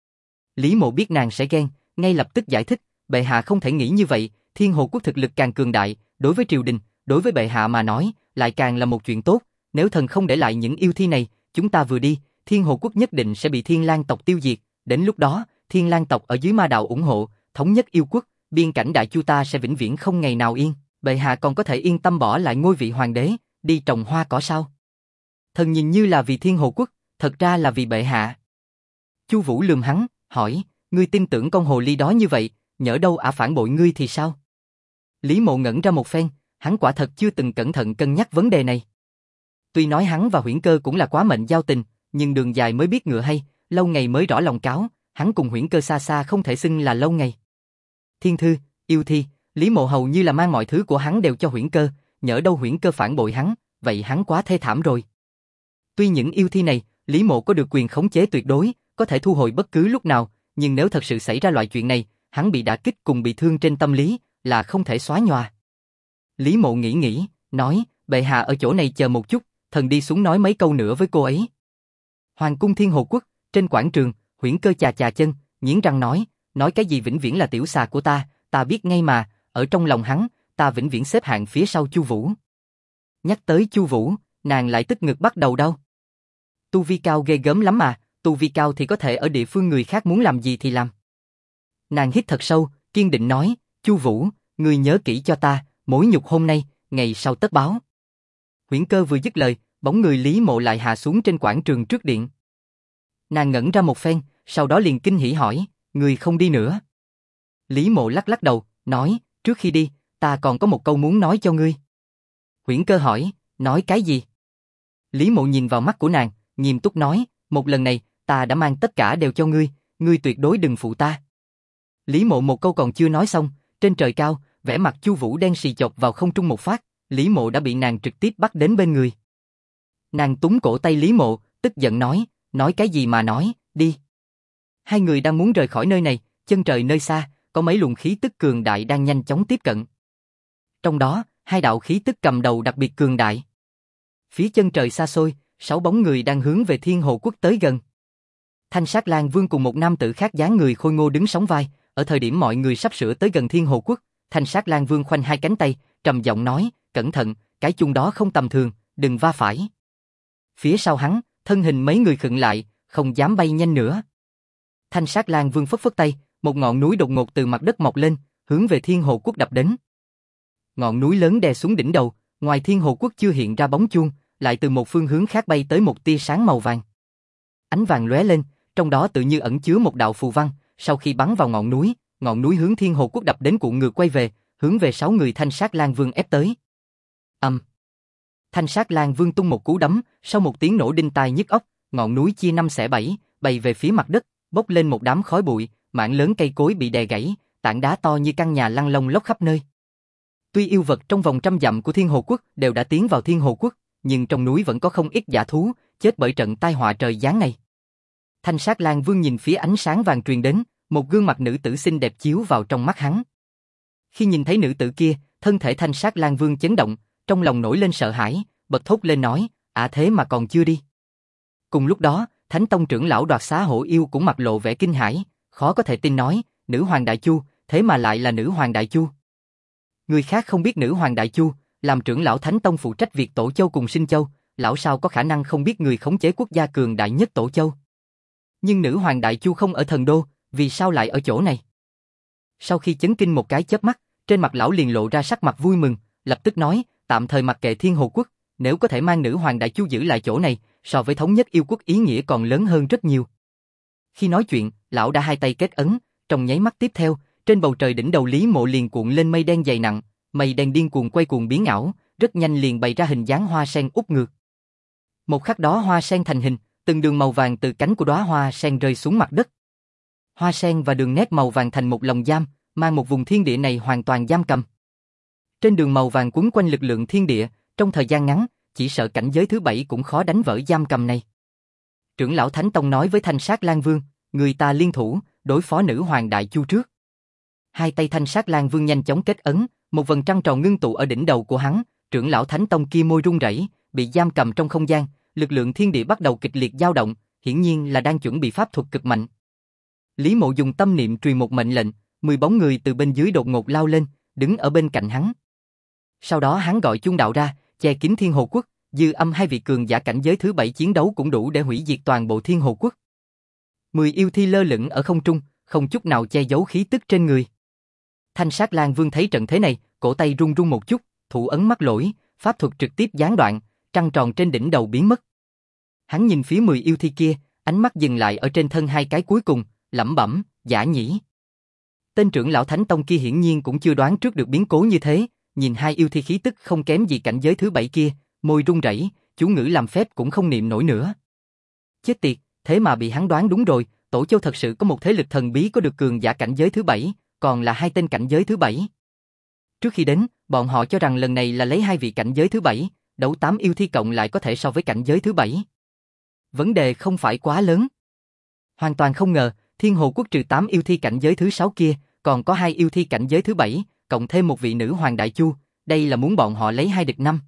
Lý Mộ biết nàng sẽ ghen, ngay lập tức giải thích, bệ hạ không thể nghĩ như vậy, Thiên Hồ quốc thực lực càng cường đại, đối với triều đình, đối với bệ hạ mà nói, lại càng là một chuyện tốt, nếu thần không để lại những yêu thi này, chúng ta vừa đi, Thiên Hồ quốc nhất định sẽ bị Thiên Lang tộc tiêu diệt, đến lúc đó, Thiên Lang tộc ở dưới Ma Đạo ủng hộ, thống nhất yêu quốc, biên cảnh Đại Chu ta sẽ vĩnh viễn không ngày nào yên, bệ hạ còn có thể yên tâm bỏ lại ngôi vị hoàng đế, đi trồng hoa cỏ sao? Thần nhìn như là vì Thiên Hồ quốc, thật ra là vì bệ hạ. Chu Vũ lườm hắn, hỏi, ngươi tin tưởng con hồ ly đó như vậy, nhỡ đâu ả phản bội ngươi thì sao? Lý Mộ ngẩn ra một phen, hắn quả thật chưa từng cẩn thận cân nhắc vấn đề này. Tuy nói hắn và Huyễn Cơ cũng là quá mệnh giao tình, nhưng đường dài mới biết ngựa hay, lâu ngày mới rõ lòng cáo, hắn cùng Huyễn Cơ xa xa không thể xưng là lâu ngày. Thiên thư, yêu thi, Lý Mộ hầu như là mang mọi thứ của hắn đều cho Huyễn Cơ, nhỡ đâu Huyễn Cơ phản bội hắn, vậy hắn quá thê thảm rồi. Tuy những yêu thi này, Lý Mộ có được quyền khống chế tuyệt đối, có thể thu hồi bất cứ lúc nào, nhưng nếu thật sự xảy ra loại chuyện này, hắn bị đả kích cùng bị thương trên tâm lý, là không thể xóa nhòa. Lý Mộ nghĩ, nói, bệ hạ ở chỗ này chờ một chút, thần đi xuống nói mấy câu nữa với cô ấy. Hoàng cung Thiên Hồ quốc, trên quảng trường, Huyễn Cơ chà chà chân, nghiến răng nói cái gì vĩnh viễn là tiểu xà của ta biết ngay mà, ở trong lòng hắn, ta vĩnh viễn xếp hạng phía sau Chu Vũ. Nhắc tới Chu Vũ, nàng lại tức ngực bắt đầu đau. Tu vi cao ghê gớm lắm mà, tu vi cao thì có thể ở địa phương người khác muốn làm gì thì làm. Nàng hít thật sâu, kiên định nói, Chu Vũ, ngươi nhớ kỹ cho ta, mối nhục hôm nay, ngày sau tất báo. Huyễn Cơ vừa dứt lời, bóng người Lý Mộ lại hạ xuống trên quảng trường trước điện. Nàng ngẩn ra một phen, sau đó liền kinh hỉ hỏi, ngươi không đi nữa. Lý Mộ lắc lắc đầu, nói, trước khi đi, ta còn có một câu muốn nói cho ngươi. Huyễn Cơ hỏi, nói cái gì? Lý Mộ nhìn vào mắt của nàng, nghiêm túc nói, một lần này, ta đã mang tất cả đều cho ngươi tuyệt đối đừng phụ ta. Lý Mộ một câu còn chưa nói xong, trên trời cao, vẻ mặt Chu Vũ đen xì chộp vào không trung một phát, Lý Mộ đã bị nàng trực tiếp bắt đến bên người. Nàng túm cổ tay Lý Mộ, tức giận nói cái gì mà nói, đi. Hai người đang muốn rời khỏi nơi này, chân trời nơi xa, có mấy luồng khí tức cường đại đang nhanh chóng tiếp cận. Trong đó, 2 đạo khí tức cầm đầu đặc biệt cường đại. Phía chân trời xa xôi, 6 bóng người đang hướng về Thiên Hồ quốc tới gần. Thanh Sát Lan Vương cùng một nam tử khác dáng người khôi ngô đứng sóng vai, ở thời điểm mọi người sắp sửa tới gần Thiên Hồ quốc, Thanh Sát Lan Vương khoanh 2 cánh tay, trầm giọng nói, cẩn thận, cái chung đó không tầm thường, đừng va phải. Phía sau hắn, thân hình mấy người khựng lại, không dám bay nhanh nữa. Thanh Sát Lan Vương phất phất tay, một ngọn núi đột ngột từ mặt đất mọc lên, hướng về Thiên Hồ quốc đập đến. Ngọn núi lớn đè xuống đỉnh đầu, ngoài Thiên Hồ quốc chưa hiện ra bóng chuông, lại từ một phương hướng khác bay tới một tia sáng màu vàng. Ánh vàng lóe lên, trong đó tự như ẩn chứa một đạo phù văn, sau khi bắn vào ngọn ngọn núi hướng Thiên Hồ Quốc đập đến cuộn ngược quay về, hướng về 6 người Thanh Sát Lang Vương ép tới. Thanh Sát Lang Vương tung một cú đấm, sau một tiếng nổ đinh tai nhức óc, ngọn núi chia 5 xẻ 7, bay về phía mặt đất, bốc lên một đám khói bụi, mảng lớn cây cối bị đè gãy, tảng đá to như căn nhà lăn lông lốc khắp nơi. Tuy yêu vật trong vòng trăm dặm của Thiên Hồ Quốc đều đã tiến vào Thiên Hồ Quốc, nhưng trong núi vẫn có không ít dã thú chết bởi trận tai họa trời giáng này. Thanh Sát Lang Vương nhìn phía ánh sáng vàng truyền đến, một gương mặt nữ tử xinh đẹp chiếu vào trong mắt hắn. Khi nhìn thấy nữ tử kia, thân thể Thanh Sát Lang Vương chấn động, trong lòng nổi lên sợ hãi, bật thốt lên nói, thế mà còn chưa đi. Cùng lúc đó, Thánh Tông trưởng lão Đoạt Xá Hổ Yêu cũng mặt lộ vẻ kinh hãi, khó có thể tin nói, Nữ Hoàng Đại Chu, thế mà lại là Nữ Hoàng Đại Chu. Người khác không biết Nữ Hoàng Đại Chu, làm trưởng lão Thánh Tông phụ trách việc Tổ Châu cùng Sinh Châu, lão sao có khả năng không biết người khống chế quốc gia cường đại nhất Tổ Châu. Nhưng Nữ Hoàng Đại Chu không ở Thần Đô, vì sao lại ở chỗ này? Sau khi chấn kinh một cái chớp mắt, trên mặt lão liền lộ ra sắc mặt vui mừng, lập tức nói, tạm thời mặc kệ Thiên Hồ Quốc, nếu có thể mang Nữ Hoàng Đại Chu giữ lại chỗ này, so với thống nhất yêu quốc ý nghĩa còn lớn hơn rất nhiều. Khi nói chuyện, lão đã hai tay kết ấn, trong nháy mắt tiếp theo, trên bầu trời đỉnh đầu Lý Mộ liền cuộn lên mây đen dày nặng, mây đen điên cuồng quay cuồng biến ảo, rất nhanh liền bày ra hình dáng hoa sen úp ngược. Một khắc đó hoa sen thành hình, từng đường màu vàng từ cánh của đóa hoa sen rơi xuống mặt đất. Hoa sen và đường nét màu vàng thành một lồng giam, mang một vùng thiên địa này hoàn toàn giam cầm. Trên đường màu vàng quấn quanh lực lượng thiên địa, trong thời gian ngắn, chỉ sợ cảnh giới thứ 7 cũng khó đánh vỡ giam cầm này. Trưởng lão Thánh Tông nói với Thanh Sát Lang Vương, người ta liên thủ, đối phó Nữ Hoàng Đại Chu trước. Hai tay Thanh Sát Lang Vương nhanh chóng kết ấn, một vầng trăng tròn ngưng tụ ở đỉnh đầu của hắn, trưởng lão Thánh Tông kia môi run rẩy, bị giam cầm trong không gian, lực lượng thiên địa bắt đầu kịch liệt dao động, hiển nhiên là đang chuẩn bị pháp thuật cực mạnh. Lý Mộ dùng tâm niệm truyền một mệnh lệnh, 10 bóng người từ bên dưới đột ngột lao lên, đứng ở bên cạnh hắn. Sau đó hắn gọi chung đạo ra, che kín Thiên Hồ Quốc, dư âm hai vị cường giả cảnh giới thứ 7 chiến đấu cũng đủ để hủy diệt toàn bộ Thiên Hồ Quốc. 10 yêu thi lơ lửng ở không trung, không chút nào che giấu khí tức trên người. Thanh Sát Lang Vương thấy trận thế này, cổ tay run run một chút, thủ ấn mắc lỗi, pháp thuật trực tiếp gián đoạn, trăng tròn trên đỉnh đầu biến mất. Hắn nhìn phía 10 yêu thi kia, ánh mắt dừng lại ở trên thân hai cái cuối cùng, lẩm bẩm, giả nhĩ. Tên trưởng lão Thánh Tông kia hiển nhiên cũng chưa đoán trước được biến cố như thế, nhìn hai yêu thi khí tức không kém gì cảnh giới thứ 7 kia, môi run rẩy, chú ngữ làm phép cũng không niệm nổi nữa. Chết tiệt, thế mà bị hắn đoán đúng rồi, Tổ Châu thật sự có một thế lực thần bí có được cường giả cảnh giới thứ 7, còn là hai tên cảnh giới thứ 7. Trước khi đến, bọn họ cho rằng lần này là lấy hai vị cảnh giới thứ 7, đấu 8 yêu thi cộng lại có thể so với cảnh giới thứ 7. Vấn đề không phải quá lớn. Hoàn toàn không ngờ, Thiên Hồ Quốc trừ 8 yêu thi cảnh giới thứ 6 kia, còn có 2 yêu thi cảnh giới thứ 7, cộng thêm một vị Nữ Hoàng Đại Chu, đây là muốn bọn họ lấy 2 địch 5.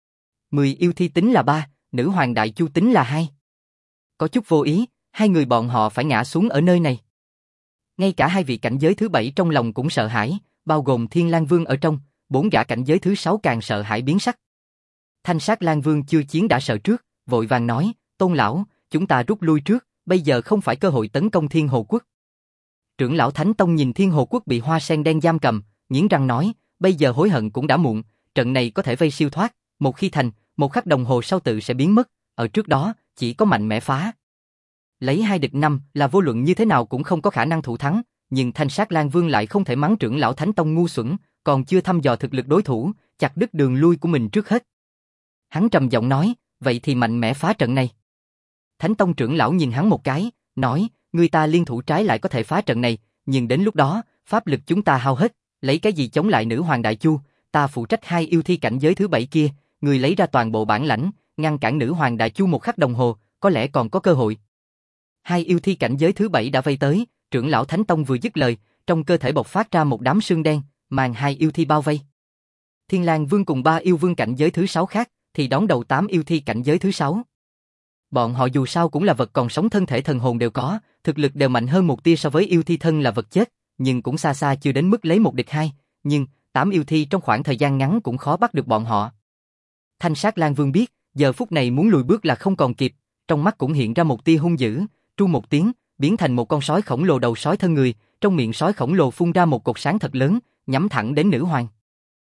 10 yêu thi tính là 3, Nữ Hoàng Đại Chu tính là 2. Có chút vô ý, hai người bọn họ phải ngã xuống ở nơi này. Ngay cả hai vị cảnh giới thứ 7 trong lòng cũng sợ hãi, bao gồm Thiên Lang Vương ở trong, 4 gã cảnh giới thứ 6 càng sợ hãi biến sắc. Thanh Sát Lang Vương chưa chiến đã sợ trước, vội vàng nói, Tôn lão, chúng ta rút lui trước, bây giờ không phải cơ hội tấn công Thiên Hồ Quốc. Trưởng lão Thánh Tông nhìn Thiên Hồ Quốc bị hoa sen đen giam cầm, nghiến răng nói, bây giờ hối hận cũng đã muộn, trận này có thể vây siêu thoát, một khi thành, một khắc đồng hồ sau tự sẽ biến mất, ở trước đó, chỉ có mạnh mẽ phá. Lấy 2 địch 5 là vô luận như thế nào cũng không có khả năng thủ thắng, nhưng Thanh Sát Lang Vương lại không thể mắng trưởng lão Thánh Tông ngu xuẩn, còn chưa thăm dò thực lực đối thủ, chặt đứt đường lui của mình trước hết. Hắn trầm giọng nói, vậy thì mạnh mẽ phá trận này. Thánh Tông trưởng lão nhìn hắn một cái, nói, người ta liên thủ trái lại có thể phá trận này, nhưng đến lúc đó, pháp lực chúng ta hao hết, lấy cái gì chống lại Nữ Hoàng Đại Chu, ta phụ trách 2 yêu thi cảnh giới thứ 7 kia, người lấy ra toàn bộ bản lãnh, ngăn cản Nữ Hoàng Đại Chu một khắc đồng hồ, có lẽ còn có cơ hội. 2 yêu thi cảnh giới thứ 7 đã vây tới, trưởng lão Thánh Tông vừa dứt lời, trong cơ thể bộc phát ra một đám sương đen, màn 2 yêu thi bao vây. Thiên Lang Vương cùng 3 yêu vương cảnh giới thứ 6 khác, thì đón đầu 8 yêu thi cảnh giới thứ 6. Bọn họ dù sao cũng là vật còn sống, thân thể thần hồn đều có, thực lực đều mạnh hơn một tia so với yêu thi thân là vật chết, nhưng cũng xa xa chưa đến mức lấy một địch 2, nhưng 8 yêu thi trong khoảng thời gian ngắn cũng khó bắt được bọn họ. Thanh Sát Lang Vương biết, giờ phút này muốn lùi bước là không còn kịp, trong mắt cũng hiện ra một tia hung dữ, tru một tiếng, biến thành một con sói khổng lồ đầu sói thân người, trong miệng sói khổng lồ phun ra một cột sáng thật lớn, nhắm thẳng đến Nữ Hoàng.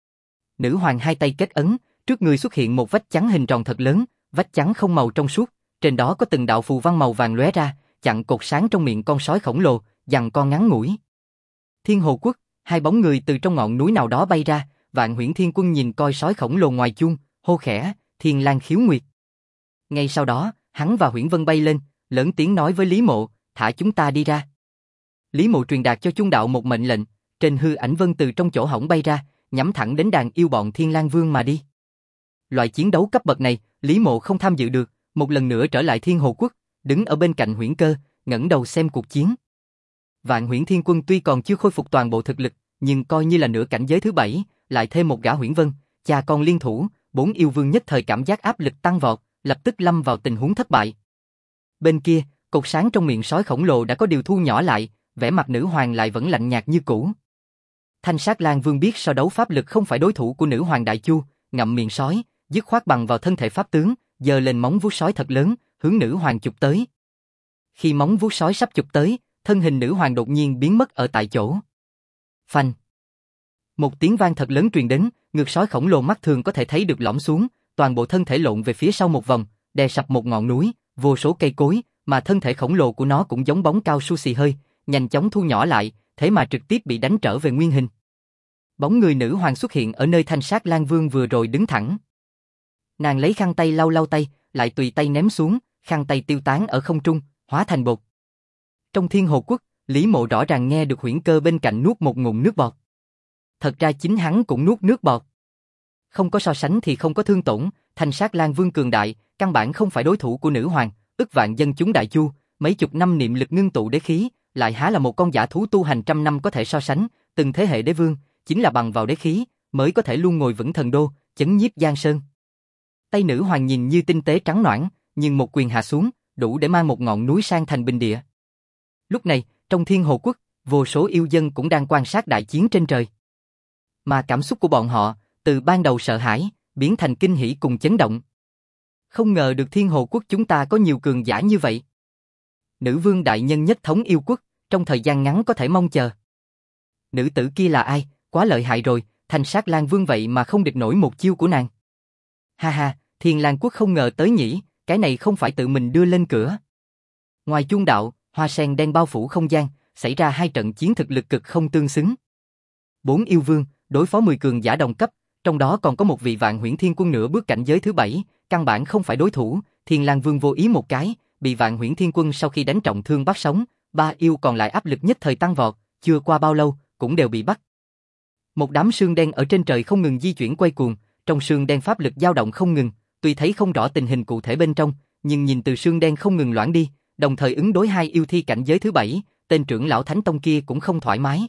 Nữ Hoàng hai tay kết ấn, trước người xuất hiện một vách chắn hình tròn thật lớn, vách chắn không màu trong suốt, trên đó có từng đạo phù văn màu vàng lóe ra, chặn cột sáng trong miệng con sói khổng lồ, giằng co ngắn ngủi. Thiên Hồ Quốc, hai bóng người từ trong ngọn núi nào đó bay ra, Vạn Huyễn Thiên Quân nhìn coi sói khổng lồ ngoài chuông, hô khẽ, Thiên Lang khiếu nguyệt. Ngay sau đó, hắn và Huyễn Vân bay lên, lớn tiếng nói với Lý Mộ, thả chúng ta đi ra. Lý Mộ truyền đạt cho Chung Đạo một mệnh lệnh, trên hư ảnh vân từ trong chỗ hổng bay ra, nhắm thẳng đến đàn yêu bọn Thiên Lang Vương mà đi. Loại chiến đấu cấp bậc này, Lý Mộ không tham dự được, một lần nữa trở lại Thiên Hồ Quốc, đứng ở bên cạnh Huyễn Cơ, ngẩng đầu xem cuộc chiến. Vạn Huyễn Thiên Quân tuy còn chưa khôi phục toàn bộ thực lực, nhưng coi như là nửa cảnh giới thứ 7, lại thêm một gã Huyễn Vân, cha con liên thủ, 4 yêu vương nhất thời cảm giác áp lực tăng vọt, lập tức lâm vào tình huống thất bại. Bên kia, cột sáng trong miệng sói khổng lồ đã có điều thu nhỏ lại, vẻ mặt nữ hoàng lại vẫn lạnh nhạt như cũ. Thanh Sát Lang Vương biết so đấu pháp lực không phải đối thủ của nữ hoàng Đại Chu, ngậm miệng sói, dứt khoát bằng vào thân thể pháp tướng, giơ lên móng vuốt sói thật lớn, hướng nữ hoàng chụp tới. Khi móng vuốt sói sắp chụp tới, thân hình nữ hoàng đột nhiên biến mất ở tại chỗ. Phanh! Một tiếng vang thật lớn truyền đến, ngực sói khổng lồ mắt thường có thể thấy được lõm xuống, toàn bộ thân thể lộn về phía sau một vòng, đè sập một ngọn núi, vô số cây cối, mà thân thể khổng lồ của nó cũng giống bóng cao su xì hơi, nhanh chóng thu nhỏ lại, thế mà trực tiếp bị đánh trở về nguyên hình. Bóng người nữ hoàng xuất hiện ở nơi Thanh Sát Lang Vương vừa rồi đứng thẳng. Nàng lấy khăn tay lau lau tay, lại tùy tay ném xuống, khăn tay tiêu tán ở không trung, hóa thành bột. Trong Thiên Hồ Quốc, Lý Mộ rõ ràng nghe được Huyễn Cơ bên cạnh nuốt một ngụm nước bọt. Thật ra chính hắn cũng nuốt nước bọt. Không có so sánh thì không có thương tổn, Thanh Sát Lang Vương cường đại, căn bản không phải đối thủ của nữ hoàng, ức vạn dân chúng Đại Chu, mấy chục năm niệm lực ngưng tụ đế khí, lại há là một con dã thú tu hành trăm năm có thể so sánh, từng thế hệ đế vương, chính là bằng vào đế khí, mới có thể luôn ngồi vững thần đô, chấn nhiếp Giang Sơn. Tay nữ hoàng nhìn như tinh tế trắng nõn, nhưng một quyền hạ xuống, đủ để mang một ngọn núi sang thành bình địa. Lúc này, trong Thiên Hồ Quốc, vô số yêu dân cũng đang quan sát đại chiến trên trời. Mà cảm xúc của bọn họ, từ ban đầu sợ hãi, biến thành kinh hỉ cùng chấn động. Không ngờ được Thiên Hồ Quốc chúng ta có nhiều cường giả như vậy. Nữ vương đại nhân nhất thống yêu quốc, trong thời gian ngắn có thể mong chờ. Nữ tử kia là ai, quá lợi hại rồi, Thanh Sát Lang Vương vậy mà không địch nổi một chiêu của nàng. Ha ha, Thiên Lang Quốc không ngờ tới nhỉ, cái này không phải tự mình đưa lên cửa. Ngoài Chung Đạo, hoa sen đen bao phủ không gian, xảy ra hai trận chiến thực lực cực không tương xứng. 4 yêu vương, đối phó 10 cường giả đồng cấp, trong đó còn có một vị Vạn Huyễn Thiên Quân nửa bước cảnh giới thứ 7, căn bản không phải đối thủ, Thiên Lang Vương vô ý một cái, bị Vạn Huyễn Thiên Quân sau khi đánh trọng thương bắt sống, 3 yêu còn lại áp lực nhất thời tăng vọt, chưa qua bao lâu, cũng đều bị bắt. Một đám sương đen ở trên trời không ngừng di chuyển quay cuồng, trong sương đen pháp lực dao động không ngừng, tuy thấy không rõ tình hình cụ thể bên trong, nhưng nhìn từ sương đen không ngừng loãng đi, đồng thời ứng đối 2 yêu thi cảnh giới thứ 7, tên trưởng lão Thánh Tông kia cũng không thoải mái.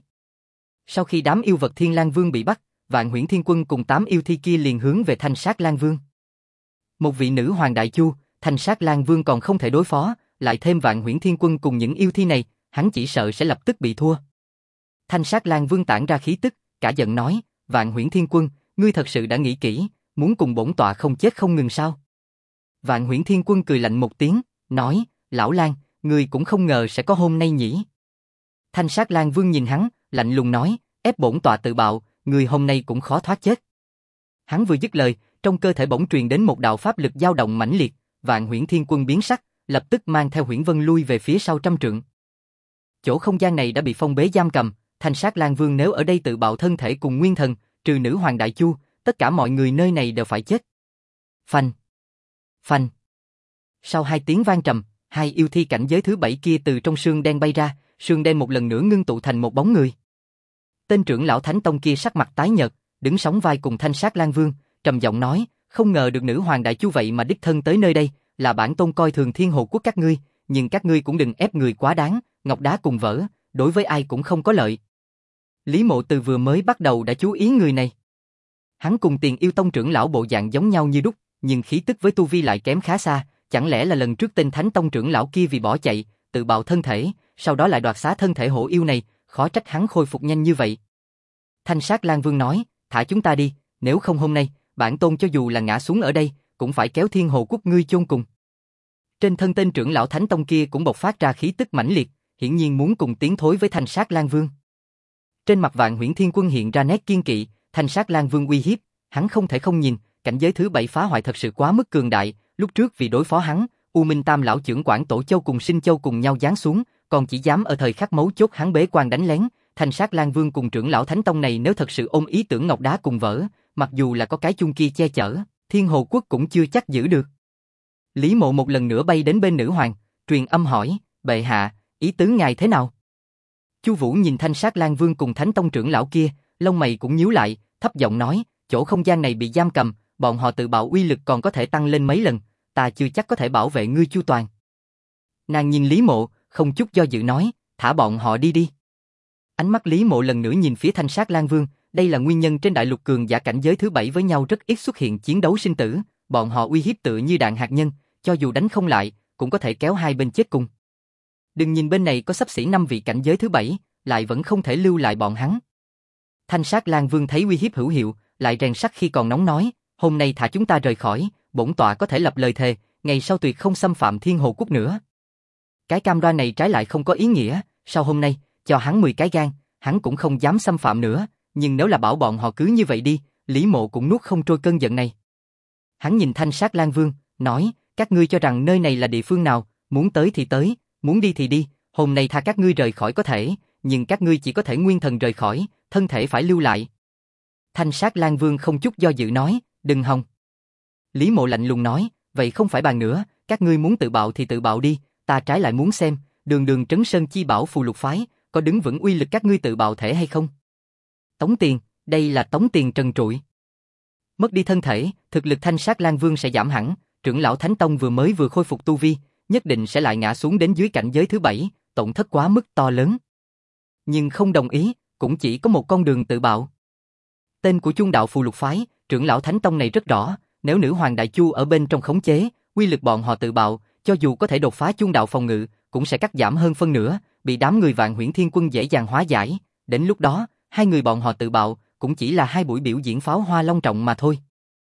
Sau khi đám yêu vật Thiên Lang Vương bị bắt, Vạn Huyễn Thiên Quân cùng 8 yêu thi kia liền hướng về Thanh Sát Lang Vương. Một vị nữ hoàng Đại Chu, Thanh Sát Lang Vương còn không thể đối phó, lại thêm Vạn Huyễn Thiên Quân cùng những yêu thi này, hắn chỉ sợ sẽ lập tức bị thua. Thanh Sát Lang Vương tản ra khí tức, cả giận nói, Vạn Huyễn Thiên Quân, ngươi thật sự đã nghĩ kỹ, muốn cùng bổn tọa không chết không ngừng sao? Vạn Huyễn Thiên Quân cười lạnh một tiếng, nói, lão Lang, ngươi cũng không ngờ sẽ có hôm nay nhỉ? Thanh Sát Lang Vương nhìn hắn, lạnh lùng nói, ép bổn tọa tự bạo, ngươi hôm nay cũng khó thoát chết. Hắn vừa dứt lời, trong cơ thể bỗng truyền đến một đạo pháp lực dao động mãnh liệt, Vạn Huyễn Thiên Quân biến sắc, lập tức mang theo Huyễn Vân lui về phía sau trăm trượng. Chỗ không gian này đã bị phong bế giam cầm, Thanh Sát Lang Vương nếu ở đây tự bạo thân thể cùng nguyên thần, trừ nữ hoàng Đại Chu, tất cả mọi người nơi này đều phải chết. Phanh, phanh. Sau 2 tiếng vang trầm, 2 yêu thi cảnh giới thứ 7 kia từ trong sương đen bay ra, sương đen một lần nữa ngưng tụ thành một bóng người. Tên trưởng lão Thánh Tông kia sắc mặt tái nhợt, đứng sóng vai cùng Thanh Sát Lang Vương, trầm giọng nói, không ngờ được nữ hoàng Đại Chu vậy mà đích thân tới nơi đây, là bản tôn coi thường Thiên Hồ Quốc các ngươi, nhưng các ngươi cũng đừng ép người quá đáng, ngọc đá cùng vỡ, đối với ai cũng không có lợi. Lý Mộ từ vừa mới bắt đầu đã chú ý người này. Hắn cùng Tiền Yêu Tông trưởng lão bộ dạng giống nhau như đúc, nhưng khí tức với tu vi lại kém khá xa, chẳng lẽ là lần trước tên Thánh Tông trưởng lão kia vì bỏ chạy, tự bạo thân thể, sau đó lại đoạt xá thân thể hổ yêu này, khó trách hắn khôi phục nhanh như vậy. Thanh Sát Lang Vương nói, thả chúng ta đi, nếu không hôm nay, bản tôn cho dù là ngã xuống ở đây, cũng phải kéo Thiên Hồ Quốc ngươi chôn cùng. Trên thân tên trưởng lão Thánh Tông kia cũng bộc phát ra khí tức mãnh liệt, hiển nhiên muốn cùng tiến thối với Thanh Sát Lang Vương. Trên mặt Vạn Huyễn Thiên Quân hiện ra nét kiên kỵ, Thanh Sát Lang Vương uy hiếp, hắn không thể không nhìn, cảnh giới thứ 7 phá hoại thật sự quá mức cường đại, lúc trước vì đối phó hắn, U Minh Tam lão trưởng quản Tổ Châu cùng Sinh Châu cùng nhau giáng xuống, còn chỉ dám ở thời khắc mấu chốt hắn bế quan đánh lén, Thanh Sát Lang Vương cùng trưởng lão Thánh Tông này nếu thật sự ôm ý tưởng ngọc đá cùng vỡ, mặc dù là có cái chung kia che chở, Thiên Hồ Quốc cũng chưa chắc giữ được. Lý Mộ một lần nữa bay đến bên nữ hoàng, truyền âm hỏi, bệ hạ, ý tứ ngài thế nào? Chu Vũ nhìn Thanh Sát Lang Vương cùng Thánh Tông trưởng lão kia, lông mày cũng nhíu lại, thấp giọng nói, chỗ không gian này bị giam cầm, bọn họ tự bạo uy lực còn có thể tăng lên mấy lần, ta chưa chắc có thể bảo vệ ngươi chu toàn. Nàng nhìn Lý Mộ, không chút do dự nói, thả bọn họ đi đi. Ánh mắt Lý Mộ lần nữa nhìn phía Thanh Sát Lang Vương, đây là nguyên nhân trên đại lục cường giả cảnh giới thứ 7 với nhau rất ít xuất hiện chiến đấu sinh tử, bọn họ uy hiếp tựa như đạn hạt nhân, cho dù đánh không lại, cũng có thể kéo hai bên chết cùng. Đừng nhìn bên này có xấp xỉ 5 vị cảnh giới thứ 7, lại vẫn không thể lưu lại bọn hắn. Thanh Sát Lang Vương thấy uy hiếp hữu hiệu, lại rèn sắt khi còn nóng nói, hôm nay thả chúng ta rời khỏi, bổn tọa có thể lập lời thề, ngày sau tuyệt không xâm phạm Thiên Hồ Quốc nữa. Cái cam đoan này trái lại không có ý nghĩa, sau hôm nay, cho hắn 10 cái gan, hắn cũng không dám xâm phạm nữa, nhưng nếu là bảo bọn họ cứ như vậy đi, Lý Mộ cũng nuốt không trôi cơn giận này. Hắn nhìn Thanh Sát Lang Vương, nói, các ngươi cho rằng nơi này là địa phương nào, muốn tới thì tới, muốn đi thì đi, hôm nay tha các ngươi rời khỏi có thể, nhưng các ngươi chỉ có thể nguyên thần rời khỏi, thân thể phải lưu lại. Thanh Sát Lang Vương không chút do dự nói, đừng hòng. Lý Mộ lạnh lùng nói, vậy không phải bàn nữa, các ngươi muốn tự bạo thì tự bạo đi, ta trái lại muốn xem, đường đường Trấn Sơn Chi Bảo Phù Lục Phái, có đứng vững uy lực các ngươi tự bạo thể hay không? Tống tiền, đây là tống tiền trần trụi. Mất đi thân thể, thực lực Thanh Sát Lang Vương sẽ giảm hẳn, trưởng lão Thánh Tông vừa khôi phục tu vi, nhất định sẽ lại ngã xuống đến dưới cảnh giới thứ 7, tổn thất quá mức to lớn. Nhưng không đồng ý, cũng chỉ có một con đường tự bạo. Tên của Chung Đạo Phù Lục Phái, trưởng lão Thánh Tông này rất rõ, nếu nữ hoàng Đại Chu ở bên trong khống chế, uy lực bọn họ tự bạo, cho dù có thể đột phá Chung Đạo phòng ngự, cũng sẽ cắt giảm hơn phân nửa, bị đám người Vạn Huyễn Thiên Quân dễ dàng hóa giải. Đến lúc đó, hai người bọn họ tự bạo, cũng chỉ là hai buổi biểu diễn pháo hoa long trọng mà thôi.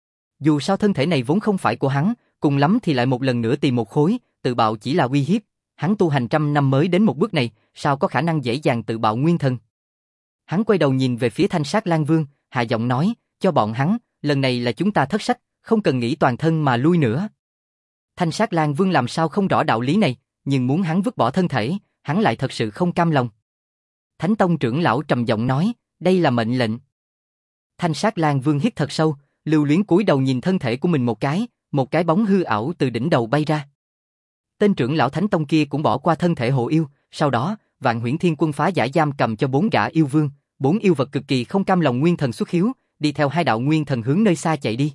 Dù sao thân thể này vốn không phải của hắn, cùng lắm thì lại một lần nữa tìm một khối, tự bạo chỉ là uy hiếp. Hắn tu hành trăm năm mới đến một bước này, sao có khả năng dễ dàng tự bạo nguyên thần? Hắn quay đầu nhìn về phía Thanh Sát Lang Vương, hạ giọng nói, cho bọn hắn, lần này là chúng ta thất sách, không cần nghĩ toàn thân mà lui nữa. Thanh Sát Lang Vương làm sao không rõ đạo lý này, nhưng muốn hắn vứt bỏ thân thể, hắn lại thật sự không cam lòng. Thánh Tông trưởng lão trầm giọng nói, đây là mệnh lệnh. Thanh Sát Lang Vương hít thật sâu, lưu luyến cúi đầu nhìn thân thể của mình một cái bóng hư ảo từ đỉnh đầu bay ra. Tên trưởng lão Thánh Tông kia cũng bỏ qua thân thể hộ yêu, sau đó, Vạn Huyễn Thiên Quân phá giải giam cầm cho 4 gã yêu vương, 4 yêu vật cực kỳ không cam lòng nguyên thần xuất hiếu, đi theo hai đạo nguyên thần hướng nơi xa chạy đi.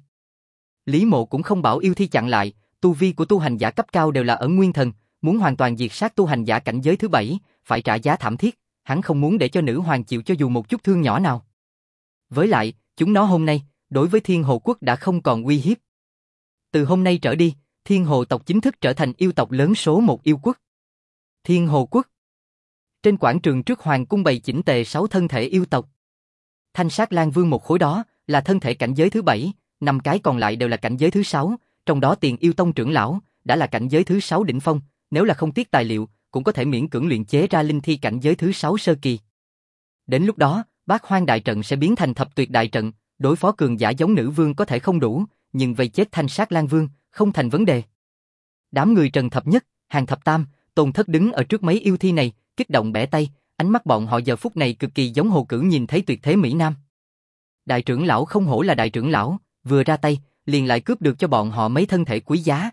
Lý Mộ cũng không bảo yêu thi chặn lại, tu vi của tu hành giả cấp cao đều là ở nguyên thần, muốn hoàn toàn diệt sát tu hành giả cảnh giới thứ 7, phải trả giá thảm thiết, hắn không muốn để cho nữ hoàng chịu cho dù một chút thương nhỏ nào. Với lại, chúng nó hôm nay, đối với Thiên Hồ Quốc đã không còn uy hiếp. Từ hôm nay trở đi, Thiên Hồ tộc chính thức trở thành yêu tộc lớn số 1 yêu quốc. Thiên Hồ Quốc. Trên quảng trường trước hoàng cung bày chỉnh tề 6 thân thể yêu tộc. Thanh Sát Lang Vương một khối đó là thân thể cảnh giới thứ 7, 5 cái còn lại đều là cảnh giới thứ 6, trong đó Tiền Yêu Tông trưởng lão đã là cảnh giới thứ 6 đỉnh phong, nếu là không tiếc tài liệu, cũng có thể miễn cưỡng luyện chế ra linh thi cảnh giới thứ 6 sơ kỳ. Đến lúc đó, Bát Hoang đại trận sẽ biến thành Thập Tuyệt đại trận, đối phó cường giả giống nữ vương có thể không đủ, nhưng vây chết Thanh Sát Lang Vương không thành vấn đề. Đám người Trần Thập Nhất, Hàn Thập Tam, Tôn Thất đứng ở trước mấy yêu thi này, kích động bẻ tay, ánh mắt bọn họ giờ phút này cực kỳ giống Hồ Cửu nhìn thấy tuyệt thế mỹ nam. Đại trưởng lão không hổ là đại trưởng lão, vừa ra tay, liền lại cướp được cho bọn họ mấy thân thể quý giá.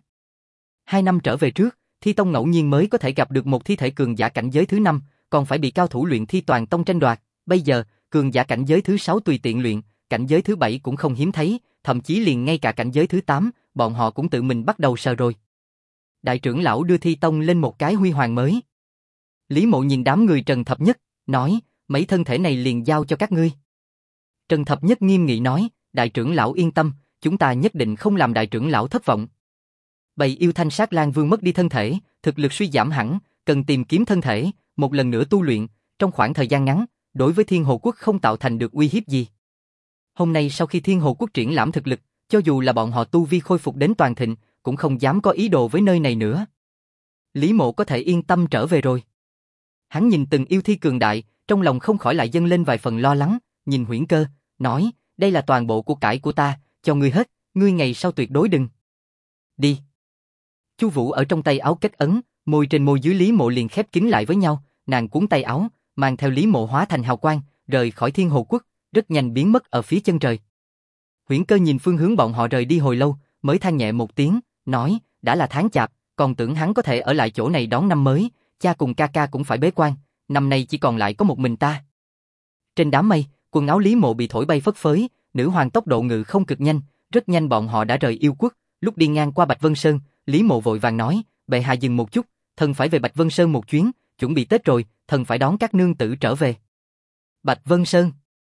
2 năm trở về trước, Thi Tông ngẫu nhiên mới có thể gặp được một thi thể cường giả cảnh giới thứ 5, còn phải bị cao thủ luyện thi toàn tông tranh đoạt. Bây giờ, cường giả cảnh giới thứ 6 tùy tiện luyện, cảnh giới thứ 7 cũng không hiếm thấy, thậm chí liền ngay cả cảnh giới thứ 8, bọn họ cũng tự mình bắt đầu sờ rồi. Đại trưởng lão đưa Thi Tông lên một cái huy hoàng mới. Lý Mộ nhìn đám người Trần Thập Nhất, nói, mấy thân thể này liền giao cho các ngươi. Trần Thập Nhất nghiêm nghị nói, đại trưởng lão yên tâm, chúng ta nhất định không làm đại trưởng lão thất vọng. Bầy yêu Thanh Sát Lang Vương mất đi thân thể, thực lực suy giảm hẳn, cần tìm kiếm thân thể, một lần nữa tu luyện, trong khoảng thời gian ngắn, đối với Thiên Hồ Quốc không tạo thành được uy hiếp gì. Hôm nay sau khi Thiên Hồ Quốc triển lãm thực lực, cho dù là bọn họ tu vi khôi phục đến toàn thịnh, cũng không dám có ý đồ với nơi này nữa. Lý Mộ có thể yên tâm trở về rồi. Hắn nhìn từng yêu thi cường đại, trong lòng không khỏi lại dâng lên vài phần lo lắng, nhìn Huyễn Cơ, nói, đây là toàn bộ của cải của ta, cho ngươi hết, ngươi ngày sau tuyệt đối đừng. Đi. Chu Vũ ở trong tay áo kết ấn, môi trên môi dưới Lý Mộ liền khép kín lại với nhau, nàng cuốn tay áo, mang theo Lý Mộ hóa thành hào quang, rời khỏi Thiên Hồ Quốc, rất nhanh biến mất ở phía chân trời. Huyễn Cơ nhìn phương hướng bọn họ rời đi hồi lâu, mới than nhẹ một tiếng, nói, đã là tháng chạp, còn tưởng hắn có thể ở lại chỗ này đón năm mới, cha cùng ca ca cũng phải bế quan, năm nay chỉ còn lại có một mình ta. Trên đám mây, quần áo Lý Mộ bị thổi bay phất phới, nữ hoàng tốc độ ngự không cực nhanh, rất nhanh bọn họ đã rời yêu quốc, lúc đi ngang qua Bạch Vân Sơn, Lý Mộ vội vàng nói, bệ hạ dừng một chút, thần phải về Bạch Vân Sơn một chuyến, chuẩn bị Tết rồi, thần phải đón các nương tử trở về. Bạch Vân Sơn.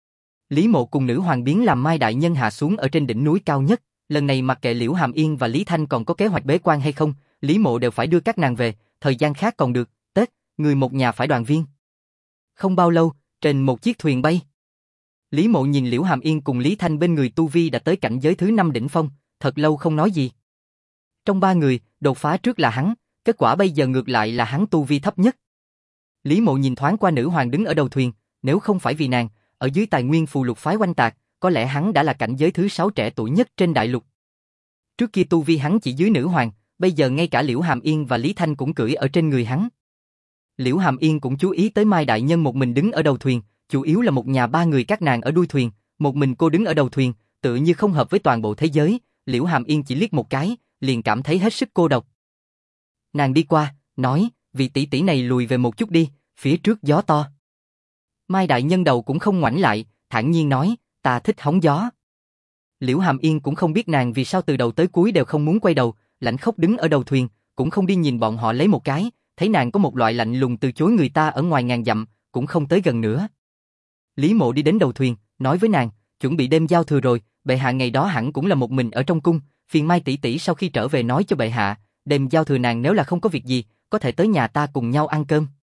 Lý Mộ cùng nữ hoàng biến làm Mai đại nhân hạ xuống ở trên đỉnh núi cao nhất, lần này mặc kệ Liễu Hàm Yên và Lý Thanh còn có kế hoạch bế quan hay không, Lý Mộ đều phải đưa các nàng về, thời gian khác còn được, Tết, người một nhà phải đoàn viên. Không bao lâu, trên một chiếc thuyền bay, Lý Mộ nhìn Liễu Hàm Yên cùng Lý Thanh bên người tu vi đã tới cảnh giới thứ 5 đỉnh phong, thật lâu không nói gì. Trong ba người, đột phá trước là hắn, kết quả bây giờ ngược lại là hắn tu vi thấp nhất. Lý Mộ nhìn thoáng qua nữ hoàng đứng ở đầu thuyền, nếu không phải vì nàng, ở dưới tài nguyên phù lục phái oanh tạc, có lẽ hắn đã là cảnh giới thứ 6 trẻ tuổi nhất trên đại lục. Trước kia tu vi hắn chỉ dưới nữ hoàng, bây giờ ngay cả Liễu Hàm Yên và Lý Thanh cũng cưỡi ở trên người hắn. Liễu Hàm Yên cũng chú ý tới Mai đại nhân một mình đứng ở đầu thuyền, chủ yếu là một nhà ba người các nàng ở đuôi thuyền, một mình cô đứng ở đầu thuyền, tự như không hợp với toàn bộ thế giới, Liễu Hàm Yên chỉ liếc một cái, liền cảm thấy hết sức cô độc. Nàng đi qua, nói, vị tỷ tỷ này lùi về một chút đi, phía trước gió to. Mai đại nhân đầu cũng không ngoảnh lại, thản nhiên nói, ta thích hóng gió. Liễu Hàm Yên cũng không biết nàng vì sao từ đầu tới cuối đều không muốn quay đầu, lạnh khóc đứng ở đầu thuyền, cũng không đi nhìn bọn họ lấy một cái, thấy nàng có một loại lạnh lùng từ chối người ta ở ngoài ngàn dặm, cũng không tới gần nữa. Lý Mộ đi đến đầu thuyền, nói với nàng, chuẩn bị đêm giao thừa rồi, bệ hạ ngày đó hẳn cũng là một mình ở trong cung, phiền Mai tỷ tỷ sau khi trở về nói cho bệ hạ, đêm giao thừa nàng nếu là không có việc gì, có thể tới nhà ta cùng nhau ăn cơm.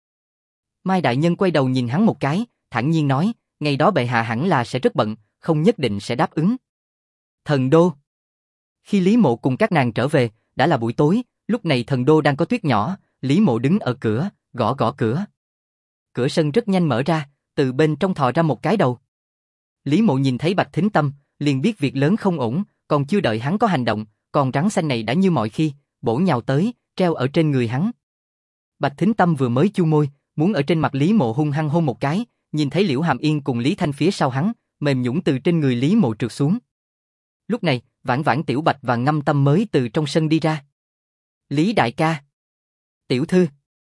Mai đại nhân quay đầu nhìn hắn một cái, thản nhiên nói, ngày đó bệ hạ hẳn là sẽ rất bận, không nhất định sẽ đáp ứng. Thần đô. Khi Lý Mộ cùng các nàng trở về, đã là buổi tối, lúc này thần đô đang có tuyết nhỏ, Lý Mộ đứng ở cửa, gõ gõ cửa. Cửa sân rất nhanh mở ra, từ bên trong thò ra một cái đầu. Lý Mộ nhìn thấy Bạch Thính Tâm, liền biết việc lớn không ổn, còn chưa đợi hắn có hành động, con rắn xanh này đã như mọi khi, bổ nhào tới, treo ở trên người hắn. Bạch Thính Tâm vừa mới chu môi, muốn ở trên mặt Lý Mộ hung hăng hôn một cái, nhìn thấy Liễu Hàm Yên cùng Lý Thanh phía sau hắn, mềm nhũn từ trên người Lý Mộ trượt xuống. Lúc này, Vãn Vãn Tiểu Bạch và Ngâm Tâm mới từ trong sân đi ra. Lý đại ca. Tiểu thư.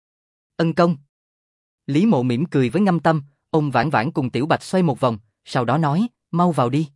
Ân công. Lý Mộ mỉm cười với Ngâm Tâm, ôm Vãn Vãn cùng Tiểu Bạch xoay một vòng, sau đó nói, mau vào đi.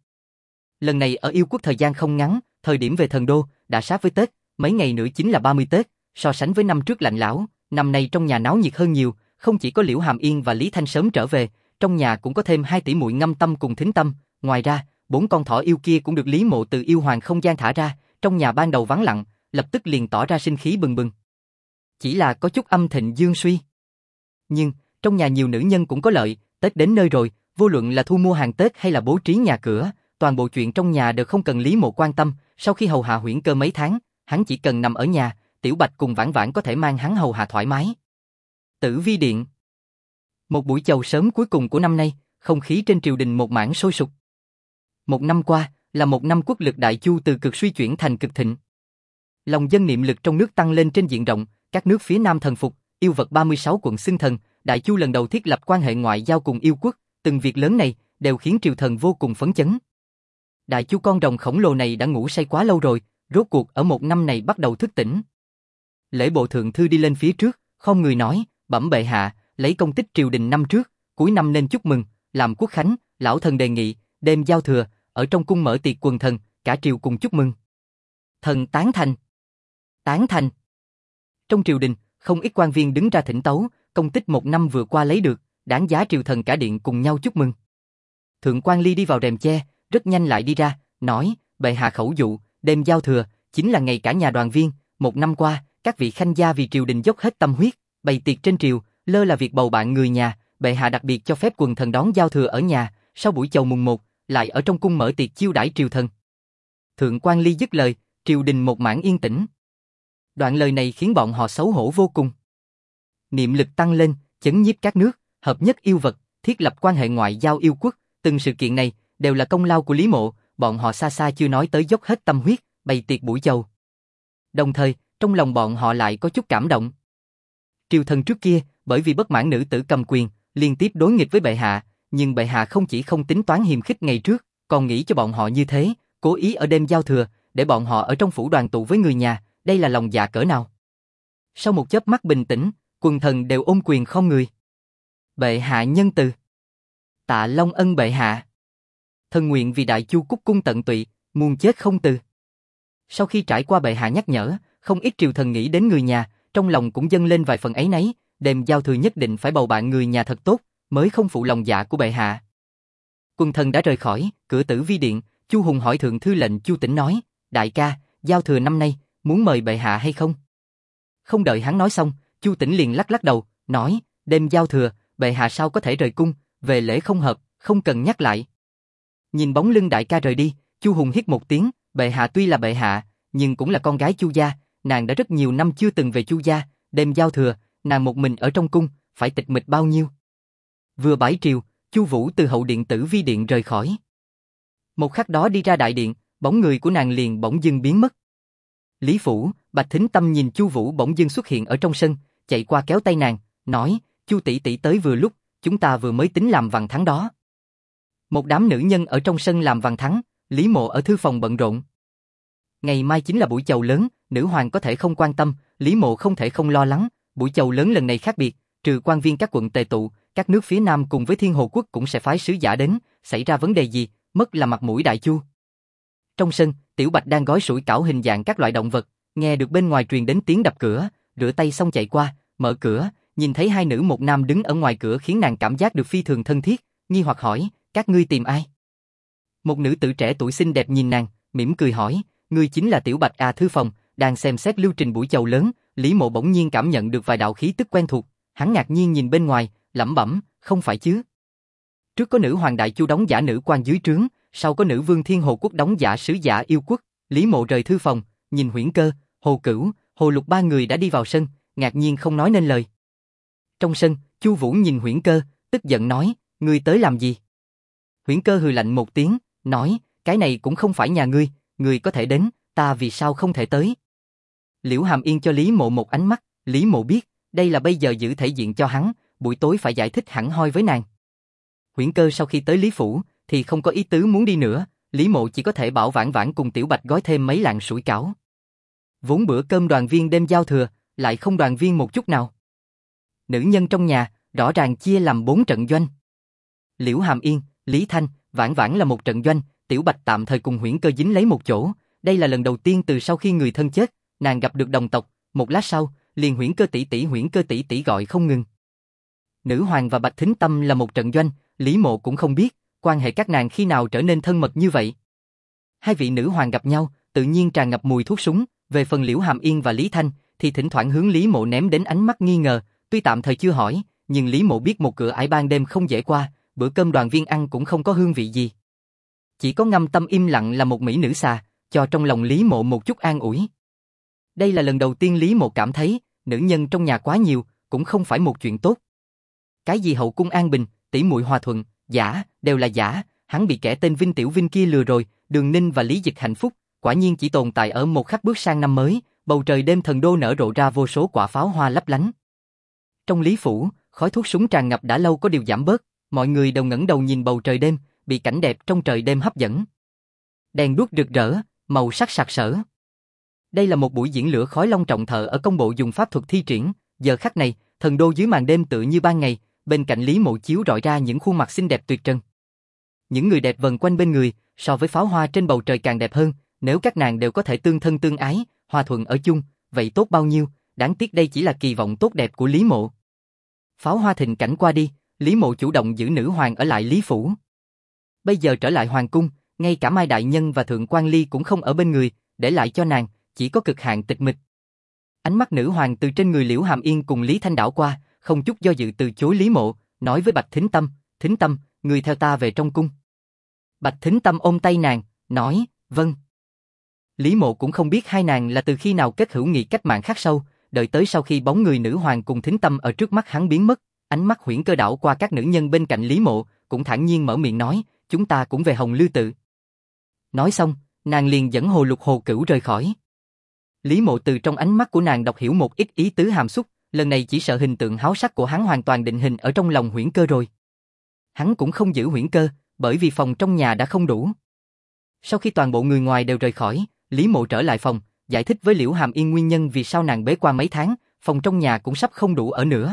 Lần này ở yêu quốc thời gian không ngắn, thời điểm về thần đô, đã sát với Tết, mấy ngày nữa chính là 30 Tết, so sánh với năm trước lạnh lẽo, năm nay trong nhà náo nhiệt hơn nhiều, không chỉ có Liễu Hàm Yên và Lý Thanh sớm trở về, trong nhà cũng có thêm 2 tỷ muội Ngâm Tâm cùng Thính Tâm, ngoài ra, 4 con thỏ yêu kia cũng được Lý Mộ từ yêu hoàng không gian thả ra, trong nhà ban đầu vắng lặng, lập tức liền tỏ ra sinh khí bừng bừng. Chỉ là có chút âm thịnh dương suy. Nhưng, trong nhà nhiều nữ nhân cũng có lợi, Tết đến nơi rồi, vô luận là thu mua hàng Tết hay là bố trí nhà cửa, toàn bộ chuyện trong nhà đều không cần Lý Mộ quan tâm, sau khi hầu hạ Huyễn Cơ mấy tháng, hắn chỉ cần nằm ở nhà, Tiểu Bạch cùng Vãn Vãn có thể mang hắn hầu hạ thoải mái. Tử Vi Điện. Một buổi chầu sớm cuối cùng của năm nay, không khí trên triều đình một mảng sôi sục. Một năm qua, là một năm quốc lực Đại Chu từ cực suy chuyển thành cực thịnh. Lòng dân niệm lực trong nước tăng lên trên diện rộng, các nước phía Nam thần phục, yêu vật 36 quận xưng thần, Đại Chu lần đầu thiết lập quan hệ ngoại giao cùng yêu quốc, từng việc lớn này đều khiến triều thần vô cùng phấn chấn. Đại Chu con rồng khổng lồ này đã ngủ say quá lâu rồi, rốt cuộc ở một năm này bắt đầu thức tỉnh. Lễ bộ thượng thư đi lên phía trước, không người nói, bẩm bệ hạ, lấy công tích triều đình năm trước, cuối năm nên chúc mừng, làm quốc khánh, lão thần đề nghị, đêm giao thừa, ở trong cung mở tiệc quần thần, cả triều cùng chúc mừng. Thần tán thành. Tán thành. Trong triều đình, không ít quan viên đứng ra thỉnh tấu, công tích một năm vừa qua lấy được, đáng giá triều thần cả điện cùng nhau chúc mừng. Thượng quan Ly đi vào rèm che, rất nhanh lại đi ra, nói, bệ hạ khẩu dụ, đêm giao thừa, chính là ngày cả nhà đoàn viên, một năm qua, các vị khanh gia vì triều đình dốc hết tâm huyết, bày tiệc trên triều, lơ là việc bầu bạn người nhà, bệ hạ đặc biệt cho phép quần thần đón giao thừa ở nhà, sau buổi chầu mùng 1, lại ở trong cung mở tiệc chiêu đãi triều thần. Thượng quan Ly dứt lời, triều đình một mảng yên tĩnh. Đoạn lời này khiến bọn họ xấu hổ vô cùng. Niệm lực tăng lên, chấn nhiếp các nước, hợp nhất yêu vật, thiết lập quan hệ ngoại giao yêu quốc, từng sự kiện này đều là công lao của Lý Mộ, bọn họ xa xa chưa nói tới dốc hết tâm huyết, bày tiệc buổi chầu. Đồng thời, trong lòng bọn họ lại có chút cảm động. Triều thần trước kia, bởi vì bất mãn nữ tử cầm quyền, liên tiếp đối nghịch với bệ hạ, nhưng bệ hạ không chỉ không tính toán hiềm khích ngày trước, còn nghĩ cho bọn họ như thế, cố ý ở đêm giao thừa, để bọn họ ở trong phủ đoàn tụ với người nhà, đây là lòng dạ cỡ nào? Sau một chớp mắt bình tĩnh, quần thần đều ôm quyền khom người. Bệ hạ nhân từ. Tạ Long Ân bệ hạ. Thần nguyện vì Đại Chu cúc cung tận tụy, muôn chết không từ. Sau khi trải qua bệ hạ nhắc nhở, không ít triều thần nghĩ đến người nhà, trong lòng cũng dâng lên vài phần áy náy, đêm giao thừa nhất định phải bầu bạn người nhà thật tốt, mới không phụ lòng dạ của bệ hạ. Quần thần đã rời khỏi, cửa Tử Vi điện, Chu Hùng hỏi thượng thư lệnh Chu Tĩnh nói, đại ca, giao thừa năm nay, muốn mời bệ hạ hay không? Không đợi hắn nói xong, Chu Tĩnh liền lắc lắc đầu, nói, đêm giao thừa, bệ hạ sao có thể rời cung, về lễ không hợp, không cần nhắc lại. Nhìn bóng lưng đại ca rời đi, Chu Hùng hít một tiếng, bệ hạ tuy là bệ hạ, nhưng cũng là con gái Chu gia, nàng đã rất nhiều năm chưa từng về Chu gia, đêm giao thừa, nàng một mình ở trong cung, phải tịch mịch bao nhiêu. Vừa bãi triều, Chu Vũ từ hậu điện Tử Vi điện rời khỏi. Một khắc đó đi ra đại điện, bóng người của nàng liền bỗng dưng biến mất. Lý Phủ, Bạch Thính Tâm nhìn Chu Vũ bỗng dưng xuất hiện ở trong sân, chạy qua kéo tay nàng, nói, Chu tỷ tỷ tới vừa lúc, chúng ta vừa mới tính làm vằn thắng đó. Một đám nữ nhân ở trong sân làm vằn thắng, Lý Mộ ở thư phòng bận rộn. Ngày mai chính là buổi chầu lớn, nữ hoàng có thể không quan tâm, Lý Mộ không thể không lo lắng, buổi chầu lớn lần này khác biệt, trừ quan viên các quận tề tụ, các nước phía Nam cùng với Thiên Hồ quốc cũng sẽ phái sứ giả đến, xảy ra vấn đề gì, mất là mặt mũi Đại Chu. Trong sân, Tiểu Bạch đang gói sủi cảo hình dạng các loại động vật, nghe được bên ngoài truyền đến tiếng đập cửa, rửa tay xong chạy qua, mở cửa, nhìn thấy hai nữ một nam đứng ở ngoài cửa khiến nàng cảm giác được phi thường thân thiết, nghi hoặc hỏi, các ngươi tìm ai? Một nữ tử trẻ tuổi xinh đẹp nhìn nàng, mỉm cười hỏi, ngươi chính là Tiểu Bạch à? Thư phòng, đang xem xét lưu trình buổi chầu lớn, Lý Mộ bỗng nhiên cảm nhận được vài đạo khí tức quen thuộc, hắn ngạc nhiên nhìn bên ngoài, lẩm bẩm, không phải chứ? Trước có nữ hoàng Đại Chu đóng giả nữ quan dưới trướng, sau có nữ vương Thiên Hồ quốc đóng giả sứ giả yêu quốc. Lý Mộ rời thư phòng, nhìn Huyễn Cơ, Hồ Cửu, Hồ Lục ba người đã đi vào sân, ngạc nhiên không nói nên lời. Trong sân, Chu Vũ nhìn Huyễn Cơ, tức giận nói, ngươi tới làm gì? Huyễn Cơ hừ lạnh một tiếng, nói, cái này cũng không phải nhà ngươi có thể đến, ta vì sao không thể tới? Liễu Hàm Yên cho Lý Mộ một ánh mắt, Lý Mộ biết, đây là bây giờ giữ thể diện cho hắn, buổi tối phải giải thích hẳn hoi với nàng. Huyễn Cơ sau khi tới Lý Phủ, thì không có ý tứ muốn đi nữa, Lý Mộ chỉ có thể bảo Vãn Vãn cùng Tiểu Bạch gói thêm mấy lạng sủi cảo. Vốn bữa cơm đoàn viên đêm giao thừa, lại không đoàn viên một chút nào. Nữ nhân trong nhà, rõ ràng chia làm 4 trận doanh. Liễu Hàm Yên, Lý Thanh, Vãn Vãn là một trận doanh, Tiểu Bạch tạm thời cùng Huyễn Cơ dính lấy một chỗ, đây là lần đầu tiên từ sau khi người thân chết, nàng gặp được đồng tộc, một lát sau, liền Huyễn Cơ tỷ tỷ gọi không ngừng. Nữ hoàng và Bạch Thính Tâm là một trận doanh, Lý Mộ cũng không biết, quan hệ các nàng khi nào trở nên thân mật như vậy. Hai vị nữ hoàng gặp nhau, tự nhiên tràn ngập mùi thuốc súng, về phần Liễu Hàm Yên và Lý Thanh, thì thỉnh thoảng hướng Lý Mộ ném đến ánh mắt nghi ngờ, tuy tạm thời chưa hỏi, nhưng Lý Mộ biết một cửa ải ban đêm không dễ qua, bữa cơm đoàn viên ăn cũng không có hương vị gì. Chỉ có Ngâm Tâm im lặng là một mỹ nữ xà, cho trong lòng Lý Mộ một chút an ủi. Đây là lần đầu tiên Lý Mộ cảm thấy, nữ nhân trong nhà quá nhiều, cũng không phải một chuyện tốt. Cái gì hậu cung an bình, tỷ muội hòa thuận, giả, đều là giả, hắn bị kẻ tên Vinh Tiểu Vinh kia lừa rồi, Đường Ninh và Lý Dịch hạnh phúc, quả nhiên chỉ tồn tại ở một khắc bước sang năm mới, bầu trời đêm thần đô nở rộ ra vô số quả pháo hoa lấp lánh. Trong Lý Phủ, khói thuốc súng tràn ngập đã lâu có điều giảm bớt, mọi người đều ngẩng đầu nhìn bầu trời đêm, bị cảnh đẹp trong trời đêm hấp dẫn. Đèn đuốc rực rỡ, màu sắc sặc sỡ. Đây là một buổi diễn lửa khói long trọng thợ ở công bộ dùng pháp thuật thi triển, giờ khắc này, thần đô dưới màn đêm tựa như ban ngày, bên cạnh Lý Mộ chiếu rọi ra những khuôn mặt xinh đẹp tuyệt trần. Những người đẹp vần quanh bên người, so với pháo hoa trên bầu trời càng đẹp hơn, nếu các nàng đều có thể tương thân tương ái, hòa thuận ở chung, vậy tốt bao nhiêu, đáng tiếc đây chỉ là kỳ vọng tốt đẹp của Lý Mộ. Pháo hoa thịnh cảnh qua đi, Lý Mộ chủ động giữ nữ hoàng ở lại Lý Phủ. Bây giờ trở lại hoàng cung, ngay cả Mai Đại Nhân và Thượng Quan Ly cũng không ở bên người, để lại cho nàng, chỉ có cực hạn tịch mịch. Ánh mắt nữ hoàng từ trên người Liễu Hàm Yên cùng Lý Thanh đảo qua, không chút do dự từ chối Lý Mộ, nói với Bạch Thính Tâm, ngươi theo ta về trong cung. Bạch Thính Tâm ôm tay nàng, nói, vâng. Lý Mộ cũng không biết hai nàng là từ khi nào kết hữu nghị cách mạng khắc sâu, đợi tới sau khi bóng người nữ hoàng cùng Thính Tâm ở trước mắt hắn biến mất, ánh mắt Huyễn Cơ đảo qua các nữ nhân bên cạnh Lý Mộ, cũng thản nhiên mở miệng nói, chúng ta cũng về Hồng Lư Tự. Nói xong, nàng liền dẫn Hồ Lục Hồ Cửu rời khỏi. Lý Mộ từ trong ánh mắt của nàng đọc hiểu một ít ý tứ hàm xúc, lần này chỉ sợ hình tượng háo sắc của hắn hoàn toàn định hình ở trong lòng Huyễn Cơ rồi. Hắn cũng không giữ Huyễn Cơ, bởi vì phòng trong nhà đã không đủ. Sau khi toàn bộ người ngoài đều rời khỏi, Lý Mộ trở lại phòng, giải thích với Liễu Hàm Yên nguyên nhân vì sao nàng bế quan mấy tháng, phòng trong nhà cũng sắp không đủ ở nữa.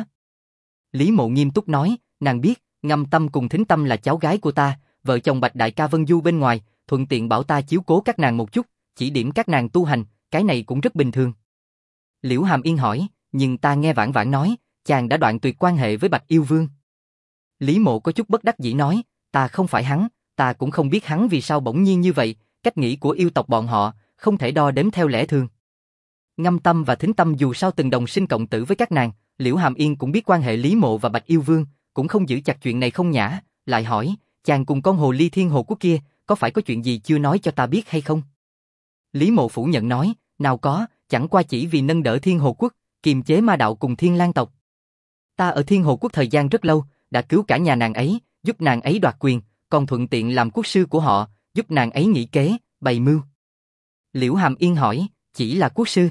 Lý Mộ nghiêm túc nói, nàng biết, Ngâm Tâm cùng Thính Tâm là cháu gái của ta, vợ chồng Bạch Đại ca Vân Du bên ngoài, thuận tiện bảo ta chiếu cố các nàng một chút, chỉ điểm các nàng tu hành, cái này cũng rất bình thường. Liễu Hàm Yên hỏi, nhưng ta nghe Vãn Vãn nói, chàng đã đoạn tuyệt quan hệ với Bạch Yêu Vương. Lý Mộ có chút bất đắc dĩ nói, ta không phải hắn, ta cũng không biết hắn vì sao bỗng nhiên như vậy, cách nghĩ của yêu tộc bọn họ, không thể đo đếm theo lẽ thường. Ngâm Tâm và Thính Tâm dù sao từng đồng sinh cộng tử với các nàng, Liễu Hàm Yên cũng biết quan hệ Lý Mộ và Bạch Yêu Vương, cũng không giữ chặt chuyện này không nhã, lại hỏi, chàng cùng con hồ ly Thiên Hồ Quốc kia, có phải có chuyện gì chưa nói cho ta biết hay không? Lý Mộ phủ nhận nói, nào có, chẳng qua chỉ vì nâng đỡ Thiên Hồ Quốc, kiềm chế ma đạo cùng Thiên Lang tộc. Ta ở Thiên Hồ Quốc thời gian rất lâu, đã cứu cả nhà nàng ấy, giúp nàng ấy đoạt quyền, còn thuận tiện làm quốc sư của họ, giúp nàng ấy nghĩ kế, bày mưu. Liễu Hàm Yên hỏi, chỉ là quốc sư?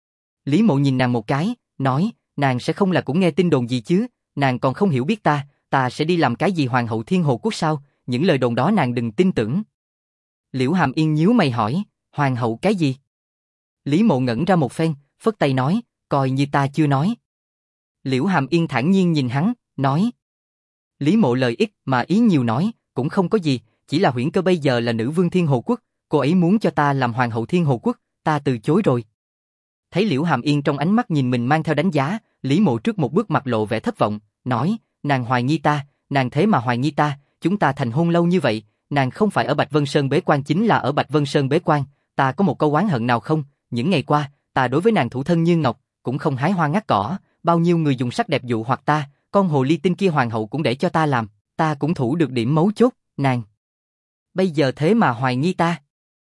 Lý Mộ nhìn nàng một cái, nói, nàng sẽ không là cũng nghe tin đồn gì chứ, nàng còn không hiểu biết ta sẽ đi làm cái gì hoàng hậu Thiên Hồ Quốc sao, những lời đồn đó nàng đừng tin tưởng. Liễu Hàm Yên nhíu mày hỏi, hoàng hậu cái gì? Lý Mộ ngẩn ra một phen, phất tay nói, coi như ta chưa nói. Liễu Hàm Yên thản nhiên nhìn hắn, nói. Lý Mộ lời ít mà ý nhiều nói, cũng không có gì, chỉ là Huyễn Cơ bây giờ là nữ vương Thiên Hồ Quốc, cô ấy muốn cho ta làm hoàng hậu Thiên Hồ Quốc, ta từ chối rồi. Thấy Liễu Hàm Yên trong ánh mắt nhìn mình mang theo đánh giá, Lý Mộ trước một bước mặt lộ vẻ thất vọng, nói, nàng hoài nghi ta, nàng thế mà hoài nghi ta, chúng ta thành hôn lâu như vậy, nàng không phải ở Bạch Vân Sơn bế quan chính là ở Bạch Vân Sơn bế quan, ta có một câu oán hận nào không, những ngày qua, ta đối với nàng thủ thân như ngọc, cũng không hái hoa ngắt cỏ, bao nhiêu người dùng sắc đẹp dụ hoặc ta, con hồ ly tinh kia hoàng hậu cũng để cho ta làm, ta cũng thủ được điểm mấu chốt, nàng. Bây giờ thế mà hoài nghi ta.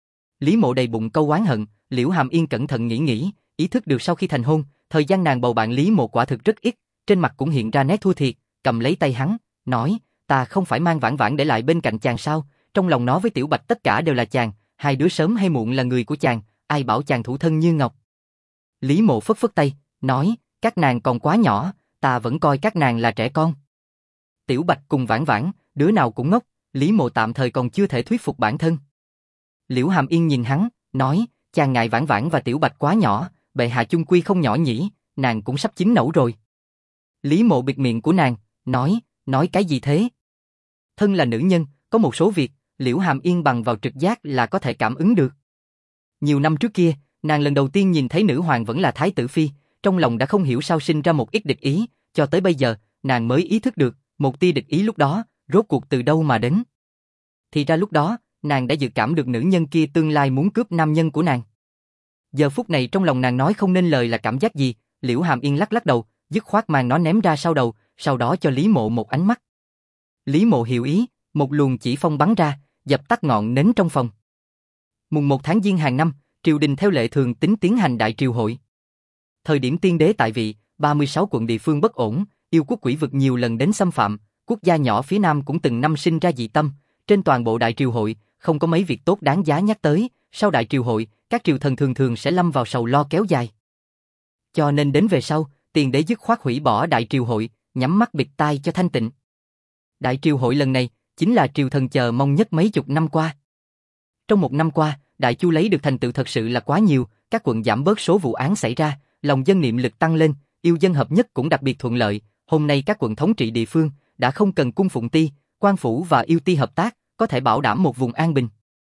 Lý Mộ đầy bụng câu oán hận, Liễu Hàm Yên cẩn thận nghĩ, ý thức được sau khi thành hôn, thời gian nàng bầu bạn Lý Mộ quả thực rất ít, trên mặt cũng hiện ra nét thua thiệt, cầm lấy tay hắn, nói, ta không phải mang Vãn Vãn để lại bên cạnh chàng sao, trong lòng nó với Tiểu Bạch tất cả đều là chàng, hai đứa sớm hay muộn là người của chàng, ai bảo chàng thủ thân như ngọc. Lý Mộ phất phất tay, nói, các nàng còn quá nhỏ, ta vẫn coi các nàng là trẻ con. Tiểu Bạch cùng Vãn Vãn, đứa nào cũng ngốc, Lý Mộ tạm thời còn chưa thể thuyết phục bản thân. Liễu Hàm Yên nhìn hắn, nói, chàng ngại Vãn Vãn và Tiểu Bạch quá nhỏ, bệ hạ chung quy không nhỏ nhỉ, nàng cũng sắp chín nẩu rồi. Lý Mộ bịt miệng của nàng, nói cái gì thế? Thân là nữ nhân, có một số việc, Liễu Hàm Yên bằng vào trực giác là có thể cảm ứng được. Nhiều năm trước kia, nàng lần đầu tiên nhìn thấy nữ hoàng vẫn là Thái tử Phi, trong lòng đã không hiểu sao sinh ra một ít địch ý, cho tới bây giờ, nàng mới ý thức được, một tia địch ý lúc đó, rốt cuộc từ đâu mà đến. Thì ra lúc đó, nàng đã dự cảm được nữ nhân kia tương lai muốn cướp nam nhân của nàng. Giờ phút này trong lòng nàng nói không nên lời là cảm giác gì, Liễu Hàm Yên lắc lắc đầu, dứt khoát mang nó ném ra sau đầu, sau đó cho Lý Mộ một ánh mắt. Lý Mộ hiểu ý, một luồng chỉ phong bắn ra, dập tắt ngọn nến trong phòng. Mùng 1 tháng Giêng hàng năm, triều đình theo lệ thường tính tiến hành đại triều hội. Thời điểm tiên đế tại vị, 36 quận địa phương bất ổn, yêu quốc quỷ vực nhiều lần đến xâm phạm, quốc gia nhỏ phía Nam cũng từng năm sinh ra dị tâm, trên toàn bộ đại triều hội, không có mấy việc tốt đáng giá nhắc tới, sau đại triều hội, các triều thần thường thường sẽ lâm vào sầu lo kéo dài. Cho nên đến về sau, tiền đế dứt khoát hủy bỏ đại triều hội, nhắm mắt bịt tai cho thanh tịnh. Đại triều hội lần này, chính là triều thần chờ mong nhất mấy chục năm qua. Trong một năm qua, Đại Chu lấy được thành tựu thật sự là quá nhiều, các quận giảm bớt số vụ án xảy ra, lòng dân niệm lực tăng lên, yêu dân hợp nhất cũng đặc biệt thuận lợi. Hôm nay các quận thống trị địa phương đã không cần cung phụng ti, quan phủ và yêu ti hợp tác, có thể bảo đảm một vùng an bình.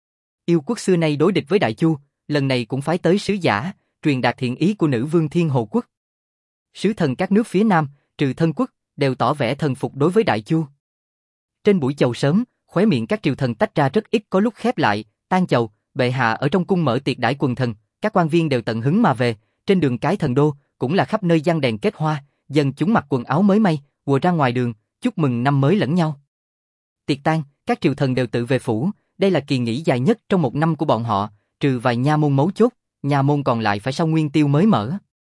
Yêu quốc xưa nay đối địch với Đại Chu, lần này cũng phái tới sứ giả, truyền đạt thiện ý của nữ vương Thiên Hồ Quốc. Sứ thần các nước phía Nam, trừ Thân Quốc, đều tỏ vẻ thần phục đối với Đại Chu. Trên buổi chầu sớm, khóe miệng các triều thần tách ra rất ít có lúc khép lại, tan chầu, bệ hạ ở trong cung mở tiệc đãi quần thần, các quan viên đều tận hứng mà về, trên đường cái thần đô, cũng là khắp nơi giăng đèn kết hoa, dân chúng mặc quần áo mới may, ùa ra ngoài đường, chúc mừng năm mới lẫn nhau. Tiệc tan, các triều thần đều tự về phủ, đây là kỳ nghỉ dài nhất trong một năm của bọn họ, trừ vài nha môn mấu chốt, nhà môn còn lại phải sau nguyên tiêu mới mở.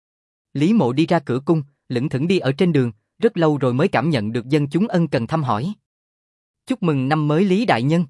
Lý Mộ đi ra cửa cung, lững thững đi ở trên đường, rất lâu rồi mới cảm nhận được dân chúng ân cần thăm hỏi. Chúc mừng năm mới Lý Đại Nhân.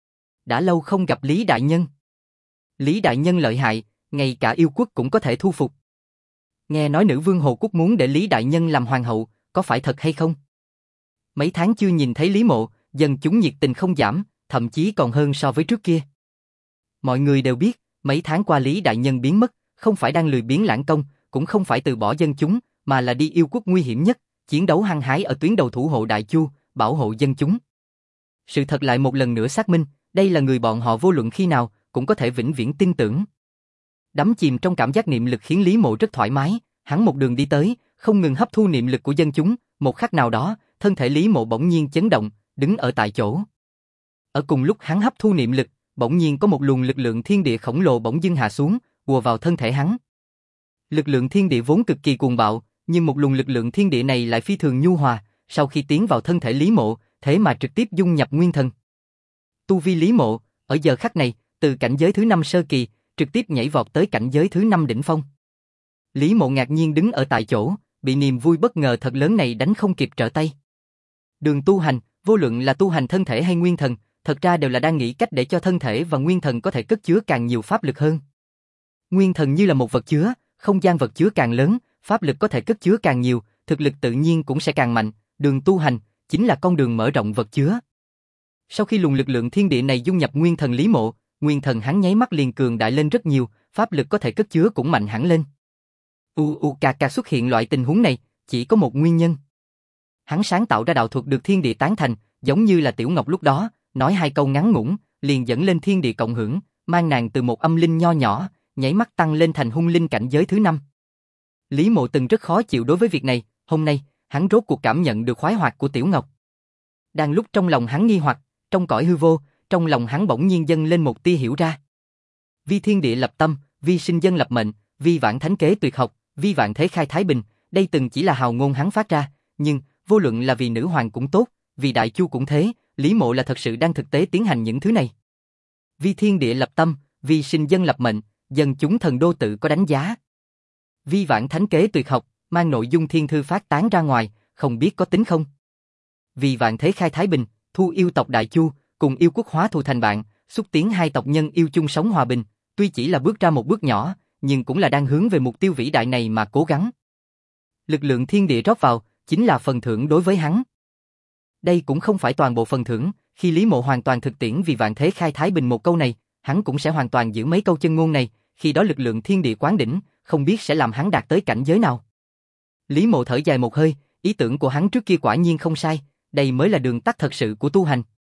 Đã lâu không gặp Lý Đại Nhân. Lý Đại Nhân lợi hại, ngay cả yêu quốc cũng có thể thu phục. Nghe nói nữ vương Hồ Quốc muốn để Lý Đại Nhân làm hoàng hậu, có phải thật hay không? Mấy tháng chưa nhìn thấy Lý Mộ, dân chúng nhiệt tình không giảm, thậm chí còn hơn so với trước kia. Mọi người đều biết, mấy tháng qua Lý Đại Nhân biến mất, không phải đang lười biếng lãng công, cũng không phải từ bỏ dân chúng, mà là đi yêu quốc nguy hiểm nhất, chiến đấu hăng hái ở tuyến đầu thủ hộ Đại Chu, bảo hộ dân chúng. Sự thật lại một lần nữa xác minh, đây là người bọn họ vô luận khi nào, cũng có thể vĩnh viễn tin tưởng. Đắm chìm trong cảm giác niệm lực khiến Lý Mộ rất thoải mái, hắn một đường đi tới, không ngừng hấp thu niệm lực của dân chúng, một khắc nào đó, thân thể Lý Mộ bỗng nhiên chấn động, đứng ở tại chỗ. Ở cùng lúc hắn hấp thu niệm lực, bỗng nhiên có một luồng lực lượng thiên địa khổng lồ bỗng dưng hạ xuống, ùa vào thân thể hắn. Lực lượng thiên địa vốn cực kỳ cuồng bạo, nhưng một luồng lực lượng thiên địa này lại phi thường nhu hòa, sau khi tiến vào thân thể Lý Mộ, thế mà trực tiếp dung nhập nguyên thần. Tu vi Lý Mộ, ở giờ khắc này, từ cảnh giới thứ 5 sơ kỳ, trực tiếp nhảy vọt tới cảnh giới thứ 5 đỉnh phong. Lý Mộ ngạc nhiên đứng ở tại chỗ, bị niềm vui bất ngờ thật lớn này đánh không kịp trở tay. Đường tu hành, vô luận là tu hành thân thể hay nguyên thần, thật ra đều là đang nghĩ cách để cho thân thể và nguyên thần có thể cất chứa càng nhiều pháp lực hơn. Nguyên thần như là một vật chứa, không gian vật chứa càng lớn, pháp lực có thể cất chứa càng nhiều, thực lực tự nhiên cũng sẽ càng mạnh, đường tu hành chính là con đường mở rộng vật chứa. Sau khi luồng lực lượng thiên địa này dung nhập nguyên thần Lý Mộ, nguyên thần hắn nháy mắt liền cường đại lên rất nhiều, pháp lực có thể cất chứa cũng mạnh hẳn lên. Cạc xuất hiện loại tình huống này, chỉ có một nguyên nhân. Hắn sáng tạo ra đạo thuật được thiên địa tán thành, giống như là Tiểu Ngọc lúc đó, nói hai câu ngắn ngủn, liền dẫn lên thiên địa cộng hưởng, mang nàng từ một âm linh nho nhỏ, nháy mắt tăng lên thành hung linh cảnh giới thứ 5. Lý Mộ từng rất khó chịu đối với việc này, hôm nay, hắn rốt cuộc cảm nhận được khoái hoạt của Tiểu Ngọc. Đang lúc trong lòng hắn nghi hoặc, trong cõi hư vô, trong lòng hắn bỗng nhiên dâng lên một tia hiểu ra. Vi thiên địa lập tâm, vi sinh dân lập mệnh, vi vạn thánh kế tuyệt học, vi vạn thế khai thái bình, đây từng chỉ là hào ngôn hắn phát ra, nhưng vô luận là vì nữ hoàng cũng tốt, vì Đại Chu cũng thế, Lý Mộ là thật sự đang thực tế tiến hành những thứ này. Vi thiên địa lập tâm, vi sinh dân lập mệnh, dân chúng thần đô tự có đánh giá. Vi vạn thánh kế tuyệt học, mang nội dung thiên thư phát tán ra ngoài, không biết có tính không. Vì vạn thế khai thái bình, thu yêu tộc Đại Chu, cùng yêu quốc hóa thù thành bạn, xúc tiến hai tộc nhân yêu chung sống hòa bình, tuy chỉ là bước ra một bước nhỏ, nhưng cũng là đang hướng về mục tiêu vĩ đại này mà cố gắng. Lực lượng thiên địa rót vào, chính là phần thưởng đối với hắn. Đây cũng không phải toàn bộ phần thưởng, khi Lý Mộ hoàn toàn thực tiễn vì vạn thế khai thái bình một câu này, hắn cũng sẽ hoàn toàn giữ mấy câu chân ngôn này, khi đó lực lượng thiên địa quán đỉnh, không biết sẽ làm hắn đạt tới cảnh giới nào. Lý Mộ thở dài một hơi, ý tưởng của hắn trước kia quả nhiên không sai, đây mới là đường tắt thật sự của tu hành.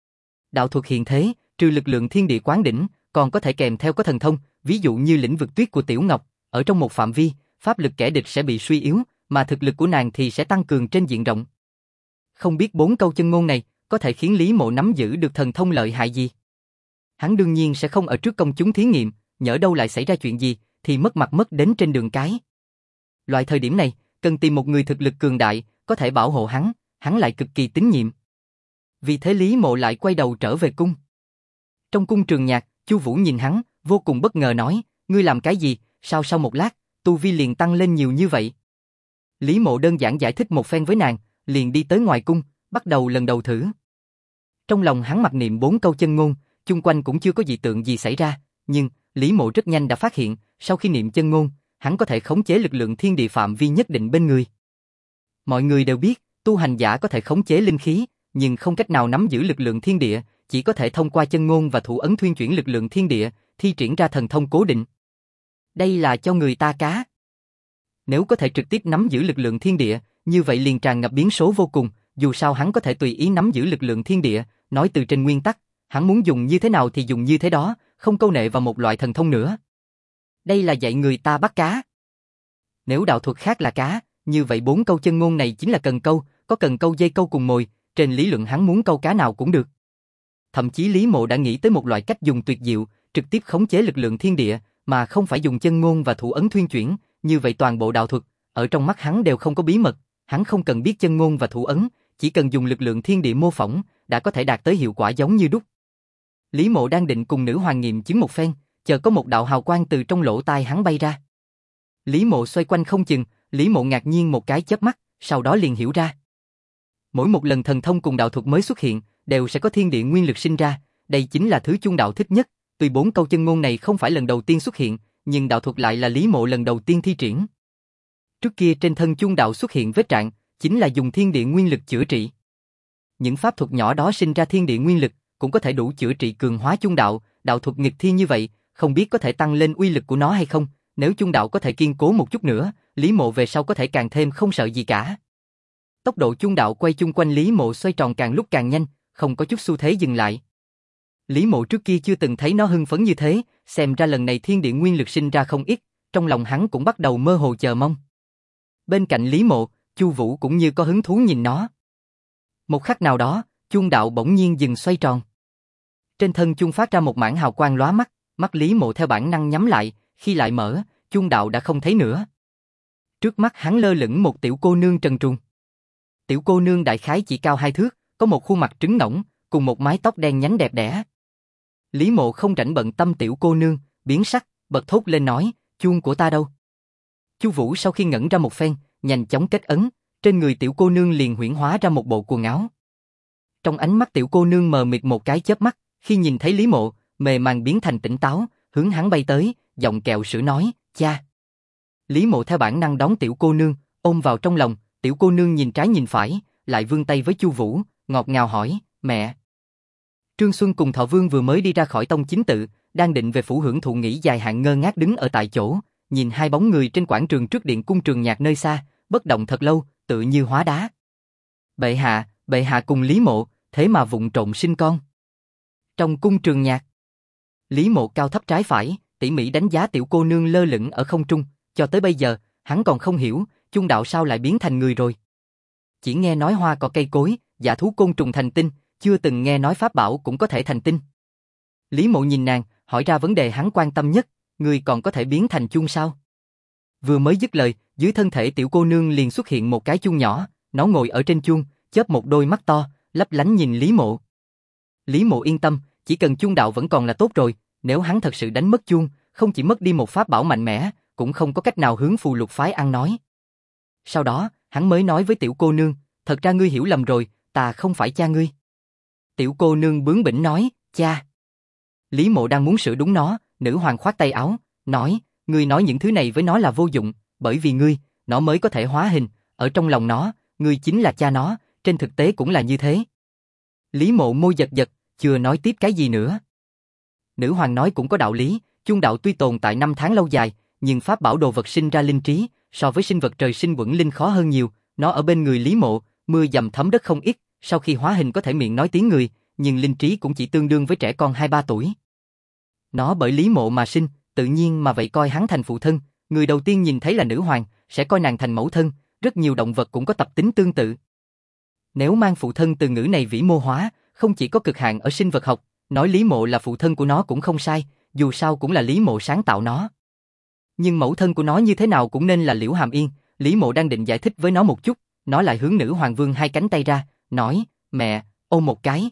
Đạo thuật hiện thế, trừ lực lượng thiên địa quán đỉnh, còn có thể kèm theo có thần thông, ví dụ như lĩnh vực tuyết của Tiểu Ngọc, ở trong một phạm vi, pháp lực kẻ địch sẽ bị suy yếu, mà thực lực của nàng thì sẽ tăng cường trên diện rộng. Không biết 4 câu chân ngôn này có thể khiến Lý Mộ nắm giữ được thần thông lợi hại gì? Hắn đương nhiên sẽ không ở trước công chúng thí nghiệm, nhỡ đâu lại xảy ra chuyện gì thì mất mặt mất đến trên đường cái. Loại thời điểm này, cần tìm một người thực lực cường đại, có thể bảo hộ hắn lại cực kỳ tín nhiệm. Vì thế Lý Mộ lại quay đầu trở về cung. Trong cung trường nhạc, Chu Vũ nhìn hắn, vô cùng bất ngờ nói, ngươi làm cái gì, sao sau một lát, tu vi liền tăng lên nhiều như vậy? Lý Mộ đơn giản giải thích một phen với nàng, liền đi tới ngoài cung, bắt đầu lần đầu thử. Trong lòng hắn mặc niệm 4 câu chân ngôn, chung quanh cũng chưa có dị tượng gì xảy ra, nhưng Lý Mộ rất nhanh đã phát hiện, sau khi niệm chân ngôn, hắn có thể khống chế lực lượng thiên địa phạm vi nhất định bên người. Mọi người đều biết, tu hành giả có thể khống chế linh khí, nhưng không cách nào nắm giữ lực lượng thiên địa, chỉ có thể thông qua chân ngôn và thủ ấn thuyên chuyển lực lượng thiên địa, thi triển ra thần thông cố định. Đây là cho người ta cá. Nếu có thể trực tiếp nắm giữ lực lượng thiên địa, như vậy liền tràn ngập biến số vô cùng, dù sao hắn có thể tùy ý nắm giữ lực lượng thiên địa, nói từ trên nguyên tắc, hắn muốn dùng như thế nào thì dùng như thế đó, không câu nệ vào một loại thần thông nữa. Đây là dạy người ta bắt cá. Nếu đạo thuật khác là cá, như vậy 4 câu chân ngôn này chính là cần câu, có cần câu dây câu cùng mồi, trên lý luận hắn muốn câu cá nào cũng được. Thậm chí Lý Mộ đã nghĩ tới một loại cách dùng tuyệt diệu, trực tiếp khống chế lực lượng thiên địa, mà không phải dùng chân ngôn và thủ ấn thuyên chuyển, như vậy toàn bộ đạo thuật, ở trong mắt hắn đều không có bí mật, hắn không cần biết chân ngôn và thủ ấn, chỉ cần dùng lực lượng thiên địa mô phỏng, đã có thể đạt tới hiệu quả giống như đúc. Lý Mộ đang định cùng nữ hoàng nghiệm chứng một phen, chợt có một đạo hào quang từ trong lỗ tai hắn bay ra. Lý Mộ xoay quanh không chừng, Lý Mộ ngạc nhiên một cái chớp mắt, sau đó liền hiểu ra. Mỗi một lần thần thông cùng đạo thuật mới xuất hiện, đều sẽ có thiên địa nguyên lực sinh ra, đây chính là thứ chung đạo thích nhất, tuy 4 câu chân ngôn này không phải lần đầu tiên xuất hiện, nhưng đạo thuật lại là Lý Mộ lần đầu tiên thi triển. Trước kia trên thân Chung đạo xuất hiện vết rạn, chính là dùng thiên địa nguyên lực chữa trị. Những pháp thuật nhỏ đó sinh ra thiên địa nguyên lực, cũng có thể đủ chữa trị cường hóa Chung đạo, đạo thuật nghịch thiên như vậy, không biết có thể tăng lên uy lực của nó hay không, nếu Chung đạo có thể kiên cố một chút nữa, Lý Mộ về sau có thể càng thêm không sợ gì cả. Tốc độ Chung đạo quay chung quanh Lý Mộ xoay tròn càng lúc càng nhanh, không có chút xu thế dừng lại. Lý Mộ trước kia chưa từng thấy nó hưng phấn như thế, xem ra lần này thiên địa nguyên lực sinh ra không ít, trong lòng hắn cũng bắt đầu mơ hồ chờ mong. Bên cạnh Lý Mộ, Chu Vũ cũng như có hứng thú nhìn nó. Một khắc nào đó, chuông đạo bỗng nhiên dừng xoay tròn. Trên thân chuông phát ra một mảng hào quang lóa mắt, mắt Lý Mộ theo bản năng nhắm lại, khi lại mở, chuông đạo đã không thấy nữa. Trước mắt hắn lơ lửng một tiểu cô nương trần truồng. Tiểu cô nương đại khái chỉ cao 2 thước, có một khuôn mặt trứng ngỗng, cùng một mái tóc đen nhánh đẹp đẽ. Lý Mộ không rảnh bận tâm tiểu cô nương, biến sắc, bật thốt lên nói, chuông của ta đâu? Chu Vũ sau khi ngẩn ra một phen, nhanh chóng kết ấn, trên người tiểu cô nương liền huyễn hóa ra một bộ quần áo. Trong ánh mắt tiểu cô nương mờ mịt một cái chớp mắt, khi nhìn thấy Lý Mộ, mề màng biến thành tỉnh táo, hướng hắn bay tới, giọng kẹo sữa nói, cha. Lý Mộ theo bản năng đón tiểu cô nương, ôm vào trong lòng, tiểu cô nương nhìn trái nhìn phải, lại vươn tay với Chu Vũ, ngọt ngào hỏi, mẹ. Trương Xuân cùng Thọ Vương vừa mới đi ra khỏi tông chính tự, đang định về phủ hưởng thụ nghỉ dài hạn ngơ ngác đứng ở tại chỗ, nhìn hai bóng người trên quảng trường trước điện cung Trường Nhạc nơi xa, bất động thật lâu, tự như hóa đá. Bệ hạ cùng Lý Mộ, thế mà vụng trộm sinh con. Trong cung Trường Nhạc, Lý Mộ cao thấp trái phải, tỉ mỉ đánh giá tiểu cô nương lơ lửng ở không trung, cho tới bây giờ, hắn còn không hiểu, Chung đạo sao lại biến thành người rồi. Chỉ nghe nói hoa cỏ cây cối, dạ thú côn trùng thành tinh, chưa từng nghe nói pháp bảo cũng có thể thành tinh. Lý Mộ nhìn nàng, hỏi ra vấn đề hắn quan tâm nhất, người còn có thể biến thành chuông sao? Vừa mới dứt lời, dưới thân thể tiểu cô nương liền xuất hiện một cái chuông nhỏ, nó ngồi ở trên chuông, chớp một đôi mắt to, lấp lánh nhìn Lý Mộ. Lý Mộ yên tâm, chỉ cần chuông đạo vẫn còn là tốt rồi, nếu hắn thật sự đánh mất chuông, không chỉ mất đi một pháp bảo mạnh mẽ, cũng không có cách nào hướng Phù Lục phái ăn nói. Sau đó, hắn mới nói với tiểu cô nương, thật ra ngươi hiểu lầm rồi, ta không phải cha ngươi. Tiểu cô nương bướng bỉnh nói, cha. Lý Mộ đang muốn sửa đúng nó, nữ hoàng khoát tay áo, nói, ngươi nói những thứ này với nó là vô dụng, bởi vì ngươi, nó mới có thể hóa hình, ở trong lòng nó, ngươi chính là cha nó, trên thực tế cũng là như thế. Lý Mộ môi giật giật, chưa nói tiếp cái gì nữa. Nữ hoàng nói cũng có đạo lý, chuông đạo tuy tồn tại 5 tháng lâu dài, nhưng pháp bảo đồ vật sinh ra linh trí, so với sinh vật trời sinh quẩn linh khó hơn nhiều, nó ở bên người Lý Mộ, mưa dầm thấm đất không ít, sau khi hóa hình có thể miệng nói tiếng người, nhưng linh trí cũng chỉ tương đương với trẻ con 2-3 tuổi. Nó bởi Lý Mộ mà sinh, tự nhiên mà vậy coi hắn thành phụ thân, người đầu tiên nhìn thấy là nữ hoàng, sẽ coi nàng thành mẫu thân, rất nhiều động vật cũng có tập tính tương tự. Nếu mang phụ thân từ ngữ này vĩ mô hóa, không chỉ có cực hạn ở sinh vật học, nói Lý Mộ là phụ thân của nó cũng không sai, dù sao cũng là Lý Mộ sáng tạo nó. Nhưng mẫu thân của nó như thế nào cũng nên là Liễu Hàm Yên, Lý Mộ đang định giải thích với nó một chút, nó lại hướng nữ hoàng vươn hai cánh tay ra, nói, mẹ, ôm một cái.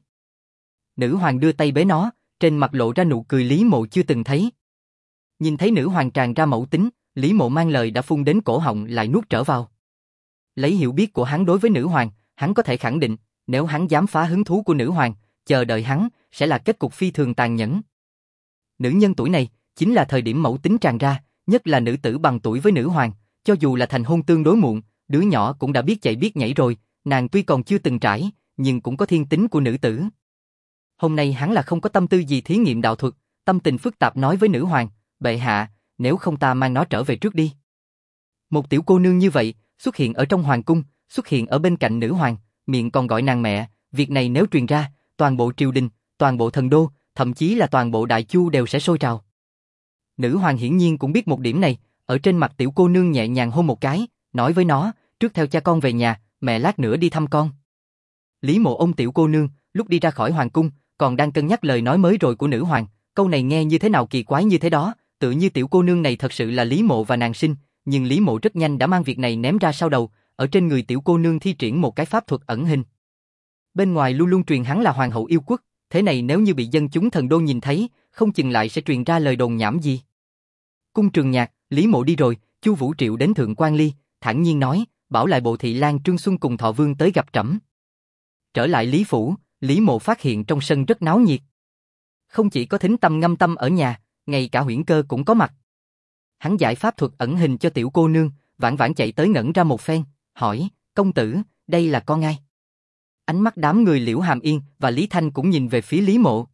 Nữ hoàng đưa tay bế nó, trên mặt lộ ra nụ cười Lý Mộ chưa từng thấy. Nhìn thấy nữ hoàng tràn ra mẫu tính, Lý Mộ mang lời đã phun đến cổ họng lại nuốt trở vào. Lấy hiểu biết của hắn đối với nữ hoàng, hắn có thể khẳng định, nếu hắn dám phá hứng thú của nữ hoàng, chờ đợi hắn sẽ là kết cục phi thường tàn nhẫn. Nữ nhân tuổi này chính là thời điểm mẫu tính tràn ra, nhất là nữ tử bằng tuổi với nữ hoàng, cho dù là thành hôn tương đối muộn, đứa nhỏ cũng đã biết chạy biết nhảy rồi, nàng tuy còn chưa từng trải, nhưng cũng có thiên tính của nữ tử. Hôm nay hắn là không có tâm tư gì thí nghiệm đạo thuật, tâm tình phức tạp nói với nữ hoàng, bệ hạ, nếu không ta mang nó trở về trước đi. Một tiểu cô nương như vậy, xuất hiện ở trong hoàng cung, xuất hiện ở bên cạnh nữ hoàng, miệng còn gọi nàng mẹ, việc này nếu truyền ra, toàn bộ triều đình, toàn bộ thần đô, thậm chí là toàn bộ đại chu đều sẽ sôi trào. Nữ hoàng hiển nhiên cũng biết một điểm này, ở trên mặt tiểu cô nương nhẹ nhàng hôn một cái, nói với nó, trước theo cha con về nhà, mẹ lát nữa đi thăm con. Lý Mộ ôm tiểu cô nương, lúc đi ra khỏi hoàng cung, còn đang cân nhắc lời nói mới rồi của nữ hoàng, câu này nghe như thế nào kỳ quái như thế đó, tự như tiểu cô nương này thật sự là Lý Mộ và nàng sinh, nhưng Lý Mộ rất nhanh đã mang việc này ném ra sau đầu, ở trên người tiểu cô nương thi triển một cái pháp thuật ẩn hình. Bên ngoài luôn luôn truyền hắn là hoàng hậu yêu quốc, thế này nếu như bị dân chúng thần đô nhìn thấy, không chừng lại sẽ truyền ra lời đồn nhảm gì. Cung Trường Nhạc, Lý Mộ đi rồi, Chu Vũ triệu đến Thượng Quan Ly, thản nhiên nói, bảo lại bộ thị lang Trương Xuân cùng Thọ Vương tới gặp trẫm. Trở lại Lý phủ, Lý Mộ phát hiện trong sân rất náo nhiệt. Không chỉ có Thính Tâm Ngâm Tâm ở nhà, ngay cả Huyễn Cơ cũng có mặt. Hắn giải pháp thuật ẩn hình cho tiểu cô nương, Vãn Vãn chạy tới ngẩn ra một phen, hỏi, công tử, đây là con ai? Ánh mắt đám người Liễu Hàm Yên và Lý Thanh cũng nhìn về phía Lý Mộ.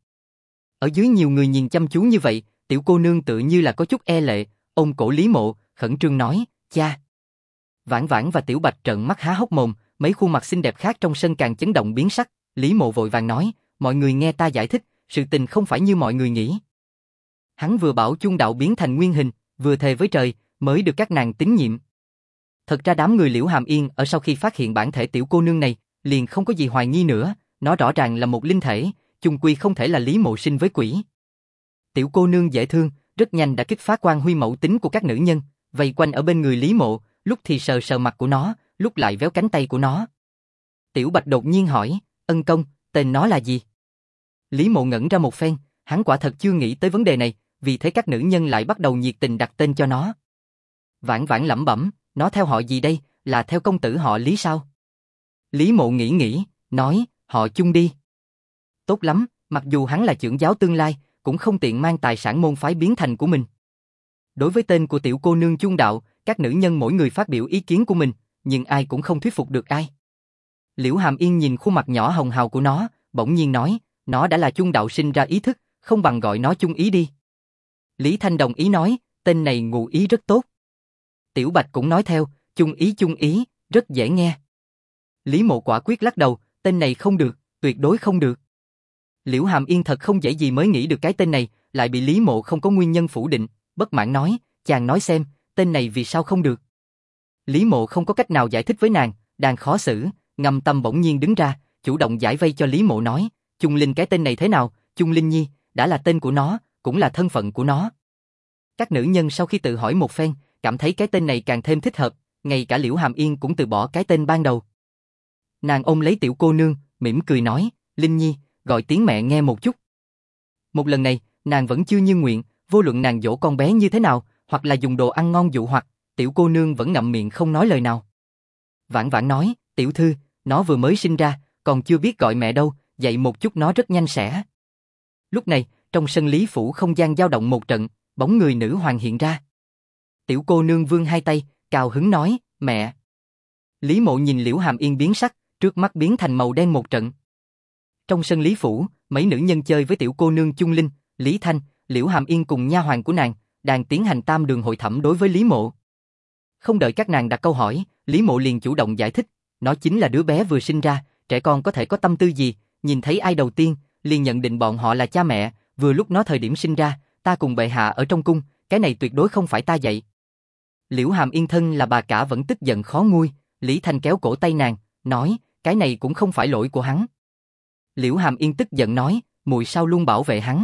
Ở dưới nhiều người nhìn chăm chú như vậy, tiểu cô nương tự như là có chút e lệ, ôm cổ Lý Mộ, khẩn trương nói, cha. Vãn Vãn và Tiểu Bạch trợn mắt há hốc mồm, mấy khuôn mặt xinh đẹp khác trong sân càng chấn động biến sắc. Lý Mộ vội vàng nói, mọi người nghe ta giải thích, sự tình không phải như mọi người nghĩ. Hắn vừa bảo chung đạo biến thành nguyên hình, vừa thề với trời, mới được các nàng tín nhiệm. Thật ra đám người Liễu Hàm Yên ở sau khi phát hiện bản thể tiểu cô nương này, liền không có gì hoài nghi nữa, nó rõ ràng là một linh thể, chung quy không thể là Lý Mộ sinh với quỷ. Tiểu cô nương dễ thương, rất nhanh đã kích phá quan huy mẫu tính của các nữ nhân, vây quanh ở bên người Lý Mộ, lúc thì sờ sờ mặt của nó, lúc lại véo cánh tay của nó. Tiểu Bạch đột nhiên hỏi, ân công, tên nó là gì? Lý Mộ ngẩn ra một phen, hắn quả thật chưa nghĩ tới vấn đề này, vì thế các nữ nhân lại bắt đầu nhiệt tình đặt tên cho nó. Vãn Vãn lẩm bẩm, nó theo họ gì đây, là theo công tử họ Lý sao? Lý Mộ nghĩ, nói, họ Chung đi. Tốt lắm, mặc dù hắn là trưởng giáo tương lai, cũng không tiện mang tài sản môn phái biến thành của mình. Đối với tên của tiểu cô nương Chung đạo, các nữ nhân mỗi người phát biểu ý kiến của mình, nhưng ai cũng không thuyết phục được ai. Liễu Hàm Yên nhìn khuôn mặt nhỏ hồng hào của nó, bỗng nhiên nói, nó đã là Chung đạo sinh ra ý thức, không bằng gọi nó Chung ý đi. Lý Thanh đồng ý nói, tên này ngụ ý rất tốt. Tiểu Bạch cũng nói theo, Chung ý, rất dễ nghe. Lý Mộ quả quyết lắc đầu, tên này không được, tuyệt đối không được. Liễu Hàm Yên thật không dễ gì mới nghĩ được cái tên này, lại bị Lý Mộ không có nguyên nhân phủ định, bất mãn nói, chàng nói xem, tên này vì sao không được. Lý Mộ không có cách nào giải thích với nàng, đang khó xử, Ngâm Tâm bỗng nhiên đứng ra, chủ động giải vây cho Lý Mộ nói, Chung Linh cái tên này thế nào, Chung Linh Nhi, đã là tên của nó, cũng là thân phận của nó. Các nữ nhân sau khi tự hỏi một phen, cảm thấy cái tên này càng thêm thích hợp, ngay cả Liễu Hàm Yên cũng từ bỏ cái tên ban đầu. Nàng ôm lấy tiểu cô nương, mỉm cười nói, Linh Nhi, gọi tiếng mẹ nghe một chút. Một lần này, nàng vẫn chưa như nguyện, vô luận nàng dỗ con bé như thế nào, hoặc là dùng đồ ăn ngon dụ hoặc, tiểu cô nương vẫn ngậm miệng không nói lời nào. Vãn Vãn nói, tiểu thư, nó vừa mới sinh ra, còn chưa biết gọi mẹ đâu, dạy một chút nó rất nhanh sẽ. Lúc này, trong sân Lý phủ không gian dao động một trận, bóng người nữ hoàng hiện ra. Tiểu cô nương vươn hai tay, cao hứng nói, mẹ. Lý Mộ nhìn Liễu Hàm Yên biến sắc, trước mắt biến thành màu đen một trận. Trong sân Lý phủ, mấy nữ nhân chơi với tiểu cô nương Chung Linh, Lý Thanh, Liễu Hàm Yên cùng nha hoàn của nàng, đang tiến hành tam đường hội thẩm đối với Lý Mộ. Không đợi các nàng đặt câu hỏi, Lý Mộ liền chủ động giải thích, nó chính là đứa bé vừa sinh ra, trẻ con có thể có tâm tư gì, nhìn thấy ai đầu tiên, liền nhận định bọn họ là cha mẹ, vừa lúc nó thời điểm sinh ra, ta cùng bệ hạ ở trong cung, cái này tuyệt đối không phải ta dạy. Liễu Hàm Yên thân là bà cả vẫn tức giận khó nguôi, Lý Thanh kéo cổ tay nàng, nói, cái này cũng không phải lỗi của hắn. Liễu Hàm Yên tức giận nói, muội sao luôn bảo vệ hắn.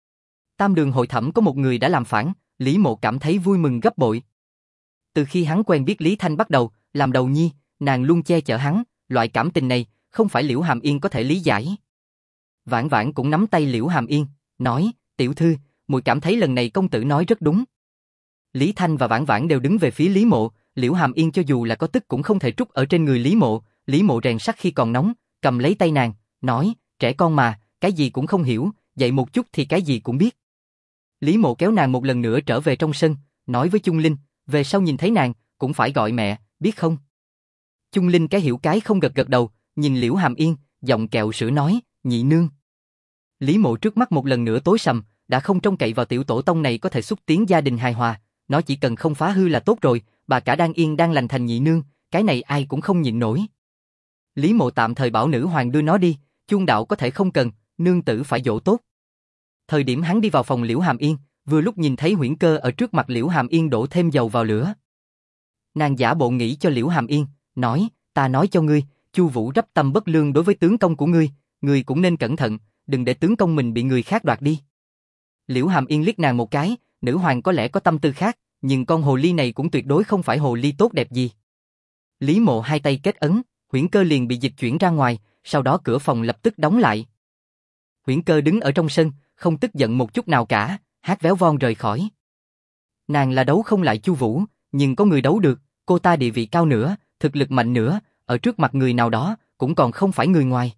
Tam đường hội thẩm có một người đã làm phản, Lý Mộ cảm thấy vui mừng gấp bội. Từ khi hắn quen biết Lý Thanh bắt đầu, làm đầu nhi, nàng luôn che chở hắn, loại cảm tình này, không phải Liễu Hàm Yên có thể lý giải. Vãn Vãn cũng nắm tay Liễu Hàm Yên, nói, tiểu thư, muội cảm thấy lần này công tử nói rất đúng. Lý Thanh và Vãn Vãn đều đứng về phía Lý Mộ, Liễu Hàm Yên cho dù là có tức cũng không thể trút ở trên người Lý Mộ rèn sắt khi còn nóng, cầm lấy tay nàng, nói, trẻ con mà, cái gì cũng không hiểu, dạy một chút thì cái gì cũng biết. Lý Mộ kéo nàng một lần nữa trở về trong sân, nói với Chung Linh, về sau nhìn thấy nàng, cũng phải gọi mẹ, biết không? Chung Linh cái hiểu cái không gật gật đầu, nhìn Liễu Hàm Yên, giọng kẹo sữa nói, nhị nương. Lý Mộ trước mắt một lần nữa tối sầm, đã không trông cậy vào tiểu tổ tông này có thể xúc tiến gia đình hài hòa, nó chỉ cần không phá hư là tốt rồi, bà cả đang yên đang lành thành nhị nương, cái này ai cũng không nhịn nổi. Lý Mộ tạm thời bảo nữ hoàng đưa nó đi, Chung đạo có thể không cần, nương tử phải dỗ tốt. Thời điểm hắn đi vào phòng Liễu Hàm Yên, vừa lúc nhìn thấy Huyễn Cơ ở trước mặt Liễu Hàm Yên đổ thêm dầu vào lửa. Nàng giả bộ nghĩ cho Liễu Hàm Yên, nói, ta nói cho ngươi, Chu Vũ rắp tâm bất lương đối với tướng công của ngươi cũng nên cẩn thận, đừng để tướng công mình bị người khác đoạt đi. Liễu Hàm Yên liếc nàng một cái, nữ hoàng có lẽ có tâm tư khác, nhưng con hồ ly này cũng tuyệt đối không phải hồ ly tốt đẹp gì. Lý Mộ hai tay kết ấn, Huyễn Cơ liền bị dịch chuyển ra ngoài, sau đó cửa phòng lập tức đóng lại. Huyễn Cơ đứng ở trong sân, không tức giận một chút nào cả, hát véo von rời khỏi. Nàng là đấu không lại Chu Vũ, nhưng có người đấu được, cô ta địa vị cao nữa, thực lực mạnh nữa, ở trước mặt người nào đó, cũng còn không phải người ngoài.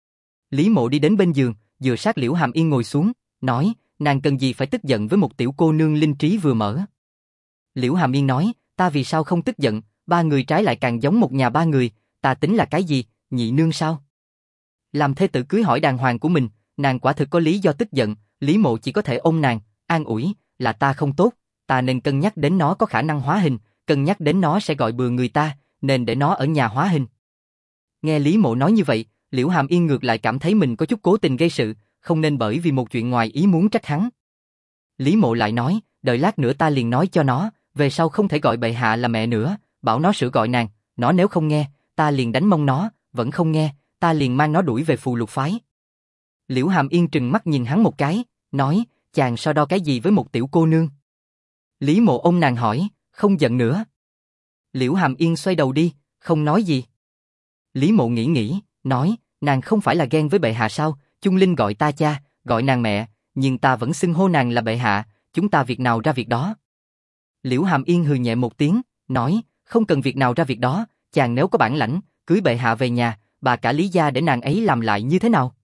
Lý Mộ đi đến bên giường, dựa sát Liễu Hàm Yên ngồi xuống, nói, nàng cần gì phải tức giận với một tiểu cô nương linh trí vừa mở. Liễu Hàm Yên nói, ta vì sao không tức giận, ba người trái lại càng giống một nhà ba người, ta tính là cái gì, nhị nương sao? Làm thê tử cưới hỏi đàng hoàng của mình, nàng quả thực có lý do tức giận, Lý Mộ chỉ có thể ôm nàng, an ủi, là ta không tốt, ta nên cân nhắc đến nó có khả năng hóa hình, cân nhắc đến nó sẽ gọi bừa người ta, nên để nó ở nhà hóa hình. Nghe Lý Mộ nói như vậy, Liễu Hàm Yên ngược lại cảm thấy mình có chút cố tình gây sự, không nên bởi vì một chuyện ngoài ý muốn trách hắn. Lý Mộ lại nói, đợi lát nữa ta liền nói cho nó, về sau không thể gọi bệ hạ là mẹ nữa, bảo nó sửa gọi nàng, nó nếu không nghe, ta liền đánh mông nó, vẫn không nghe, ta liền mang nó đuổi về Phù Lục phái. Liễu Hàm Yên trừng mắt nhìn hắn một cái, nói, chàng so đo cái gì với một tiểu cô nương? Lý Mộ ôm nàng hỏi, không giận nữa. Liễu Hàm Yên xoay đầu đi, không nói gì. Lý Mộ nghĩ, nói, nàng không phải là ghen với bệ hạ sao, Chung Linh gọi ta cha, gọi nàng mẹ, nhưng ta vẫn xưng hô nàng là bệ hạ, chúng ta việc nào ra việc đó. Liễu Hàm Yên hừ nhẹ một tiếng, nói, không cần việc nào ra việc đó, chàng nếu có bản lãnh, cưới bệ hạ về nhà, bà cả Lý gia để nàng ấy làm lại như thế nào?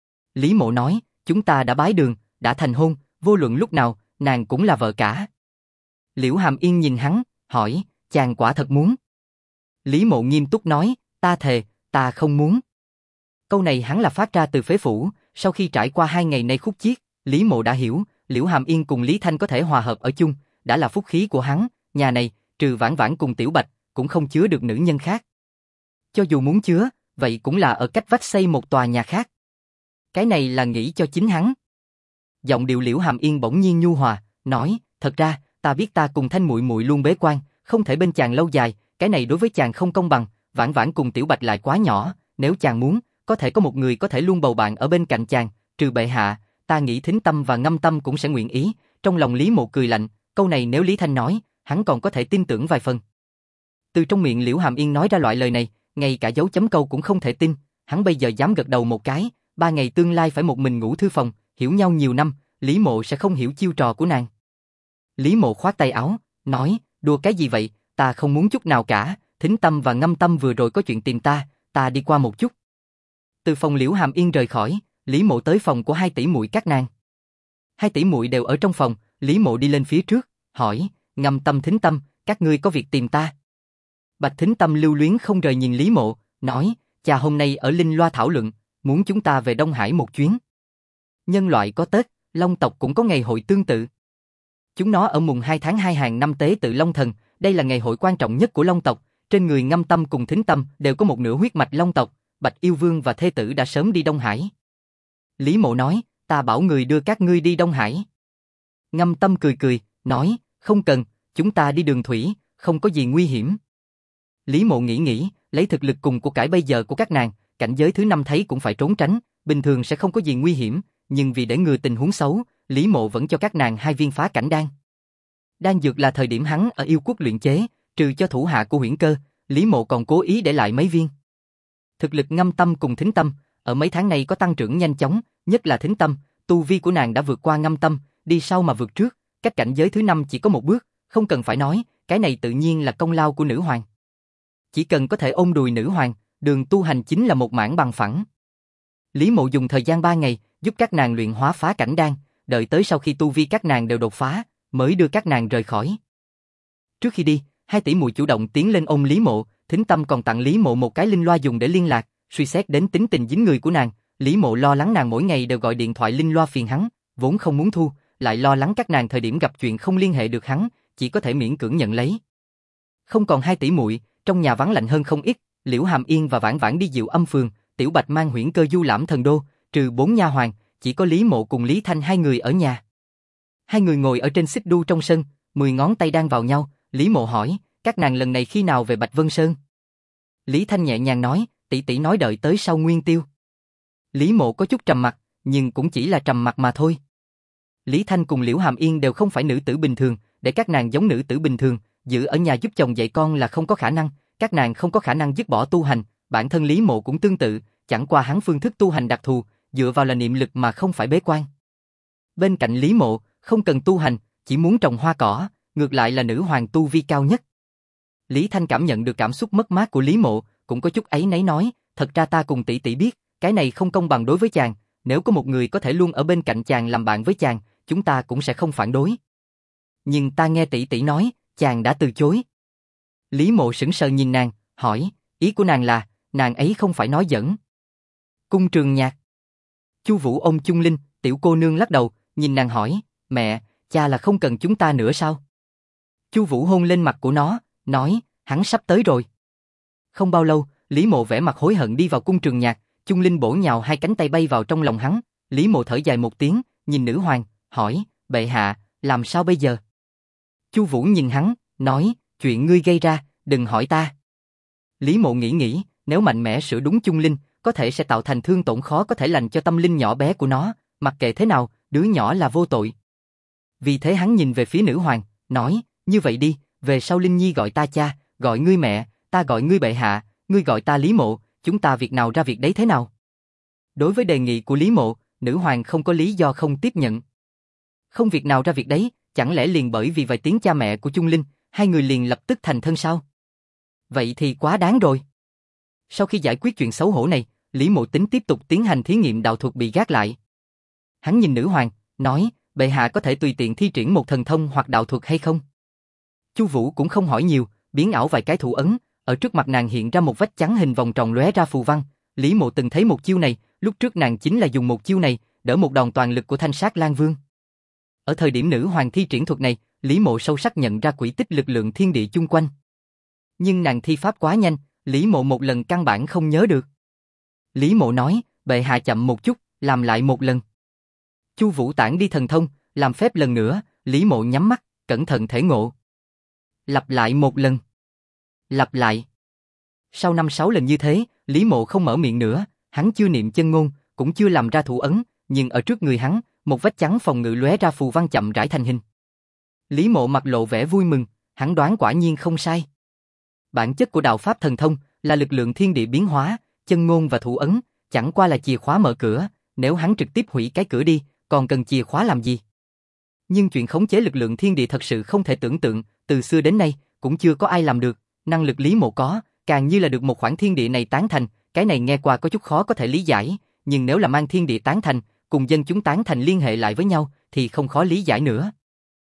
Lý Mộ nói, chúng ta đã bái đường, đã thành hôn, vô luận lúc nào, nàng cũng là vợ cả. Liễu Hàm Yên nhìn hắn, hỏi, chàng quả thật muốn? Lý Mộ nghiêm túc nói, ta thề, ta không muốn. Câu này hắn là phát ra từ phế phủ, sau khi trải qua 2 ngày nay khúc chiết, Lý Mộ đã hiểu, Liễu Hàm Yên cùng Lý Thanh có thể hòa hợp ở chung, đã là phúc khí của hắn, nhà này, trừ Vãn Vãn cùng Tiểu Bạch, cũng không chứa được nữ nhân khác. Cho dù muốn chứa, vậy cũng là ở cách vách xây một tòa nhà khác. Cái này là nghĩ cho chính hắn. Giọng điệu Liễu Hàm Yên bỗng nhiên nhu hòa, nói, thật ra, ta biết ta cùng Thanh muội muội luôn bế quan, không thể bên chàng lâu dài, cái này đối với chàng không công bằng, Vãn Vãn cùng Tiểu Bạch lại quá nhỏ, nếu chàng muốn, có thể có một người có thể luôn bầu bạn ở bên cạnh chàng, trừ bệ hạ, ta nghĩ Thính Tâm và Ngâm Tâm cũng sẽ nguyện ý. Trong lòng Lý Mộ cười lạnh, câu này nếu Lý Thanh nói, hắn còn có thể tin tưởng vài phần. Từ trong miệng Liễu Hàm Yên nói ra loại lời này, ngay cả dấu chấm câu cũng không thể tin, hắn bây giờ dám gật đầu một cái, 3 ngày tương lai phải một mình ngủ thư phòng, hiểu nhau nhiều năm, Lý Mộ sẽ không hiểu chiêu trò của nàng. Lý Mộ khoát tay áo, nói, đùa cái gì vậy, ta không muốn chút nào cả, Thính Tâm và Ngâm Tâm vừa rồi có chuyện tìm ta đi qua một chút. Từ phòng Liễu Hàm Yên rời khỏi, Lý Mộ tới phòng của 2 tỷ muội các nàng. 2 tỷ muội đều ở trong phòng, Lý Mộ đi lên phía trước, hỏi, Ngâm Tâm Thính Tâm, các ngươi có việc tìm ta? Bạch Thính Tâm lưu luyến không rời nhìn Lý Mộ, nói, cha hôm nay ở Linh Loa thảo luận, muốn chúng ta về Đông Hải một chuyến. Nhân loại có Tết, Long tộc cũng có ngày hội tương tự. Chúng nó ở mùng 2 tháng 2 hàng năm tế tự Long Thần, đây là ngày hội quan trọng nhất của Long tộc, trên người Ngâm Tâm cùng Thính Tâm đều có một nửa huyết mạch Long tộc, Bạch Yêu Vương và thê tử đã sớm đi Đông Hải. Lý Mộ nói, ta bảo người đưa các ngươi đi Đông Hải. Ngâm Tâm cười, nói, không cần, chúng ta đi đường thủy, không có gì nguy hiểm. Lý Mộ nghĩ, lấy thực lực cùng của cải bây giờ của các nàng, cảnh giới thứ 5 thấy cũng phải trốn tránh, bình thường sẽ không có gì nguy hiểm, nhưng vì để ngừa tình huống xấu, Lý Mộ vẫn cho các nàng 2 viên phá cảnh đan. Đan dược là thời điểm hắn ở Yêu Quốc luyện chế, trừ cho thủ hạ của Huyễn Cơ, Lý Mộ còn cố ý để lại mấy viên. Thực lực Ngâm Tâm cùng Thính Tâm, ở mấy tháng này có tăng trưởng nhanh chóng, nhất là Thính Tâm, tu vi của nàng đã vượt qua Ngâm Tâm, đi sau mà vượt trước, cách cảnh giới thứ 5 chỉ có một bước, không cần phải nói, cái này tự nhiên là công lao của nữ hoàng. Chỉ cần có thể ôm đùi nữ hoàng, đường tu hành chính là một mảng bằng phẳng. Lý Mộ dùng thời gian 3 ngày, giúp các nàng luyện hóa phá cảnh đan, đợi tới sau khi tu vi các nàng đều đột phá, mới đưa các nàng rời khỏi. Trước khi đi, 2 tỷ muội chủ động tiến lên ôm Lý Mộ, Thính Tâm còn tặng Lý Mộ một cái linh loa dùng để liên lạc, suy xét đến tính tình dính người của nàng, Lý Mộ lo lắng nàng mỗi ngày đều gọi điện thoại linh loa phiền hắn, vốn không muốn thu, lại lo lắng các nàng thời điểm gặp chuyện không liên hệ được hắn, chỉ có thể miễn cưỡng nhận lấy. Không còn 2 tỷ muội, trong nhà vắng lạnh hơn không ít, Liễu Hàm Yên và Vãn Vãn đi Diệu Âm phường, Tiểu Bạch mang Huyễn Cơ du lãm thần đô, trừ 4 nha hoàn, chỉ có Lý Mộ cùng Lý Thanh 2 người ở nhà. 2 người ngồi ở trên xích đu trong sân, 10 ngón tay đang vào nhau, Lý Mộ hỏi, các nàng lần này khi nào về Bạch Vân Sơn? Lý Thanh nhẹ nhàng nói, tỷ tỷ nói đợi tới sau Nguyên Tiêu. Lý Mộ có chút trầm mặt, nhưng cũng chỉ là trầm mặt mà thôi. Lý Thanh cùng Liễu Hàm Yên đều không phải nữ tử bình thường, để các nàng giống nữ tử bình thường, giữ ở nhà giúp chồng dạy con là không có khả năng, các nàng không có khả năng dứt bỏ tu hành, bản thân Lý Mộ cũng tương tự, chẳng qua hắn phương thức tu hành đặc thù, dựa vào là niệm lực mà không phải bế quan. Bên cạnh Lý Mộ, không cần tu hành, chỉ muốn trồng hoa cỏ, ngược lại là nữ hoàng tu vi cao nhất. Lý Thanh cảm nhận được cảm xúc mất mát của Lý Mộ, cũng có chút áy náy nói, thật ra ta cùng tỷ tỷ biết, cái này không công bằng đối với chàng, nếu có một người có thể luôn ở bên cạnh chàng làm bạn với chàng, chúng ta cũng sẽ không phản đối. Nhưng ta nghe tỷ tỷ nói, chàng đã từ chối. Lý Mộ sững sờ nhìn nàng, hỏi, ý của nàng là, nàng ấy không phải nói giỡn. Cung Trường Nhạc. Chu Vũ ôm Chung Linh, tiểu cô nương lắc đầu, nhìn nàng hỏi, mẹ, cha là không cần chúng ta nữa sao? Chu Vũ hôn lên mặt của nó, nói, hắn sắp tới rồi. Không bao lâu, Lý Mộ vẻ mặt hối hận đi vào cung Trường Nhạc, Chung Linh bổ nhào hai cánh tay bay vào trong lòng hắn, Lý Mộ thở dài một tiếng, nhìn nữ hoàng, hỏi, bệ hạ, làm sao bây giờ? Chu Vũ nhìn hắn, nói, chuyện ngươi gây ra, đừng hỏi ta. Lý Mộ nghĩ, nếu mạnh mẽ sửa đúng Chung Linh, có thể sẽ tạo thành thương tổn khó có thể lành cho tâm linh nhỏ bé của nó, mặc kệ thế nào, đứa nhỏ là vô tội. Vì thế hắn nhìn về phía nữ hoàng, nói, như vậy đi, về sau Linh Nhi gọi ta cha, gọi ngươi mẹ, ta gọi ngươi bệ hạ, ngươi gọi ta Lý Mộ, chúng ta việc nào ra việc đấy thế nào? Đối với đề nghị của Lý Mộ, nữ hoàng không có lý do không tiếp nhận. Không việc nào ra việc đấy, chẳng lẽ liền bởi vì vài tiếng cha mẹ của Chung Linh, hai người liền lập tức thành thân sao? Vậy thì quá đáng rồi. Sau khi giải quyết chuyện xấu hổ này, Lý Mộ tính tiếp tục tiến hành thí nghiệm đạo thuật bị gác lại. Hắn nhìn nữ hoàng, nói, bệ hạ có thể tùy tiện thi triển một thần thông hoặc đạo thuật hay không? Chu Vũ cũng không hỏi nhiều, biến ảo vài cái thủ ấn, ở trước mặt nàng hiện ra một vách trắng hình vòng tròn lóe ra phù văn. Lý Mộ từng thấy một chiêu này, lúc trước nàng chính là dùng một chiêu này, đỡ một đòn toàn lực của Thanh Sát Lang Vương. Ở thời điểm nữ hoàng thi triển thuật này, Lý Mộ sâu sắc nhận ra quỹ tích lực lượng thiên địa chung quanh. Nhưng nàng thi pháp quá nhanh, Lý Mộ một lần căn bản không nhớ được. Lý Mộ nói, bệ hạ chậm một chút, làm lại một lần. Chu Vũ tản đi thần thông, làm phép lần nữa, Lý Mộ nhắm mắt, cẩn thận thể ngộ. Lặp lại một lần. Lặp lại. Sau 5-6 lần như thế, Lý Mộ không mở miệng nữa, hắn chưa niệm chân ngôn, cũng chưa làm ra thủ ấn, nhưng ở trước người hắn, một vách trắng phòng ngự lóe ra phù văn chậm rãi thành hình. Lý Mộ mặt lộ vẻ vui mừng, hắn đoán quả nhiên không sai. Bản chất của đạo pháp thần thông là lực lượng thiên địa biến hóa, chân ngôn và thủ ấn, chẳng qua là chìa khóa mở cửa, nếu hắn trực tiếp hủy cái cửa đi, còn cần chìa khóa làm gì? Nhưng chuyện khống chế lực lượng thiên địa thật sự không thể tưởng tượng, từ xưa đến nay, cũng chưa có ai làm được, năng lực Lý Mộ có, càng như là được một khoảng thiên địa này tán thành, cái này nghe qua có chút khó có thể lý giải, nhưng nếu là mang thiên địa tán thành, cùng dân chúng tán thành liên hệ lại với nhau, thì không khó lý giải nữa.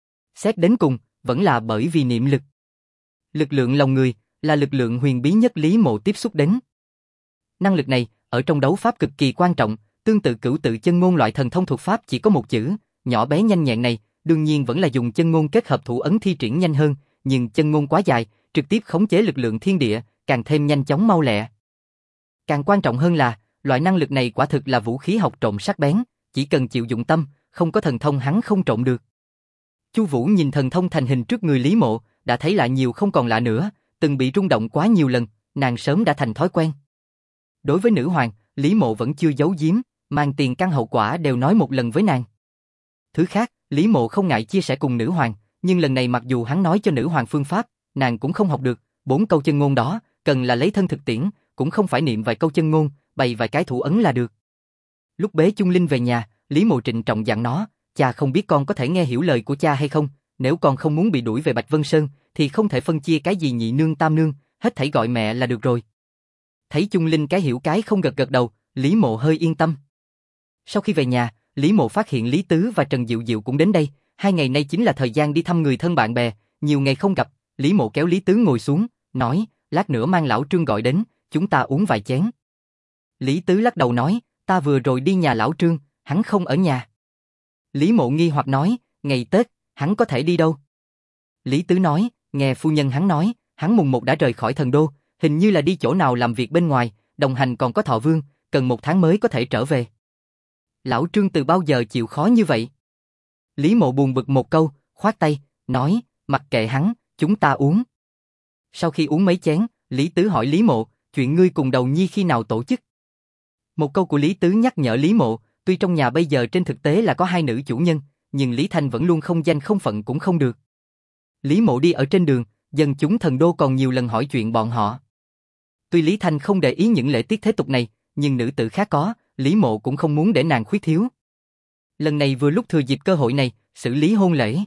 Xét đến cùng, vẫn là bởi vì niệm lực. Lực lượng lòng người, là lực lượng huyền bí nhất Lý Mộ tiếp xúc đến. Năng lực này, ở trong đấu pháp cực kỳ quan trọng, tương tự cửu tự chân ngôn loại thần thông thuật pháp chỉ có một chữ, nhỏ bé nhanh nhẹn này, đương nhiên vẫn là dùng chân ngôn kết hợp thủ ấn thi triển nhanh hơn, nhưng chân ngôn quá dài, trực tiếp khống chế lực lượng thiên địa, càng thêm nhanh chóng mau lẹ. Càng quan trọng hơn là, loại năng lực này quả thực là vũ khí học trộm sắc bén, chỉ cần chịu dụng tâm, không có thần thông hắn không trộm được. Chu Vũ nhìn thần thông thành hình trước người Lý Mộ, đã thấy lạ nhiều không còn lạ nữa, từng bị rung động quá nhiều lần, nàng sớm đã thành thói quen. Đối với nữ hoàng, Lý Mộ vẫn chưa giấu giếm, mang tiền căn hậu quả đều nói một lần với nàng. Thứ khác, Lý Mộ không ngại chia sẻ cùng nữ hoàng, nhưng lần này mặc dù hắn nói cho nữ hoàng phương pháp, nàng cũng không học được, 4 câu chân ngôn đó, cần là lấy thân thực tiễn, cũng không phải niệm vài câu chân ngôn, bày vài cái thủ ấn là được. Lúc bế Chung Linh về nhà, Lý Mộ trịnh trọng dặn nó, cha không biết con có thể nghe hiểu lời của cha hay không, nếu con không muốn bị đuổi về Bạch Vân Sơn, thì không thể phân chia cái gì nhị nương tam nương, hết thảy gọi mẹ là được rồi. Thấy Chung Linh cái hiểu cái không gật gật đầu, Lý Mộ hơi yên tâm. Sau khi về nhà, Lý Mộ phát hiện Lý Tứ và Trần Diệu Diệu cũng đến đây, 2 ngày nay chính là thời gian đi thăm người thân bạn bè, nhiều ngày không gặp, Lý Mộ kéo Lý Tứ ngồi xuống, nói, lát nữa mang lão Trương gọi đến, chúng ta uống vài chén. Lý Tứ lắc đầu nói, ta vừa rồi đi nhà lão Trương, hắn không ở nhà. Lý Mộ nghi hoặc nói, ngày Tết, hắn có thể đi đâu? Lý Tứ nói, nghe phu nhân hắn nói, hắn mùng 1 đã rời khỏi thần đô, hình như là đi chỗ nào làm việc bên ngoài, đồng hành còn có Thọ Vương, cần 1 tháng mới có thể trở về. Lão Trương từ bao giờ chịu khó như vậy? Lý Mộ buồn bực một câu, khoát tay, nói, mặc kệ hắn, chúng ta uống. Sau khi uống mấy chén, Lý Tứ hỏi Lý Mộ, chuyện ngươi cùng Đầu Nhi khi nào tổ chức? Một câu của Lý Tứ nhắc nhở Lý Mộ, tuy trong nhà bây giờ trên thực tế là có 2 nữ chủ nhân, nhưng Lý Thanh vẫn luôn không danh không phận cũng không được. Lý Mộ đi ở trên đường, dân chúng thần đô còn nhiều lần hỏi chuyện bọn họ. Tuy Lý Thanh không để ý những lễ tiết thế tục này, nhưng nữ tử khác có, Lý Mộ cũng không muốn để nàng khuyết thiếu. Lần này vừa lúc thừa dịp cơ hội này, xử lý hôn lễ.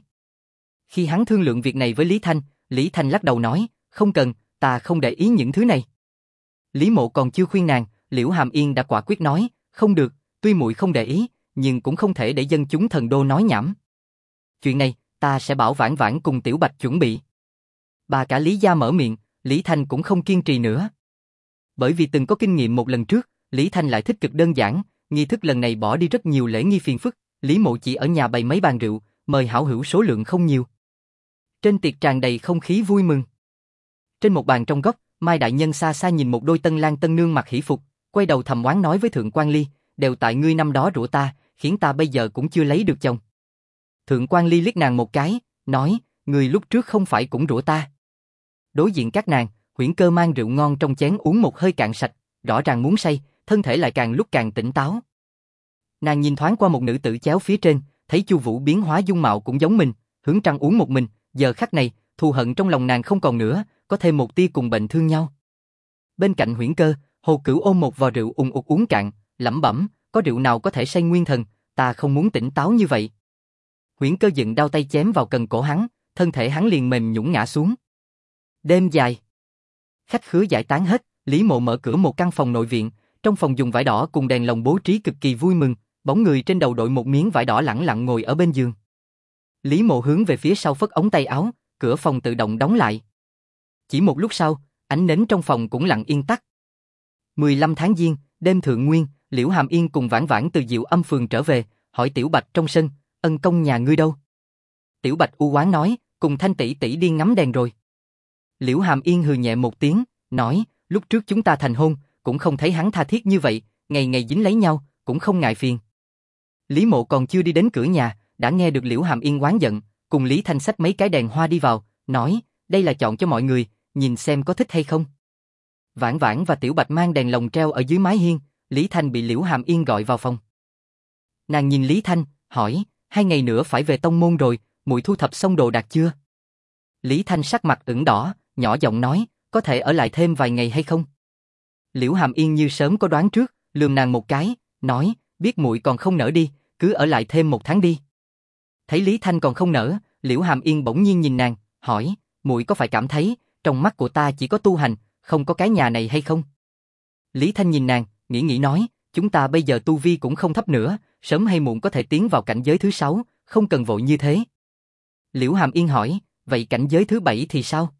Khi hắn thương lượng việc này với Lý Thanh lắc đầu nói, không cần, ta không để ý những thứ này. Lý Mộ còn chưa khuyên nàng, Liễu Hàm Yên đã quả quyết nói, không được, tuy muội không để ý, nhưng cũng không thể để dân chúng thần đô nói nhảm. Chuyện này, ta sẽ bảo Vãn Vãn cùng Tiểu Bạch chuẩn bị. Bà cả Lý gia mở miệng, Lý Thanh cũng không kiên trì nữa. Bởi vì từng có kinh nghiệm một lần trước, Lý Thanh lại thích cực đơn giản, nghi thức lần này bỏ đi rất nhiều lễ nghi phiền phức, Lý Mộ chỉ ở nhà bày mấy bàn rượu, mời hảo hữu số lượng không nhiều. Trên tiệc tràn đầy không khí vui mừng. Trên một bàn trong góc, Mai đại nhân xa xa nhìn một đôi tân lang tân nương mặc hỷ phục, quay đầu thầm oán nói với Thượng Quan Ly, đều tại ngươi năm đó rủa ta, khiến ta bây giờ cũng chưa lấy được chồng. Thượng Quan Ly liếc nàng một cái, nói, người lúc trước không phải cũng rủa ta. Đối diện các nàng, Huyễn Cơ mang rượu ngon trong chén uống một hơi cạn sạch, rõ ràng muốn say, thân thể lại càng lúc càng tỉnh táo. Nàng nhìn thoáng qua một nữ tử chéo phía trên, thấy Chu Vũ biến hóa dung mạo cũng giống mình, Hướng Trăng uống một mình, giờ khắc này, thù hận trong lòng nàng không còn nữa, có thêm một tia cùng bệnh thương nhau. Bên cạnh Huyễn Cơ, Hồ Cửu ôm một vò rượu ùng ục uống cạn, lẩm bẩm, có rượu nào có thể say nguyên thần, ta không muốn tỉnh táo như vậy. Huyễn Cơ dựng đao tay chém vào cần cổ hắn, thân thể hắn liền mềm nhũn ngã xuống. Đêm dài. Khách khứa giải tán hết, Lý Mộ mở cửa một căn phòng nội viện, trong phòng dùng vải đỏ cùng đèn lồng bố trí cực kỳ vui mừng, bóng người trên đầu đội một miếng vải đỏ lẳng lặng ngồi ở bên giường. Lý Mộ hướng về phía sau phất ống tay áo, cửa phòng tự động đóng lại. Chỉ một lúc sau, ánh nến trong phòng cũng lặng yên tắt. 15 tháng Giêng, đêm thượng nguyên, Liễu Hàm Yên cùng Vãn Vãn từ Diệu Âm phường trở về, hỏi Tiểu Bạch trong sân, ân công nhà ngươi đâu? Tiểu Bạch u oán nói, cùng Thanh tỷ tỷ đi ngắm đèn rồi. Liễu Hàm Yên hừ nhẹ một tiếng, nói, lúc trước chúng ta thành hôn, cũng không thấy hắn tha thiết như vậy, ngày ngày dính lấy nhau, cũng không ngại phiền. Lý Mộ còn chưa đi đến cửa nhà, đã nghe được Liễu Hàm Yên oán giận, cùng Lý Thanh xách mấy cái đèn hoa đi vào, nói, đây là chọn cho mọi người, nhìn xem có thích hay không. Vãn Vãn và Tiểu Bạch mang đèn lồng treo ở dưới mái hiên, Lý Thanh bị Liễu Hàm Yên gọi vào phòng. Nàng nhìn Lý Thanh, hỏi, 2 ngày nữa phải về tông môn rồi, muội thu thập xong đồ đạc chưa? Lý Thanh sắc mặt ửng đỏ, nhỏ giọng nói, có thể ở lại thêm vài ngày hay không? Liễu Hàm Yên như sớm có đoán trước, lườm nàng một cái, nói, biết muội còn không nỡ đi, cứ ở lại thêm 1 tháng đi. Thấy Lý Thanh còn không nỡ, Liễu Hàm Yên bỗng nhiên nhìn nàng, hỏi, muội có phải cảm thấy, trong mắt của ta chỉ có tu hành, không có cái nhà này hay không? Lý Thanh nhìn nàng, nghĩ nói, chúng ta bây giờ tu vi cũng không thấp nữa, sớm hay muộn có thể tiến vào cảnh giới thứ 6, không cần vội như thế. Liễu Hàm Yên hỏi, vậy cảnh giới thứ 7 thì sao?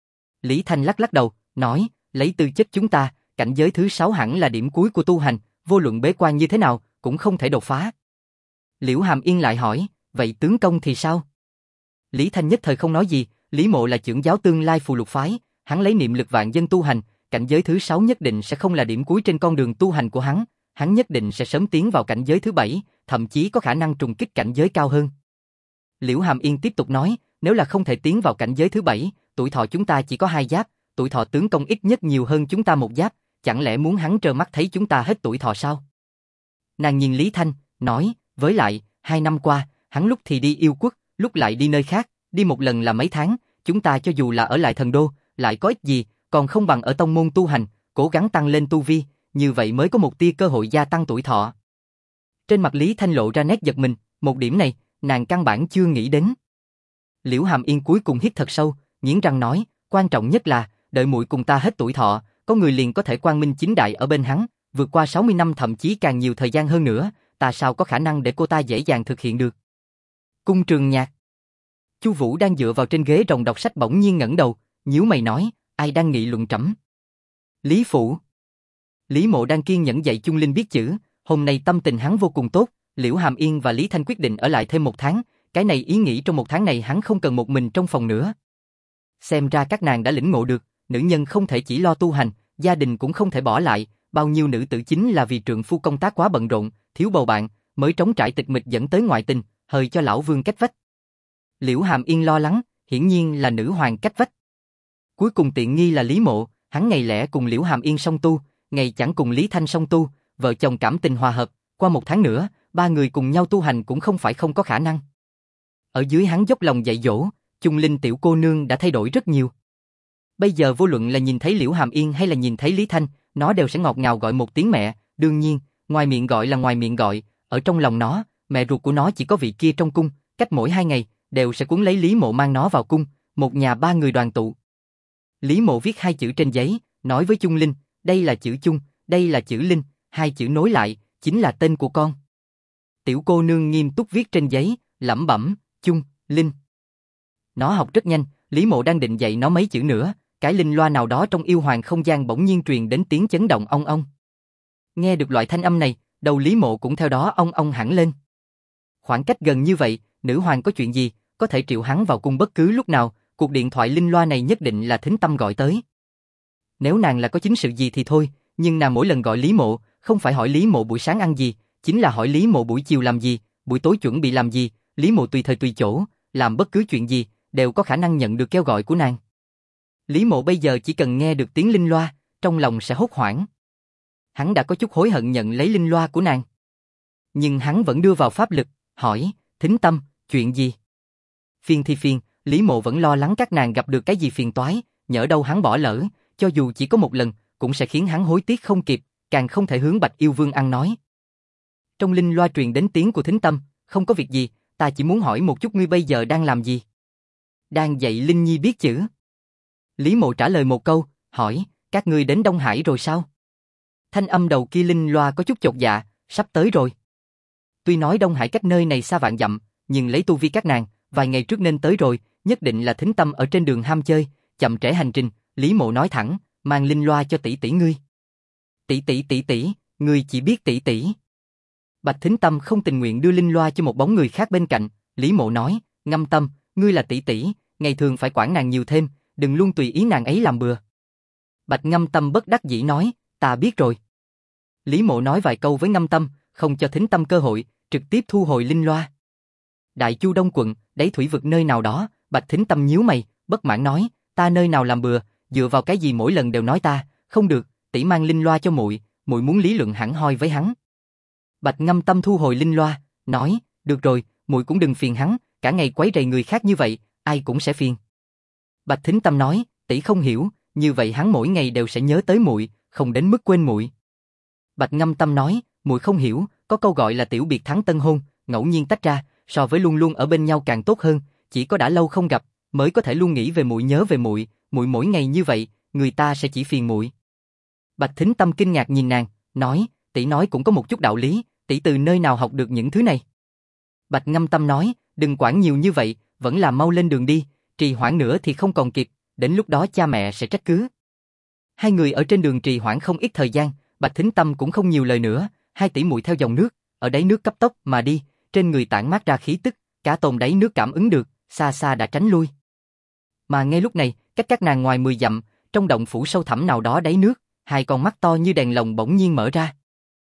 Lý Thanh lắc lắc đầu, nói, lấy tư chất chúng ta, cảnh giới thứ 6 hẳn là điểm cuối của tu hành, vô luận bế quan như thế nào, cũng không thể đột phá. Liễu Hàm Yên lại hỏi, vậy tướng công thì sao? Lý Thanh nhất thời không nói gì, Lý Mộ là trưởng giáo tương lai phù lục phái, hắn lấy niệm lực vạn dân tu hành, cảnh giới thứ 6 nhất định sẽ không là điểm cuối trên con đường tu hành của hắn nhất định sẽ sớm tiến vào cảnh giới thứ 7, thậm chí có khả năng trùng kích cảnh giới cao hơn. Liễu Hàm Yên tiếp tục nói, nếu là không thể tiến vào cảnh giới thứ 7, tuổi thọ chúng ta chỉ có 2 giáp, tuổi thọ tướng công ít nhất nhiều hơn chúng ta 1 giáp, chẳng lẽ muốn hắn trơ mắt thấy chúng ta hết tuổi thọ sao? Nàng nhìn Lý Thanh, nói, với lại, 2 năm qua, hắn lúc thì đi yêu quốc, lúc lại đi nơi khác, đi một lần là mấy tháng, chúng ta cho dù là ở lại thần đô, lại có ích gì, còn không bằng ở tông môn tu hành, cố gắng tăng lên tu vi, như vậy mới có một tia cơ hội gia tăng tuổi thọ. Trên mặt Lý Thanh lộ ra nét giật mình, một điểm này, nàng căn bản chưa nghĩ đến. Liễu Hàm Yên cuối cùng hít thật sâu, nghiến răng nói, quan trọng nhất là, đợi muội cùng ta hết tuổi thọ, có người liền có thể quang minh chính đại ở bên hắn, vượt qua 60 năm thậm chí càng nhiều thời gian hơn nữa, ta sao có khả năng để cô ta dễ dàng thực hiện được. Cung Trường Nhạc. Chu Vũ đang dựa vào trên ghế rồng đọc sách bỗng nhiên ngẩng đầu, nhíu mày nói, ai đang nghị luận trẫm? Lý Phủ. Lý Mộ đang kiên nhẫn dạy Chung Linh biết chữ, hôm nay tâm tình hắn vô cùng tốt, Liễu Hàm Yên và Lý Thanh quyết định ở lại thêm 1 tháng, cái này ý nghĩ trong 1 tháng này hắn không cần một mình trong phòng nữa. Xem ra các nàng đã lĩnh ngộ được, nữ nhân không thể chỉ lo tu hành, gia đình cũng không thể bỏ lại, bao nhiêu nữ tử chính là vì trượng phu công tác quá bận rộn, thiếu bầu bạn, mới trống trải tịch mịch dẫn tới ngoại tình, hời cho lão vương cách vách. Liễu Hàm Yên lo lắng, hiển nhiên là nữ hoàng cách vách. Cuối cùng tiện nghi là Lý Mộ, hắn ngày lẻ cùng Liễu Hàm Yên song tu, ngày chẳng cùng Lý Thanh song tu, vợ chồng cảm tình hòa hợp, qua 1 tháng nữa, 3 người cùng nhau tu hành cũng không phải không có khả năng. Ở dưới hắn dốc lòng dạy dỗ, Chung Linh tiểu cô nương đã thay đổi rất nhiều. Bây giờ vô luận là nhìn thấy Liễu Hàm Yên hay là nhìn thấy Lý Thanh, nó đều sẽ ngọt ngào gọi một tiếng mẹ, đương nhiên, ngoài miệng gọi là ngoài miệng gọi, ở trong lòng nó, mẹ ruột của nó chỉ có vị kia trong cung, cách mỗi 2 ngày, đều sẽ cuốn lấy Lý Mộ mang nó vào cung, một nhà 3 người đoàn tụ. Lý Mộ viết 2 chữ trên giấy, nói với Chung Linh, đây là chữ Chung, đây là chữ Linh, 2 chữ nối lại, chính là tên của con. Tiểu cô nương nghiêm túc viết trên giấy, lẩm bẩm, Chung, Linh. Nó học rất nhanh, Lý Mộ đang định dạy nó mấy chữ nữa, cái linh loa nào đó trong yêu hoàng không gian bỗng nhiên truyền đến tiếng chấn động ong ong. Nghe được loại thanh âm này, đầu Lý Mộ cũng theo đó ong ong hẳn lên. Khoảng cách gần như vậy, nữ hoàng có chuyện gì, có thể triệu hắn vào cung bất cứ lúc nào, cuộc điện thoại linh loa này nhất định là Thính Tâm gọi tới. Nếu nàng là có chính sự gì thì thôi, nhưng nàng mỗi lần gọi Lý Mộ, không phải hỏi Lý Mộ buổi sáng ăn gì, chính là hỏi Lý Mộ buổi chiều làm gì, buổi tối chuẩn bị làm gì, Lý Mộ tùy thời tùy chỗ, làm bất cứ chuyện gì, đều có khả năng nhận được kêu gọi của nàng. Lý Mộ bây giờ chỉ cần nghe được tiếng linh loa, trong lòng sẽ hốt hoảng. Hắn đã có chút hối hận nhận lấy linh loa của nàng. Nhưng hắn vẫn đưa vào pháp lực, hỏi, Thính Tâm, chuyện gì? Phiền thì phiền, Lý Mộ vẫn lo lắng các nàng gặp được cái gì phiền toái, nhỡ đâu hắn bỏ lỡ, cho dù chỉ có một lần, cũng sẽ khiến hắn hối tiếc không kịp, càng không thể hướng Bạch Yêu Vương ăn nói. Trong linh loa truyền đến tiếng của Thính Tâm, không có việc gì, ta chỉ muốn hỏi một chút ngươi bây giờ đang làm gì? Đang dạy Linh Nhi biết chữ. Lý Mộ trả lời một câu, hỏi, các ngươi đến Đông Hải rồi sao? Thanh âm đầu kia linh loa có chút chột dạ, sắp tới rồi. Tuy nói Đông Hải cách nơi này xa vạn dặm, nhưng lấy tu vi các nàng, vài ngày trước nên tới rồi, nhất định là Thính Tâm ở trên đường ham chơi, chậm trễ hành trình, Lý Mộ nói thẳng, mang linh loa cho tỷ tỷ ngươi. Tỷ, ngươi chỉ biết tỷ. Bạch Thính Tâm không tình nguyện đưa linh loa cho một bóng người khác bên cạnh, Lý Mộ nói, Ngâm Tâm, ngươi là tỷ, ngày thường phải quản nàng nhiều thêm, đừng luôn tùy ý nàng ấy làm bừa. Bạch Ngâm Tâm bất đắc dĩ nói, ta biết rồi. Lý Mộ nói vài câu với Ngâm Tâm, không cho Thính Tâm cơ hội, trực tiếp thu hồi linh loa. Đại Chu Đông quận, đáy thủy vực nơi nào đó, Bạch Thính Tâm nhíu mày, bất mãn nói, ta nơi nào làm bừa, dựa vào cái gì mỗi lần đều nói ta, không được, tỷ mang linh loa cho muội, muội muốn lý luận hẳn hoi với hắn. Bạch Ngâm Tâm thu hồi linh loa, nói, được rồi, muội cũng đừng phiền hắn, cả ngày quấy rầy người khác như vậy, ai cũng sẽ phiền. Bạch Thính Tâm nói, tỷ không hiểu, như vậy hắn mỗi ngày đều sẽ nhớ tới muội, không đến mức quên muội. Bạch Ngâm Tâm nói, muội không hiểu, có câu gọi là tiểu biệt thắng tân hôn, ngẫu nhiên tách ra, so với luôn luôn ở bên nhau càng tốt hơn, chỉ có đã lâu không gặp, mới có thể luôn nghĩ về muội nhớ về muội, muội mỗi ngày như vậy, người ta sẽ chỉ phiền muội. Bạch Thính Tâm kinh ngạc nhìn nàng, nói, tỷ nói cũng có một chút đạo lý, tỷ từ nơi nào học được những thứ này? Bạch Ngâm Tâm nói, đừng quản nhiều như vậy, vẫn là mau lên đường đi, trì hoãn nữa thì không còn kịp, đến lúc đó cha mẹ sẽ trách cứ. Hai người ở trên đường trì hoãn không ít thời gian, Bạch Thính Tâm cũng không nhiều lời nữa, hai tỷ muội theo dòng nước, ở đáy nước cấp tốc mà đi, trên người tản mát ra khí tức, cả tồn đáy nước cảm ứng được, xa xa đã tránh lui. Mà ngay lúc này, cách các nàng ngoài 10 dặm, trong động phủ sâu thẳm nào đó đáy nước, hai con mắt to như đèn lồng bỗng nhiên mở ra.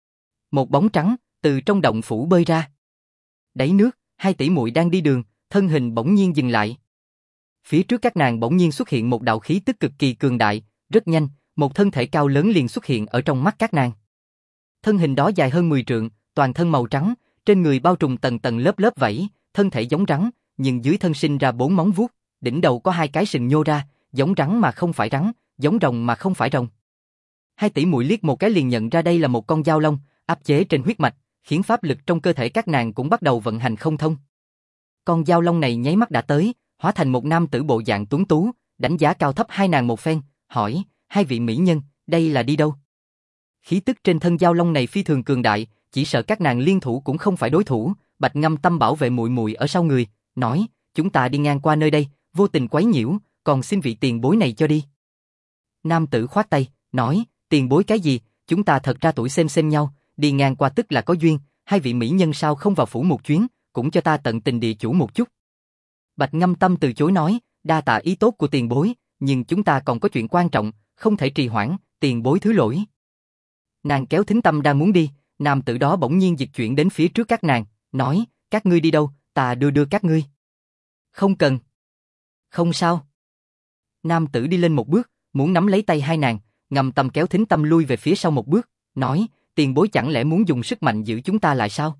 Một bóng trắng từ trong động phủ bơi ra. Đáy nước, hai tỷ muội đang đi đường, thân hình bỗng nhiên dừng lại. Phía trước các nàng bỗng nhiên xuất hiện một đạo khí tức cực kỳ cường đại, rất nhanh, một thân thể cao lớn liền xuất hiện ở trong mắt các nàng. Thân hình đó dài hơn 10 trượng, toàn thân màu trắng, trên người bao trùm tầng tầng lớp lớp vảy, thân thể giống rắn, nhưng dưới thân sinh ra 4 móng vuốt, đỉnh đầu có 2 cái sừng nhô ra, giống rắn mà không phải rắn, giống rồng mà không phải rồng. Hai tỷ muội liếc một cái liền nhận ra đây là một con dao long, áp chế trên huyết mạch, khiến pháp lực trong cơ thể các nàng cũng bắt đầu vận hành không thông. Con dao long này nháy mắt đã tới, hóa thành một nam tử bộ dạng tuấn tú, đánh giá cao thấp hai nàng một phen, hỏi, hai vị mỹ nhân, đây là đi đâu? Khí tức trên thân dao long này phi thường cường đại, chỉ sợ các nàng liên thủ cũng không phải đối thủ. Bạch Ngâm Tâm bảo vệ muội muội ở sau người, nói, chúng ta đi ngang qua nơi đây, vô tình quấy nhiễu, còn xin vị tiền bối này cho đi. Nam tử khoát tay, nói, tiền bối cái gì, chúng ta thật ra tuổi xem nhau, đi ngang qua tức là có duyên, hai vị mỹ nhân sao không vào phủ một chuyến, cũng cho ta tận tình địa chủ một chút. Bạch Ngâm Tâm từ chối nói, đa tạ ý tốt của tiền bối, nhưng chúng ta còn có chuyện quan trọng, không thể trì hoãn, tiền bối thứ lỗi. Nàng kéo Thính Tâm đang muốn đi, nam tử đó bỗng nhiên dịch chuyển đến phía trước các nàng, nói, các ngươi đi đâu, ta đưa các ngươi. Không cần. Không sao. Nam tử đi lên một bước, muốn nắm lấy tay hai nàng, Ngâm Tâm kéo Thính Tâm lui về phía sau một bước, nói, tiền bối chẳng lẽ muốn dùng sức mạnh giữ chúng ta lại sao?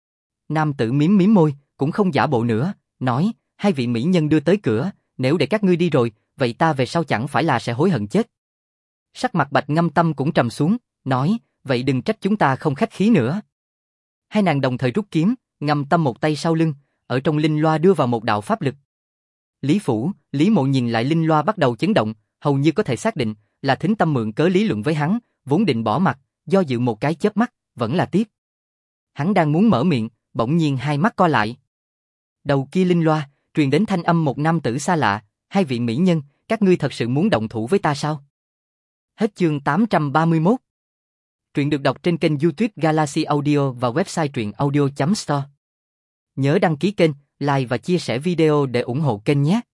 Nam tử mím môi, cũng không giả bộ nữa, nói, hai vị mỹ nhân đưa tới cửa, nếu để các ngươi đi rồi, vậy ta về sau chẳng phải là sẽ hối hận chết. Sắc mặt Bạch Ngâm Tâm cũng trầm xuống, nói, vậy đừng trách chúng ta không khách khí nữa. Hai nàng đồng thời rút kiếm, Ngâm Tâm một tay sau lưng, ở trong linh loa đưa vào một đạo pháp lực. Lý phủ, Lý Mộ nhìn lại linh loa bắt đầu chấn động, hầu như có thể xác định là Thính Tâm mượn cớ lý luận với hắn, vốn định bỏ mặt, do dự một cái chớp mắt, vẫn là tiếp. Hắn đang muốn mở miệng, bỗng nhiên hai mắt co lại. Đầu kia linh loa, truyền đến thanh âm một nam tử xa lạ, hai vị mỹ nhân, Các ngươi thật sự muốn động thủ với ta sao? Hết chương 831. Truyện được đọc trên kênh YouTube Galaxy Audio và website truyện audio.store. Nhớ đăng ký kênh, like và chia sẻ video để ủng hộ kênh nhé.